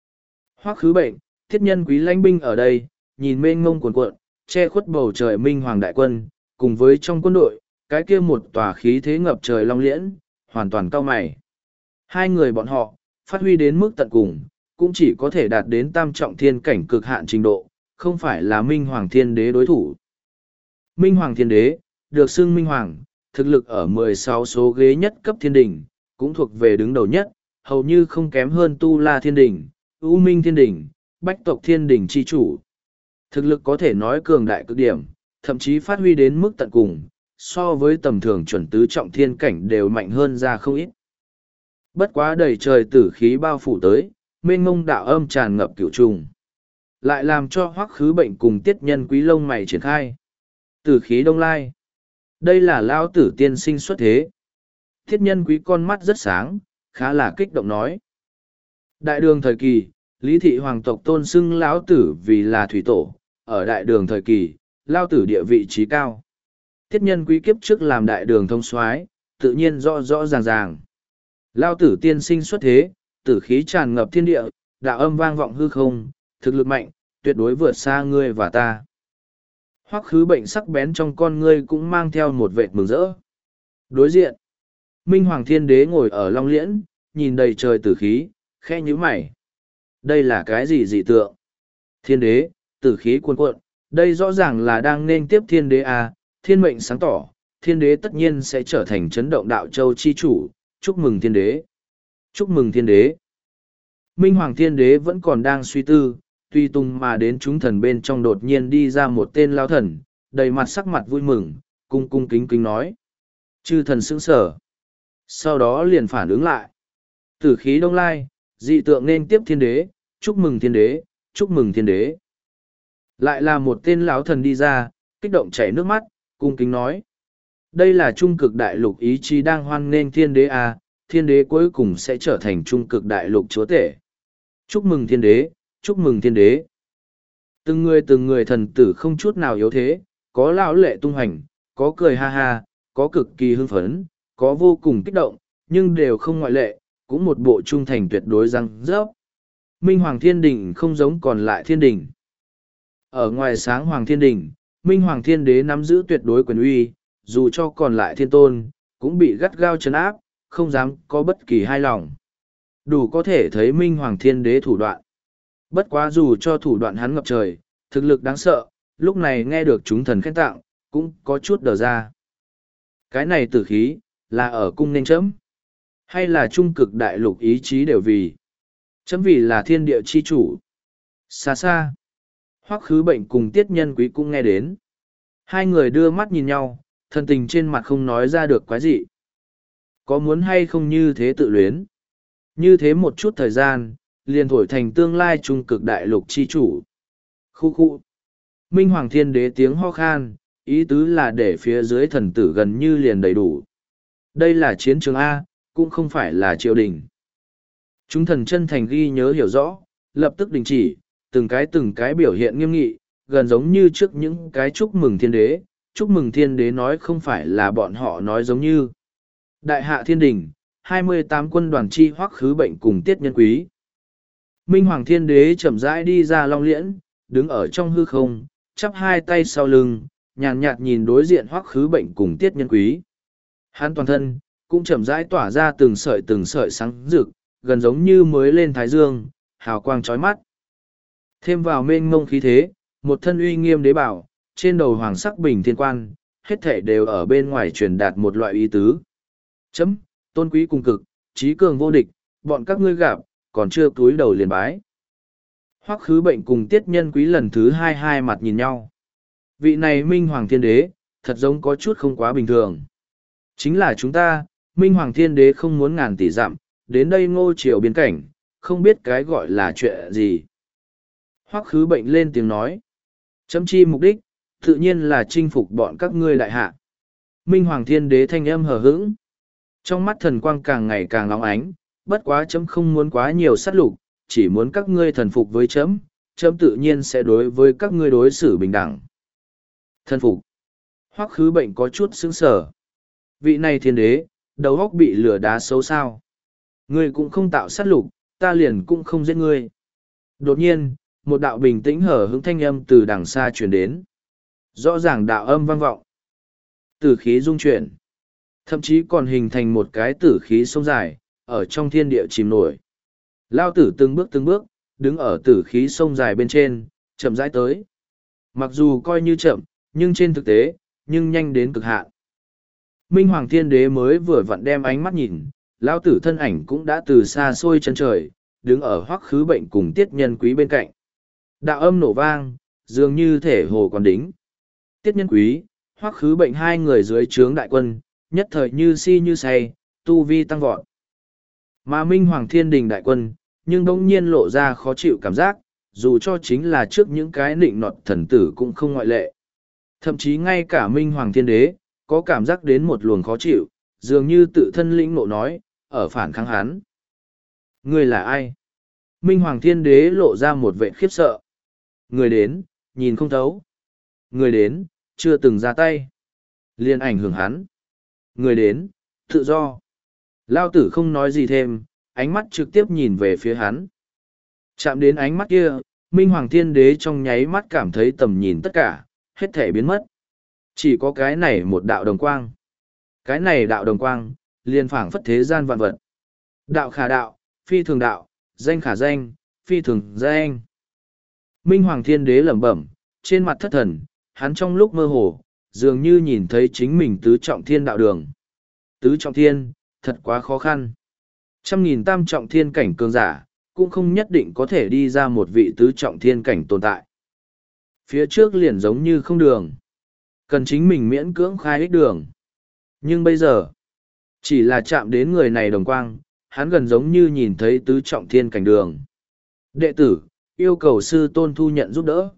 Hoắc khứ bệnh, thiết nhân quý lãnh binh ở đây, nhìn mênh mông cuồn cuộn, che khuất bầu trời Minh Hoàng đại quân, cùng với trong quân đội, cái kia một tòa khí thế ngập trời long liễn, hoàn toàn cao mày. Hai người bọn họ, phát huy đến mức tận cùng, cũng chỉ có thể đạt đến tam trọng thiên cảnh cực hạn trình độ, không phải là Minh Hoàng Thiên Đế đối thủ. Minh Hoàng Thiên Đế, được xưng Minh Hoàng, thực lực ở mười sáu số ghế nhất cấp thiên đình, cũng thuộc về đứng đầu nhất, hầu như không kém hơn Tu La Thiên Đình, U Minh Thiên Đình, Bách Tộc Thiên Đình chi chủ. Thực lực có thể nói cường đại cực điểm, thậm chí phát huy đến mức tận cùng, so với tầm thường chuẩn tứ trọng thiên cảnh đều mạnh hơn ra không ít. Bất quá đầy trời tử khí bao phủ tới, mênh mông đạo âm tràn ngập cửu trùng. Lại làm cho Hoắc Khứ Bệnh cùng Tiết Nhân Quý lông mày triển khai. Tử khí đông lai. Đây là Lão Tử tiên sinh xuất thế. Tiết Nhân Quý con mắt rất sáng, khá là kích động nói. Đại đường thời kỳ, Lý thị hoàng tộc tôn xưng Lão Tử vì là thủy tổ. Ở đại đường thời kỳ, Lão Tử địa vị trí cao. Tiết Nhân Quý kiếp trước làm đại đường thông soái, tự nhiên rõ rõ ràng ràng. Lão Tử tiên sinh xuất thế, tử khí tràn ngập thiên địa, đạo âm vang vọng hư không, thực lực mạnh, tuyệt đối vượt xa ngươi và ta. Hoắc Khứ Bệnh sắc bén trong con ngươi cũng mang theo một vệt mừng rỡ. Đối diện, Minh Hoàng Thiên Đế ngồi ở Long Liễn, nhìn đầy trời tử khí, khẽ nhíu mày. Đây là cái gì dị tượng? Thiên Đế, tử khí cuồn cuộn, đây rõ ràng là đang nên tiếp Thiên Đế à, thiên mệnh sáng tỏ, Thiên Đế tất nhiên sẽ trở thành chấn động đạo châu chi chủ, chúc mừng Thiên Đế. Chúc mừng Thiên Đế. Minh Hoàng Thiên Đế vẫn còn đang suy tư, tuy tung mà đến chúng thần bên trong đột nhiên đi ra một tên lao thần, đầy mặt sắc mặt vui mừng, cung cung kính kính nói. Chư thần sững sở. Sau đó liền phản ứng lại. Tử khí đông lai, dị tượng nên tiếp Thiên Đế, chúc mừng Thiên Đế, chúc mừng Thiên Đế. Lại là một tên lão thần đi ra, kích động chảy nước mắt, cung kính nói. Đây là trung cực đại lục ý chí đang hoan nghênh Thiên Đế à, Thiên Đế cuối cùng sẽ trở thành trung cực đại lục chúa tể. Chúc mừng Thiên Đế, chúc mừng Thiên Đế. Từng người từng người thần tử không chút nào yếu thế, có lão lệ tung hành, có cười ha ha, có cực kỳ hưng phấn, có vô cùng kích động, nhưng đều không ngoại lệ, cũng một bộ trung thành tuyệt đối răng rớp. Minh Hoàng Thiên Đình không giống còn lại thiên đình. Ở ngoài sáng Hoàng Thiên Đình, Minh Hoàng Thiên Đế nắm giữ tuyệt đối quyền uy, dù cho còn lại thiên tôn, cũng bị gắt gao trấn áp, không dám có bất kỳ hai lòng. Đủ có thể thấy Minh Hoàng Thiên Đế thủ đoạn. Bất quá dù cho thủ đoạn hắn ngập trời, thực lực đáng sợ, lúc này nghe được chúng thần khen tặng, cũng có chút đờ ra. Cái này tử khí, là ở cung nên chấm, hay là trung cực đại lục ý chí đều vì. Chấm vì là thiên địa chi chủ. Xa xa, Hoắc Khứ Bệnh cùng Tiết Nhân Quý cũng nghe đến. Hai người đưa mắt nhìn nhau, thần tình trên mặt không nói ra được quái gì. Có muốn hay không như thế tự luyến? Như thế một chút thời gian, liền thổi thành tương lai trung cực đại lục chi chủ. Khu khu. Minh Hoàng Thiên Đế tiếng ho khan, ý tứ là để phía dưới thần tử gần như liền đầy đủ. Đây là chiến trường A, cũng không phải là triều đình. Chúng thần chân thành ghi nhớ hiểu rõ, lập tức đình chỉ, từng cái từng cái biểu hiện nghiêm nghị, gần giống như trước những cái chúc mừng Thiên Đế. Chúc mừng Thiên Đế nói không phải là bọn họ nói giống như. Đại hạ thiên đình, hai mươi tám quân đoàn chi Hoắc Khứ Bệnh cùng Tiết Nhân Quý. Minh Hoàng Thiên Đế chậm rãi đi ra Long Liễn, đứng ở trong hư không, chắp hai tay sau lưng, nhàn nhạt nhìn đối diện Hoắc Khứ Bệnh cùng Tiết Nhân Quý. Hắn toàn thân, cũng chậm rãi tỏa ra từng sợi từng sợi sáng rực, gần giống như mới lên thái dương, hào quang chói mắt. Thêm vào mênh mông khí thế, một thân uy nghiêm đế bảo, trên đầu hoàng sắc bình thiên quan, hết thể đều ở bên ngoài truyền đạt một loại ý tứ. Chấm, tôn quý cùng cực, trí cường vô địch, bọn các ngươi gặp, còn chưa cúi đầu liền bái. Hoắc Khứ Bệnh cùng Tiết Nhân Quý lần thứ hai hai mặt nhìn nhau. Vị này Minh Hoàng Thiên Đế, thật giống có chút không quá bình thường. Chính là chúng ta, Minh Hoàng Thiên Đế không muốn ngàn tỷ dặm, đến đây Ngô Triều biên cảnh, không biết cái gọi là chuyện gì. Hoắc Khứ Bệnh lên tiếng nói. Chấm chi mục đích, tự nhiên là chinh phục bọn các ngươi đại hạ. Minh Hoàng Thiên Đế thanh âm hờ hững. Trong mắt thần quang càng ngày càng nóng ánh, bất quá chấm không muốn quá nhiều sát lục, chỉ muốn các ngươi thần phục với chấm, chấm tự nhiên sẽ đối với các ngươi đối xử bình đẳng. Thần phục. Hoắc Khứ Bệnh có chút sững sờ. Vị này Thiên Đế, đầu óc bị lửa đá xấu sao. Ngươi cũng không tạo sát lục, ta liền cũng không giết ngươi. Đột nhiên, một đạo bình tĩnh hở hững thanh âm từ đằng xa truyền đến. Rõ ràng đạo âm vang vọng. Tử khí dung chuyển. Thậm chí còn hình thành một cái tử khí sông dài, ở trong thiên địa chìm nổi. Lao tử từng bước từng bước, đứng ở tử khí sông dài bên trên, chậm rãi tới. Mặc dù coi như chậm, nhưng trên thực tế, nhưng nhanh đến cực hạn. Minh Hoàng Thiên Đế mới vừa vặn đem ánh mắt nhìn, lao tử thân ảnh cũng đã từ xa xôi chân trời, đứng ở Hoắc Khứ Bệnh cùng Tiết Nhân Quý bên cạnh. Đạo âm nổ vang, dường như thể hồ còn đính. Tiết Nhân Quý, Hoắc Khứ Bệnh hai người dưới trướng đại quân, nhất thời như si như say, tu vi tăng vọt. Mà Minh Hoàng Thiên Đình đại quân, nhưng bỗng nhiên lộ ra khó chịu cảm giác, dù cho chính là trước những cái nịnh nọt thần tử cũng không ngoại lệ. Thậm chí ngay cả Minh Hoàng Thiên Đế, có cảm giác đến một luồng khó chịu, dường như tự thân lĩnh nộ nói, ở phản kháng hắn. Người là ai? Minh Hoàng Thiên Đế lộ ra một vệ khiếp sợ. Người đến, nhìn không thấu. Người đến, chưa từng ra tay. Liên ảnh hưởng hắn. Người đến, tự do. Lao tử không nói gì thêm, ánh mắt trực tiếp nhìn về phía hắn. Chạm đến ánh mắt kia, Minh Hoàng Thiên Đế trong nháy mắt cảm thấy tầm nhìn tất cả, hết thể biến mất. Chỉ có cái này một đạo đồng quang. Cái này đạo đồng quang, liền phảng phất thế gian vạn vật. Đạo khả đạo, phi thường đạo, danh khả danh, phi thường danh. Minh Hoàng Thiên Đế lẩm bẩm, trên mặt thất thần, hắn trong lúc mơ hồ, dường như nhìn thấy chính mình tứ trọng thiên đạo đường. Tứ trọng thiên, thật quá khó khăn. Trăm nghìn tam trọng thiên cảnh cường giả, cũng không nhất định có thể đi ra một vị tứ trọng thiên cảnh tồn tại. Phía trước liền giống như không đường. Cần chính mình miễn cưỡng khai ích đường. Nhưng bây giờ, chỉ là chạm đến người này đồng quang, hắn gần giống như nhìn thấy tứ trọng thiên cảnh đường. Đệ tử, yêu cầu sư tôn thu nhận giúp đỡ.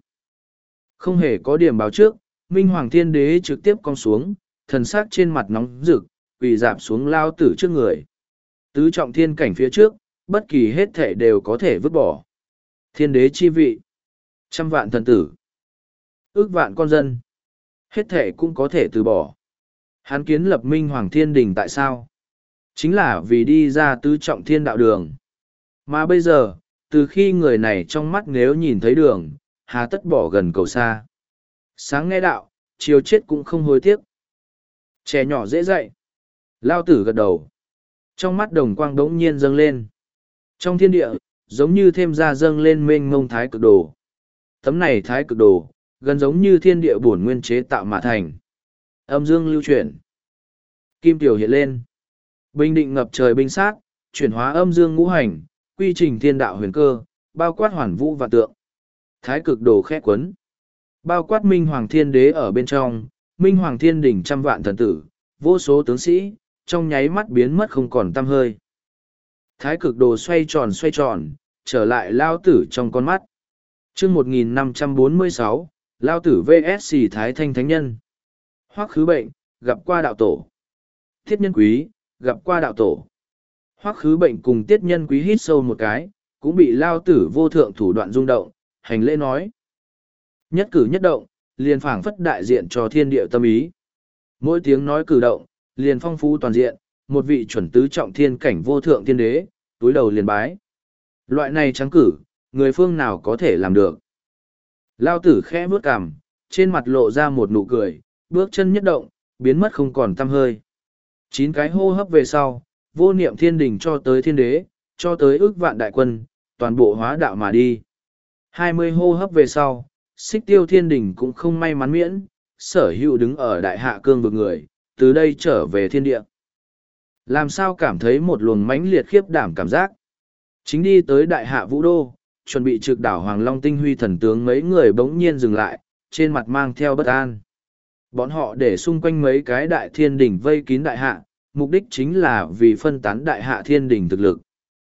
Không hề có điểm báo trước, Minh Hoàng Thiên Đế trực tiếp cong xuống, thần sắc trên mặt nóng rực, quỳ dạp xuống lao tử trước người. Tứ trọng thiên cảnh phía trước, bất kỳ hết thể đều có thể vứt bỏ. Thiên đế chi vị, trăm vạn thần tử, ước vạn con dân, hết thể cũng có thể từ bỏ. Hắn kiến lập Minh Hoàng Thiên Đình tại sao? Chính là vì đi ra tứ trọng thiên đạo đường. Mà bây giờ, từ khi người này trong mắt nếu nhìn thấy đường, hà tất bỏ gần cầu xa. Sáng nghe đạo, chiều chết cũng không hối tiếc. Trẻ nhỏ dễ dạy. Lao tử gật đầu. Trong mắt đồng quang đống nhiên dâng lên. Trong thiên địa, giống như thêm ra dâng lên mênh mông thái cực đồ. Tấm này thái cực đồ, gần giống như thiên địa bổn nguyên chế tạo mà thành. Âm dương lưu chuyển. Kim tiểu hiện lên. Bình định ngập trời binh sát, chuyển hóa âm dương ngũ hành, quy trình thiên đạo huyền cơ, bao quát hoàn vũ và tượng. Thái cực đồ khẽ quấn. Bao quát Minh Hoàng Thiên Đế ở bên trong, Minh Hoàng Thiên Đỉnh trăm vạn thần tử, vô số tướng sĩ, trong nháy mắt biến mất không còn tăm hơi. Thái cực đồ xoay tròn xoay tròn, trở lại lao tử trong con mắt. chương một nghìn năm trăm bốn mươi sáu, lao tử vê ét xê Thái Thanh Thánh Nhân. Hoắc Khứ Bệnh, gặp qua đạo tổ. Tiết Nhân Quý, gặp qua đạo tổ. Hoắc Khứ Bệnh cùng Tiết Nhân Quý hít sâu một cái, cũng bị lao tử vô thượng thủ đoạn rung động, hành lễ nói. Nhất cử nhất động, liền phảng phất đại diện cho thiên địa tâm ý. Mỗi tiếng nói cử động, liền phong phú toàn diện, một vị chuẩn tứ trọng thiên cảnh vô thượng thiên đế, túi đầu liền bái. Loại này trắng cử, người phương nào có thể làm được. Lao tử khẽ bước cằm, trên mặt lộ ra một nụ cười, bước chân nhất động, biến mất không còn tăm hơi. Chín cái hô hấp về sau, vô niệm thiên đình cho tới thiên đế, cho tới ước vạn đại quân, toàn bộ hóa đạo mà đi. Hai mươi hô hấp về sau, xích tiêu thiên đình cũng không may mắn miễn, sở hữu đứng ở đại hạ cương vực người, từ đây trở về thiên địa. Làm sao cảm thấy một luồng mãnh liệt khiếp đảm cảm giác. Chính đi tới đại hạ vũ đô, chuẩn bị trực đảo Hoàng Long tinh huy thần tướng mấy người bỗng nhiên dừng lại, trên mặt mang theo bất an. Bọn họ để xung quanh mấy cái đại thiên đỉnh vây kín đại hạ, mục đích chính là vì phân tán đại hạ thiên đỉnh thực lực.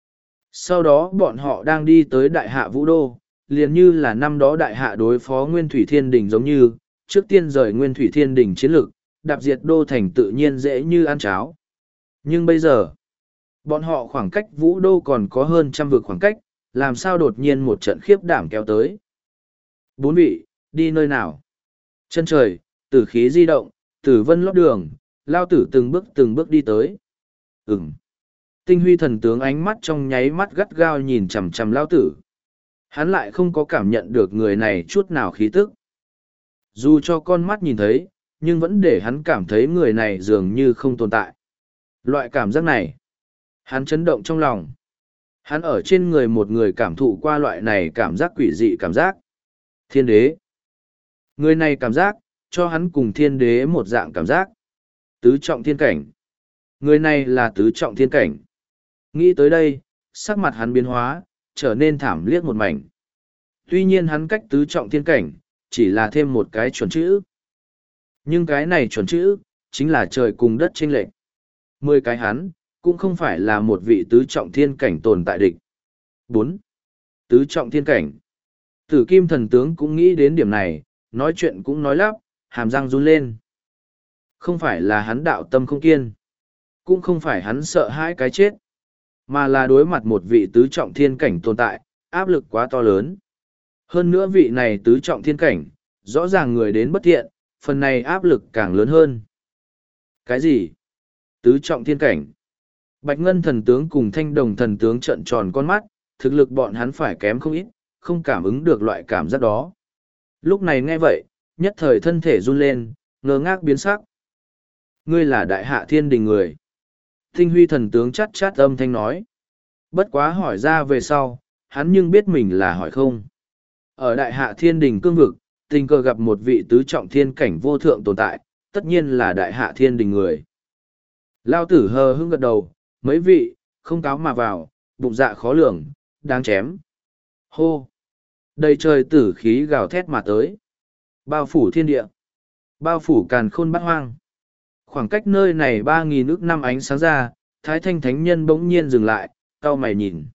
Sau đó bọn họ đang đi tới đại hạ vũ đô, liền như là năm đó đại hạ đối phó Nguyên Thủy Thiên Đình giống như, trước tiên rời Nguyên Thủy Thiên Đình chiến lực, đạp diệt đô thành tự nhiên dễ như ăn cháo. Nhưng bây giờ, bọn họ khoảng cách vũ đô còn có hơn trăm vực khoảng cách, làm sao đột nhiên một trận khiếp đảm kéo tới. Bốn vị, đi nơi nào? Chân trời, tử khí di động, tử vân lót đường, lao tử từng bước từng bước đi tới. Ừm. Tinh huy thần tướng ánh mắt trong nháy mắt gắt gao nhìn chằm chằm lao tử. Hắn lại không có cảm nhận được người này chút nào khí tức. Dù cho con mắt nhìn thấy, nhưng vẫn để hắn cảm thấy người này dường như không tồn tại. Loại cảm giác này, hắn chấn động trong lòng. Hắn ở trên người một người cảm thụ qua loại này cảm giác quỷ dị cảm giác. Thiên đế. Người này cảm giác, cho hắn cùng thiên đế một dạng cảm giác. Tứ trọng thiên cảnh. Người này là tứ trọng thiên cảnh. Nghĩ tới đây, sắc mặt hắn biến hóa, trở nên thảm liếc một mảnh. Tuy nhiên hắn cách tứ trọng thiên cảnh, chỉ là thêm một cái chuẩn chữ. Nhưng cái này chuẩn chữ, chính là trời cùng đất chênh lệch. Mười cái hắn, cũng không phải là một vị tứ trọng thiên cảnh tồn tại địch. Bốn, Tứ trọng thiên cảnh. Tử Kim thần tướng cũng nghĩ đến điểm này, nói chuyện cũng nói lắp, hàm răng run lên. Không phải là hắn đạo tâm không kiên, cũng không phải hắn sợ hãi cái chết, mà là đối mặt một vị tứ trọng thiên cảnh tồn tại, áp lực quá to lớn. Hơn nữa vị này tứ trọng thiên cảnh, rõ ràng người đến bất thiện, phần này áp lực càng lớn hơn. Cái gì? Tứ trọng thiên cảnh. Bạch Ngân thần tướng cùng Thanh Đồng thần tướng trợn tròn con mắt, thực lực bọn hắn phải kém không ít, không cảm ứng được loại cảm giác đó. Lúc này nghe vậy, nhất thời thân thể run lên, ngơ ngác biến sắc. Ngươi là đại hạ thiên đình người. Tinh Huy thần tướng chát chát âm thanh nói. Bất quá hỏi ra về sau, hắn nhưng biết mình là hỏi không. Ở đại hạ thiên đình cương vực, tình cờ gặp một vị tứ trọng thiên cảnh vô thượng tồn tại, tất nhiên là đại hạ thiên đình người. Lao tử hờ hững gật đầu, mấy vị, không cáo mà vào, bụng dạ khó lường, đáng chém. Hô! Đầy trời tử khí gào thét mà tới. Bao phủ thiên địa. Bao phủ càn khôn bát hoang. Khoảng cách nơi này ba nghìn ước năm ánh sáng ra, Thái Thanh Thánh Nhân bỗng nhiên dừng lại, cau mày nhìn.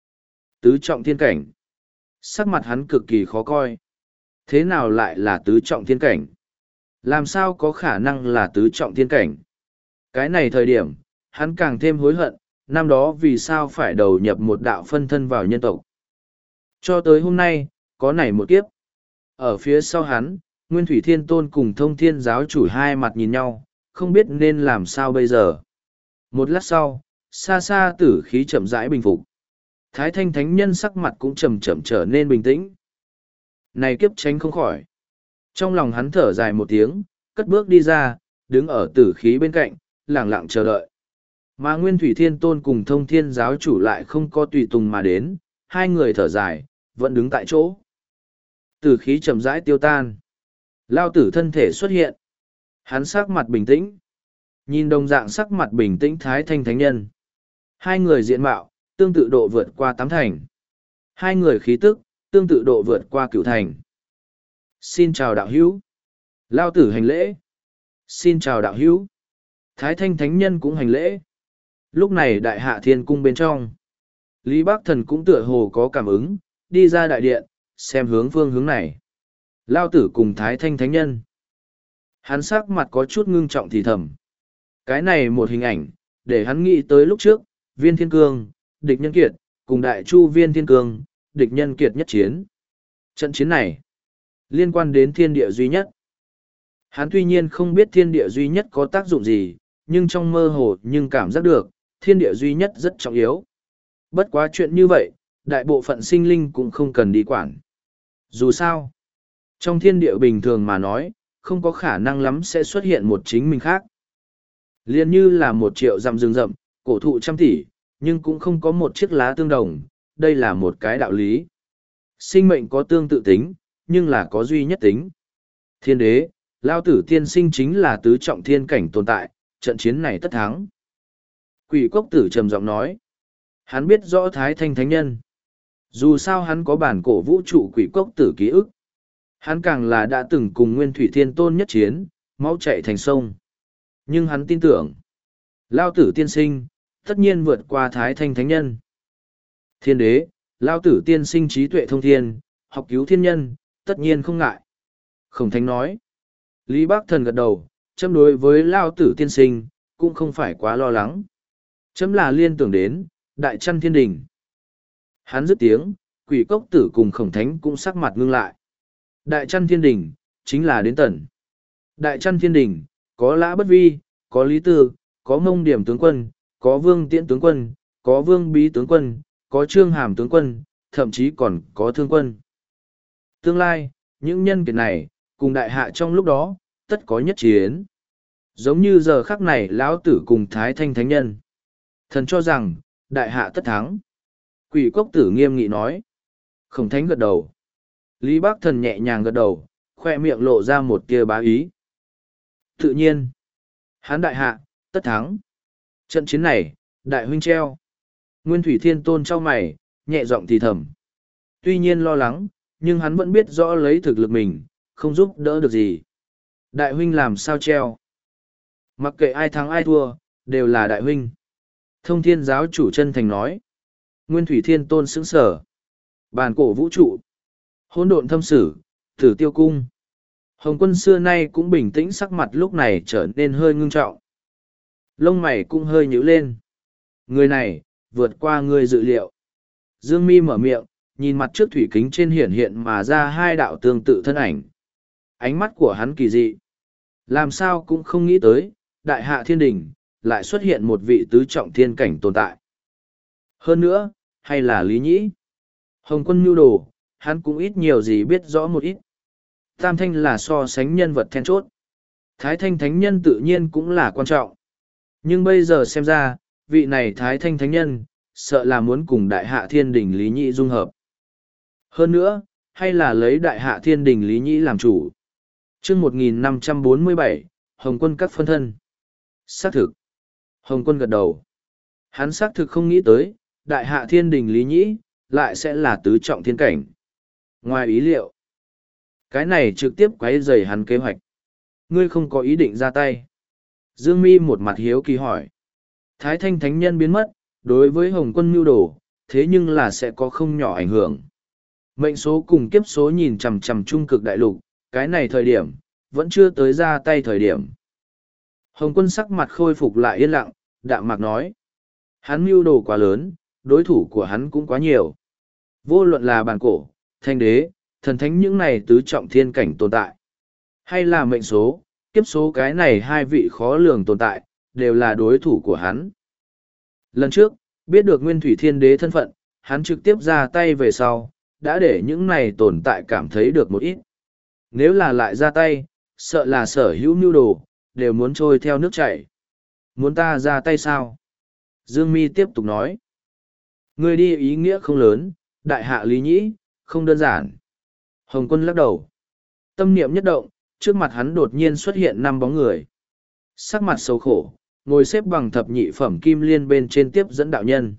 Tứ trọng thiên cảnh. Sắc mặt hắn cực kỳ khó coi. Thế nào lại là tứ trọng thiên cảnh? Làm sao có khả năng là tứ trọng thiên cảnh? Cái này thời điểm, hắn càng thêm hối hận, năm đó vì sao phải đầu nhập một đạo phân thân vào nhân tộc. Cho tới hôm nay, có này một kiếp. Ở phía sau hắn, Nguyên Thủy Thiên Tôn cùng Thông Thiên Giáo chủ hai mặt nhìn nhau, không biết nên làm sao bây giờ. Một lát sau, xa xa tử khí chậm rãi bình phục. Thái Thanh Thánh Nhân sắc mặt cũng chậm chậm trở nên bình tĩnh. Này kiếp tránh không khỏi. Trong lòng hắn thở dài một tiếng, cất bước đi ra, đứng ở tử khí bên cạnh, lặng lặng chờ đợi. Mà Nguyên Thủy Thiên Tôn cùng Thông Thiên Giáo chủ lại không có tùy tùng mà đến, hai người thở dài, vẫn đứng tại chỗ. Tử khí chậm rãi tiêu tan. Lao tử thân thể xuất hiện. Hắn sắc mặt bình tĩnh. Nhìn đồng dạng sắc mặt bình tĩnh Thái Thanh Thánh Nhân. Hai người diện mạo, tương tự độ vượt qua tám thành. Hai người khí tức, tương tự độ vượt qua cửu thành. Xin chào đạo hữu. Lao tử hành lễ. Xin chào đạo hữu. Thái Thanh Thánh Nhân cũng hành lễ. Lúc này đại hạ thiên cung bên trong. Lý Bác Thần cũng tựa hồ có cảm ứng, đi ra đại điện, xem hướng phương hướng này. Lao tử cùng Thái Thanh Thánh Nhân. Hắn sắc mặt có chút ngưng trọng thì thầm. Cái này một hình ảnh, để hắn nghĩ tới lúc trước, Viên Thiên Cương, địch nhân kiệt, cùng đại chu Viên Thiên Cương, địch nhân kiệt nhất chiến. Trận chiến này, liên quan đến thiên địa duy nhất. Hắn tuy nhiên không biết thiên địa duy nhất có tác dụng gì, nhưng trong mơ hồ nhưng cảm giác được, thiên địa duy nhất rất trọng yếu. Bất quá chuyện như vậy, đại bộ phận sinh linh cũng không cần đi quản. Dù sao, trong thiên địa bình thường mà nói, không có khả năng lắm sẽ xuất hiện một chính mình khác. Liên như là một triệu dặm rừng rậm, cổ thụ trăm tỷ, nhưng cũng không có một chiếc lá tương đồng, đây là một cái đạo lý. Sinh mệnh có tương tự tính, nhưng là có duy nhất tính. Thiên đế, Lao tử tiên sinh chính là tứ trọng thiên cảnh tồn tại, trận chiến này tất thắng. Quỷ cốc tử trầm giọng nói. Hắn biết rõ Thái Thanh Thánh Nhân. Dù sao hắn có bản cổ vũ trụ quỷ cốc tử ký ức. Hắn càng là đã từng cùng Nguyên Thủy Thiên Tôn nhất chiến, máu chạy thành sông. Nhưng hắn tin tưởng, Lao tử tiên sinh, tất nhiên vượt qua Thái Thanh Thánh Nhân. Thiên đế, Lao tử tiên sinh trí tuệ thông thiên, học cứu thiên nhân, tất nhiên không ngại. Khổng Thánh nói. Lý Bác Thần gật đầu, châm đối với Lao tử tiên sinh, cũng không phải quá lo lắng. Chấm là liên tưởng đến, Đại Trăn Thiên Đình. Hắn dứt tiếng, quỷ cốc tử cùng Khổng Thánh cũng sắc mặt ngưng lại. Đại Trăn Thiên Đình, chính là đến tần. Đại Trăn Thiên Đình, có Lã Bất Vi, có Lý Tư, có Mông Điểm tướng quân, có Vương Tiễn tướng quân, có Vương Bí tướng quân, có Trương Hàm tướng quân, thậm chí còn có Thương quân. Tương lai, những nhân kiệt này, cùng đại hạ trong lúc đó, tất có nhất chiến. Giống như giờ khắc này lão tử cùng Thái Thanh Thánh Nhân. Thần cho rằng, đại hạ tất thắng. Quỷ cốc tử nghiêm nghị nói. Khổng Thánh gật đầu. Lý Bác Thần nhẹ nhàng gật đầu, khoe miệng lộ ra một tia bá ý. Tự nhiên, hắn đại hạ, tất thắng. Trận chiến này, đại huynh treo. Nguyên Thủy Thiên Tôn trao mày, nhẹ giọng thì thầm. Tuy nhiên lo lắng, nhưng hắn vẫn biết rõ lấy thực lực mình, không giúp đỡ được gì. Đại huynh làm sao treo? Mặc kệ ai thắng ai thua, đều là đại huynh. Thông Thiên giáo chủ chân thành nói. Nguyên Thủy Thiên Tôn sững sở. Bàn cổ vũ trụ. Hỗn độn thâm sử, Tử Tiêu cung. Hồng Quân xưa nay cũng bình tĩnh, sắc mặt lúc này trở nên hơi ngưng trọng. Lông mày cũng hơi nhíu lên. Người này, vượt qua người dự liệu. Dương Mi mở miệng, nhìn mặt trước thủy kính trên hiển hiện mà ra hai đạo tương tự thân ảnh. Ánh mắt của hắn kỳ dị. Làm sao cũng không nghĩ tới, đại hạ thiên đình, lại xuất hiện một vị tứ trọng thiên cảnh tồn tại. Hơn nữa, hay là Lý Nhĩ. Hồng Quân mưu đồ, hắn cũng ít nhiều gì biết rõ một ít. Tam Thanh là so sánh nhân vật then chốt. Thái Thanh Thánh Nhân tự nhiên cũng là quan trọng. Nhưng bây giờ xem ra, vị này Thái Thanh Thánh Nhân, sợ là muốn cùng Đại Hạ Thiên Đình Lý Nhĩ dung hợp. Hơn nữa, hay là lấy Đại Hạ Thiên Đình Lý Nhĩ làm chủ. Chương một nghìn năm trăm bốn mươi bảy, Hồng Quân các phân thân. Xác thực. Hồng Quân gật đầu. Hắn xác thực không nghĩ tới, Đại Hạ Thiên Đình Lý Nhĩ, lại sẽ là tứ trọng thiên cảnh. Ngoài ý liệu, cái này trực tiếp quấy rầy hắn kế hoạch. Ngươi không có ý định ra tay. Dương Mi một mặt hiếu kỳ hỏi. Thái Thanh Thánh Nhân biến mất, đối với Hồng Quân mưu đồ, thế nhưng là sẽ có không nhỏ ảnh hưởng. Mệnh số cùng kiếp số nhìn chằm chằm trung cực đại lục, cái này thời điểm, vẫn chưa tới ra tay thời điểm. Hồng Quân sắc mặt khôi phục lại yên lặng, đạm mạc nói. Hắn mưu đồ quá lớn, đối thủ của hắn cũng quá nhiều. Vô luận là bản cổ, thanh đế, thần thánh những này tứ trọng thiên cảnh tồn tại. Hay là mệnh số, kiếp số cái này hai vị khó lường tồn tại, đều là đối thủ của hắn. Lần trước, biết được Nguyên Thủy Thiên Đế thân phận, hắn trực tiếp ra tay về sau, đã để những này tồn tại cảm thấy được một ít. Nếu là lại ra tay, sợ là sở hữu mưu đồ, đều muốn trôi theo nước chảy. Muốn ta ra tay sao? Dương Mi tiếp tục nói. Người đi ý nghĩa không lớn, đại hạ Lý Nhĩ, không đơn giản. Hồng Quân lắc đầu. Tâm niệm nhất động, trước mặt hắn đột nhiên xuất hiện năm bóng người. Sắc mặt xấu khổ, ngồi xếp bằng thập nhị phẩm kim liên bên trên tiếp dẫn đạo nhân.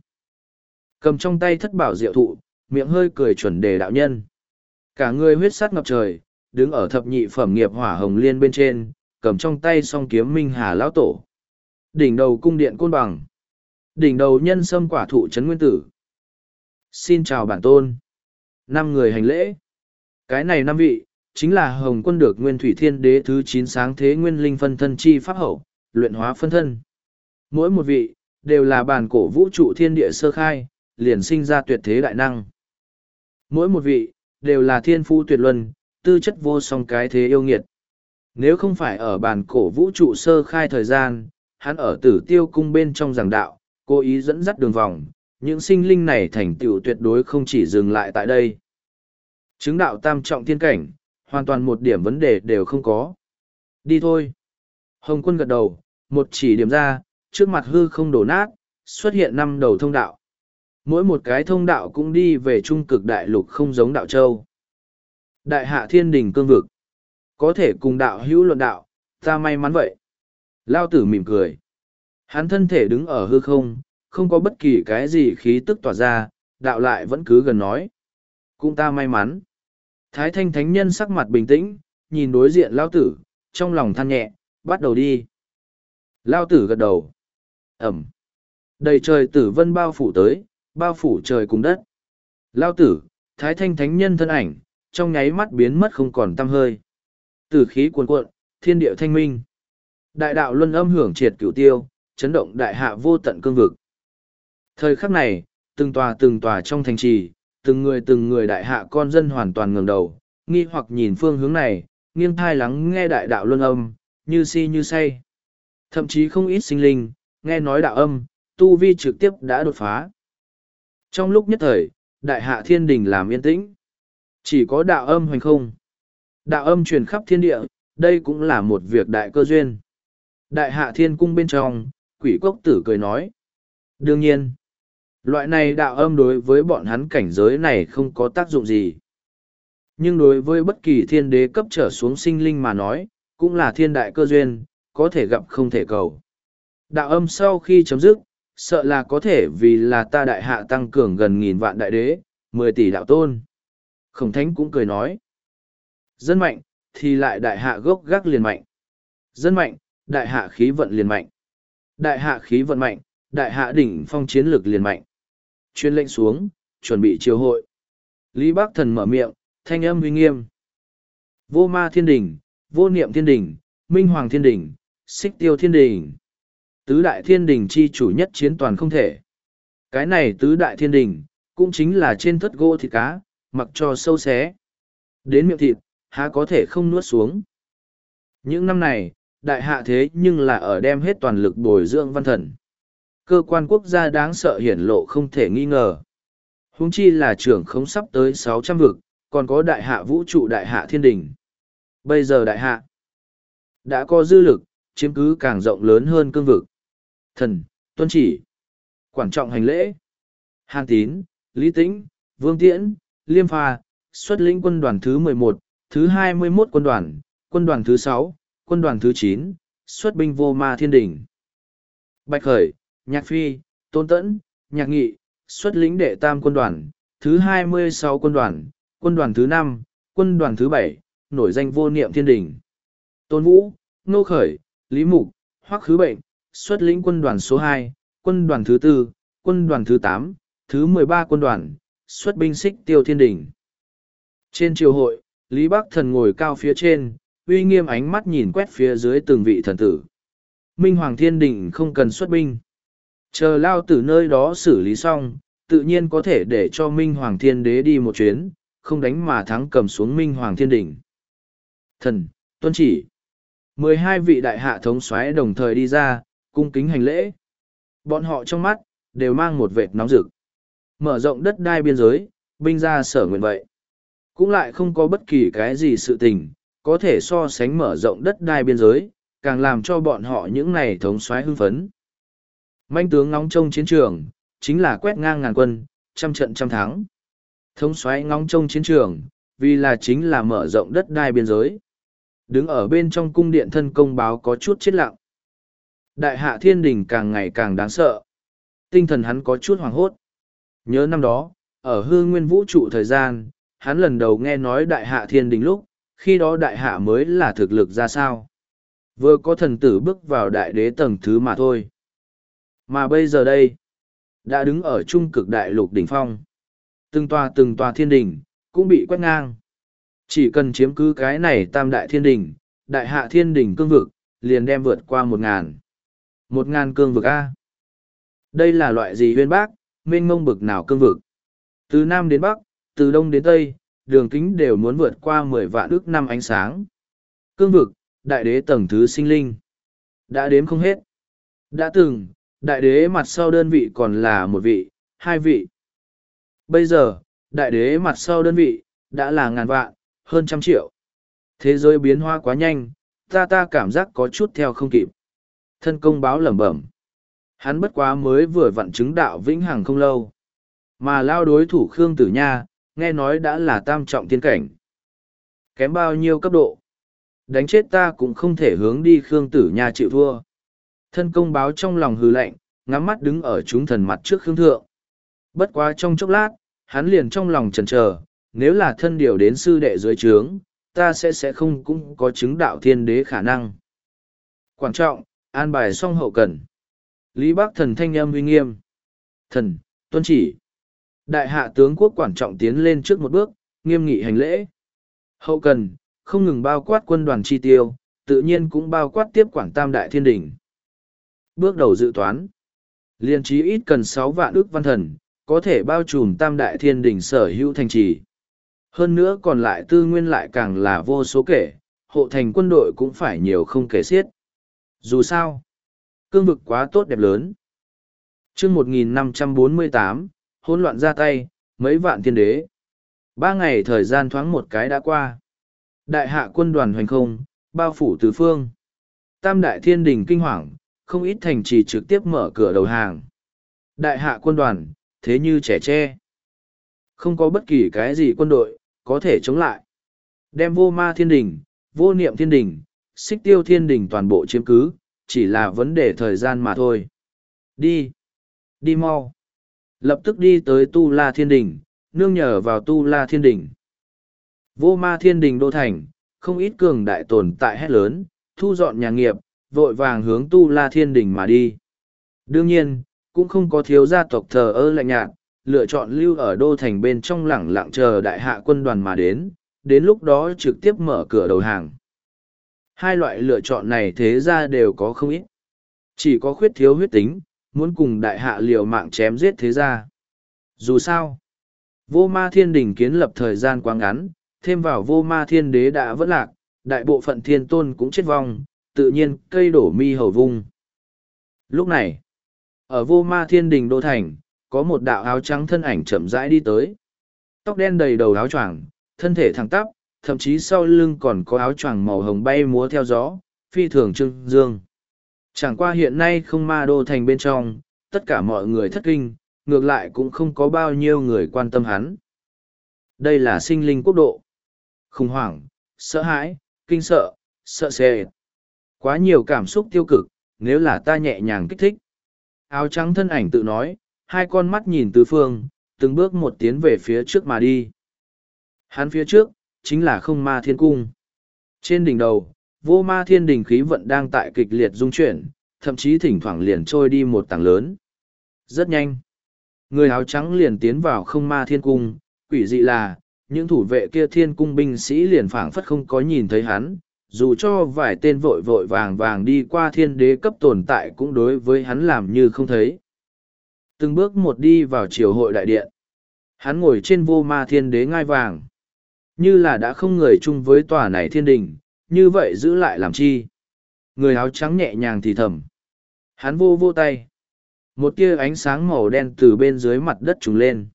Cầm trong tay thất bảo diệu thụ, miệng hơi cười chuẩn đề đạo nhân. Cả người huyết sát ngập trời, đứng ở thập nhị phẩm nghiệp hỏa hồng liên bên trên, cầm trong tay song kiếm minh hà lão tổ. Đỉnh đầu cung điện côn bằng. Đỉnh đầu nhân sâm quả thụ trấn nguyên tử. Xin chào bản tôn. Năm người hành lễ. Cái này năm vị, chính là Hồng Quân được Nguyên Thủy Thiên Đế thứ chín sáng thế nguyên linh phân thân chi pháp hậu, luyện hóa phân thân. Mỗi một vị, đều là bản cổ vũ trụ thiên địa sơ khai, liền sinh ra tuyệt thế đại năng. Mỗi một vị, đều là thiên phu tuyệt luân, tư chất vô song cái thế yêu nghiệt. Nếu không phải ở bản cổ vũ trụ sơ khai thời gian, hắn ở Tử Tiêu cung bên trong giảng đạo, cố ý dẫn dắt đường vòng, những sinh linh này thành tựu tuyệt đối không chỉ dừng lại tại đây. Chứng đạo tam trọng thiên cảnh, hoàn toàn một điểm vấn đề đều không có. Đi thôi. Hồng Quân gật đầu, một chỉ điểm ra, trước mặt hư không đổ nát, xuất hiện năm đầu thông đạo. Mỗi một cái thông đạo cũng đi về trung cực đại lục không giống đạo châu. Đại hạ thiên đình cương vực. Có thể cùng đạo hữu luận đạo, ta may mắn vậy. Lao tử mỉm cười. Hắn thân thể đứng ở hư không, không có bất kỳ cái gì khí tức tỏa ra, đạo lại vẫn cứ gần nói. Cũng ta may mắn. Thái Thanh Thánh Nhân sắc mặt bình tĩnh, nhìn đối diện Lao tử, trong lòng than nhẹ, bắt đầu đi. Lao tử gật đầu. Ẩm. Đầy trời tử vân bao phủ tới, bao phủ trời cùng đất. Lao tử, Thái Thanh Thánh Nhân thân ảnh, trong nháy mắt biến mất không còn tăm hơi. Tử khí cuồn cuộn, thiên địa thanh minh. Đại đạo luân âm hưởng triệt cửu tiêu, chấn động đại hạ vô tận cương vực. Thời khắc này, từng tòa từng tòa trong thành trì, từng người từng người đại hạ con dân hoàn toàn ngẩng đầu, nghi hoặc nhìn phương hướng này, nghiêng thai lắng nghe đại đạo luân âm, như si như say. Thậm chí không ít sinh linh, nghe nói đạo âm, tu vi trực tiếp đã đột phá. Trong lúc nhất thời, đại hạ thiên đình làm yên tĩnh. Chỉ có đạo âm hoành không. Đạo âm truyền khắp thiên địa, đây cũng là một việc đại cơ duyên. Đại hạ thiên cung bên trong, quỷ cốc tử cười nói. Đương nhiên, loại này đạo âm đối với bọn hắn cảnh giới này không có tác dụng gì. Nhưng đối với bất kỳ thiên đế cấp trở xuống sinh linh mà nói, cũng là thiên đại cơ duyên, có thể gặp không thể cầu. Đạo âm sau khi chấm dứt, sợ là có thể vì là ta đại hạ tăng cường gần nghìn vạn đại đế, mười tỷ đạo tôn. Khổng thánh cũng cười nói. Dân mạnh, thì lại đại hạ gốc gác liền mạnh. Dân mạnh, đại hạ khí vận liền mạnh. Đại hạ khí vận mạnh, đại hạ đỉnh phong chiến lực liền mạnh. Chuyên lệnh xuống, chuẩn bị triều hội. Lý Bắc Thần mở miệng, thanh âm uy nghiêm. Vô ma thiên đỉnh, vô niệm thiên đỉnh, minh hoàng thiên đỉnh, xích tiêu thiên đỉnh. Tứ đại thiên đỉnh chi chủ nhất chiến toàn không thể. Cái này tứ đại thiên đỉnh, cũng chính là trên thất gỗ thịt cá, mặc cho sâu xé. Đến miệng thịt, há có thể không nuốt xuống. Những năm này, đại hạ thế nhưng là ở đem hết toàn lực bồi dưỡng văn thần. Cơ quan quốc gia đáng sợ hiển lộ không thể nghi ngờ. Huống chi là trưởng không sắp tới sáu trăm vực, còn có đại hạ vũ trụ đại hạ thiên đình. Bây giờ đại hạ đã có dư lực, chiếm cứ càng rộng lớn hơn cương vực. Thần, tuân chỉ, quản trọng hành lễ. Hàn Tín, Lý Tĩnh, Vương Tiễn, Liêm Pha, xuất lĩnh quân đoàn thứ mười một, thứ hai mươi mốt quân đoàn, quân đoàn thứ sáu, quân đoàn thứ chín, xuất binh vô ma thiên đỉnh. Bạch Khởi, Nhạc Phi, Tôn Tẫn, Nhạc Nghị, xuất lĩnh đệ tam quân đoàn, thứ hai mươi sáu quân đoàn, quân đoàn thứ năm, quân đoàn thứ bảy, nổi danh vô niệm thiên đỉnh. Tôn Vũ, Nô Khởi, Lý Mục, Hoắc Khứ Bệnh, xuất lĩnh quân đoàn số hai, quân đoàn thứ tư, quân đoàn thứ tám, thứ mười ba quân đoàn, xuất binh xích tiêu thiên đỉnh. Trên triều hội, Lý Bắc Thần ngồi cao phía trên, uy nghiêm ánh mắt nhìn quét phía dưới từng vị thần tử. Minh Hoàng Thiên Đình không cần xuất binh. Chờ lao tử nơi đó xử lý xong, tự nhiên có thể để cho Minh Hoàng Thiên Đế đi một chuyến, không đánh mà thắng cầm xuống Minh Hoàng Thiên Đình. Thần, tuân chỉ. Mười hai vị đại hạ thống soái đồng thời đi ra, cung kính hành lễ. Bọn họ trong mắt, đều mang một vệt nóng rực. Mở rộng đất đai biên giới, binh ra sở nguyện vậy. Cũng lại không có bất kỳ cái gì sự tình, có thể so sánh mở rộng đất đai biên giới, càng làm cho bọn họ những này thống soái hưng phấn. Manh tướng ngóng trông chiến trường, chính là quét ngang ngàn quân, trăm trận trăm thắng. Thống soái ngóng trông chiến trường, vì là chính là mở rộng đất đai biên giới. Đứng ở bên trong cung điện thân công báo có chút chết lặng. Đại hạ thiên đình càng ngày càng đáng sợ. Tinh thần hắn có chút hoảng hốt. Nhớ năm đó, ở hư nguyên vũ trụ thời gian, hắn lần đầu nghe nói đại hạ thiên đình lúc, khi đó đại hạ mới là thực lực ra sao. Vừa có thần tử bước vào đại đế tầng thứ mà thôi. Mà bây giờ đây, đã đứng ở trung cực đại lục đỉnh phong. Từng tòa từng tòa thiên đình, cũng bị quét ngang. Chỉ cần chiếm cứ cái này tam đại thiên đình, đại hạ thiên đình cương vực, liền đem vượt qua một ngàn. Một ngàn cương vực A. Đây là loại gì huyên bác, mênh mông bực nào cương vực. Từ Nam đến Bắc, từ Đông đến Tây, đường kính đều muốn vượt qua mười vạn ước năm ánh sáng. Cương vực, đại đế tầng thứ sinh linh. Đã đếm không hết. Đã từng, đại đế mặt sau đơn vị còn là một vị, hai vị. Bây giờ, đại đế mặt sau đơn vị, đã là ngàn vạn, hơn trăm triệu. Thế giới biến hóa quá nhanh, ta ta cảm giác có chút theo không kịp. Thân công báo lẩm bẩm. Hắn bất quá mới vừa vặn chứng đạo vĩnh hằng không lâu. Mà lao đối thủ Khương Tử Nha, nghe nói đã là tam trọng tiên cảnh. Kém bao nhiêu cấp độ. Đánh chết ta cũng không thể hướng đi Khương Tử Nha chịu thua. Thân công báo trong lòng hừ lạnh, ngắm mắt đứng ở chúng thần mặt trước Khương Thượng. Bất quá trong chốc lát, hắn liền trong lòng chần chờ, nếu là thân điều đến sư đệ dưới trướng, ta sẽ sẽ không cũng có chứng đạo thiên đế khả năng. Quan trọng, an bài xong hậu cần. Lý Bắc Thần thanh âm uy nghiêm. Thần, tuân chỉ. Đại hạ tướng quốc quan trọng tiến lên trước một bước, nghiêm nghị hành lễ. Hậu cần, không ngừng bao quát quân đoàn chi tiêu, tự nhiên cũng bao quát tiếp quản tam đại thiên đỉnh. Bước đầu dự toán. Liên trí ít cần sáu vạn ức văn thần, có thể bao trùm tam đại thiên đỉnh sở hữu thành trì. Hơn nữa còn lại tư nguyên lại càng là vô số kể, hộ thành quân đội cũng phải nhiều không kể xiết. Dù sao, cương vực quá tốt đẹp lớn. chương một nghìn năm trăm bốn mươi tám, hỗn loạn ra tay, mấy vạn thiên đế. Ba ngày thời gian thoáng một cái đã qua. Đại hạ quân đoàn hoành không, bao phủ tứ phương. Tam đại thiên đình kinh hoàng, không ít thành trì trực tiếp mở cửa đầu hàng. Đại hạ quân đoàn, thế như trẻ tre. Không có bất kỳ cái gì quân đội, có thể chống lại. Đem vô ma thiên đình, vô niệm thiên đình, xích tiêu thiên đình toàn bộ chiếm cứ, chỉ là vấn đề thời gian mà thôi. Đi! Đi mau! Lập tức đi tới Tu La Thiên Đình, nương nhờ vào Tu La Thiên Đình. Vô Ma Thiên Đình đô thành, không ít cường đại tồn tại hét lớn, thu dọn nhà nghiệp, vội vàng hướng Tu La Thiên Đình mà đi. Đương nhiên, cũng không có thiếu gia tộc thờ ơ lạnh nhạt, lựa chọn lưu ở đô thành bên trong lẳng lặng chờ đại hạ quân đoàn mà đến, đến lúc đó trực tiếp mở cửa đầu hàng. Hai loại lựa chọn này thế ra đều có không ít. Chỉ có khuyết thiếu huyết tính, muốn cùng đại hạ liều mạng chém giết thế ra. Dù sao, vô ma thiên đình kiến lập thời gian quá ngắn, thêm vào vô ma thiên đế đã vỡ lạc, đại bộ phận thiên tôn cũng chết vong, tự nhiên cây đổ mi hầu vung. Lúc này, ở vô ma thiên đình đô thành, có một đạo áo trắng thân ảnh chậm rãi đi tới. Tóc đen đầy đầu áo choàng, thân thể thẳng tắp, thậm chí sau lưng còn có áo choàng màu hồng bay múa theo gió, phi thường trưng dương. Chẳng qua hiện nay không ma đô thành bên trong, tất cả mọi người thất kinh, ngược lại cũng không có bao nhiêu người quan tâm hắn. Đây là sinh linh quốc độ. Khủng hoảng, sợ hãi, kinh sợ, sợ sệt. Quá nhiều cảm xúc tiêu cực, nếu là ta nhẹ nhàng kích thích. Áo trắng thân ảnh tự nói, hai con mắt nhìn tứ phương, từng bước một tiến về phía trước mà đi. Hắn phía trước, chính là không ma thiên cung. Trên đỉnh đầu, vô ma thiên đình khí vận đang tại kịch liệt dung chuyển, thậm chí thỉnh thoảng liền trôi đi một tảng lớn. Rất nhanh. Người áo trắng liền tiến vào không ma thiên cung, quỷ dị là, những thủ vệ kia thiên cung binh sĩ liền phảng phất không có nhìn thấy hắn, dù cho vài tên vội vội vàng vàng đi qua thiên đế cấp tồn tại cũng đối với hắn làm như không thấy. Từng bước một đi vào triều hội đại điện. Hắn ngồi trên vô ma thiên đế ngai vàng. Như là đã không người chung với tòa này thiên đình, như vậy giữ lại làm chi. Người áo trắng nhẹ nhàng thì thầm. Hắn vô vô tay. Một tia ánh sáng màu đen từ bên dưới mặt đất trùng lên.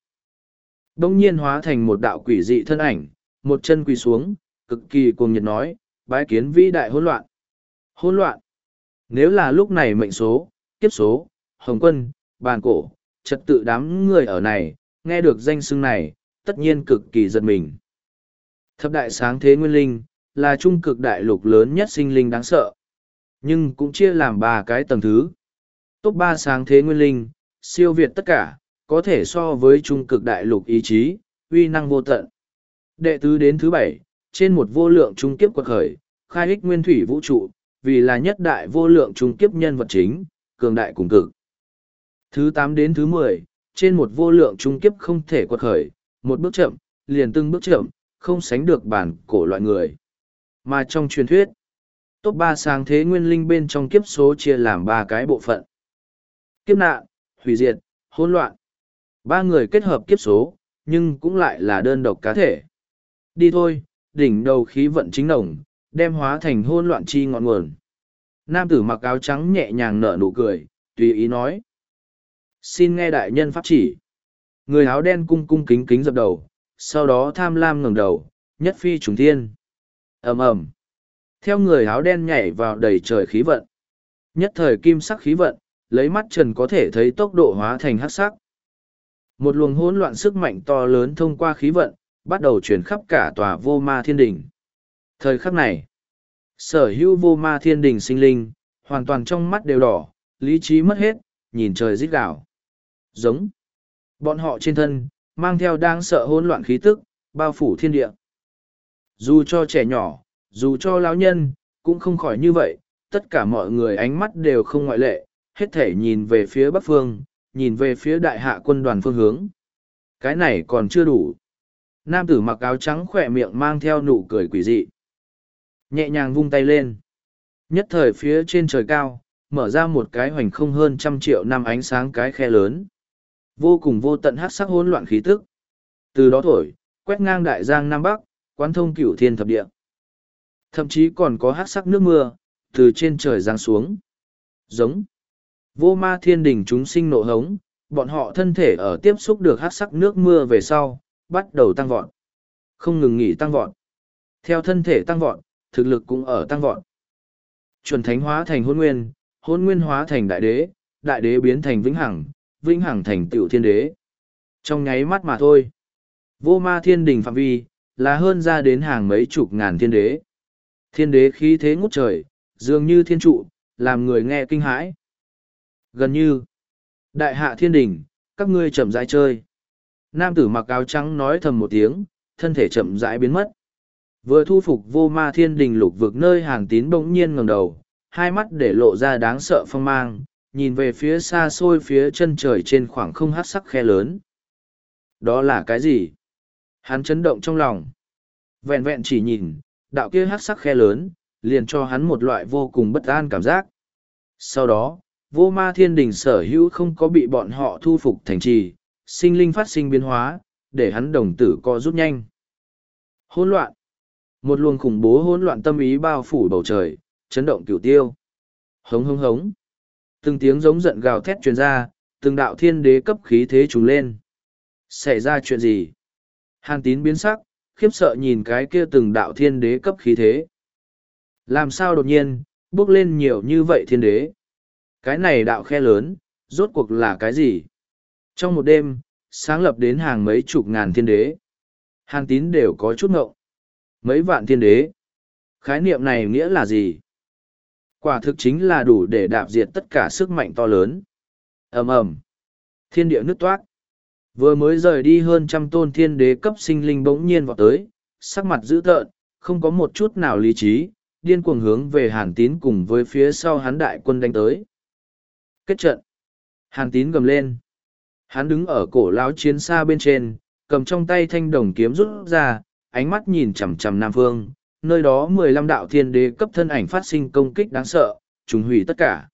Đông nhiên hóa thành một đạo quỷ dị thân ảnh, một chân quỳ xuống, cực kỳ cuồng nhiệt nói, bái kiến vĩ đại hỗn loạn. Hỗn loạn. Nếu là lúc này mệnh số, kiếp số, hồng quân, bàn cổ, trật tự đám người ở này, nghe được danh xưng này, tất nhiên cực kỳ giật mình. Thập đại sáng thế nguyên linh, là trung cực đại lục lớn nhất sinh linh đáng sợ. Nhưng cũng chia làm ba cái tầng thứ. Top ba sáng thế nguyên linh, siêu việt tất cả, có thể so với trung cực đại lục ý chí, uy năng vô tận. Đệ tứ đến thứ bảy, trên một vô lượng trung kiếp quật khởi, khai ích nguyên thủy vũ trụ, vì là nhất đại vô lượng trung kiếp nhân vật chính, cường đại cùng cực. Thứ tám đến thứ mười, trên một vô lượng trung kiếp không thể quật khởi, một bước chậm, liền từng bước chậm, không sánh được bản cổ loại người. Mà trong truyền thuyết, top ba sáng thế nguyên linh bên trong kiếp số chia làm ba cái bộ phận. Kiếp nạn, hủy diệt, hỗn loạn. Ba người kết hợp kiếp số, nhưng cũng lại là đơn độc cá thể. Đi thôi, đỉnh đầu khí vận chính nồng, đem hóa thành hỗn loạn chi ngọn nguồn. Nam tử mặc áo trắng nhẹ nhàng nở nụ cười, tùy ý nói. Xin nghe đại nhân pháp chỉ. Người áo đen cung cung kính kính dập đầu, sau đó tham lam ngẩng đầu, nhất phi trùng thiên. Ầm ầm. Theo người áo đen nhảy vào đầy trời khí vận. Nhất thời kim sắc khí vận, lấy mắt trần có thể thấy tốc độ hóa thành hắc sắc. Một luồng hỗn loạn sức mạnh to lớn thông qua khí vận, bắt đầu truyền khắp cả tòa vô ma thiên đình. Thời khắc này, sở hữu vô ma thiên đình sinh linh, hoàn toàn trong mắt đều đỏ, lý trí mất hết, nhìn trời rít gào. Giống. Bọn họ trên thân, mang theo đang sợ hỗn loạn khí tức, bao phủ thiên địa. Dù cho trẻ nhỏ, dù cho lão nhân, cũng không khỏi như vậy, tất cả mọi người ánh mắt đều không ngoại lệ, hết thể nhìn về phía bắc phương, nhìn về phía đại hạ quân đoàn phương hướng. Cái này còn chưa đủ. Nam tử mặc áo trắng khỏe miệng mang theo nụ cười quỷ dị. Nhẹ nhàng vung tay lên. Nhất thời phía trên trời cao, mở ra một cái hoành không hơn trăm triệu năm ánh sáng cái khe lớn. Vô cùng vô tận hát sắc hỗn loạn khí tức. Từ đó thổi, quét ngang đại giang Nam Bắc, quán thông cửu thiên thập địa. Thậm chí còn có hát sắc nước mưa, từ trên trời giáng xuống. Giống. Vô ma thiên đình chúng sinh nộ hống, bọn họ thân thể ở tiếp xúc được hát sắc nước mưa về sau, bắt đầu tăng vọt. Không ngừng nghỉ tăng vọt. Theo thân thể tăng vọt, thực lực cũng ở tăng vọt. Chuẩn thánh hóa thành hôn nguyên, hôn nguyên hóa thành đại đế, đại đế biến thành vĩnh hằng, vĩnh hằng thành tựu thiên đế. Trong nháy mắt mà thôi. Vô ma thiên đình phạm vi, là hơn ra đến hàng mấy chục ngàn thiên đế. Thiên đế khí thế ngút trời, dường như thiên trụ, làm người nghe kinh hãi. Gần như, đại hạ thiên đình, các ngươi chậm rãi chơi. Nam tử mặc áo trắng nói thầm một tiếng, thân thể chậm rãi biến mất. Vừa thu phục vô ma thiên đình lục vực nơi Hàn Tín bỗng nhiên ngẩng đầu, hai mắt để lộ ra đáng sợ phong mang, nhìn về phía xa xôi phía chân trời trên khoảng không hát sắc khe lớn. Đó là cái gì? Hắn chấn động trong lòng. Vẹn vẹn chỉ nhìn, đạo kia hát sắc khe lớn, liền cho hắn một loại vô cùng bất an cảm giác. Sau đó, vô ma thiên đình sở hữu không có bị bọn họ thu phục thành trì, sinh linh phát sinh biến hóa, để hắn đồng tử co rút nhanh. Hỗn loạn. Một luồng khủng bố hỗn loạn tâm ý bao phủ bầu trời, chấn động cửu tiêu. Hống hống hống. Từng tiếng giống giận gào thét truyền ra, từng đạo thiên đế cấp khí thế trùng lên. Xảy ra chuyện gì? Hàn Tín biến sắc, khiếp sợ nhìn cái kia từng đạo thiên đế cấp khí thế. Làm sao đột nhiên, bước lên nhiều như vậy thiên đế? Cái này đạo khe lớn, rốt cuộc là cái gì? Trong một đêm, sáng lập đến hàng mấy chục ngàn thiên đế. Hàn Tín đều có chút ngộng. Mấy vạn thiên đế. Khái niệm này nghĩa là gì? Quả thực chính là đủ để đạp diệt tất cả sức mạnh to lớn. Ầm ầm. Thiên địa nứt toát. Vừa mới rời đi hơn trăm tôn thiên đế cấp sinh linh bỗng nhiên vọt tới, sắc mặt dữ tợn, không có một chút nào lý trí, điên cuồng hướng về Hàn Tín cùng với phía sau hắn đại quân đánh tới. Kết trận. Hàn Tín gầm lên. Hắn đứng ở cổ lão chiến xa bên trên, cầm trong tay thanh đồng kiếm rút ra, ánh mắt nhìn chằm chằm Nam Phương, nơi đó mười lăm đạo thiên đế cấp thân ảnh phát sinh công kích đáng sợ, trùng hủy tất cả.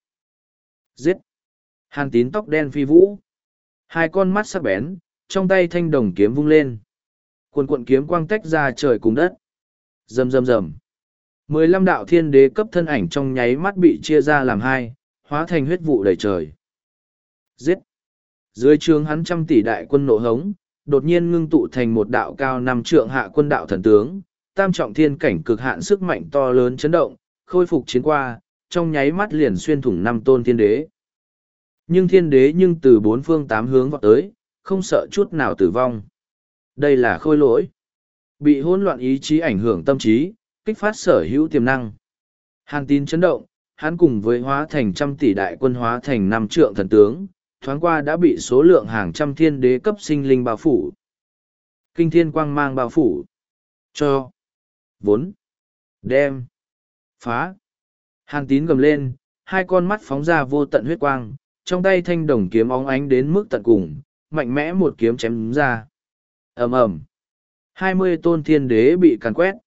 Giết! Hàn Tín tóc đen phi vũ. Hai con mắt sắc bén, trong tay thanh đồng kiếm vung lên. Cuồn cuộn kiếm quang tách ra trời cùng đất. Rầm rầm rầm. Mười lăm đạo thiên đế cấp thân ảnh trong nháy mắt bị chia ra làm hai, hóa thành huyết vụ đầy trời. Giết! Dưới trướng hắn trăm tỷ đại quân nộ hống, đột nhiên ngưng tụ thành một đạo cao năm trượng hạ quân đạo thần tướng, tam trọng thiên cảnh cực hạn sức mạnh to lớn chấn động, khôi phục chiến qua, trong nháy mắt liền xuyên thủng năm tôn thiên đế. Nhưng thiên đế nhưng từ bốn phương tám hướng vọt tới, không sợ chút nào tử vong. Đây là khôi lỗi. Bị hỗn loạn ý chí ảnh hưởng tâm trí, kích phát sở hữu tiềm năng. Hàn Tín chấn động, hắn cùng với hóa thành trăm tỷ đại quân hóa thành năm trượng thần tướng, thoáng qua đã bị số lượng hàng trăm thiên đế cấp sinh linh bao phủ. Kinh thiên quang mang bao phủ. Cho. Vốn. Đem. Phá. Hàn Tín gầm lên, hai con mắt phóng ra vô tận huyết quang, trong tay thanh đồng kiếm óng ánh đến mức tận cùng, mạnh mẽ một kiếm chém ra. Ầm ầm. Hai mươi tôn thiên đế bị càn quét.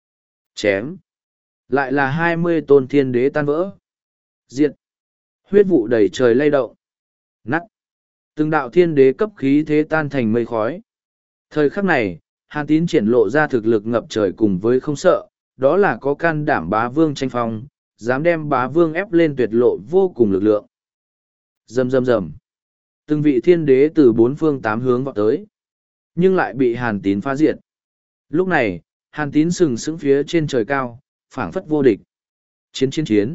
Chém. Lại là hai mươi tôn thiên đế tan vỡ. Diệt. Huyết vụ đầy trời lay động. Nắt. Từng đạo thiên đế cấp khí thế tan thành mây khói. Thời khắc này, Hàn Tín triển lộ ra thực lực ngập trời cùng với không sợ, đó là có can đảm bá vương tranh phong, dám đem bá vương ép lên tuyệt lộ vô cùng lực lượng. Rầm rầm rầm. Từng vị thiên đế từ bốn phương tám hướng vọt tới, nhưng lại bị Hàn Tín phá diệt. Lúc này, Hàn Tín sừng sững phía trên trời cao, phảng phất vô địch. Chiến chiến chiến.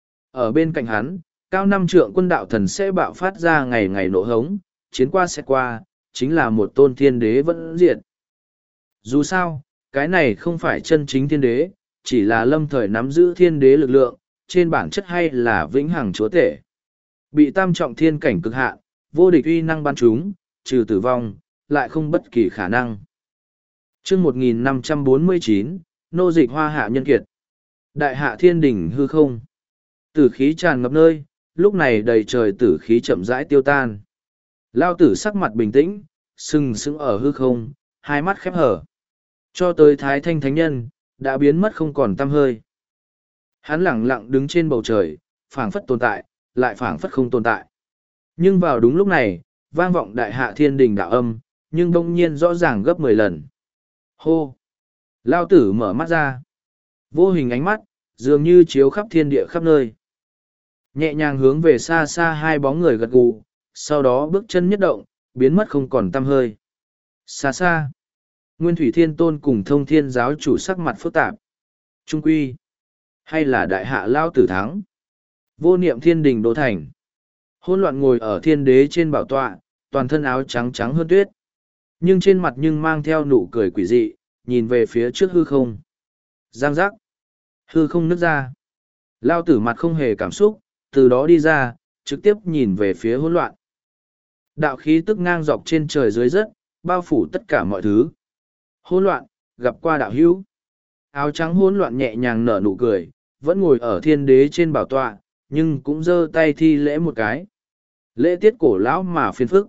Ở bên cạnh hắn, cao năm trượng quân đạo thần sẽ bạo phát ra ngày ngày nộ hống, chiến qua sẽ qua, chính là một tôn thiên đế vẫn diệt. Dù sao, cái này không phải chân chính thiên đế, chỉ là lâm thời nắm giữ thiên đế lực lượng, trên bản chất hay là vĩnh hằng chúa tể. Bị tam trọng thiên cảnh cực hạn, vô địch uy năng ban chúng, trừ tử vong, lại không bất kỳ khả năng. chương một nghìn năm trăm bốn mươi chín, nô dịch hoa hạ nhân kiệt. Đại hạ thiên đỉnh hư không. Tử khí tràn ngập nơi, lúc này đầy trời tử khí chậm rãi tiêu tan. Lao tử sắc mặt bình tĩnh, sừng sững ở hư không, hai mắt khép hở. Cho tới Thái Thanh Thánh Nhân, đã biến mất không còn tăm hơi. Hắn lẳng lặng đứng trên bầu trời, phảng phất tồn tại, lại phảng phất không tồn tại. Nhưng vào đúng lúc này, vang vọng đại hạ thiên đình đạo âm, nhưng đông nhiên rõ ràng gấp mười lần. Hô! Lao tử mở mắt ra. Vô hình ánh mắt, dường như chiếu khắp thiên địa khắp nơi. Nhẹ nhàng hướng về xa xa hai bóng người gật gù, sau đó bước chân nhất động, biến mất không còn tăm hơi. Xa xa, Nguyên Thủy Thiên Tôn cùng Thông Thiên giáo chủ sắc mặt phức tạp. Trung quy, hay là đại hạ lao tử thắng? Vô niệm thiên đình đô thành. Hôn loạn ngồi ở thiên đế trên bảo tọa, toàn thân áo trắng trắng hơn tuyết. Nhưng trên mặt nhưng mang theo nụ cười quỷ dị, nhìn về phía trước hư không. Giang giác. Hư không nứt ra. Lao tử mặt không hề cảm xúc, từ đó đi ra, trực tiếp nhìn về phía hỗn loạn. Đạo khí tức ngang dọc trên trời dưới đất, bao phủ tất cả mọi thứ. Hỗn loạn, gặp qua đạo hữu. Áo trắng hỗn loạn nhẹ nhàng nở nụ cười, vẫn ngồi ở thiên đế trên bảo tọa, nhưng cũng giơ tay thi lễ một cái. Lễ tiết cổ lão mà phiền phức.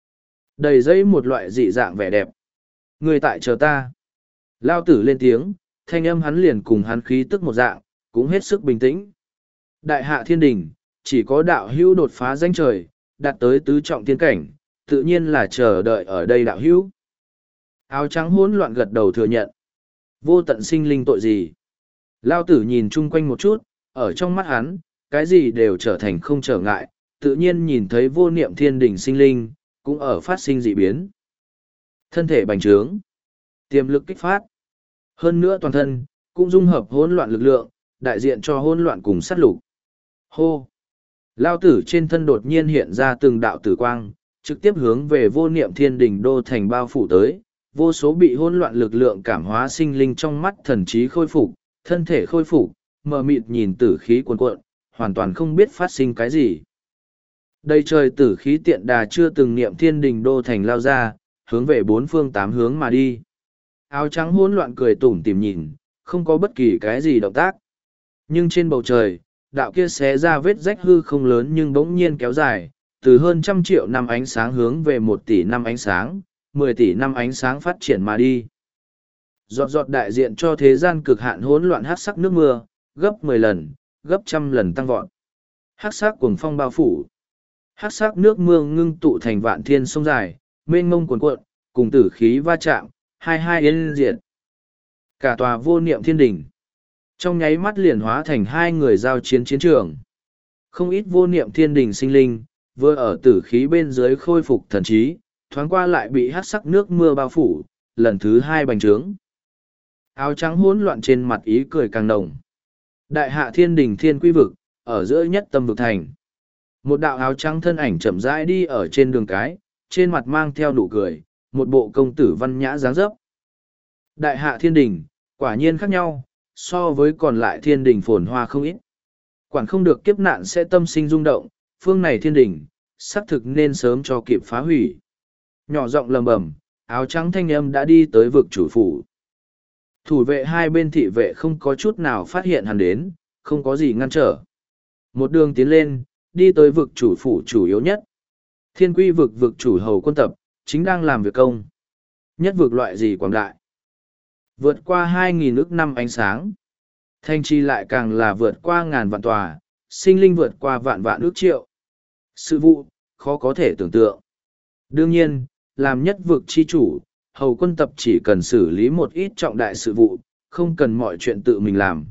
Đầy dây một loại dị dạng vẻ đẹp. Người tại chờ ta. Lao tử lên tiếng, thanh âm hắn liền cùng hắn khí tức một dạng, cũng hết sức bình tĩnh. Đại hạ thiên đình, chỉ có đạo hữu đột phá danh trời, đạt tới tứ trọng thiên cảnh, tự nhiên là chờ đợi ở đây đạo hữu. Áo trắng hỗn loạn gật đầu thừa nhận. Vô tận sinh linh tội gì? Lao tử nhìn chung quanh một chút, ở trong mắt hắn, cái gì đều trở thành không trở ngại, tự nhiên nhìn thấy vô niệm thiên đình sinh linh, cũng ở phát sinh dị biến. Thân thể bành trướng, tiềm lực kích phát. Hơn nữa toàn thân, cũng dung hợp hỗn loạn lực lượng, đại diện cho hỗn loạn cùng sát lục. Hô! Lao tử trên thân đột nhiên hiện ra từng đạo tử quang, trực tiếp hướng về vô niệm thiên đình đô thành bao phủ tới. Vô số bị hỗn loạn lực lượng cảm hóa sinh linh trong mắt thần trí khôi phục, thân thể khôi phục, mờ mịt nhìn tử khí cuồn cuộn, hoàn toàn không biết phát sinh cái gì. Đầy trời tử khí tiện đà chưa từng niệm thiên đình đô thành lao ra, hướng về bốn phương tám hướng mà đi. Áo trắng hỗn loạn cười tủm tỉm nhìn, không có bất kỳ cái gì động tác. Nhưng trên bầu trời, đạo kia xé ra vết rách hư không lớn nhưng bỗng nhiên kéo dài, từ hơn trăm triệu năm ánh sáng hướng về một tỷ năm ánh sáng, mười tỷ năm ánh sáng phát triển mà đi. Giọt giọt đại diện cho thế gian cực hạn hỗn loạn hắc sắc nước mưa, gấp mười lần, gấp trăm lần tăng vọt. Hắc sắc cuồng phong bao phủ. Hắc sắc nước mưa ngưng tụ thành vạn thiên sông dài, mênh mông cuồn cuộn, cùng tử khí va chạm, hai hai yên diệt. Cả tòa vô niệm thiên đỉnh, trong nháy mắt liền hóa thành hai người giao chiến chiến trường. Không ít vô niệm thiên đỉnh sinh linh, vừa ở tử khí bên dưới khôi phục thần trí, thoáng qua lại bị hắc sắc nước mưa bao phủ, lần thứ hai bành trướng. Áo trắng hỗn loạn trên mặt ý cười càng nồng. Đại hạ thiên đình thiên quy vực, ở giữa nhất tâm vực thành. Một đạo áo trắng thân ảnh chậm rãi đi ở trên đường cái, trên mặt mang theo nụ cười, một bộ công tử văn nhã dáng dấp. Đại hạ thiên đình, quả nhiên khác nhau, so với còn lại thiên đình phồn hoa không ít. Quản không được kiếp nạn sẽ tâm sinh rung động, phương này thiên đình, xác thực nên sớm cho kịp phá hủy. Nhỏ giọng lầm bầm, áo trắng thanh âm đã đi tới vực chủ phủ. Thủ vệ hai bên thị vệ không có chút nào phát hiện hắn đến, không có gì ngăn trở. Một đường tiến lên, đi tới vực chủ phủ chủ yếu nhất. Thiên quy vực vực chủ hầu quân tập, chính đang làm việc công. Nhất vực loại gì quảng đại. Vượt qua hai nghìn ức năm ánh sáng. Thanh chi lại càng là vượt qua ngàn vạn tòa, sinh linh vượt qua vạn vạn ước triệu. Sự vụ, khó có thể tưởng tượng. Đương nhiên, làm nhất vực chi chủ, hầu quân tập chỉ cần xử lý một ít trọng đại sự vụ, không cần mọi chuyện tự mình làm.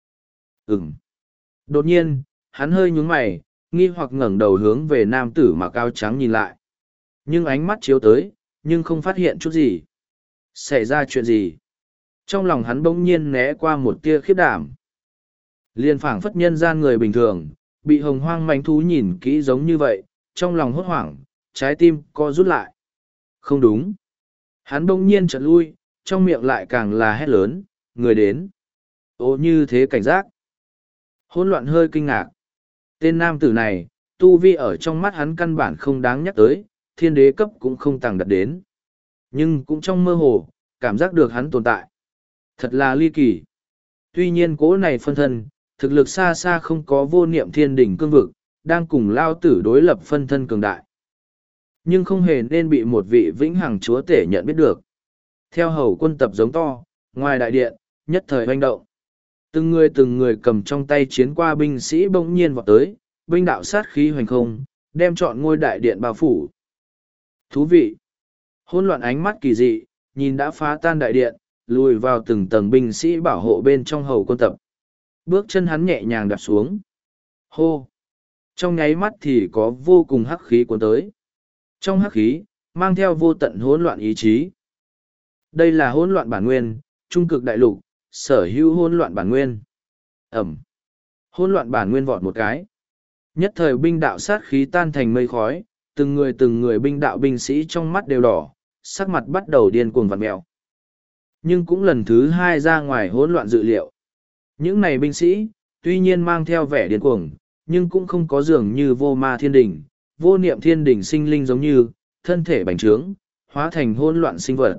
Ừm. Đột nhiên, hắn hơi nhướng mày, nghi hoặc ngẩng đầu hướng về nam tử mặc áo trắng nhìn lại. Nhưng ánh mắt chiếu tới, nhưng không phát hiện chút gì. Xảy ra chuyện gì? Trong lòng hắn bỗng nhiên né qua một tia khiếp đảm. Liên phảng phất nhân gian người bình thường, bị hồng hoang manh thú nhìn kỹ giống như vậy, trong lòng hốt hoảng, trái tim co rút lại. Không đúng. Hắn bỗng nhiên chợt lui, trong miệng lại càng là hét lớn, người đến. Ô như thế cảnh giác. Hỗn loạn hơi kinh ngạc. Tên nam tử này, tu vi ở trong mắt hắn căn bản không đáng nhắc tới, thiên đế cấp cũng không tàng đặt đến. Nhưng cũng trong mơ hồ, cảm giác được hắn tồn tại. Thật là ly kỳ. Tuy nhiên cố này phân thân, thực lực xa xa không có vô niệm thiên đỉnh cương vực, đang cùng lao tử đối lập phân thân cường đại. Nhưng không hề nên bị một vị vĩnh hằng chúa tể nhận biết được. Theo hầu quân tập giống to, ngoài đại điện, nhất thời hoành động. Từng người từng người cầm trong tay chiến qua binh sĩ bỗng nhiên vọt tới, binh đạo sát khí hoành không, đem trọn ngôi đại điện bao phủ. Thú vị! Hỗn loạn ánh mắt kỳ dị, nhìn đã phá tan đại điện, lùi vào từng tầng binh sĩ bảo hộ bên trong hầu quân tập. Bước chân hắn nhẹ nhàng đạp xuống. Hô! Trong nháy mắt thì có vô cùng hắc khí cuốn tới. Trong hắc khí, mang theo vô tận hỗn loạn ý chí. Đây là hỗn loạn bản nguyên, trung cực đại lục, sở hữu hỗn loạn bản nguyên. Ẩm. Hỗn loạn bản nguyên vọt một cái. Nhất thời binh đạo sát khí tan thành mây khói, từng người từng người binh đạo binh sĩ trong mắt đều đỏ, sắc mặt bắt đầu điên cuồng vặn mèo. Nhưng cũng lần thứ hai ra ngoài hỗn loạn dự liệu. Những này binh sĩ, tuy nhiên mang theo vẻ điên cuồng, nhưng cũng không có dường như vô ma thiên đình, vô niệm thiên đình sinh linh giống như, thân thể bành trướng, hóa thành hỗn loạn sinh vật.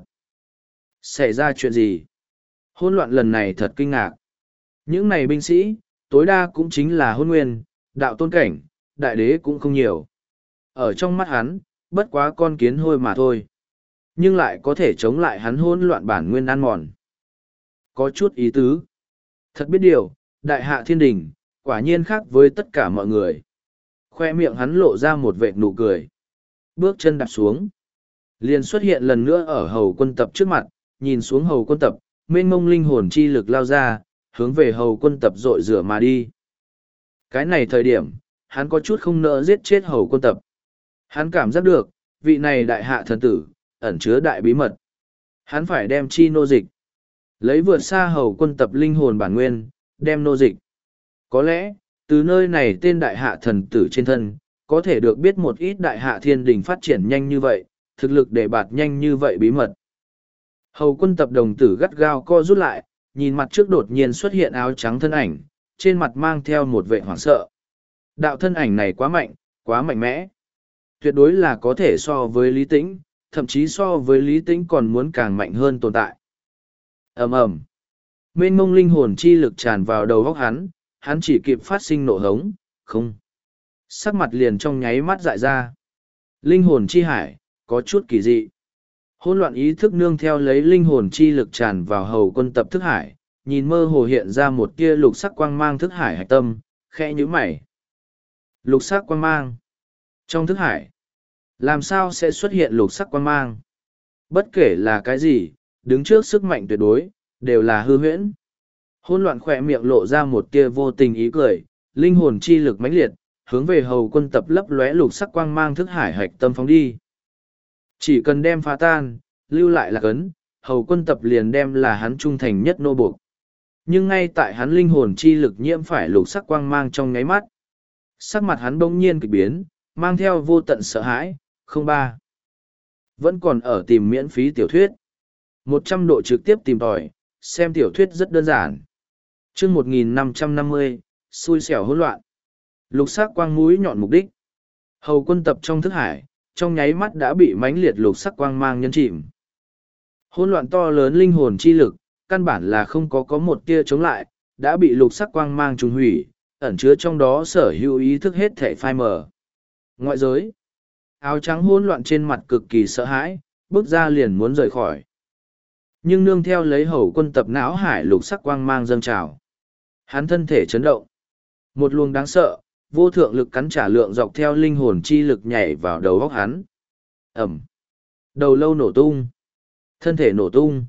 Xảy ra chuyện gì? Hỗn loạn lần này thật kinh ngạc. Những này binh sĩ, tối đa cũng chính là hôn nguyên, đạo tôn cảnh, đại đế cũng không nhiều. Ở trong mắt hắn, bất quá con kiến hôi mà thôi. Nhưng lại có thể chống lại hắn hỗn loạn bản nguyên ăn mòn. Có chút ý tứ. Thật biết điều, đại hạ thiên đình, quả nhiên khác với tất cả mọi người. Khoe miệng hắn lộ ra một vệt nụ cười. Bước chân đạp xuống. Liền xuất hiện lần nữa ở hầu quân tập trước mặt, nhìn xuống hầu quân tập, mênh mông linh hồn chi lực lao ra, hướng về hầu quân tập dội rửa mà đi. Cái này thời điểm, hắn có chút không nỡ giết chết hầu quân tập. Hắn cảm giác được, vị này đại hạ thần tử, ẩn chứa đại bí mật. Hắn phải đem chi nô dịch. Lấy vượt xa hầu quân tập linh hồn bản nguyên, đem nô dịch. Có lẽ, từ nơi này tên đại hạ thần tử trên thân, có thể được biết một ít đại hạ thiên đình phát triển nhanh như vậy, thực lực để bạt nhanh như vậy bí mật. Hầu quân tập đồng tử gắt gao co rút lại, nhìn mặt trước đột nhiên xuất hiện áo trắng thân ảnh, trên mặt mang theo một vẻ hoảng sợ. Đạo thân ảnh này quá mạnh, quá mạnh mẽ. Tuyệt đối là có thể so với Lý Tĩnh, thậm chí so với Lý Tĩnh còn muốn càng mạnh hơn tồn tại. Ầm ầm. Mênh mông linh hồn chi lực tràn vào đầu óc hắn, hắn chỉ kịp phát sinh nộ hống, không. Sắc mặt liền trong nháy mắt dại ra. Linh hồn chi hải, có chút kỳ dị. Hỗn loạn ý thức nương theo lấy linh hồn chi lực tràn vào hầu quân tập thức hải, nhìn mơ hồ hiện ra một tia lục sắc quang mang thức hải hạch tâm, khẽ nhíu mày. Lục sắc quang mang. Trong thức hải, làm sao sẽ xuất hiện lục sắc quang mang? Bất kể là cái gì, đứng trước sức mạnh tuyệt đối, đều là hư huyễn. Hỗn loạn khỏe miệng lộ ra một tia vô tình ý cười, linh hồn chi lực mãnh liệt, hướng về hầu quân tập lấp lóe lục sắc quang mang thức hải hạch tâm phóng đi. Chỉ cần đem phá tan, lưu lại là cấn, hầu quân tập liền đem là hắn trung thành nhất nô buộc. Nhưng ngay tại hắn linh hồn chi lực nhiễm phải lục sắc quang mang trong nháy mắt. Sắc mặt hắn bỗng nhiên kịch biến, mang theo vô tận sợ hãi, không ba. Vẫn còn ở tìm miễn phí tiểu thuyết. một trăm độ trực tiếp tìm tòi, xem tiểu thuyết rất đơn giản. chương một nghìn năm trăm năm mươi, xui xẻo hỗn loạn. Lục sắc quang mũi nhọn mục đích. Hầu quân tập trong thức hải, trong nháy mắt đã bị mãnh liệt lục sắc quang mang nhấn chìm. Hỗn loạn to lớn linh hồn chi lực, căn bản là không có có một tia chống lại, đã bị lục sắc quang mang trùng hủy, ẩn chứa trong đó sở hữu ý thức hết thể phai mờ. Ngoại giới, áo trắng hỗn loạn trên mặt cực kỳ sợ hãi, bước ra liền muốn rời khỏi. Nhưng nương theo lấy hầu quân tập não hải lục sắc quang mang dâng trào. Hắn thân thể chấn động. Một luồng đáng sợ, vô thượng lực cắn trả lượng dọc theo linh hồn chi lực nhảy vào đầu óc hắn. Ẩm. Đầu lâu nổ tung. Thân thể nổ tung.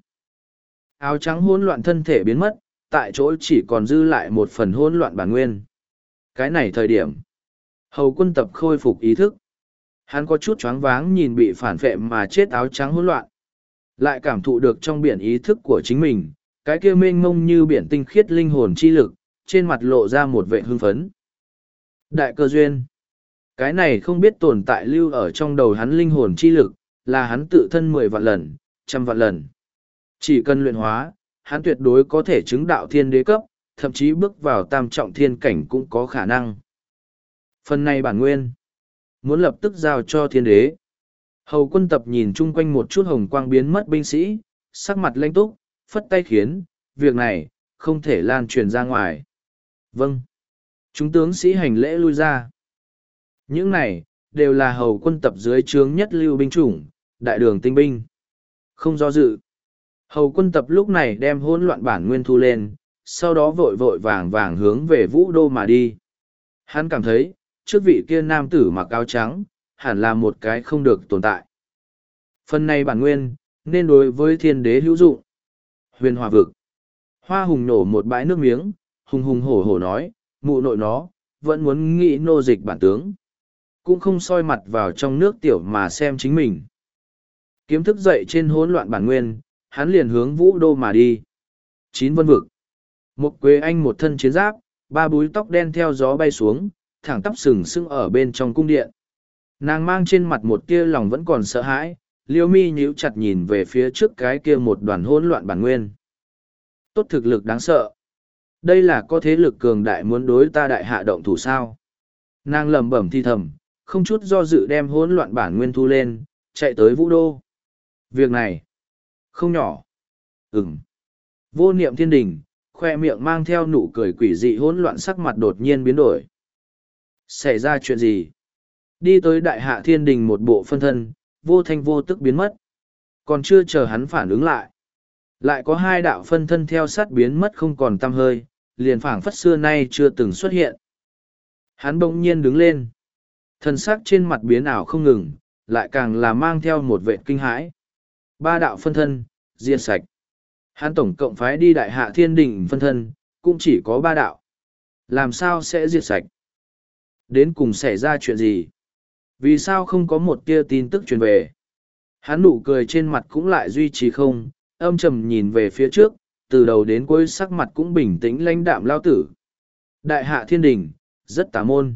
Áo trắng hỗn loạn thân thể biến mất, tại chỗ chỉ còn dư lại một phần hỗn loạn bản nguyên. Cái này thời điểm, hầu quân tập khôi phục ý thức. Hắn có chút choáng váng nhìn bị phản vệ mà chết áo trắng hỗn loạn. Lại cảm thụ được trong biển ý thức của chính mình, cái kia mênh mông như biển tinh khiết linh hồn chi lực, trên mặt lộ ra một vẻ hưng phấn. Đại cơ duyên. Cái này không biết tồn tại lưu ở trong đầu hắn linh hồn chi lực, là hắn tự thân mười vạn lần, trăm vạn lần. Chỉ cần luyện hóa, hắn tuyệt đối có thể chứng đạo thiên đế cấp, thậm chí bước vào tam trọng thiên cảnh cũng có khả năng. Phần này bản nguyên, muốn lập tức giao cho thiên đế. Hầu quân tập nhìn chung quanh một chút hồng quang biến mất binh sĩ, sắc mặt lanh túc, phất tay khiến, việc này, không thể lan truyền ra ngoài. Vâng. Chúng tướng sĩ hành lễ lui ra. Những này, đều là hầu quân tập dưới trướng nhất lưu binh chủng, đại đường tinh binh. Không do dự. Hầu quân tập lúc này đem hỗn loạn bản nguyên thu lên, sau đó vội vội vàng vàng hướng về vũ đô mà đi. Hắn cảm thấy, trước vị kia nam tử mặc áo trắng, hẳn là một cái không được tồn tại. Phần này bản nguyên, nên đối với thiên đế hữu dụng. Huyền hòa vực. Hoa hùng nổ một bãi nước miếng, hùng hùng hổ hổ nói, mụ nội nó, vẫn muốn nghĩ nô dịch bản tướng. Cũng không soi mặt vào trong nước tiểu mà xem chính mình. Kiếm thức dậy trên hỗn loạn bản nguyên, hắn liền hướng vũ đô mà đi. Chín vân vực. Một quế anh một thân chiến giáp, ba búi tóc đen theo gió bay xuống, thẳng tắp sừng sững ở bên trong cung điện. Nàng mang trên mặt một tia lòng vẫn còn sợ hãi, liêu mi nhíu chặt nhìn về phía trước cái kia một đoàn hỗn loạn bản nguyên. Tốt thực lực đáng sợ. Đây là có thế lực cường đại muốn đối ta đại hạ động thủ sao? Nàng lẩm bẩm thi thầm, không chút do dự đem hỗn loạn bản nguyên thu lên, chạy tới vũ đô. Việc này, không nhỏ. Ừm. Vô niệm thiên đình, khoe miệng mang theo nụ cười quỷ dị hỗn loạn sắc mặt đột nhiên biến đổi. Xảy ra chuyện gì? Đi tới đại hạ thiên đình một bộ phân thân, vô thanh vô tức biến mất. Còn chưa chờ hắn phản ứng lại. Lại có hai đạo phân thân theo sát biến mất không còn tăm hơi, liền phảng phất xưa nay chưa từng xuất hiện. Hắn bỗng nhiên đứng lên. Thần sắc trên mặt biến ảo không ngừng, lại càng là mang theo một vệ kinh hãi. Ba đạo phân thân, diệt sạch. Hắn tổng cộng phái đi đại hạ thiên đình phân thân, cũng chỉ có ba đạo. Làm sao sẽ diệt sạch? Đến cùng xảy ra chuyện gì? Vì sao không có một tia tin tức truyền về? Hắn nụ cười trên mặt cũng lại duy trì không, âm trầm nhìn về phía trước, từ đầu đến cuối sắc mặt cũng bình tĩnh lãnh đạm lao tử. Đại hạ thiên đình, rất tà môn.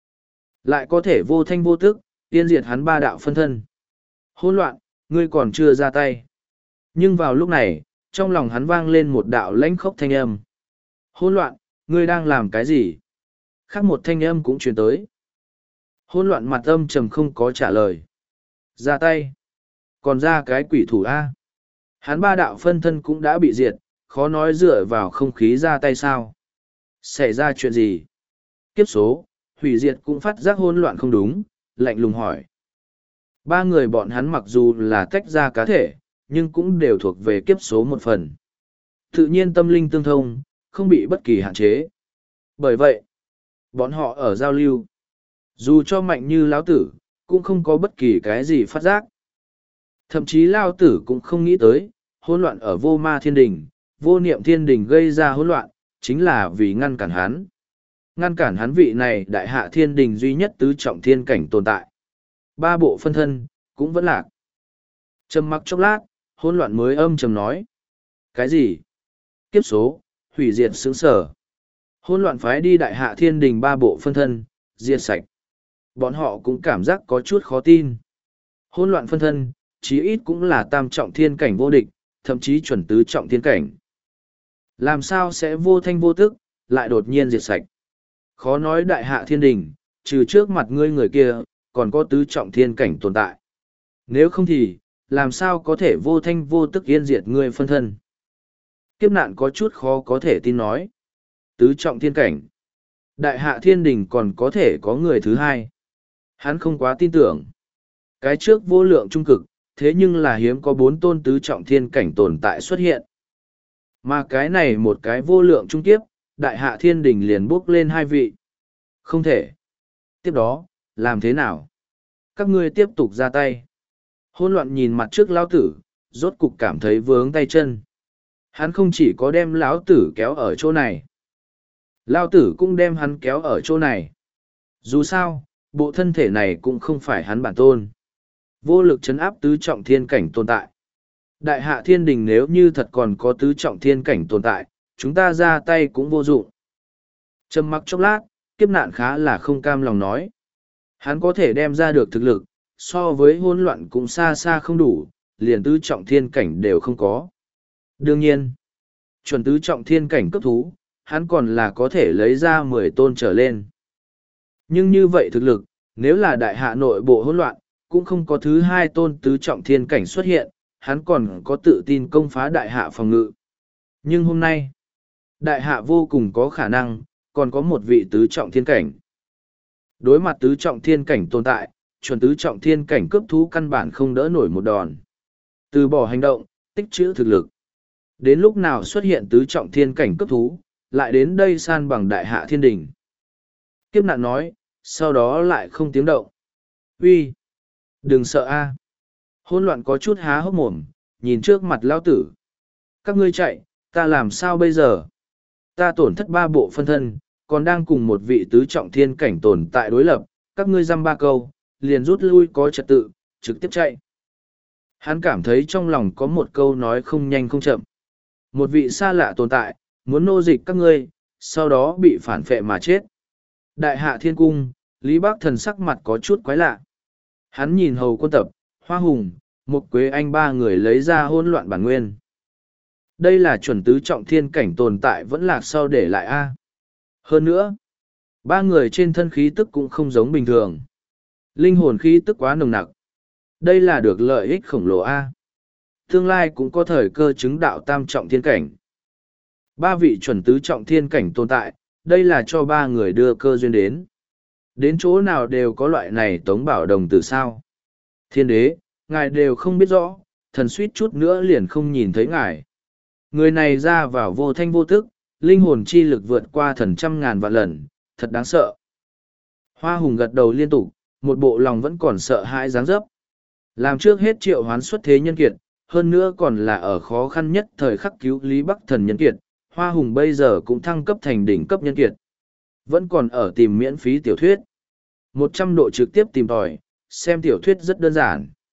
Lại có thể vô thanh vô tức, tiên diệt hắn ba đạo phân thân. Hỗn loạn, ngươi còn chưa ra tay. Nhưng vào lúc này, trong lòng hắn vang lên một đạo lãnh khốc thanh âm. Hỗn loạn, ngươi đang làm cái gì? Khác một thanh âm cũng truyền tới. Hỗn loạn mặt âm trầm không có trả lời. Ra tay. Còn ra cái quỷ thủ A. Hắn ba đạo phân thân cũng đã bị diệt, khó nói dựa vào không khí ra tay sao. Xảy ra chuyện gì? Kiếp số, hủy diệt cũng phát giác hỗn loạn không đúng, lạnh lùng hỏi. Ba người bọn hắn mặc dù là tách ra cá thể, nhưng cũng đều thuộc về kiếp số một phần. Tự nhiên tâm linh tương thông, không bị bất kỳ hạn chế. Bởi vậy, bọn họ ở giao lưu. Dù cho mạnh như lão tử, cũng không có bất kỳ cái gì phát giác. Thậm chí lão tử cũng không nghĩ tới, hỗn loạn ở vô ma thiên đình, vô niệm thiên đình gây ra hỗn loạn, chính là vì ngăn cản hắn. Ngăn cản hắn vị này đại hạ thiên đình duy nhất tứ trọng thiên cảnh tồn tại. Ba bộ phân thân, cũng vẫn lạc. Trầm mặc chốc lát, hỗn loạn mới âm trầm nói. Cái gì? Kiếp số, hủy diệt xứng sở. Hỗn loạn phái đi đại hạ thiên đình ba bộ phân thân, diệt sạch. Bọn họ cũng cảm giác có chút khó tin. Hỗn loạn phân thân, chí ít cũng là tam trọng thiên cảnh vô địch, thậm chí chuẩn tứ trọng thiên cảnh. Làm sao sẽ vô thanh vô tức, lại đột nhiên diệt sạch? Khó nói đại hạ thiên đình, trừ trước mặt ngươi người kia, còn có tứ trọng thiên cảnh tồn tại. Nếu không thì, làm sao có thể vô thanh vô tức yên diệt ngươi phân thân? Kiếp nạn có chút khó có thể tin nói. Tứ trọng thiên cảnh. Đại hạ thiên đình còn có thể có người thứ hai. Hắn không quá tin tưởng. Cái trước vô lượng trung cực, thế nhưng là hiếm có bốn tôn tứ trọng thiên cảnh tồn tại xuất hiện. Mà cái này một cái vô lượng trung kiếp, đại hạ thiên đình liền bước lên hai vị. Không thể. Tiếp đó, làm thế nào? Các ngươi tiếp tục ra tay. Hỗn loạn nhìn mặt trước lão tử, rốt cục cảm thấy vướng tay chân. Hắn không chỉ có đem lão tử kéo ở chỗ này. Lão tử cũng đem hắn kéo ở chỗ này. Dù sao, bộ thân thể này cũng không phải hắn bản tôn. Vô lực chấn áp tứ trọng thiên cảnh tồn tại. Đại hạ thiên đình nếu như thật còn có tứ trọng thiên cảnh tồn tại, chúng ta ra tay cũng vô dụng. Trầm mặc chốc lát, kiếp nạn khá là không cam lòng nói. Hắn có thể đem ra được thực lực, so với hỗn loạn cũng xa xa không đủ, liền tứ trọng thiên cảnh đều không có. Đương nhiên, chuẩn tứ trọng thiên cảnh cấp thú, hắn còn là có thể lấy ra mười tôn trở lên. Nhưng như vậy thực lực, nếu là đại hạ nội bộ hỗn loạn, cũng không có thứ hai tôn tứ trọng thiên cảnh xuất hiện, hắn còn có tự tin công phá đại hạ phòng ngự. Nhưng hôm nay, đại hạ vô cùng có khả năng, còn có một vị tứ trọng thiên cảnh. Đối mặt tứ trọng thiên cảnh tồn tại, chuẩn tứ trọng thiên cảnh cướp thú căn bản không đỡ nổi một đòn. Từ bỏ hành động, tích trữ thực lực. Đến lúc nào xuất hiện tứ trọng thiên cảnh cướp thú, lại đến đây san bằng đại hạ thiên đình. Kiếp nạn nói, sau đó lại không tiếng động. Uy, đừng sợ a. Hỗn loạn có chút há hốc mồm, nhìn trước mặt lão tử. Các ngươi chạy, ta làm sao bây giờ? Ta tổn thất ba bộ phân thân, còn đang cùng một vị tứ trọng thiên cảnh tồn tại đối lập, các ngươi dăm ba câu, liền rút lui có trật tự, trực tiếp chạy. Hắn cảm thấy trong lòng có một câu nói không nhanh không chậm. Một vị xa lạ tồn tại, muốn nô dịch các ngươi, sau đó bị phản phệ mà chết. Đại hạ thiên cung, Lý Bác Thần sắc mặt có chút quái lạ. Hắn nhìn hầu quân tập, Hoa Hùng, một Quế Anh ba người lấy ra hỗn loạn bản nguyên. Đây là chuẩn tứ trọng thiên cảnh tồn tại vẫn lạc sau để lại A. Hơn nữa, ba người trên thân khí tức cũng không giống bình thường. Linh hồn khí tức quá nồng nặc. Đây là được lợi ích khổng lồ A. Tương lai cũng có thời cơ chứng đạo tam trọng thiên cảnh. Ba vị chuẩn tứ trọng thiên cảnh tồn tại, đây là cho ba người đưa cơ duyên đến. Đến chỗ nào đều có loại này tống bảo đồng từ sao. Thiên đế, ngài đều không biết rõ, thần suýt chút nữa liền không nhìn thấy ngài. Người này ra vào vô thanh vô tức, linh hồn chi lực vượt qua thần trăm ngàn vạn lần, thật đáng sợ. Hoa hùng gật đầu liên tục, một bộ lòng vẫn còn sợ hãi dáng dấp. Làm trước hết triệu hoán xuất thế nhân kiệt, hơn nữa còn là ở khó khăn nhất thời khắc cứu Lý Bắc Thần nhân kiệt, Hoa hùng bây giờ cũng thăng cấp thành đỉnh cấp nhân kiệt. Vẫn còn ở tìm miễn phí tiểu thuyết. một trăm độ trực tiếp tìm tòi, xem tiểu thuyết rất đơn giản.